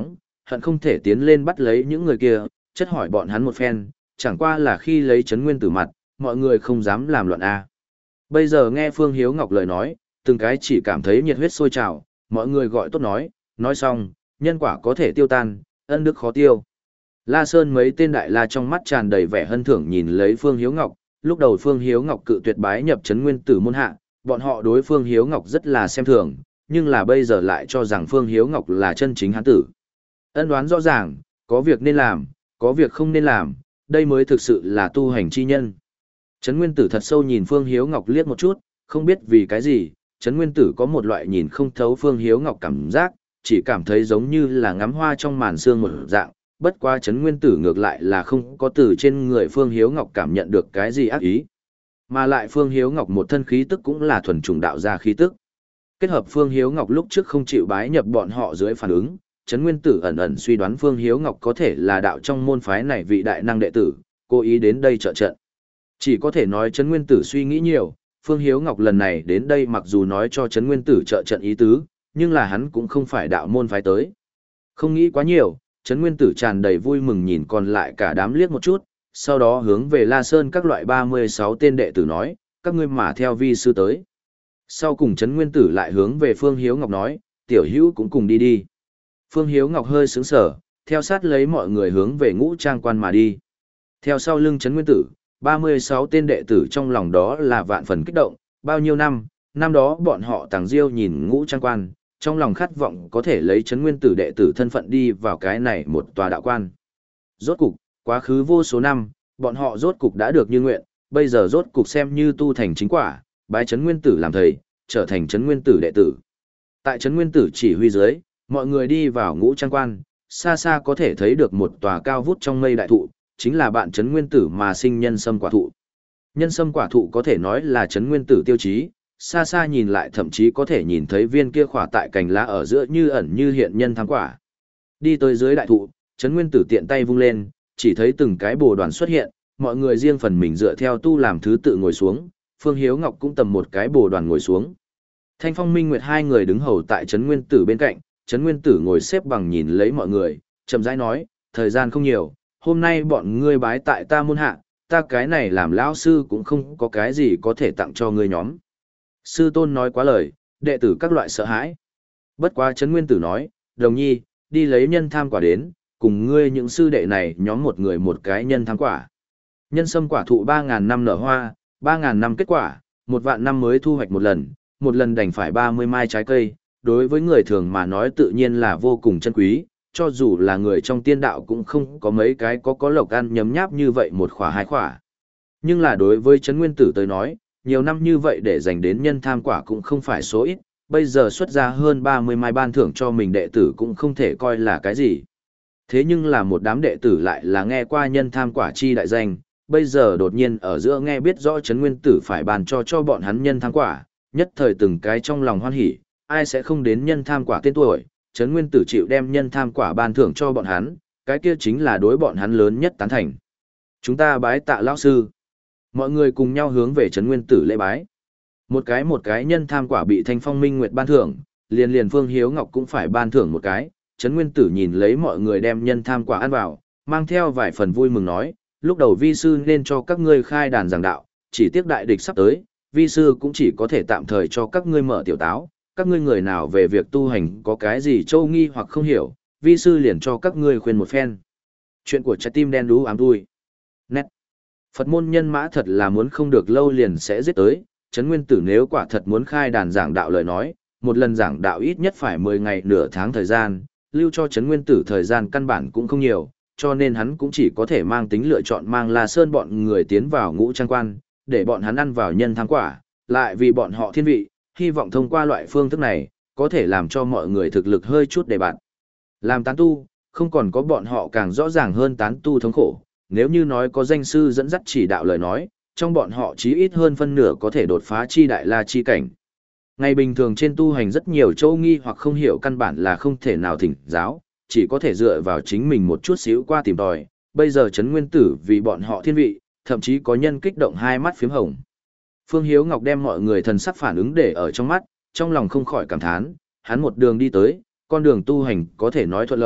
hận không thể tiến lên bắt lấy những người kia, chất hỏi bọn hắn một phen, chẳng qua là khi lấy Trấn Nguyên Tử mặt, mọi người không dám làm loạn a. Bây giờ nghe Phương Hiếu Ngọc lời nói, từng cái chỉ cảm thấy nhiệt huyết sôi trào, mọi người gọi tốt nói, nói xong, nhân quả có thể tiêu tan, ân đức khó tiêu. La Sơn mấy tên đại la trong mắt tràn đầy vẻ hân thưởng nhìn lấy Phương Hiếu Ngọc, lúc đầu Phương Hiếu Ngọc cự tuyệt bái nhập Trấn Nguyên Tử môn hạ, bọn họ đối Phương Hiếu Ngọc rất là xem thường, nhưng là bây giờ lại cho rằng Phương Hiếu Ngọc là chân chính hán tử. Ân đoán rõ ràng, có việc nên làm, có việc không nên làm, đây mới thực sự là tu hành chi nhân. Trấn Nguyên Tử thật sâu nhìn Phương Hiếu Ngọc liếc một chút, không biết vì cái gì, Trấn Nguyên Tử có một loại nhìn không thấu Phương Hiếu Ngọc cảm giác, chỉ cảm thấy giống như là ngắm hoa trong màn sương một dạng, bất quá Trấn Nguyên Tử ngược lại là không có từ trên người Phương Hiếu Ngọc cảm nhận được cái gì ác ý. Mà lại Phương Hiếu Ngọc một thân khí tức cũng là thuần trùng đạo gia khí tức. Kết hợp Phương Hiếu Ngọc lúc trước không chịu bái nhập bọn họ dưới phản ứng, Trấn Nguyên Tử ẩn ẩn suy đoán Phương Hiếu Ngọc có thể là đạo trong môn phái này vị đại năng đệ tử, cố ý đến đây trợ trận. Chỉ có thể nói Trấn Nguyên Tử suy nghĩ nhiều, Phương Hiếu Ngọc lần này đến đây mặc dù nói cho Trấn Nguyên Tử trợ trận ý tứ, nhưng là hắn cũng không phải đạo môn phái tới. Không nghĩ quá nhiều, Trấn Nguyên Tử tràn đầy vui mừng nhìn còn lại cả đám liếc một chút, sau đó hướng về La Sơn các loại ba mươi sáu tên đệ tử nói, các ngươi mà theo vi sư tới. Sau cùng Trấn Nguyên Tử lại hướng về Phương Hiếu Ngọc nói, tiểu hữu cũng cùng đi đi. Phương Hiếu Ngọc hơi sướng sở, theo sát lấy mọi người hướng về ngũ trang quan mà đi. Theo sau lưng Trấn Nguyên Tử, ba mươi sáu tên đệ tử trong lòng đó là vạn phần kích động, bao nhiêu năm, năm đó bọn họ tàng diêu nhìn ngũ trang quan, trong lòng khát vọng có thể lấy Trấn Nguyên Tử đệ tử thân phận đi vào cái này một tòa đạo quan. Rốt cục, quá khứ vô số năm, bọn họ rốt cục đã được như nguyện, bây giờ rốt cục xem như tu thành chính quả, bái Trấn Nguyên Tử làm thầy, trở thành Trấn Nguyên Tử đệ tử. Tại Trấn Nguyên Tử chỉ huy dưới, mọi người đi vào ngũ trang quan, xa xa có thể thấy được một tòa cao vút trong mây đại thụ, chính là bạn Trấn Nguyên Tử mà sinh nhân sâm quả thụ. Nhân sâm quả thụ có thể nói là Trấn Nguyên Tử tiêu chí, xa xa nhìn lại thậm chí có thể nhìn thấy viên kia khỏa tại cành lá ở giữa như ẩn như hiện nhân thắng quả. Đi tới dưới đại thụ, Trấn Nguyên Tử tiện tay vung lên, chỉ thấy từng cái bồ đoàn xuất hiện, mọi người riêng phần mình dựa theo tu làm thứ tự ngồi xuống, Phương Hiếu Ngọc cũng tầm một cái bồ đoàn ngồi xuống. Thanh Phong Minh Nguyệt hai người đứng hầu tại Trấn Nguyên Tử bên cạnh, Trấn Nguyên Tử ngồi xếp bằng nhìn lấy mọi người, chậm rãi nói, thời gian không nhiều, hôm nay bọn ngươi bái tại ta môn hạ, ta cái này làm lão sư cũng không có cái gì có thể tặng cho ngươi nhóm. Sư tôn nói quá lời, đệ tử các loại sợ hãi. Bất quá Trấn Nguyên Tử nói, đồng nhi, đi lấy nhân tham quả đến, cùng ngươi những sư đệ này nhóm một người một cái nhân tham quả. Nhân sâm quả thụ ba ngàn năm nở hoa, ba ngàn năm kết quả, một vạn năm mới thu hoạch một lần, một lần đành phải ba mươi mai trái cây, đối với người thường mà nói tự nhiên là vô cùng chân quý, cho dù là người trong tiên đạo cũng không có mấy cái có có lộc ăn nhấm nháp như vậy một khỏa hai khỏa. Nhưng là đối với Trấn Nguyên Tử tới nói, nhiều năm như vậy để dành đến nhân tham quả cũng không phải số ít, bây giờ xuất ra hơn ba mươi mai ban thưởng cho mình đệ tử cũng không thể coi là cái gì. Thế nhưng là một đám đệ tử lại là nghe qua nhân tham quả chi đại danh, bây giờ đột nhiên ở giữa nghe biết rõ Trấn Nguyên Tử phải bàn cho cho bọn hắn nhân tham quả, nhất thời từng cái trong lòng hoan hỉ, ai sẽ không đến nhân tham quả tên tuổi, Trấn Nguyên Tử chịu đem nhân tham quả ban thưởng cho bọn hắn, cái kia chính là đối bọn hắn lớn nhất tán thành. Chúng ta bái tạ lão sư. Mọi người cùng nhau hướng về Trấn Nguyên Tử lễ bái. Một cái một cái nhân tham quả bị Thanh Phong Minh Nguyệt ban thưởng, liền liền Phương Hiếu Ngọc cũng phải ban thưởng một cái. Trấn Nguyên Tử nhìn lấy mọi người đem nhân tham quả ăn vào, mang theo vài phần vui mừng nói, lúc đầu vi sư nên cho các ngươi khai đàn giảng đạo, chỉ tiếc đại địch sắp tới, vi sư cũng chỉ có thể tạm thời cho các ngươi mở tiểu táo, các ngươi người nào về việc tu hành có cái gì châu nghi hoặc không hiểu, vi sư liền cho các ngươi khuyên một phen. Chuyện của trái tim đen đú ám đuôi. Nét. Phật môn nhân mã thật là muốn không được lâu liền sẽ giết tới, Trấn Nguyên Tử nếu quả thật muốn khai đàn giảng đạo lời nói, một lần giảng đạo ít nhất phải mười ngày nửa tháng thời gian, lưu cho Trấn Nguyên Tử thời gian căn bản cũng không nhiều, cho nên hắn cũng chỉ có thể mang tính lựa chọn mang La Sơn bọn người tiến vào ngũ trang quan, để bọn hắn ăn vào nhân tham quả, lại vì bọn họ thiên vị, hy vọng thông qua loại phương thức này, có thể làm cho mọi người thực lực hơi chút để bạn. Làm tán tu, không còn có bọn họ càng rõ ràng hơn tán tu thống khổ, nếu như nói có danh sư dẫn dắt chỉ đạo lời nói, trong bọn họ chí ít hơn phân nửa có thể đột phá chi đại la chi cảnh. Ngày bình thường trên tu hành rất nhiều châu nghi hoặc không hiểu căn bản là không thể nào thỉnh giáo, chỉ có thể dựa vào chính mình một chút xíu qua tìm tòi, bây giờ Trấn Nguyên Tử vì bọn họ thiên vị, thậm chí có nhân kích động hai mắt phím hồng. Phương Hiếu Ngọc đem mọi người thần sắc phản ứng để ở trong mắt, trong lòng không khỏi cảm thán, hắn một đường đi tới, con đường tu hành có thể nói thuận lợi,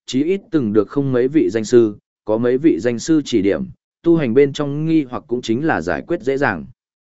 chí ít từng được không mấy vị danh sư, có mấy vị danh sư chỉ điểm, tu hành bên trong nghi hoặc cũng chính là giải quyết dễ dàng.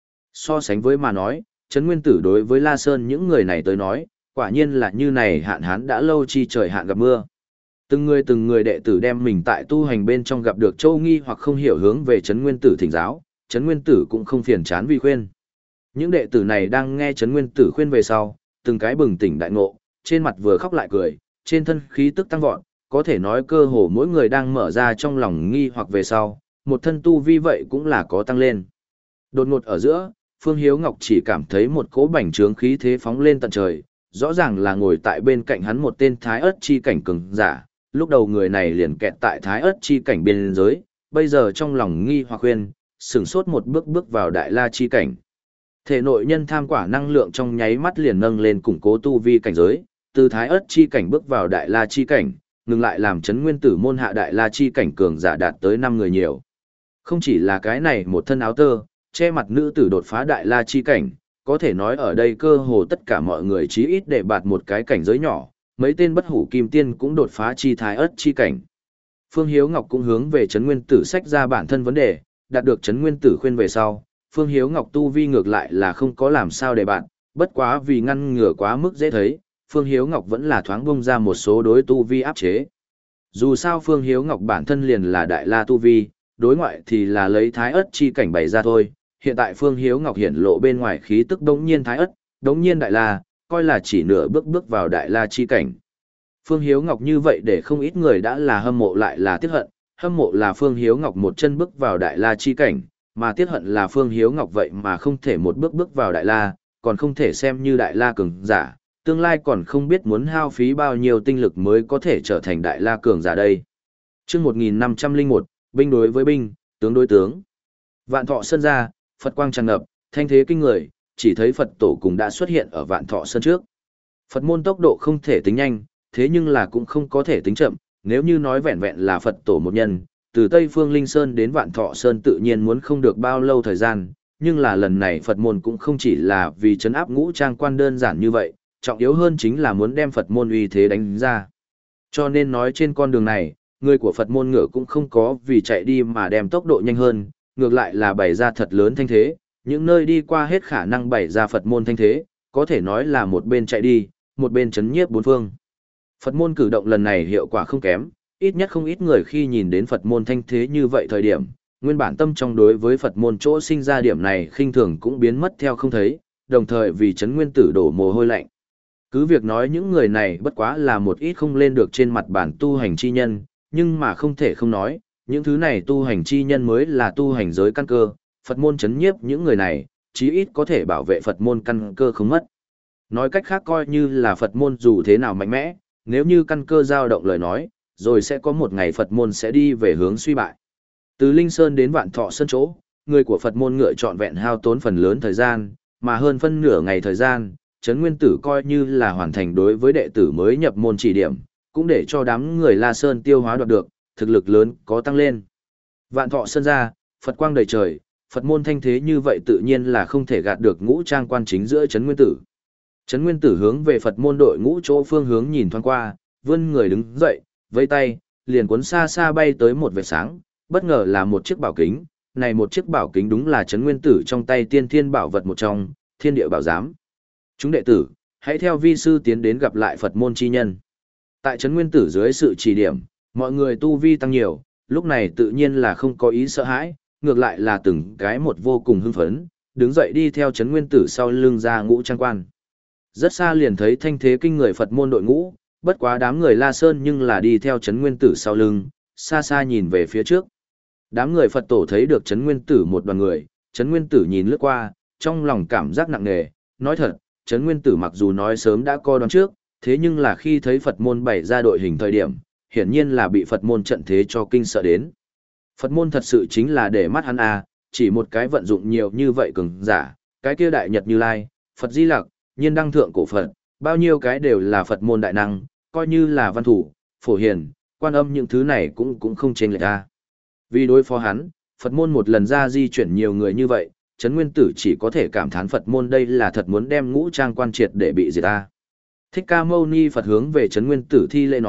So sánh với mà nói, Trấn Nguyên Tử đối với La Sơn những người này tới nói, quả nhiên là như này hạn hán đã lâu chi trời hạn gặp mưa. Từng người từng người đệ tử đem mình tại tu hành bên trong gặp được châu nghi hoặc không hiểu hướng về Trấn Nguyên Tử thỉnh giáo, Trấn Nguyên Tử cũng không phiền chán vì khuyên. Những đệ tử này đang nghe Trấn Nguyên Tử khuyên về sau, từng cái bừng tỉnh đại ngộ, trên mặt vừa khóc lại cười, trên thân khí tức tăng vọt, có thể nói cơ hồ mỗi người đang mở ra trong lòng nghi hoặc về sau, một thân tu vi vậy cũng là có tăng lên. Đột ngột ở giữa, Phương Hiếu Ngọc chỉ cảm thấy một cỗ bành trướng khí thế phóng lên tận trời, rõ ràng là ngồi tại bên cạnh hắn một tên thái ớt chi cảnh cường giả, lúc đầu người này liền kẹt tại thái ớt chi cảnh biên giới, bây giờ trong lòng nghi hoặc khuyên, sửng sốt một bước bước vào đại la chi cảnh. Thể nội nhân tham quả năng lượng trong nháy mắt liền nâng lên củng cố tu vi cảnh giới, từ thái ớt chi cảnh bước vào đại la chi cảnh, ngừng lại làm Trấn Nguyên Tử môn hạ đại la chi cảnh cường giả đạt tới năm người nhiều. Không chỉ là cái này một thân áo tơ, che mặt nữ tử đột phá đại la chi cảnh, có thể nói ở đây cơ hồ tất cả mọi người chí ít để bạt một cái cảnh giới nhỏ, mấy tên bất hủ kim tiên cũng đột phá chi thái ớt chi cảnh. Phương Hiếu Ngọc cũng hướng về Trấn Nguyên Tử sách ra bản thân vấn đề, đạt được Trấn Nguyên Tử khuyên về sau, Phương Hiếu Ngọc tu vi ngược lại là không có làm sao để bạn, bất quá vì ngăn ngừa quá mức dễ thấy, Phương Hiếu Ngọc vẫn là thoáng bung ra một số đối tu vi áp chế. Dù sao Phương Hiếu Ngọc bản thân liền là đại la tu vi, đối ngoại thì là lấy thái ớt chi cảnh bày ra thôi, hiện tại Phương Hiếu Ngọc hiển lộ bên ngoài khí tức đống nhiên thái ớt, đống nhiên đại la, coi là chỉ nửa bước bước vào đại la chi cảnh. Phương Hiếu Ngọc như vậy để không ít người đã là hâm mộ lại là tiếc hận, hâm mộ là Phương Hiếu Ngọc một chân bước vào đại la chi cảnh, mà tiếc hận là Phương Hiếu Ngọc vậy mà không thể một bước bước vào đại la, còn không thể xem như đại la cường giả, tương lai còn không biết muốn hao phí bao nhiêu tinh lực mới có thể trở thành đại la cường giả đây. Chương một nghìn năm trăm lẻ một, binh đối với binh, tướng đối tướng. Vạn Thọ Sơn ra, Phật quang tràn ngập, thanh thế kinh người, chỉ thấy Phật tổ cùng đã xuất hiện ở Vạn Thọ Sơn trước. Phật môn tốc độ không thể tính nhanh, thế nhưng là cũng không có thể tính chậm, nếu như nói vẹn vẹn là Phật tổ một nhân, từ Tây Phương Linh Sơn đến Vạn Thọ Sơn tự nhiên muốn không được bao lâu thời gian, nhưng là lần này Phật môn cũng không chỉ là vì trấn áp ngũ trang quan đơn giản như vậy, trọng yếu hơn chính là muốn đem Phật môn uy thế đánh ra. Cho nên nói trên con đường này, người của Phật môn ngựa cũng không có vì chạy đi mà đem tốc độ nhanh hơn, ngược lại là bày ra thật lớn thanh thế, những nơi đi qua hết khả năng bày ra Phật môn thanh thế, có thể nói là một bên chạy đi, một bên chấn nhiếp bốn phương. Phật môn cử động lần này hiệu quả không kém, ít nhất không ít người khi nhìn đến Phật môn thanh thế như vậy thời điểm, nguyên bản tâm trong đối với Phật môn chỗ sinh ra điểm này khinh thường cũng biến mất theo không thấy, đồng thời vì Trấn Nguyên Tử đổ mồ hôi lạnh. Cứ việc nói những người này bất quá là một ít không lên được trên mặt bản tu hành chi nhân, nhưng mà không thể không nói, những thứ này tu hành chi nhân mới là tu hành giới căn cơ, Phật môn chấn nhiếp những người này, chí ít có thể bảo vệ Phật môn căn cơ không mất. Nói cách khác coi như là Phật môn dù thế nào mạnh mẽ, nếu như căn cơ dao động lời nói, rồi sẽ có một ngày Phật môn sẽ đi về hướng suy bại. Từ Linh Sơn đến Vạn Thọ Sơn chỗ, người của Phật môn ngựa trọn vẹn hao tốn phần lớn thời gian, mà hơn phân nửa ngày thời gian, Trấn Nguyên Tử coi như là hoàn thành đối với đệ tử mới nhập môn chỉ điểm, cũng để cho đám người La Sơn tiêu hóa đoạt được, thực lực lớn có tăng lên. Vạn Thọ Sơn ra, Phật quang đầy trời, Phật môn thanh thế như vậy tự nhiên là không thể gạt được ngũ trang quan chính giữa Trấn Nguyên Tử. Trấn Nguyên Tử hướng về Phật môn đội ngũ chỗ phương hướng nhìn thoáng qua, vươn người đứng dậy, vây tay, liền cuốn xa xa bay tới một vệt sáng, bất ngờ là một chiếc bảo kính, này một chiếc bảo kính đúng là Trấn Nguyên Tử trong tay tiên thiên bảo vật một trong, Thiên Địa Bảo Giám. Chúng đệ tử, hãy theo vi sư tiến đến gặp lại Phật môn chi nhân. Tại Trấn Nguyên Tử dưới sự chỉ điểm, mọi người tu vi tăng nhiều, lúc này tự nhiên là không có ý sợ hãi, ngược lại là từng cái một vô cùng hưng phấn, đứng dậy đi theo Trấn Nguyên Tử sau lưng ra ngũ trang quan. Rất xa liền thấy thanh thế kinh người Phật môn đội ngũ, bất quá đám người La Sơn nhưng là đi theo Trấn Nguyên Tử sau lưng, xa xa nhìn về phía trước. Đám người Phật tổ thấy được Trấn Nguyên Tử một đoàn người, Trấn Nguyên Tử nhìn lướt qua, trong lòng cảm giác nặng nề, nói thật, Trấn Nguyên Tử mặc dù nói sớm đã coi đoán trước, thế nhưng là khi thấy Phật môn bày ra đội hình thời điểm, hiển nhiên là bị Phật môn trận thế cho kinh sợ đến. Phật môn thật sự chính là để mắt hắn à, chỉ một cái vận dụng nhiều như vậy cường giả, cái kia đại nhật Như Lai, Phật Di Lặc, Nhiên Đăng Thượng Cổ Phật, bao nhiêu cái đều là Phật môn đại năng, coi như là văn thủ, phổ hiền, quan âm những thứ này cũng cũng không chênh lệch ra. Vì đối phó hắn, Phật môn một lần ra di chuyển nhiều người như vậy, Trấn Nguyên Tử chỉ có thể cảm thán Phật môn đây là thật muốn đem ngũ trang quan triệt để bị diệt ta. Thích Ca Mâu Ni Phật hướng về Trấn Nguyên Tử thi lễ nói,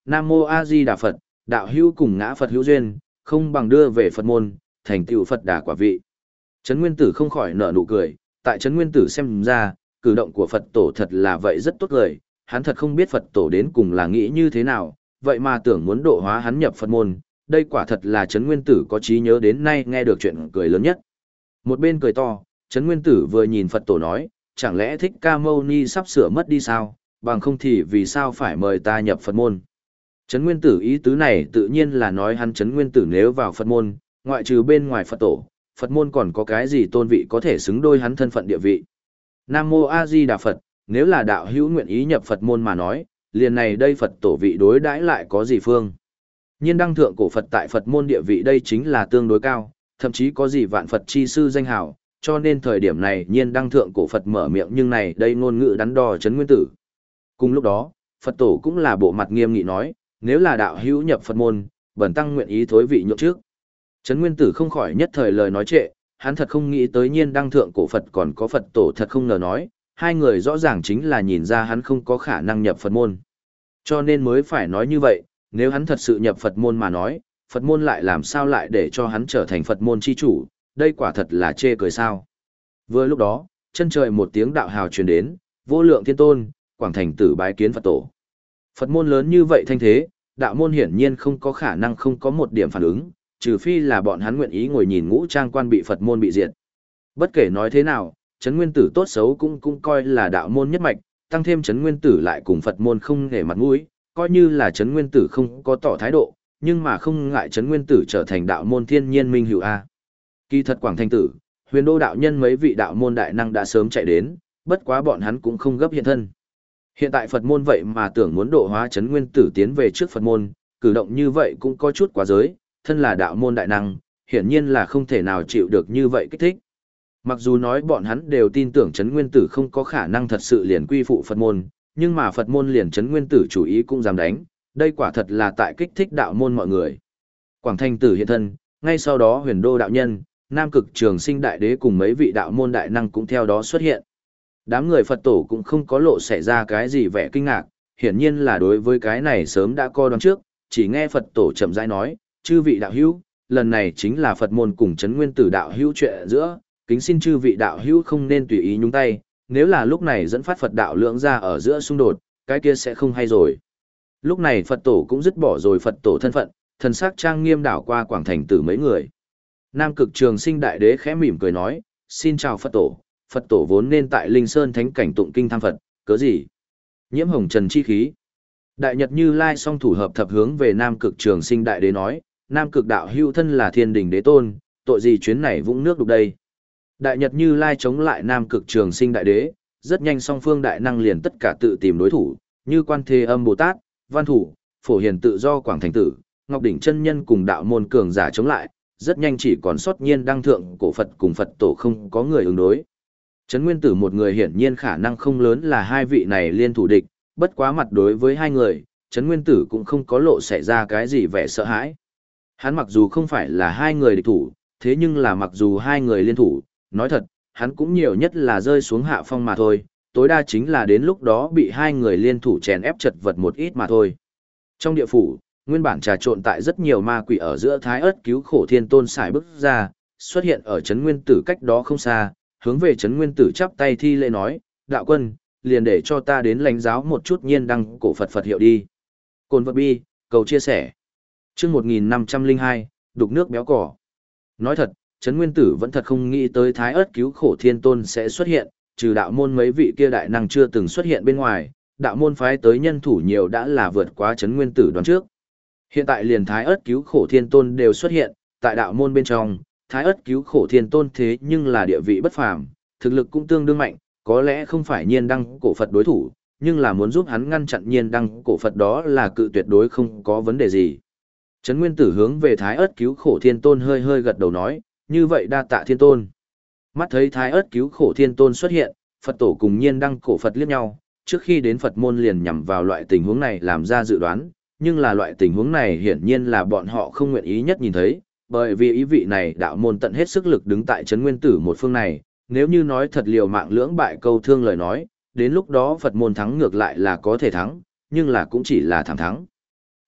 Nam Mô A Di Đà Phật, đạo hữu cùng ngã Phật hữu duyên, không bằng đưa về Phật môn, thành tựu Phật đà quả vị. Trấn Nguyên Tử không khỏi nở nụ cười, tại Trấn Nguyên Tử xem ra, cử động của Phật tổ thật là vậy rất tốt lời, hắn thật không biết Phật tổ đến cùng là nghĩ như thế nào, vậy mà tưởng muốn độ hóa hắn nhập Phật môn, đây quả thật là Trấn Nguyên Tử có trí nhớ đến nay nghe được chuyện cười lớn nhất. Một bên cười to, Trấn Nguyên Tử vừa nhìn Phật tổ nói, chẳng lẽ Thích Ca Mâu Ni sắp sửa mất đi sao, bằng không thì vì sao phải mời ta nhập Phật môn. Trấn Nguyên Tử ý tứ này tự nhiên là nói hắn Trấn Nguyên Tử nếu vào Phật môn, ngoại trừ bên ngoài Phật tổ, Phật môn còn có cái gì tôn vị có thể xứng đôi hắn thân phận địa vị. Nam Mô A Di Đà Phật, nếu là đạo hữu nguyện ý nhập Phật môn mà nói, liền này đây Phật tổ vị đối đãi lại có gì phương. Nhiên đăng thượng cổ Phật tại Phật môn địa vị đây chính là tương đối cao, thậm chí có gì vạn Phật chi sư danh hào, cho nên thời điểm này nhiên đăng thượng cổ Phật mở miệng nhưng này đây ngôn ngữ đắn đo Trấn Nguyên Tử. Cùng lúc đó, Phật tổ cũng là bộ mặt nghiêm nghị nói, nếu là đạo hữu nhập Phật môn, bần tăng nguyện ý thối vị nhượng trước. Trấn Nguyên Tử không khỏi nhất thời lời nói trệ, hắn thật không nghĩ tới nhiên đăng thượng cổ Phật còn có Phật tổ thật không ngờ nói, hai người rõ ràng chính là nhìn ra hắn không có khả năng nhập Phật môn. Cho nên mới phải nói như vậy, nếu hắn thật sự nhập Phật môn mà nói, Phật môn lại làm sao lại để cho hắn trở thành Phật môn chi chủ, đây quả thật là chê cười sao. Vừa lúc đó, chân trời một tiếng đạo hào truyền đến, vô lượng thiên tôn, Quảng Thành Tử bái kiến Phật tổ. Phật môn lớn như vậy thanh thế, đạo môn hiển nhiên không có khả năng không có một điểm phản ứng, trừ phi là bọn hắn nguyện ý ngồi nhìn ngũ trang quan bị Phật môn bị diệt. Bất kể nói thế nào, Trấn Nguyên Tử tốt xấu cũng cũng coi là đạo môn nhất mạch, tăng thêm Trấn Nguyên Tử lại cùng Phật môn không nể mặt mũi, coi như là Trấn Nguyên Tử không có tỏ thái độ, nhưng mà không ngại Trấn Nguyên Tử trở thành đạo môn thiên nhiên minh hữu a. Kỳ thật Quảng Thanh Tử, Huyền Đô đạo nhân mấy vị đạo môn đại năng đã sớm chạy đến, bất quá bọn hắn cũng không gấp hiện thân. Hiện tại Phật môn vậy mà tưởng muốn độ hóa Trấn Nguyên Tử tiến về trước Phật môn, cử động như vậy cũng có chút quá giới, thân là đạo môn đại năng, hiển nhiên là không thể nào chịu được như vậy kích thích. Mặc dù nói bọn hắn đều tin tưởng Trấn Nguyên Tử không có khả năng thật sự liền quy phụ Phật môn, nhưng mà Phật môn liền Trấn Nguyên Tử chủ ý cũng dám đánh, đây quả thật là tại kích thích đạo môn mọi người. Quảng Thanh Tử hiện thân, ngay sau đó Huyền Đô đạo nhân, Nam Cực Trường Sinh đại đế cùng mấy vị đạo môn đại năng cũng theo đó xuất hiện. Đám người Phật tổ cũng không có lộ xảy ra cái gì vẻ kinh ngạc, hiển nhiên là đối với cái này sớm đã coi đoán trước, chỉ nghe Phật tổ chậm rãi nói, chư vị đạo hữu, lần này chính là Phật môn cùng Trấn Nguyên Tử đạo hữu chuyện giữa, kính xin chư vị đạo hữu không nên tùy ý nhúng tay, nếu là lúc này dẫn phát Phật đạo lưỡng ra ở giữa xung đột, cái kia sẽ không hay rồi. Lúc này Phật tổ cũng dứt bỏ rồi Phật tổ thân phận, thần sắc trang nghiêm đảo qua Quảng Thành Tử mấy người. Nam Cực Trường Sinh đại đế khẽ mỉm cười nói, xin chào Phật tổ, Phật tổ vốn nên tại Linh Sơn thánh cảnh tụng kinh tham Phật, cớ gì? Nhiễm hồng trần chi khí. Đại Nhật Như Lai song thủ hợp thập hướng về Nam Cực Trường Sinh đại đế nói, Nam Cực đạo hữu thân là thiên đình đế tôn, tội gì chuyến này vũng nước đục đây? Đại Nhật Như Lai chống lại Nam Cực Trường Sinh đại đế, rất nhanh song phương đại năng liền tất cả tự tìm đối thủ, như Quan Thế Âm Bồ Tát, Văn Thủ, Phổ Hiền Tự Do Quảng Thành Tử, Ngọc Đỉnh chân nhân cùng đạo môn cường giả chống lại, rất nhanh chỉ còn sót nhiên đăng thượng cổ Phật cùng Phật tổ không có người ứng đối. Trấn Nguyên Tử một người hiển nhiên khả năng không lớn là hai vị này liên thủ địch, bất quá mặt đối với hai người, Trấn Nguyên Tử cũng không có lộ xảy ra cái gì vẻ sợ hãi. Hắn mặc dù không phải là hai người địch thủ, thế nhưng là mặc dù hai người liên thủ, nói thật, hắn cũng nhiều nhất là rơi xuống hạ phong mà thôi, tối đa chính là đến lúc đó bị hai người liên thủ chèn ép chật vật một ít mà thôi. Trong địa phủ, nguyên bản trà trộn tại rất nhiều ma quỷ ở giữa Thái Ức cứu khổ thiên tôn xài bước ra, xuất hiện ở Trấn Nguyên Tử cách đó không xa, hướng về Trấn Nguyên Tử chắp tay thi lễ nói, đạo quân, liền để cho ta đến lãnh giáo một chút nhiên đăng cổ Phật Phật hiệu đi. Cồn vật bi, cầu chia sẻ. Chương một nghìn năm trăm lẻ hai, đục nước béo cỏ. Nói thật, Trấn Nguyên Tử vẫn thật không nghĩ tới Thái Ức cứu khổ thiên tôn sẽ xuất hiện, trừ đạo môn mấy vị kia đại năng chưa từng xuất hiện bên ngoài, đạo môn phái tới nhân thủ nhiều đã là vượt quá Trấn Nguyên Tử đoán trước. Hiện tại liền Thái Ức cứu khổ thiên tôn đều xuất hiện, tại đạo môn bên trong, Thái Ức cứu khổ thiên tôn thế nhưng là địa vị bất phàm, thực lực cũng tương đương mạnh, có lẽ không phải nhiên đăng cổ Phật đối thủ, nhưng là muốn giúp hắn ngăn chặn nhiên đăng cổ Phật đó là cự tuyệt đối không có vấn đề gì. Trấn Nguyên Tử hướng về Thái Ức cứu khổ thiên tôn hơi hơi gật đầu nói, như vậy đa tạ thiên tôn. Mắt thấy Thái Ức cứu khổ thiên tôn xuất hiện, Phật tổ cùng nhiên đăng cổ Phật liếc nhau, trước khi đến Phật môn liền nhằm vào loại tình huống này làm ra dự đoán, nhưng là loại tình huống này hiển nhiên là bọn họ không nguyện ý nhất nhìn thấy, bởi vì ý vị này đạo môn tận hết sức lực đứng tại Trấn Nguyên Tử một phương này, nếu như nói thật liều mạng lưỡng bại câu thương lời nói, đến lúc đó Phật môn thắng ngược lại là có thể thắng, nhưng là cũng chỉ là thảm thắng.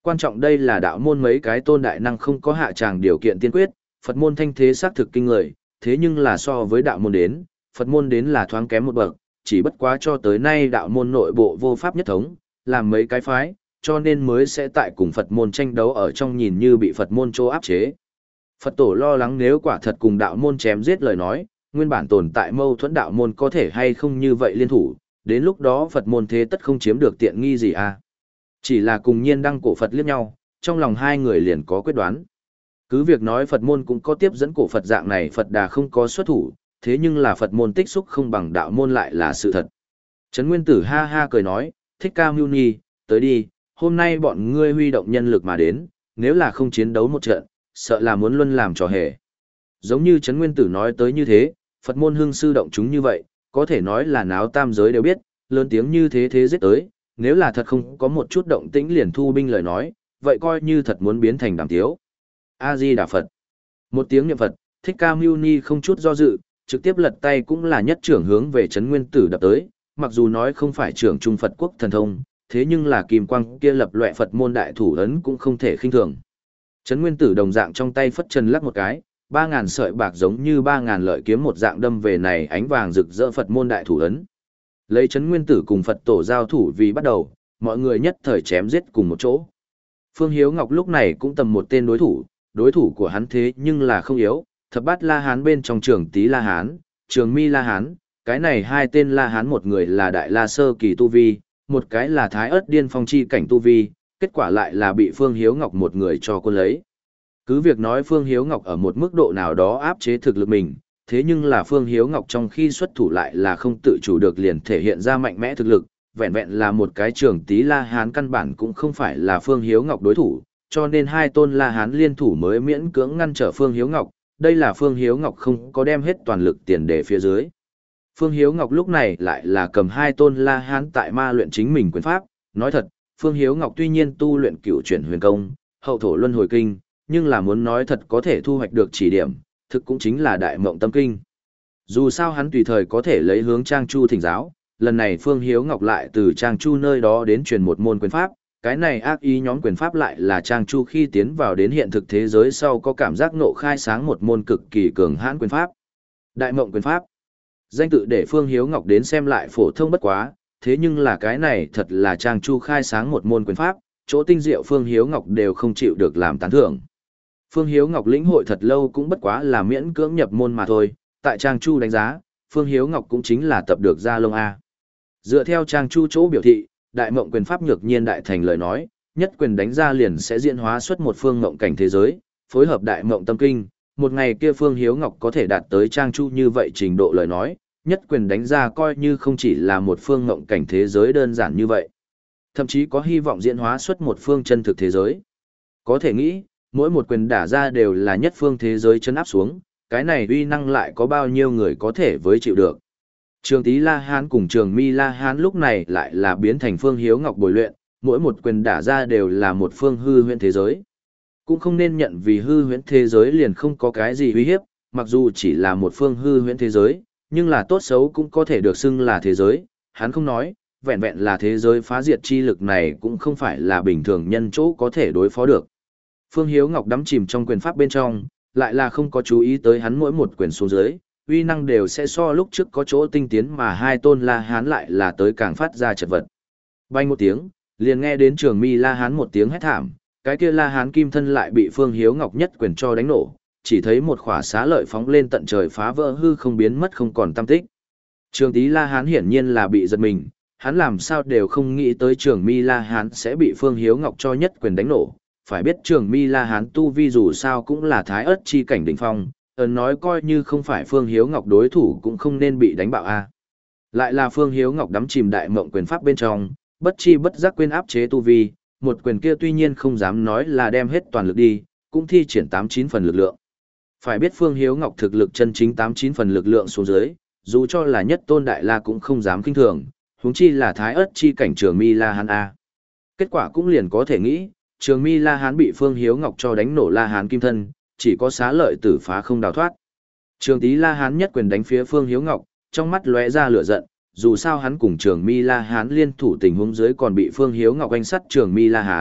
Quan trọng đây là đạo môn mấy cái tôn đại năng không có hạ tràng điều kiện tiên quyết, Phật môn thanh thế xác thực kinh người, thế nhưng là so với đạo môn đến, Phật môn đến là thoáng kém một bậc, chỉ bất quá cho tới nay đạo môn nội bộ vô pháp nhất thống, làm mấy cái phái, cho nên mới sẽ tại cùng Phật môn tranh đấu ở trong nhìn như bị Phật môn trô áp chế. Phật tổ lo lắng nếu quả thật cùng đạo môn chém giết lời nói, nguyên bản tồn tại mâu thuẫn đạo môn có thể hay không như vậy liên thủ, đến lúc đó Phật môn thế tất không chiếm được tiện nghi gì à. Chỉ là cùng nhiên đăng cổ Phật liếc nhau, trong lòng hai người liền có quyết đoán. Cứ việc nói Phật môn cũng có tiếp dẫn cổ Phật dạng này Phật đà không có xuất thủ, thế nhưng là Phật môn tích xúc không bằng đạo môn lại là sự thật. Trấn Nguyên Tử ha ha cười nói, Thích Ca Mâu Ni, tới đi, hôm nay bọn ngươi huy động nhân lực mà đến, nếu là không chiến đấu một trận, sợ là muốn luân làm trò hề. Giống như Trấn Nguyên Tử nói tới như thế, Phật môn hưng sư động chúng như vậy, có thể nói là náo tam giới đều biết, lớn tiếng như thế thế giết tới, nếu là thật không có một chút động tĩnh liền thu binh lời nói, vậy coi như thật muốn biến thành đàm tiếu. A-di-đà Phật. Một tiếng niệm Phật, Thích Ca Mâu Ni không chút do dự, trực tiếp lật tay cũng là nhất trưởng hướng về Trấn Nguyên Tử đập tới, mặc dù nói không phải trưởng trung Phật quốc thần thông, thế nhưng là kim quang kia lập loè Phật môn đại thủ ấn cũng không thể khinh thường. Trấn Nguyên Tử đồng dạng trong tay phất chân lắc một cái, ba ngàn sợi bạc giống như ba ngàn lợi kiếm một dạng đâm về này ánh vàng rực rỡ Phật môn đại thủ ấn. Lấy Trấn Nguyên Tử cùng Phật tổ giao thủ vì bắt đầu, mọi người nhất thời chém giết cùng một chỗ. Phương Hiếu Ngọc lúc này cũng tầm một tên đối thủ, đối thủ của hắn thế nhưng là không yếu, thập bát La Hán bên trong Trường Tý La Hán, Trường Mi La Hán, cái này hai tên La Hán một người là Đại La Sơ Kỳ Tu Vi, một cái là Thái Ất Điên Phong Chi Cảnh Tu Vi, kết quả lại là bị Phương Hiếu Ngọc một người cho quân lấy. Cứ việc nói Phương Hiếu Ngọc ở một mức độ nào đó áp chế thực lực mình, thế nhưng là Phương Hiếu Ngọc trong khi xuất thủ lại là không tự chủ được liền thể hiện ra mạnh mẽ thực lực, vẹn vẹn là một cái Trường Tý La Hán căn bản cũng không phải là Phương Hiếu Ngọc đối thủ, cho nên hai tôn La Hán liên thủ mới miễn cưỡng ngăn trở Phương Hiếu Ngọc, đây là Phương Hiếu Ngọc không có đem hết toàn lực tiền để phía dưới. Phương Hiếu Ngọc lúc này lại là cầm hai tôn La Hán tại ma luyện chính mình quyền pháp, nói thật, Phương Hiếu Ngọc tuy nhiên tu luyện cửu chuyển huyền công, hậu thổ luân hồi kinh, nhưng là muốn nói thật có thể thu hoạch được chỉ điểm, thực cũng chính là đại mộng tâm kinh. Dù sao hắn tùy thời có thể lấy hướng Trang Chu thỉnh giáo, lần này Phương Hiếu Ngọc lại từ Trang Chu nơi đó đến truyền một môn quyền pháp, cái này ác ý nhóm quyền pháp lại là Trang Chu khi tiến vào đến hiện thực thế giới sau có cảm giác nộ khai sáng một môn cực kỳ cường hãn quyền pháp. Đại mộng quyền pháp. Danh tự để Phương Hiếu Ngọc đến xem lại phổ thông bất quá, thế nhưng là cái này thật là Trang Chu khai sáng một môn quyền pháp, chỗ tinh diệu Phương Hiếu Ngọc đều không chịu được làm tán thưởng. Phương Hiếu Ngọc lĩnh hội thật lâu cũng bất quá là miễn cưỡng nhập môn mà thôi, tại Trang Chu đánh giá, Phương Hiếu Ngọc cũng chính là tập được ra lông A. Dựa theo Trang Chu chỗ biểu thị, đại mộng quyền pháp nhược nhiên đại thành lời nói, nhất quyền đánh ra liền sẽ diễn hóa xuất một phương mộng cảnh thế giới, phối hợp đại mộng tâm kinh, một ngày kia Phương Hiếu Ngọc có thể đạt tới Trang Chu như vậy trình độ lời nói, nhất quyền đánh ra coi như không chỉ là một phương mộng cảnh thế giới đơn giản như vậy, thậm chí có hy vọng diễn hóa xuất một phương chân thực thế giới. Có thể nghĩ, mỗi một quyền đả ra đều là nhất phương thế giới chân áp xuống, cái này uy năng lại có bao nhiêu người có thể với chịu được. Trường Tý La Hán cùng Trường Mi La Hán lúc này lại là biến thành Phương Hiếu Ngọc bồi luyện, mỗi một quyền đả ra đều là một phương hư huyễn thế giới. Cũng không nên nhận vì hư huyễn thế giới liền không có cái gì uy hiếp, mặc dù chỉ là một phương hư huyễn thế giới, nhưng là tốt xấu cũng có thể được xưng là thế giới, hắn không nói, vẹn vẹn là thế giới phá diệt chi lực này cũng không phải là bình thường nhân chỗ có thể đối phó được. Phương Hiếu Ngọc đắm chìm trong quyền pháp bên trong, lại là không có chú ý tới hắn mỗi một quyền xuống dưới, uy năng đều sẽ so lúc trước có chỗ tinh tiến mà hai tôn La Hán lại là tới càng phát ra chật vật. Bay một tiếng, liền nghe đến Trường Mi La Hán một tiếng hét thảm, cái kia La Hán kim thân lại bị Phương Hiếu Ngọc nhất quyền cho đánh nổ, chỉ thấy một khỏa xá lợi phóng lên tận trời phá vỡ hư không biến mất không còn tăm tích. Trường Tý La Hán hiển nhiên là bị giật mình, hắn làm sao đều không nghĩ tới Trường Mi La Hán sẽ bị Phương Hiếu Ngọc cho nhất quyền đánh nổ. Phải biết Trường Mi La Hán tu vi dù sao cũng là thái ớt chi cảnh đỉnh phong, ấn nói coi như không phải Phương Hiếu Ngọc đối thủ cũng không nên bị đánh bạo a. Lại là Phương Hiếu Ngọc đắm chìm đại mộng quyền pháp bên trong, bất chi bất giác quên áp chế tu vi, một quyền kia tuy nhiên không dám nói là đem hết toàn lực đi, cũng thi triển tám chín phần lực lượng. Phải biết Phương Hiếu Ngọc thực lực chân chính tám chín phần lực lượng xuống dưới, dù cho là nhất tôn đại la cũng không dám kinh thường, huống chi là thái ớt chi cảnh Trường Mi La Hán a. Kết quả cũng liền có thể nghĩ, Trường Mi La Hán bị Phương Hiếu Ngọc cho đánh nổ La Hán kim thân, chỉ có xá lợi tử phá không đào thoát. Trường Tý La Hán nhất quyền đánh phía Phương Hiếu Ngọc, trong mắt lóe ra lửa giận, dù sao hắn cùng Trường Mi La Hán liên thủ tình huống dưới còn bị Phương Hiếu Ngọc anh sắt Trường Mi La Hán,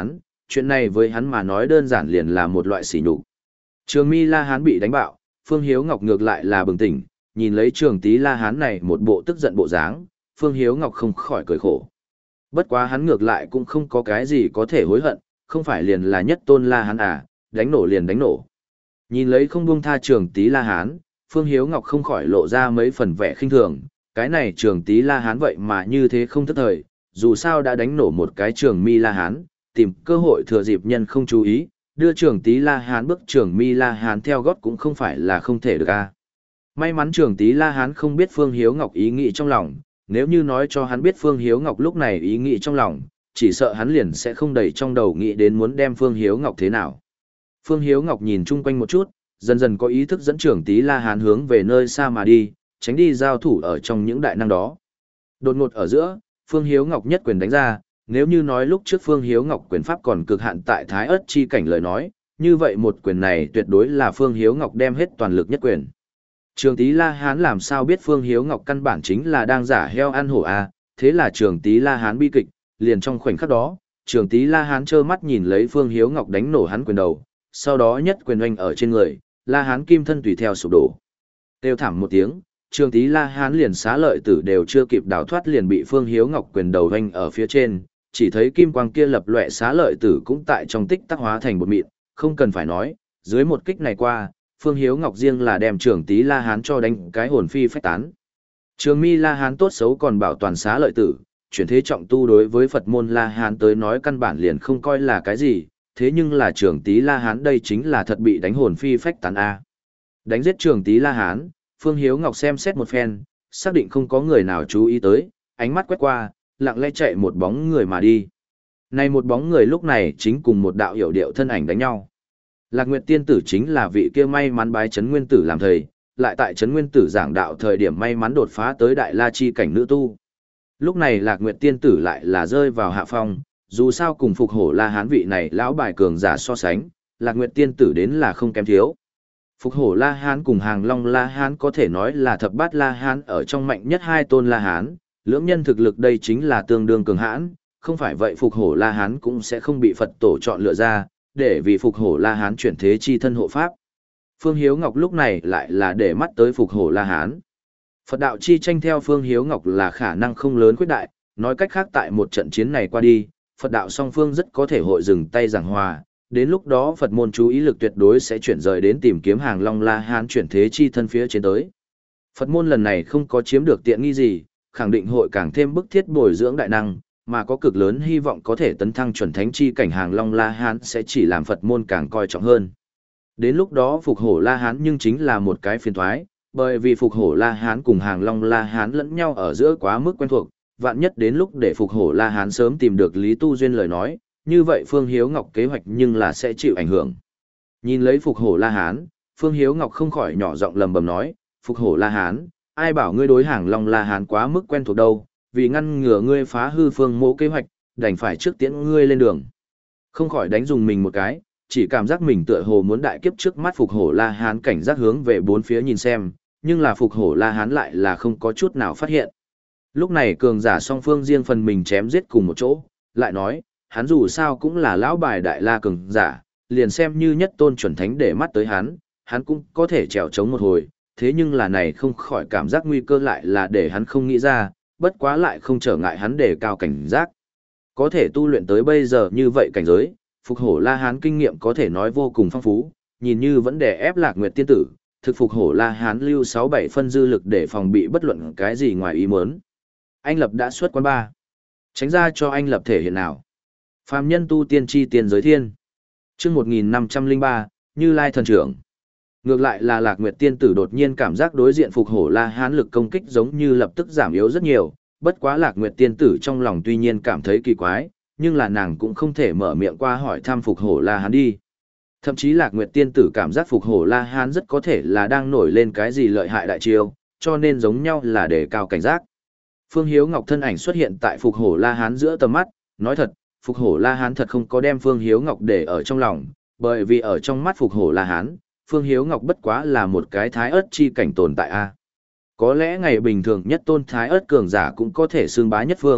chuyện này với hắn mà nói đơn giản liền là một loại sỉ nhục. Trường Mi La Hán bị đánh bạo, Phương Hiếu Ngọc ngược lại là bừng tỉnh, nhìn lấy Trường Tý La Hán này một bộ tức giận bộ dáng, Phương Hiếu Ngọc không khỏi cười khổ. Bất quá hắn ngược lại cũng không có cái gì có thể hối hận, không phải liền là nhất tôn La Hán à, đánh nổ liền đánh nổ. Nhìn lấy không buông tha Trường Tý La Hán, Phương Hiếu Ngọc không khỏi lộ ra mấy phần vẻ khinh thường, cái này Trường Tý La Hán vậy mà như thế không thức thời, dù sao đã đánh nổ một cái Trường Mi La Hán, tìm cơ hội thừa dịp nhân không chú ý, đưa Trường Tý La Hán bước Trường Mi La Hán theo gót cũng không phải là không thể được a. May mắn Trường Tý La Hán không biết Phương Hiếu Ngọc ý nghĩ trong lòng, nếu như nói cho hắn biết Phương Hiếu Ngọc lúc này ý nghĩ trong lòng, chỉ sợ hắn liền sẽ không đầy trong đầu nghĩ đến muốn đem Phương Hiếu Ngọc thế nào. Phương Hiếu Ngọc nhìn chung quanh một chút, dần dần có ý thức dẫn Trường Tý La Hán hướng về nơi xa mà đi, tránh đi giao thủ ở trong những đại năng đó. Đột ngột ở giữa, Phương Hiếu Ngọc nhất quyền đánh ra, nếu như nói lúc trước Phương Hiếu Ngọc quyền pháp còn cực hạn tại Thái Ức chi cảnh lời nói, như vậy một quyền này tuyệt đối là Phương Hiếu Ngọc đem hết toàn lực nhất quyền. Trường Tý La Hán làm sao biết Phương Hiếu Ngọc căn bản chính là đang giả heo ăn hổ a, thế là Trường Tý La Hán bi kịch, liền trong khoảnh khắc đó, Trường Tý La Hán trơ mắt nhìn lấy Phương Hiếu Ngọc đánh nổ hắn quyền đầu, sau đó nhất quyền oanh ở trên người, La Hán kim thân tùy theo sụp đổ. Kêu thảm một tiếng, Trường Tý La Hán liền xá lợi tử đều chưa kịp đào thoát liền bị Phương Hiếu Ngọc quyền đầu oanh ở phía trên, chỉ thấy kim quang kia lập lòe xá lợi tử cũng tại trong tích tắc hóa thành bột mịn, không cần phải nói, dưới một kích này qua, Phương Hiếu Ngọc riêng là đem Trường Tý La Hán cho đánh cái hồn phi phách tán. Trường Mi La Hán tốt xấu còn bảo toàn xá lợi tử, chuyển thế trọng tu đối với Phật môn La Hán tới nói căn bản liền không coi là cái gì, thế nhưng là Trường Tý La Hán đây chính là thật bị đánh hồn phi phách tán a. Đánh giết Trường Tý La Hán, Phương Hiếu Ngọc xem xét một phen, xác định không có người nào chú ý tới, ánh mắt quét qua, lặng lẽ chạy một bóng người mà đi. Này một bóng người lúc này chính cùng một đạo hiểu điệu thân ảnh đánh nhau. Lạc Nguyệt Tiên Tử chính là vị kia may mắn bái Trấn Nguyên Tử làm thầy, lại tại Trấn Nguyên Tử giảng đạo thời điểm may mắn đột phá tới Đại La Chi cảnh nữ tu. Lúc này Lạc Nguyệt Tiên Tử lại là rơi vào hạ phong, dù sao cùng Phục Hổ La Hán vị này lão bài cường giả so sánh, Lạc Nguyệt Tiên Tử đến là không kém thiếu. Phục Hổ La Hán cùng Hàng Long La Hán có thể nói là thập bát La Hán ở trong mạnh nhất hai tôn La Hán, lưỡng nhân thực lực đây chính là tương đương cường hãn, không phải vậy Phục Hổ La Hán cũng sẽ không bị Phật tổ chọn lựa ra, để vì Phục Hổ La Hán chuyển thế chi thân hộ pháp. Phương Hiếu Ngọc lúc này lại là để mắt tới Phục Hổ La Hán. Phật đạo chi tranh theo Phương Hiếu Ngọc là khả năng không lớn khuyết đại, nói cách khác tại một trận chiến này qua đi, Phật đạo song phương rất có thể hội dừng tay giảng hòa, đến lúc đó Phật môn chú ý lực tuyệt đối sẽ chuyển rời đến tìm kiếm Hàng Long La Hán chuyển thế chi thân phía trên tới. Phật môn lần này không có chiếm được tiện nghi gì, khẳng định hội càng thêm bức thiết bồi dưỡng đại năng, mà có cực lớn hy vọng có thể tấn thăng chuẩn thánh chi cảnh Hàng Long La Hán sẽ chỉ làm Phật môn càng coi trọng hơn. Đến lúc đó Phục Hổ La Hán nhưng chính là một cái phiền toái, bởi vì Phục Hổ La Hán cùng Hàng Long La Hán lẫn nhau ở giữa quá mức quen thuộc, vạn nhất đến lúc để Phục Hổ La Hán sớm tìm được Lý Tu Duyên lời nói, như vậy Phương Hiếu Ngọc kế hoạch nhưng là sẽ chịu ảnh hưởng. Nhìn lấy Phục Hổ La Hán, Phương Hiếu Ngọc không khỏi nhỏ giọng lầm bầm nói, Phục Hổ La Hán, ai bảo ngươi đối Hàng Long La Hán quá mức quen thuộc đâu, vì ngăn ngừa ngươi phá hư Phương Mỗ kế hoạch, đành phải trước tiễn ngươi lên đường. Không khỏi đánh dùng mình một cái, chỉ cảm giác mình tựa hồ muốn đại kiếp trước mắt Phục Hổ La Hán cảnh giác hướng về bốn phía nhìn xem, nhưng là Phục Hổ La Hán lại là không có chút nào phát hiện. Lúc này cường giả song phương riêng phần mình chém giết cùng một chỗ, lại nói, hắn dù sao cũng là lão bài đại la cường giả, liền xem như nhất tôn chuẩn thánh để mắt tới hắn, hắn cũng có thể trèo chống một hồi, thế nhưng là này không khỏi cảm giác nguy cơ lại là để hắn không nghĩ ra, bất quá lại không trở ngại hắn để cao cảnh giác. Có thể tu luyện tới bây giờ như vậy cảnh giới, Phục Hổ La Hán kinh nghiệm có thể nói vô cùng phong phú, nhìn như vẫn đè ép Lạc Nguyệt Tiên Tử, thực Phục Hổ La Hán lưu sáu bảy phân dư lực để phòng bị bất luận cái gì ngoài ý muốn. Anh Lập đã xuất quán ba. Tránh ra cho anh Lập thể hiện nào. Phàm nhân tu tiên chi tiên giới thiên. Chương một nghìn năm trăm lẻ ba, Như Lai thần trưởng. Ngược lại là Lạc Nguyệt Tiên Tử đột nhiên cảm giác đối diện Phục Hổ La Hán lực công kích giống như lập tức giảm yếu rất nhiều, bất quá Lạc Nguyệt Tiên Tử trong lòng tuy nhiên cảm thấy kỳ quái, nhưng là nàng cũng không thể mở miệng qua hỏi thăm Phục Hổ La Hán đi. Thậm chí Lạc Nguyệt Tiên Tử cảm giác Phục Hổ La Hán rất có thể là đang nổi lên cái gì lợi hại đại chiêu, cho nên giống nhau là để cao cảnh giác. Phương Hiếu Ngọc thân ảnh xuất hiện tại Phục Hổ La Hán giữa tầm mắt, nói thật, Phục Hổ La Hán thật không có đem Phương Hiếu Ngọc để ở trong lòng, bởi vì ở trong mắt Phục Hổ La Hán, Phương Hiếu Ngọc bất quá là một cái thái ớt chi cảnh tồn tại a. Có lẽ ngày bình thường nhất tôn thái ớt cường giả cũng có thể xương bá nhất phương,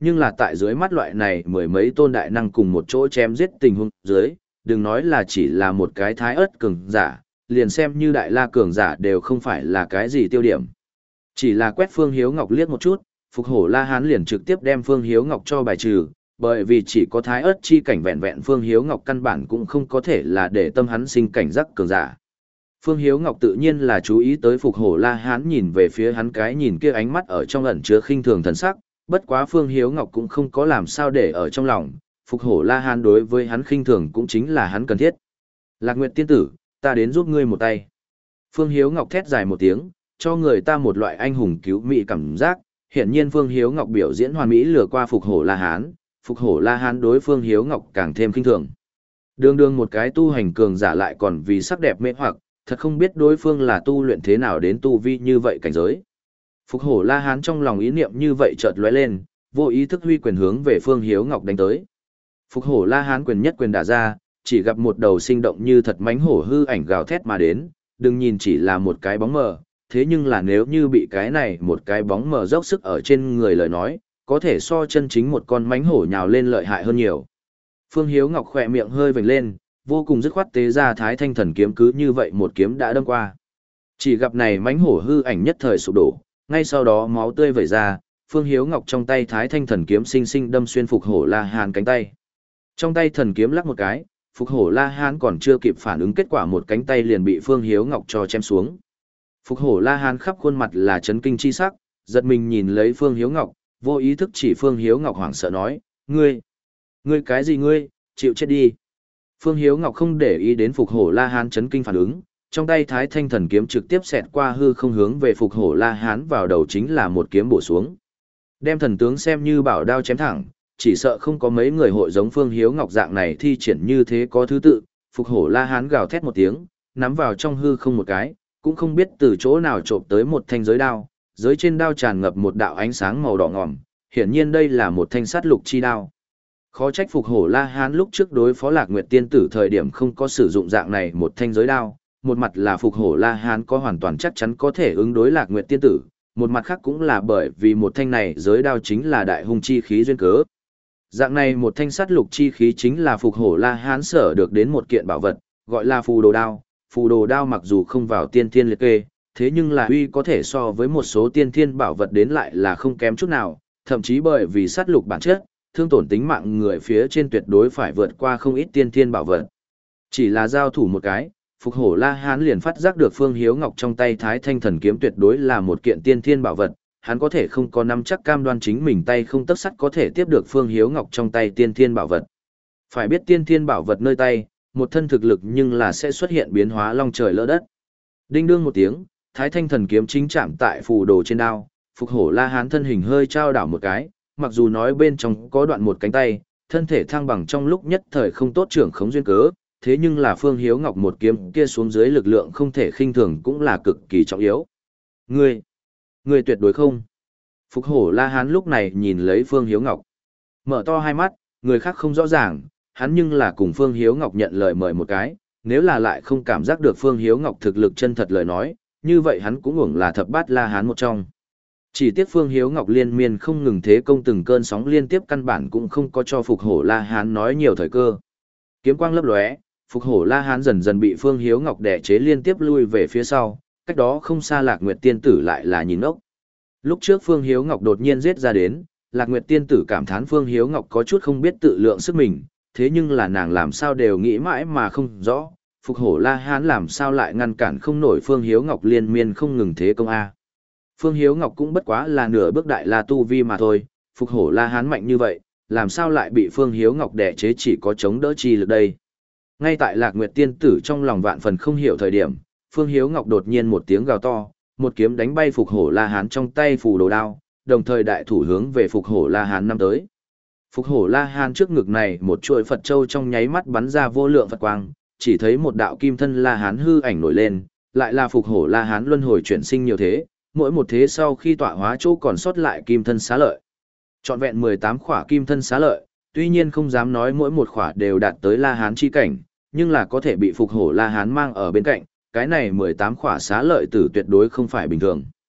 nhưng là tại dưới mắt loại này mười mấy tôn đại năng cùng một chỗ chém giết tình huống dưới, đừng nói là chỉ là một cái thái ớt cường giả, liền xem như đại la cường giả đều không phải là cái gì tiêu điểm. Chỉ là quét Phương Hiếu Ngọc liếc một chút, Phục Hổ La Hán liền trực tiếp đem Phương Hiếu Ngọc cho bài trừ, bởi vì chỉ có thái ớt chi cảnh vẹn vẹn Phương Hiếu Ngọc căn bản cũng không có thể là để tâm hắn sinh cảnh giác cường giả. Phương Hiếu Ngọc tự nhiên là chú ý tới Phục Hổ La Hán nhìn về phía hắn cái nhìn kia ánh mắt ở trong ẩn chứa khinh thường thần sắc, bất quá Phương Hiếu Ngọc cũng không có làm sao để ở trong lòng, Phục Hổ La Hán đối với hắn khinh thường cũng chính là hắn cần thiết. Lạc Nguyệt tiên tử, ta đến giúp ngươi một tay. Phương Hiếu Ngọc thét dài một tiếng, cho người ta một loại anh hùng cứu mỹ cảm giác, hiển nhiên Phương Hiếu Ngọc biểu diễn hoàn mỹ lừa qua Phục Hổ La Hán, Phục Hổ La Hán đối Phương Hiếu Ngọc càng thêm khinh thường. Đường đường một cái tu hành cường giả lại còn vì sắc đẹp mê hoặc, thật không biết đối phương là tu luyện thế nào đến tu vi như vậy cảnh giới. Phục Hổ La Hán trong lòng ý niệm như vậy chợt lóe lên, vô ý thức huy quyền hướng về Phương Hiếu Ngọc đánh tới. Phục Hổ La Hán quyền nhất quyền đả ra, chỉ gặp một đầu sinh động như thật mãnh hổ hư ảnh gào thét mà đến, đừng nhìn chỉ là một cái bóng mờ, thế nhưng là nếu như bị cái này một cái bóng mờ dốc sức ở trên người lời nói, có thể so chân chính một con mãnh hổ nhào lên lợi hại hơn nhiều. Phương Hiếu Ngọc khỏe miệng hơi vểnh lên, vô cùng dứt khoát tế ra Thái Thanh Thần kiếm cứ như vậy một kiếm đã đâm qua. Chỉ gặp này mãnh hổ hư ảnh nhất thời sụp đổ, ngay sau đó máu tươi vẩy ra, Phương Hiếu Ngọc trong tay Thái Thanh Thần kiếm sinh sinh đâm xuyên Phục Hổ La Hán cánh tay. Trong tay thần kiếm lắc một cái, Phục Hổ La Hán còn chưa kịp phản ứng kết quả một cánh tay liền bị Phương Hiếu Ngọc cho chém xuống. Phục Hổ La Hán khắp khuôn mặt là chấn kinh chi sắc, giật mình nhìn lấy Phương Hiếu Ngọc, vô ý thức chỉ Phương Hiếu Ngọc hoảng sợ nói, ngươi, ngươi cái gì ngươi, chịu chết đi. Phương Hiếu Ngọc không để ý đến Phục Hổ La Hán chấn kinh phản ứng, trong tay Thái Thanh Thần kiếm trực tiếp xẹt qua hư không hướng về Phục Hổ La Hán vào đầu chính là một kiếm bổ xuống. Đem thần tướng xem như bảo đao chém thẳng, chỉ sợ không có mấy người hội giống Phương Hiếu Ngọc dạng này thi triển như thế có thứ tự. Phục Hổ La Hán gào thét một tiếng, nắm vào trong hư không một cái, cũng không biết từ chỗ nào trộm tới một thanh giới đao, giới trên đao tràn ngập một đạo ánh sáng màu đỏ ngòm, hiển nhiên đây là một thanh sát lục chi đao. Khó trách Phục Hổ La Hán lúc trước đối phó Lạc Nguyệt tiên tử thời điểm không có sử dụng dạng này một thanh giới đao, một mặt là Phục Hổ La Hán có hoàn toàn chắc chắn có thể ứng đối Lạc Nguyệt tiên tử, một mặt khác cũng là bởi vì một thanh này giới đao chính là đại hung chi khí duyên cớ. Dạng này một thanh sát lục chi khí chính là Phục Hổ La Hán sở được đến một kiện bảo vật, gọi là phù đồ đao. Phù đồ đao mặc dù không vào tiên thiên liệt kê, thế nhưng là uy có thể so với một số tiên thiên bảo vật đến lại là không kém chút nào, thậm chí bởi vì sát lục bản chất, thương tổn tính mạng người phía trên tuyệt đối phải vượt qua không ít tiên thiên bảo vật. Chỉ là giao thủ một cái, Phục Hổ La Hán liền phát giác được Phương Hiếu Ngọc trong tay Thái Thanh Thần kiếm tuyệt đối là một kiện tiên thiên bảo vật, hắn có thể không có nắm chắc cam đoan chính mình tay không tấc sắt có thể tiếp được Phương Hiếu Ngọc trong tay tiên thiên bảo vật. Phải biết tiên thiên bảo vật nơi tay, một thân thực lực nhưng là sẽ xuất hiện biến hóa long trời lỡ đất. Đinh đương một tiếng, Thái Thanh Thần kiếm chính chạm tại phù đồ trên đao, Phục Hổ La Hán thân hình hơi trao đảo một cái, mặc dù nói bên trong có đoạn một cánh tay, thân thể thăng bằng trong lúc nhất thời không tốt trưởng khống duyên cớ, thế nhưng là Phương Hiếu Ngọc một kiếm kia xuống dưới lực lượng không thể khinh thường cũng là cực kỳ trọng yếu. Ngươi, ngươi tuyệt đối không. Phục Hổ La Hán lúc này nhìn lấy Phương Hiếu Ngọc, mở to hai mắt, người khác không rõ ràng, hắn nhưng là cùng Phương Hiếu Ngọc nhận lời mời một cái, nếu là lại không cảm giác được Phương Hiếu Ngọc thực lực chân thật lời nói, như vậy hắn cũng uổng là thập bát La Hán một trong. Chỉ tiếc Phương Hiếu Ngọc liên miên không ngừng thế công từng cơn sóng liên tiếp căn bản cũng không có cho Phục Hổ La Hán nói nhiều thời cơ. Kiếm quang lấp lóe, Phục Hổ La Hán dần dần bị Phương Hiếu Ngọc đè chế liên tiếp lui về phía sau, cách đó không xa Lạc Nguyệt tiên tử lại là nhìn ốc. Lúc trước Phương Hiếu Ngọc đột nhiên giết ra đến, Lạc Nguyệt tiên tử cảm thán Phương Hiếu Ngọc có chút không biết tự lượng sức mình, thế nhưng là nàng làm sao đều nghĩ mãi mà không rõ, Phục Hổ La Hán làm sao lại ngăn cản không nổi Phương Hiếu Ngọc liên miên không ngừng thế công a. Phương Hiếu Ngọc cũng bất quá là nửa bước đại la tu vi mà thôi, Phục Hổ La Hán mạnh như vậy, làm sao lại bị Phương Hiếu Ngọc đè chế chỉ có chống đỡ chi lực đây. Ngay tại Lạc Nguyệt tiên tử trong lòng vạn phần không hiểu thời điểm, Phương Hiếu Ngọc đột nhiên một tiếng gào to, một kiếm đánh bay Phục Hổ La Hán trong tay phù đồ đao, đồng thời đại thủ hướng về Phục Hổ La Hán năm tới. Phục Hổ La Hán trước ngực này một chuỗi Phật châu trong nháy mắt bắn ra vô lượng Phật quang, chỉ thấy một đạo kim thân La Hán hư ảnh nổi lên, lại là Phục Hổ La Hán luân hồi chuyển sinh nhiều thế, mỗi một thế sau khi tọa hóa chỗ còn sót lại kim thân xá lợi. Trọn vẹn mười tám khỏa kim thân xá lợi, tuy nhiên không dám nói mỗi một khỏa đều đạt tới La Hán chi cảnh, nhưng là có thể bị Phục Hổ La Hán mang ở bên cạnh, cái này mười tám khỏa xá lợi tử tuyệt đối không phải bình thường.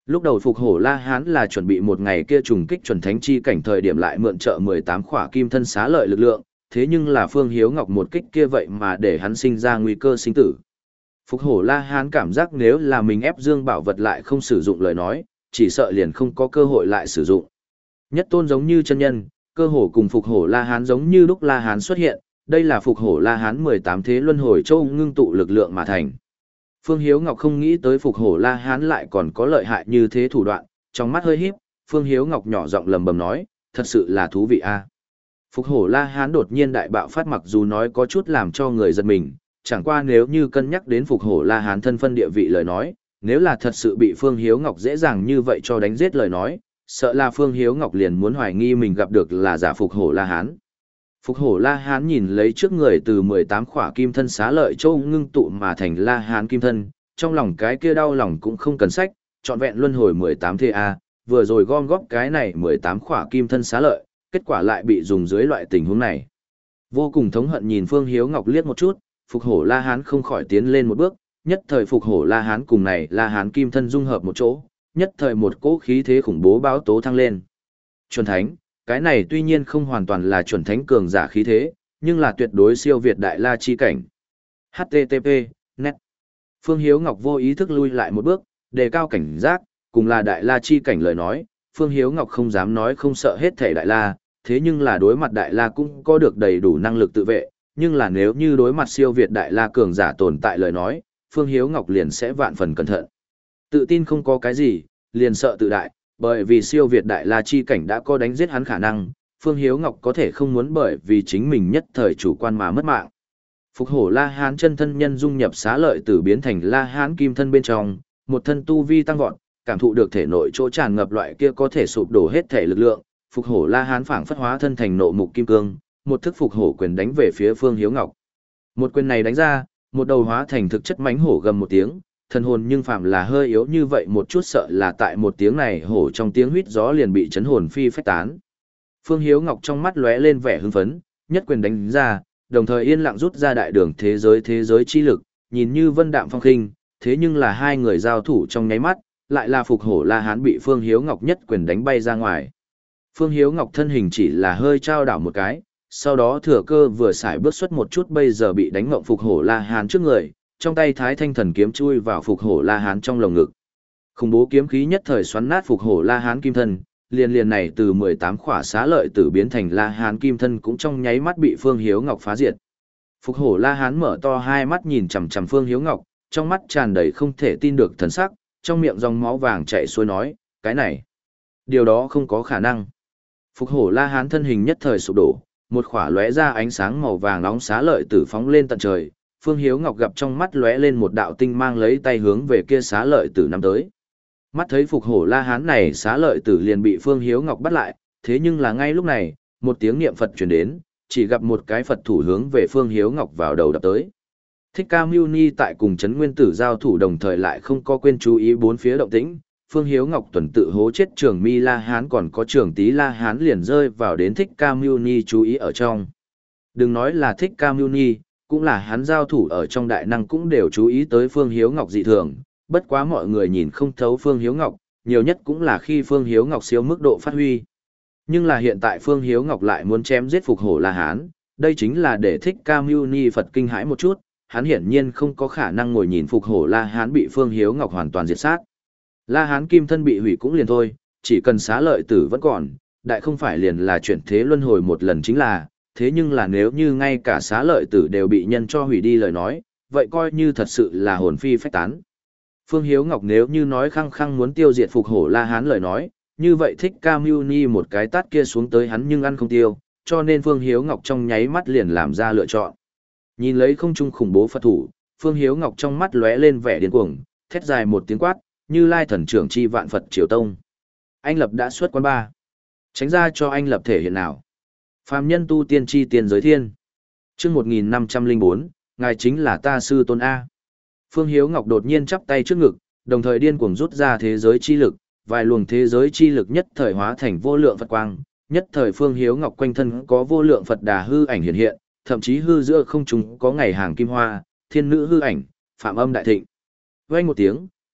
Lúc đầu Phục Hổ La Hán là chuẩn bị một ngày kia trùng kích chuẩn thánh chi cảnh thời điểm lại mượn trợ mười tám khỏa kim thân xá lợi lực lượng, thế nhưng là Phương Hiếu Ngọc một kích kia vậy mà để hắn sinh ra nguy cơ sinh tử. Phục Hổ La Hán cảm giác nếu là mình ép Dương Bảo vật lại không sử dụng lời nói, chỉ sợ liền không có cơ hội lại sử dụng. Nhất tôn giống như chân nhân, cơ hồ cùng Phục Hổ La Hán giống như lúc La Hán xuất hiện, đây là Phục Hổ La Hán mười tám thế luân hồi châu ngưng tụ lực lượng mà thành. Phương Hiếu Ngọc không nghĩ tới Phục Hổ La Hán lại còn có lợi hại như thế thủ đoạn, trong mắt hơi híp, Phương Hiếu Ngọc nhỏ giọng lầm bầm nói, thật sự là thú vị a. Phục Hổ La Hán đột nhiên đại bạo phát mặc dù nói có chút làm cho người giật mình, chẳng qua nếu như cân nhắc đến Phục Hổ La Hán thân phân địa vị lời nói, nếu là thật sự bị Phương Hiếu Ngọc dễ dàng như vậy cho đánh giết lời nói, sợ là Phương Hiếu Ngọc liền muốn hoài nghi mình gặp được là giả Phục Hổ La Hán. Phục Hổ La Hán nhìn lấy trước người từ mười tám khỏa kim thân xá lợi châu ngưng tụ mà thành La Hán kim thân, trong lòng cái kia đau lòng cũng không cần sách, trọn vẹn luân hồi mười tám thế a, vừa rồi gom góp cái này mười tám khỏa kim thân xá lợi, kết quả lại bị dùng dưới loại tình huống này. Vô cùng thống hận nhìn Phương Hiếu Ngọc liếc một chút, Phục Hổ La Hán không khỏi tiến lên một bước, nhất thời Phục Hổ La Hán cùng này La Hán kim thân dung hợp một chỗ, nhất thời một cỗ khí thế khủng bố báo tố thăng lên. Chuẩn thánh, cái này tuy nhiên không hoàn toàn là chuẩn thánh cường giả khí thế, nhưng là tuyệt đối siêu việt đại la chi cảnh. H T T P, net. Phương Hiếu Ngọc vô ý thức lui lại một bước, đề cao cảnh giác, cùng là đại la chi cảnh lời nói, Phương Hiếu Ngọc không dám nói không sợ hết thể đại la, thế nhưng là đối mặt đại la cũng có được đầy đủ năng lực tự vệ, nhưng là nếu như đối mặt siêu việt đại la cường giả tồn tại lời nói, Phương Hiếu Ngọc liền sẽ vạn phần cẩn thận. Tự tin không có cái gì, liền sợ tự đại, bởi vì siêu việt đại la chi cảnh đã có đánh giết hắn khả năng, Phương Hiếu Ngọc có thể không muốn bởi vì chính mình nhất thời chủ quan mà mất mạng. Phục Hổ La Hán chân thân nhân dung nhập xá lợi tử biến thành La Hán kim thân bên trong, một thân tu vi tăng vọt, cảm thụ được thể nội chỗ tràn ngập loại kia có thể sụp đổ hết thể lực lượng, Phục Hổ La Hán phảng phất hóa thân thành nộ mục kim cương, một thức Phục Hổ quyền đánh về phía Phương Hiếu Ngọc. Một quyền này đánh ra, một đầu hóa thành thực chất mãnh hổ gầm một tiếng, thần hồn nhưng phạm là hơi yếu như vậy một chút sợ là tại một tiếng này hổ trong tiếng huýt gió liền bị chấn hồn phi phách tán. Phương Hiếu Ngọc trong mắt lóe lên vẻ hưng phấn, nhất quyền đánh ra, đồng thời yên lặng rút ra đại đường thế giới thế giới chi lực, nhìn như vân đạm phong khinh, thế nhưng là hai người giao thủ trong nháy mắt, lại là Phục Hổ La Hán bị Phương Hiếu Ngọc nhất quyền đánh bay ra ngoài. Phương Hiếu Ngọc thân hình chỉ là hơi trao đảo một cái, sau đó thừa cơ vừa xài bước xuất một chút bây giờ bị đánh ngộng Phục Hổ La Hán trước người, trong tay Thái Thanh Thần kiếm chui vào Phục Hổ La Hán trong lồng ngực. Khủng bố kiếm khí nhất thời xoắn nát Phục Hổ La Hán kim thân, liền liền này từ mười tám khỏa xá lợi tử biến thành La Hán kim thân cũng trong nháy mắt bị Phương Hiếu Ngọc phá diệt. Phục Hổ La Hán mở to hai mắt nhìn chằm chằm Phương Hiếu Ngọc, trong mắt tràn đầy không thể tin được thần sắc, trong miệng dòng máu vàng chảy xuôi nói, cái này, điều đó không có khả năng. Phục Hổ La Hán thân hình nhất thời sụp đổ, một khỏa lóe ra ánh sáng màu vàng nóng xá lợi tử phóng lên tận trời, Phương Hiếu Ngọc gặp trong mắt lóe lên một đạo tinh mang lấy tay hướng về kia xá lợi tử năm tới. Mắt thấy Phục Hổ La Hán này xá lợi tử liền bị Phương Hiếu Ngọc bắt lại, thế nhưng là ngay lúc này, một tiếng niệm Phật truyền đến, chỉ gặp một cái Phật thủ hướng về Phương Hiếu Ngọc vào đầu đập tới. Thích Ca Mưu Ni tại cùng Trấn Nguyên Tử giao thủ đồng thời lại không có quên chú ý bốn phía động tĩnh, Phương Hiếu Ngọc tuần tự hố chết Trường Mi La Hán còn có Trường Tý La Hán liền rơi vào đến Thích Ca Mưu Ni chú ý ở trong. Đừng nói là Thích Ca Mưu Ni, cũng là hắn giao thủ ở trong đại năng cũng đều chú ý tới Phương Hiếu Ngọc dị thường, bất quá mọi người nhìn không thấu Phương Hiếu Ngọc, nhiều nhất cũng là khi Phương Hiếu Ngọc siêu mức độ phát huy. Nhưng là hiện tại Phương Hiếu Ngọc lại muốn chém giết Phục Hổ La Hán, đây chính là để Thích Ca Mưu Ni Phật kinh hãi một chút, hắn hiển nhiên không có khả năng ngồi nhìn Phục Hổ La Hán bị Phương Hiếu Ngọc hoàn toàn diệt sát. La Hán kim thân bị hủy cũng liền thôi, chỉ cần xá lợi tử vẫn còn, đại không phải liền là chuyển thế luân hồi một lần chính là, thế nhưng là nếu như ngay cả xá lợi tử đều bị nhân cho hủy đi lời nói, vậy coi như thật sự là hồn phi phách tán. Phương Hiếu Ngọc nếu như nói khăng khăng muốn tiêu diệt Phục Hổ La Hán lời nói, như vậy Thích Ca Mưu Ni một cái tát kia xuống tới hắn nhưng ăn không tiêu, cho nên Phương Hiếu Ngọc trong nháy mắt liền làm ra lựa chọn. Nhìn lấy không trung khủng bố Phật thủ, Phương Hiếu Ngọc trong mắt lóe lên vẻ điên cuồng, thét dài một tiếng quát, Như Lai thần trưởng chi vạn Phật triều tông. Anh Lập đã xuất quán ba. Tránh ra cho anh Lập thể hiện nào. Phàm nhân tu tiên chi tiền giới thiên. Chương một nghìn năm trăm lẻ bốn, ngài chính là ta sư tôn A. Phương Hiếu Ngọc đột nhiên chắp tay trước ngực, đồng thời điên cuồng rút ra thế giới chi lực, vài luồng thế giới chi lực nhất thời hóa thành vô lượng Phật quang, nhất thời Phương Hiếu Ngọc quanh thân có vô lượng Phật đà hư ảnh hiện hiện, thậm chí hư giữa không trung có ngày hàng kim hoa, thiên nữ hư ảnh, phạm âm đại thịnh. Vang một tiếng,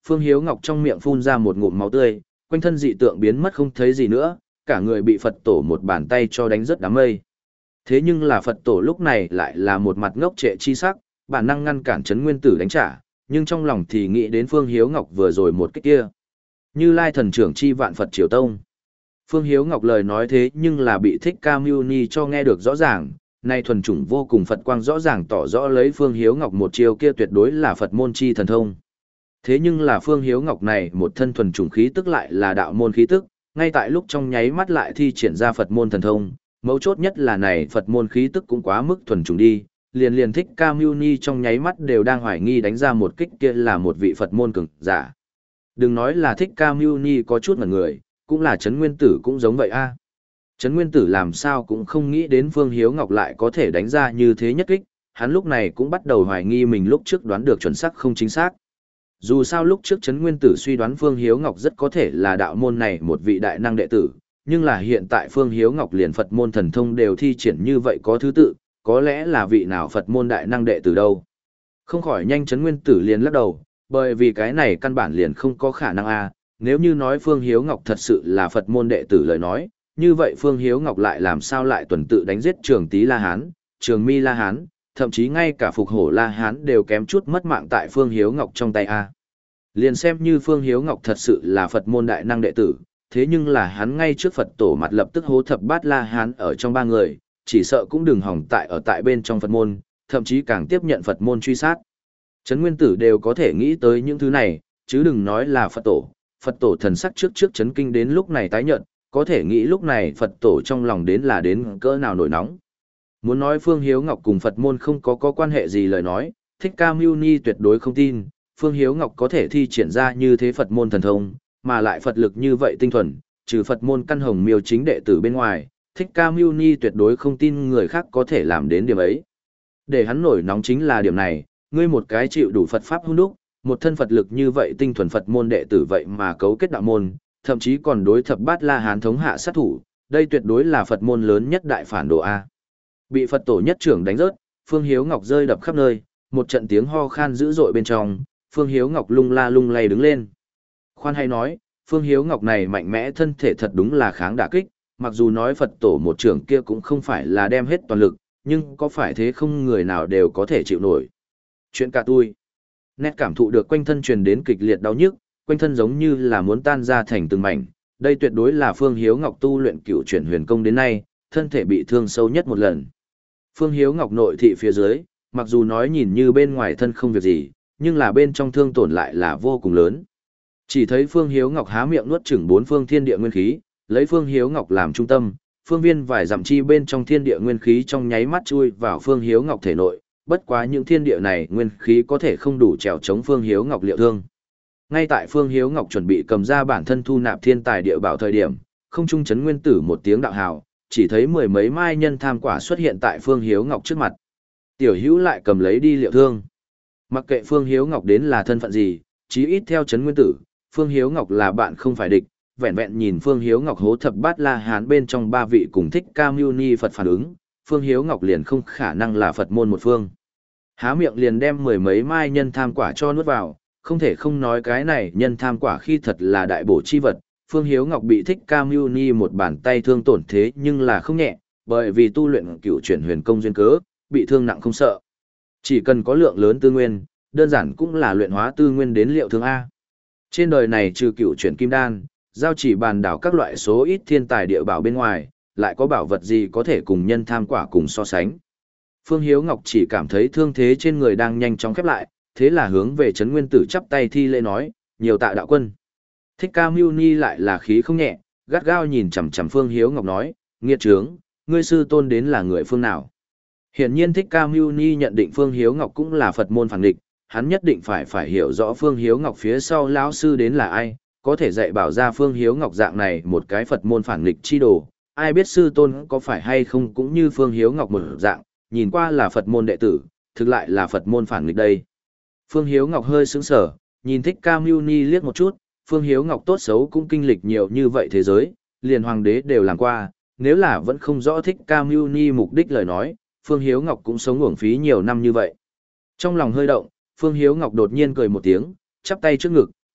Phương Hiếu Ngọc trong miệng phun ra một ngụm máu tươi, quanh thân dị tượng biến mất không thấy gì nữa, cả người bị Phật tổ một bàn tay cho đánh rất đám mây. Thế nhưng là Phật tổ lúc này lại là một mặt ngốc trệ chi sắc, bản năng ngăn cản Trấn Nguyên Tử đánh trả, nhưng trong lòng thì nghĩ đến Phương Hiếu Ngọc vừa rồi một cái kia. Như Lai thần trưởng chi vạn Phật Triều Tông. Phương Hiếu Ngọc lời nói thế nhưng là bị Thích Ca Mâu Ni cho nghe được rõ ràng, nay thuần chủng vô cùng Phật quang rõ ràng tỏ rõ lấy Phương Hiếu Ngọc một chiêu kia tuyệt đối là Phật môn chi thần thông. Thế nhưng là Phương Hiếu Ngọc này một thân thuần chủng khí tức lại là đạo môn khí tức, ngay tại lúc trong nháy mắt lại thi triển ra Phật môn thần thông, mấu chốt nhất là này Phật môn khí tức cũng quá mức thuần chủng đi, liền liền Thích Ca Mâu Ni trong nháy mắt đều đang hoài nghi đánh ra một kích kia là một vị Phật môn cường giả. Đừng nói là Thích Ca Mâu Ni có chút ngẩn người, cũng là Trấn Nguyên Tử cũng giống vậy a. Trấn Nguyên Tử làm sao cũng không nghĩ đến Phương Hiếu Ngọc lại có thể đánh ra như thế nhất kích, hắn lúc này cũng bắt đầu hoài nghi mình lúc trước đoán được chuẩn xác không chính xác. Dù sao lúc trước Trấn Nguyên Tử suy đoán Phương Hiếu Ngọc rất có thể là đạo môn này một vị đại năng đệ tử, nhưng là hiện tại Phương Hiếu Ngọc liền Phật môn thần thông đều thi triển như vậy có thứ tự, có lẽ là vị nào Phật môn đại năng đệ tử đâu. Không khỏi nhanh Trấn Nguyên Tử liền lắc đầu, bởi vì cái này căn bản liền không có khả năng a. Nếu như nói Phương Hiếu Ngọc thật sự là Phật môn đệ tử lời nói, như vậy Phương Hiếu Ngọc lại làm sao lại tuần tự đánh giết Trường Tý La Hán, Trường Mi La Hán, thậm chí ngay cả Phục Hổ La Hán đều kém chút mất mạng tại Phương Hiếu Ngọc trong tay a. Liền xem như Phương Hiếu Ngọc thật sự là Phật môn đại năng đệ tử, thế nhưng là hắn ngay trước Phật tổ mặt lập tức hố thập bát La Hán ở trong ba người, chỉ sợ cũng đừng hỏng tại ở tại bên trong Phật môn, thậm chí càng tiếp nhận Phật môn truy sát. Trấn Nguyên Tử đều có thể nghĩ tới những thứ này, chứ đừng nói là Phật tổ. Phật tổ thần sắc trước trước chấn kinh đến lúc này tái nhận, có thể nghĩ lúc này Phật tổ trong lòng đến là đến cỡ nào nổi nóng. Muốn nói Phương Hiếu Ngọc cùng Phật môn không có có quan hệ gì lời nói, Thích Ca Mâu Ni tuyệt đối không tin, Phương Hiếu Ngọc có thể thi triển ra như thế Phật môn thần thông, mà lại Phật lực như vậy tinh thuần, trừ Phật môn căn hồng miêu chính đệ tử bên ngoài, Thích Ca Mâu Ni tuyệt đối không tin người khác có thể làm đến điểm ấy. Để hắn nổi nóng chính là điểm này, ngươi một cái chịu đủ Phật pháp hung đúc, một thân Phật lực như vậy tinh thuần Phật môn đệ tử vậy mà cấu kết đạo môn, thậm chí còn đối thập bát La Hán thống hạ sát thủ, đây tuyệt đối là Phật môn lớn nhất đại phản đồ a. Bị Phật tổ nhất trưởng đánh rớt, Phương Hiếu Ngọc rơi đập khắp nơi, một trận tiếng ho khan dữ dội bên trong, Phương Hiếu Ngọc lung la lung lay đứng lên. Khoan hay nói, Phương Hiếu Ngọc này mạnh mẽ thân thể thật đúng là kháng đả kích, mặc dù nói Phật tổ một trưởng kia cũng không phải là đem hết toàn lực, nhưng có phải thế không người nào đều có thể chịu nổi. Chuyện cả tôi. Nét cảm thụ được quanh thân truyền đến kịch liệt đau nhức, quanh thân giống như là muốn tan ra thành từng mảnh, đây tuyệt đối là Phương Hiếu Ngọc tu luyện cựu chuyển huyền công đến nay, thân thể bị thương sâu nhất một lần. Phương Hiếu Ngọc nội thị phía dưới, mặc dù nói nhìn như bên ngoài thân không việc gì, nhưng là bên trong thương tổn lại là vô cùng lớn. Chỉ thấy Phương Hiếu Ngọc há miệng nuốt chửng bốn phương thiên địa nguyên khí, lấy Phương Hiếu Ngọc làm trung tâm, phương viên vài dặm chi bên trong thiên địa nguyên khí trong nháy mắt chui vào Phương Hiếu Ngọc thể nội, bất quá những thiên địa này nguyên khí có thể không đủ trèo chống Phương Hiếu Ngọc liệu thương. Ngay tại Phương Hiếu Ngọc chuẩn bị cầm ra bản thân thu nạp thiên tài địa bảo thời điểm, không trung chấn nguyên tử một tiếng đạo hào, chỉ thấy mười mấy mai nhân tham quả xuất hiện tại Phương Hiếu Ngọc trước mặt. Tiểu Hữu lại cầm lấy đi liệu thương. Mặc kệ Phương Hiếu Ngọc đến là thân phận gì, chí ít theo chấn nguyên tử, Phương Hiếu Ngọc là bạn không phải địch, vẹn vẹn nhìn Phương Hiếu Ngọc hố thập bát La Hán bên trong ba vị cùng Thích Ca Mâu Ni Phật phản ứng, Phương Hiếu Ngọc liền không khả năng là Phật môn một phương. Há miệng liền đem mười mấy mai nhân tham quả cho nuốt vào, không thể không nói cái này nhân tham quả khi thật là đại bổ chi vật. Phương Hiếu Ngọc bị Thích Ca Mâu Ni một bàn tay thương tổn thế nhưng là không nhẹ, bởi vì tu luyện cựu chuyển huyền công duyên cớ, bị thương nặng không sợ. Chỉ cần có lượng lớn tư nguyên, đơn giản cũng là luyện hóa tư nguyên đến liệu thương A. Trên đời này trừ cựu chuyển kim đan, giao chỉ bàn đảo các loại số ít thiên tài địa bảo bên ngoài, lại có bảo vật gì có thể cùng nhân tham quả cùng so sánh. Phương Hiếu Ngọc chỉ cảm thấy thương thế trên người đang nhanh chóng khép lại, thế là hướng về Trấn Nguyên Tử chắp tay thi lễ nói, nhiều tạ đạo quân. Thích Ca Mâu Ni lại là khí không nhẹ, gắt gao nhìn chằm chằm Phương Hiếu Ngọc nói, nghiệt trướng, ngươi sư tôn đến là người phương nào? Hiển nhiên Thích Ca Mâu Ni nhận định Phương Hiếu Ngọc cũng là Phật môn phản nghịch, hắn nhất định phải phải hiểu rõ Phương Hiếu Ngọc phía sau lão sư đến là ai, có thể dạy bảo ra Phương Hiếu Ngọc dạng này một cái Phật môn phản nghịch chi đồ, ai biết sư tôn có phải hay không cũng như Phương Hiếu Ngọc một dạng, nhìn qua là Phật môn đệ tử, thực lại là Phật môn phản nghịch đây. Phương Hiếu Ngọc hơi sững sờ, nhìn Thích Ca Mâu Ni liếc một chút, Phương Hiếu Ngọc tốt xấu cũng kinh lịch nhiều như vậy thế giới, liền hoàng đế đều làm qua, nếu là vẫn không rõ Thích Ca Mâu Ni mục đích lời nói, Phương Hiếu Ngọc cũng sống uổng phí nhiều năm như vậy. Trong lòng hơi động, Phương Hiếu Ngọc đột nhiên cười một tiếng, chắp tay trước ngực,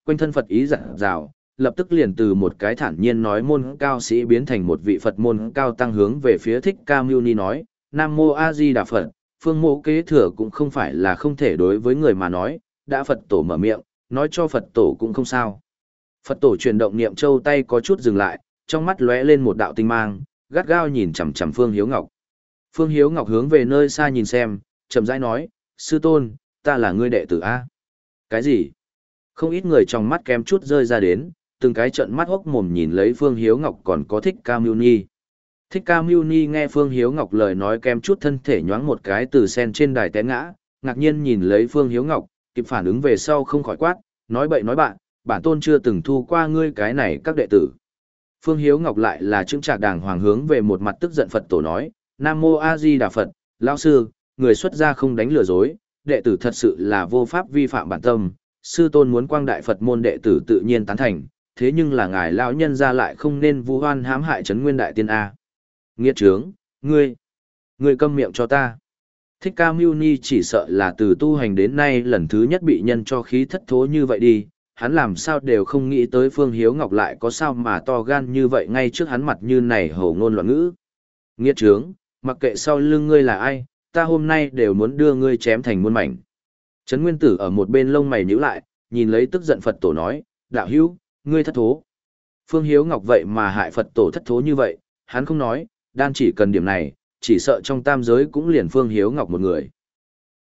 quanh thân Phật ý dặn dào, lập tức liền từ một cái thản nhiên nói môn cao sĩ biến thành một vị Phật môn cao tăng hướng về phía Thích Ca Mâu Ni nói, Nam Mô A Di Đà Phật, phương mộ kế thừa cũng không phải là không thể đối với người mà nói, đã Phật tổ mở miệng, nói cho Phật tổ cũng không sao. Phật tổ chuyển động niệm châu tay có chút dừng lại, trong mắt lóe lên một đạo tinh mang, gắt gao nhìn chằm chằm Phương Hiếu Ngọc. Phương Hiếu Ngọc hướng về nơi xa nhìn xem, chậm rãi nói, sư tôn, ta là ngươi đệ tử A. Cái gì? Không ít người trong mắt kém chút rơi ra đến, từng cái trận mắt hốc mồm nhìn lấy Phương Hiếu Ngọc còn có Thích Ca Mâu Ni. Thích Ca Mâu Ni nghe Phương Hiếu Ngọc lời nói kém chút thân thể nhoáng một cái từ sen trên đài té ngã, ngạc nhiên nhìn lấy Phương Hiếu Ngọc, kịp phản ứng về sau không khỏi quát, nói bậy nói bạn, bản tôn chưa từng thu qua ngươi cái này các đệ tử. Phương Hiếu Ngọc lại là trưng trạc đàng hoàng hướng về một mặt tức giận Phật tổ nói, Nam Mô A Di Đà Phật, lão sư, người xuất gia không đánh lừa dối, đệ tử thật sự là vô pháp vi phạm bản tâm, sư tôn muốn quang đại Phật môn đệ tử tự nhiên tán thành, thế nhưng là ngài lão nhân ra lại không nên vu oan hãm hại trấn nguyên đại tiên A. Nghiệt trướng, ngươi, ngươi câm miệng cho ta. Thích Ca Mâu Ni chỉ sợ là từ tu hành đến nay lần thứ nhất bị nhân cho khí thất thố như vậy đi, hắn làm sao đều không nghĩ tới Phương Hiếu Ngọc lại có sao mà to gan như vậy ngay trước hắn mặt như này hổ ngôn loạn ngữ. Nghiệt trướng, mặc kệ sau lưng ngươi là ai, ta hôm nay đều muốn đưa ngươi chém thành muôn mảnh. Trấn Nguyên Tử ở một bên lông mày nhíu lại, nhìn lấy tức giận Phật tổ nói, đạo hữu, ngươi thất thố. Phương Hiếu Ngọc vậy mà hại Phật tổ thất thố như vậy, hắn không nói, đan chỉ cần điểm này, chỉ sợ trong tam giới cũng liền Phương Hiếu Ngọc một người.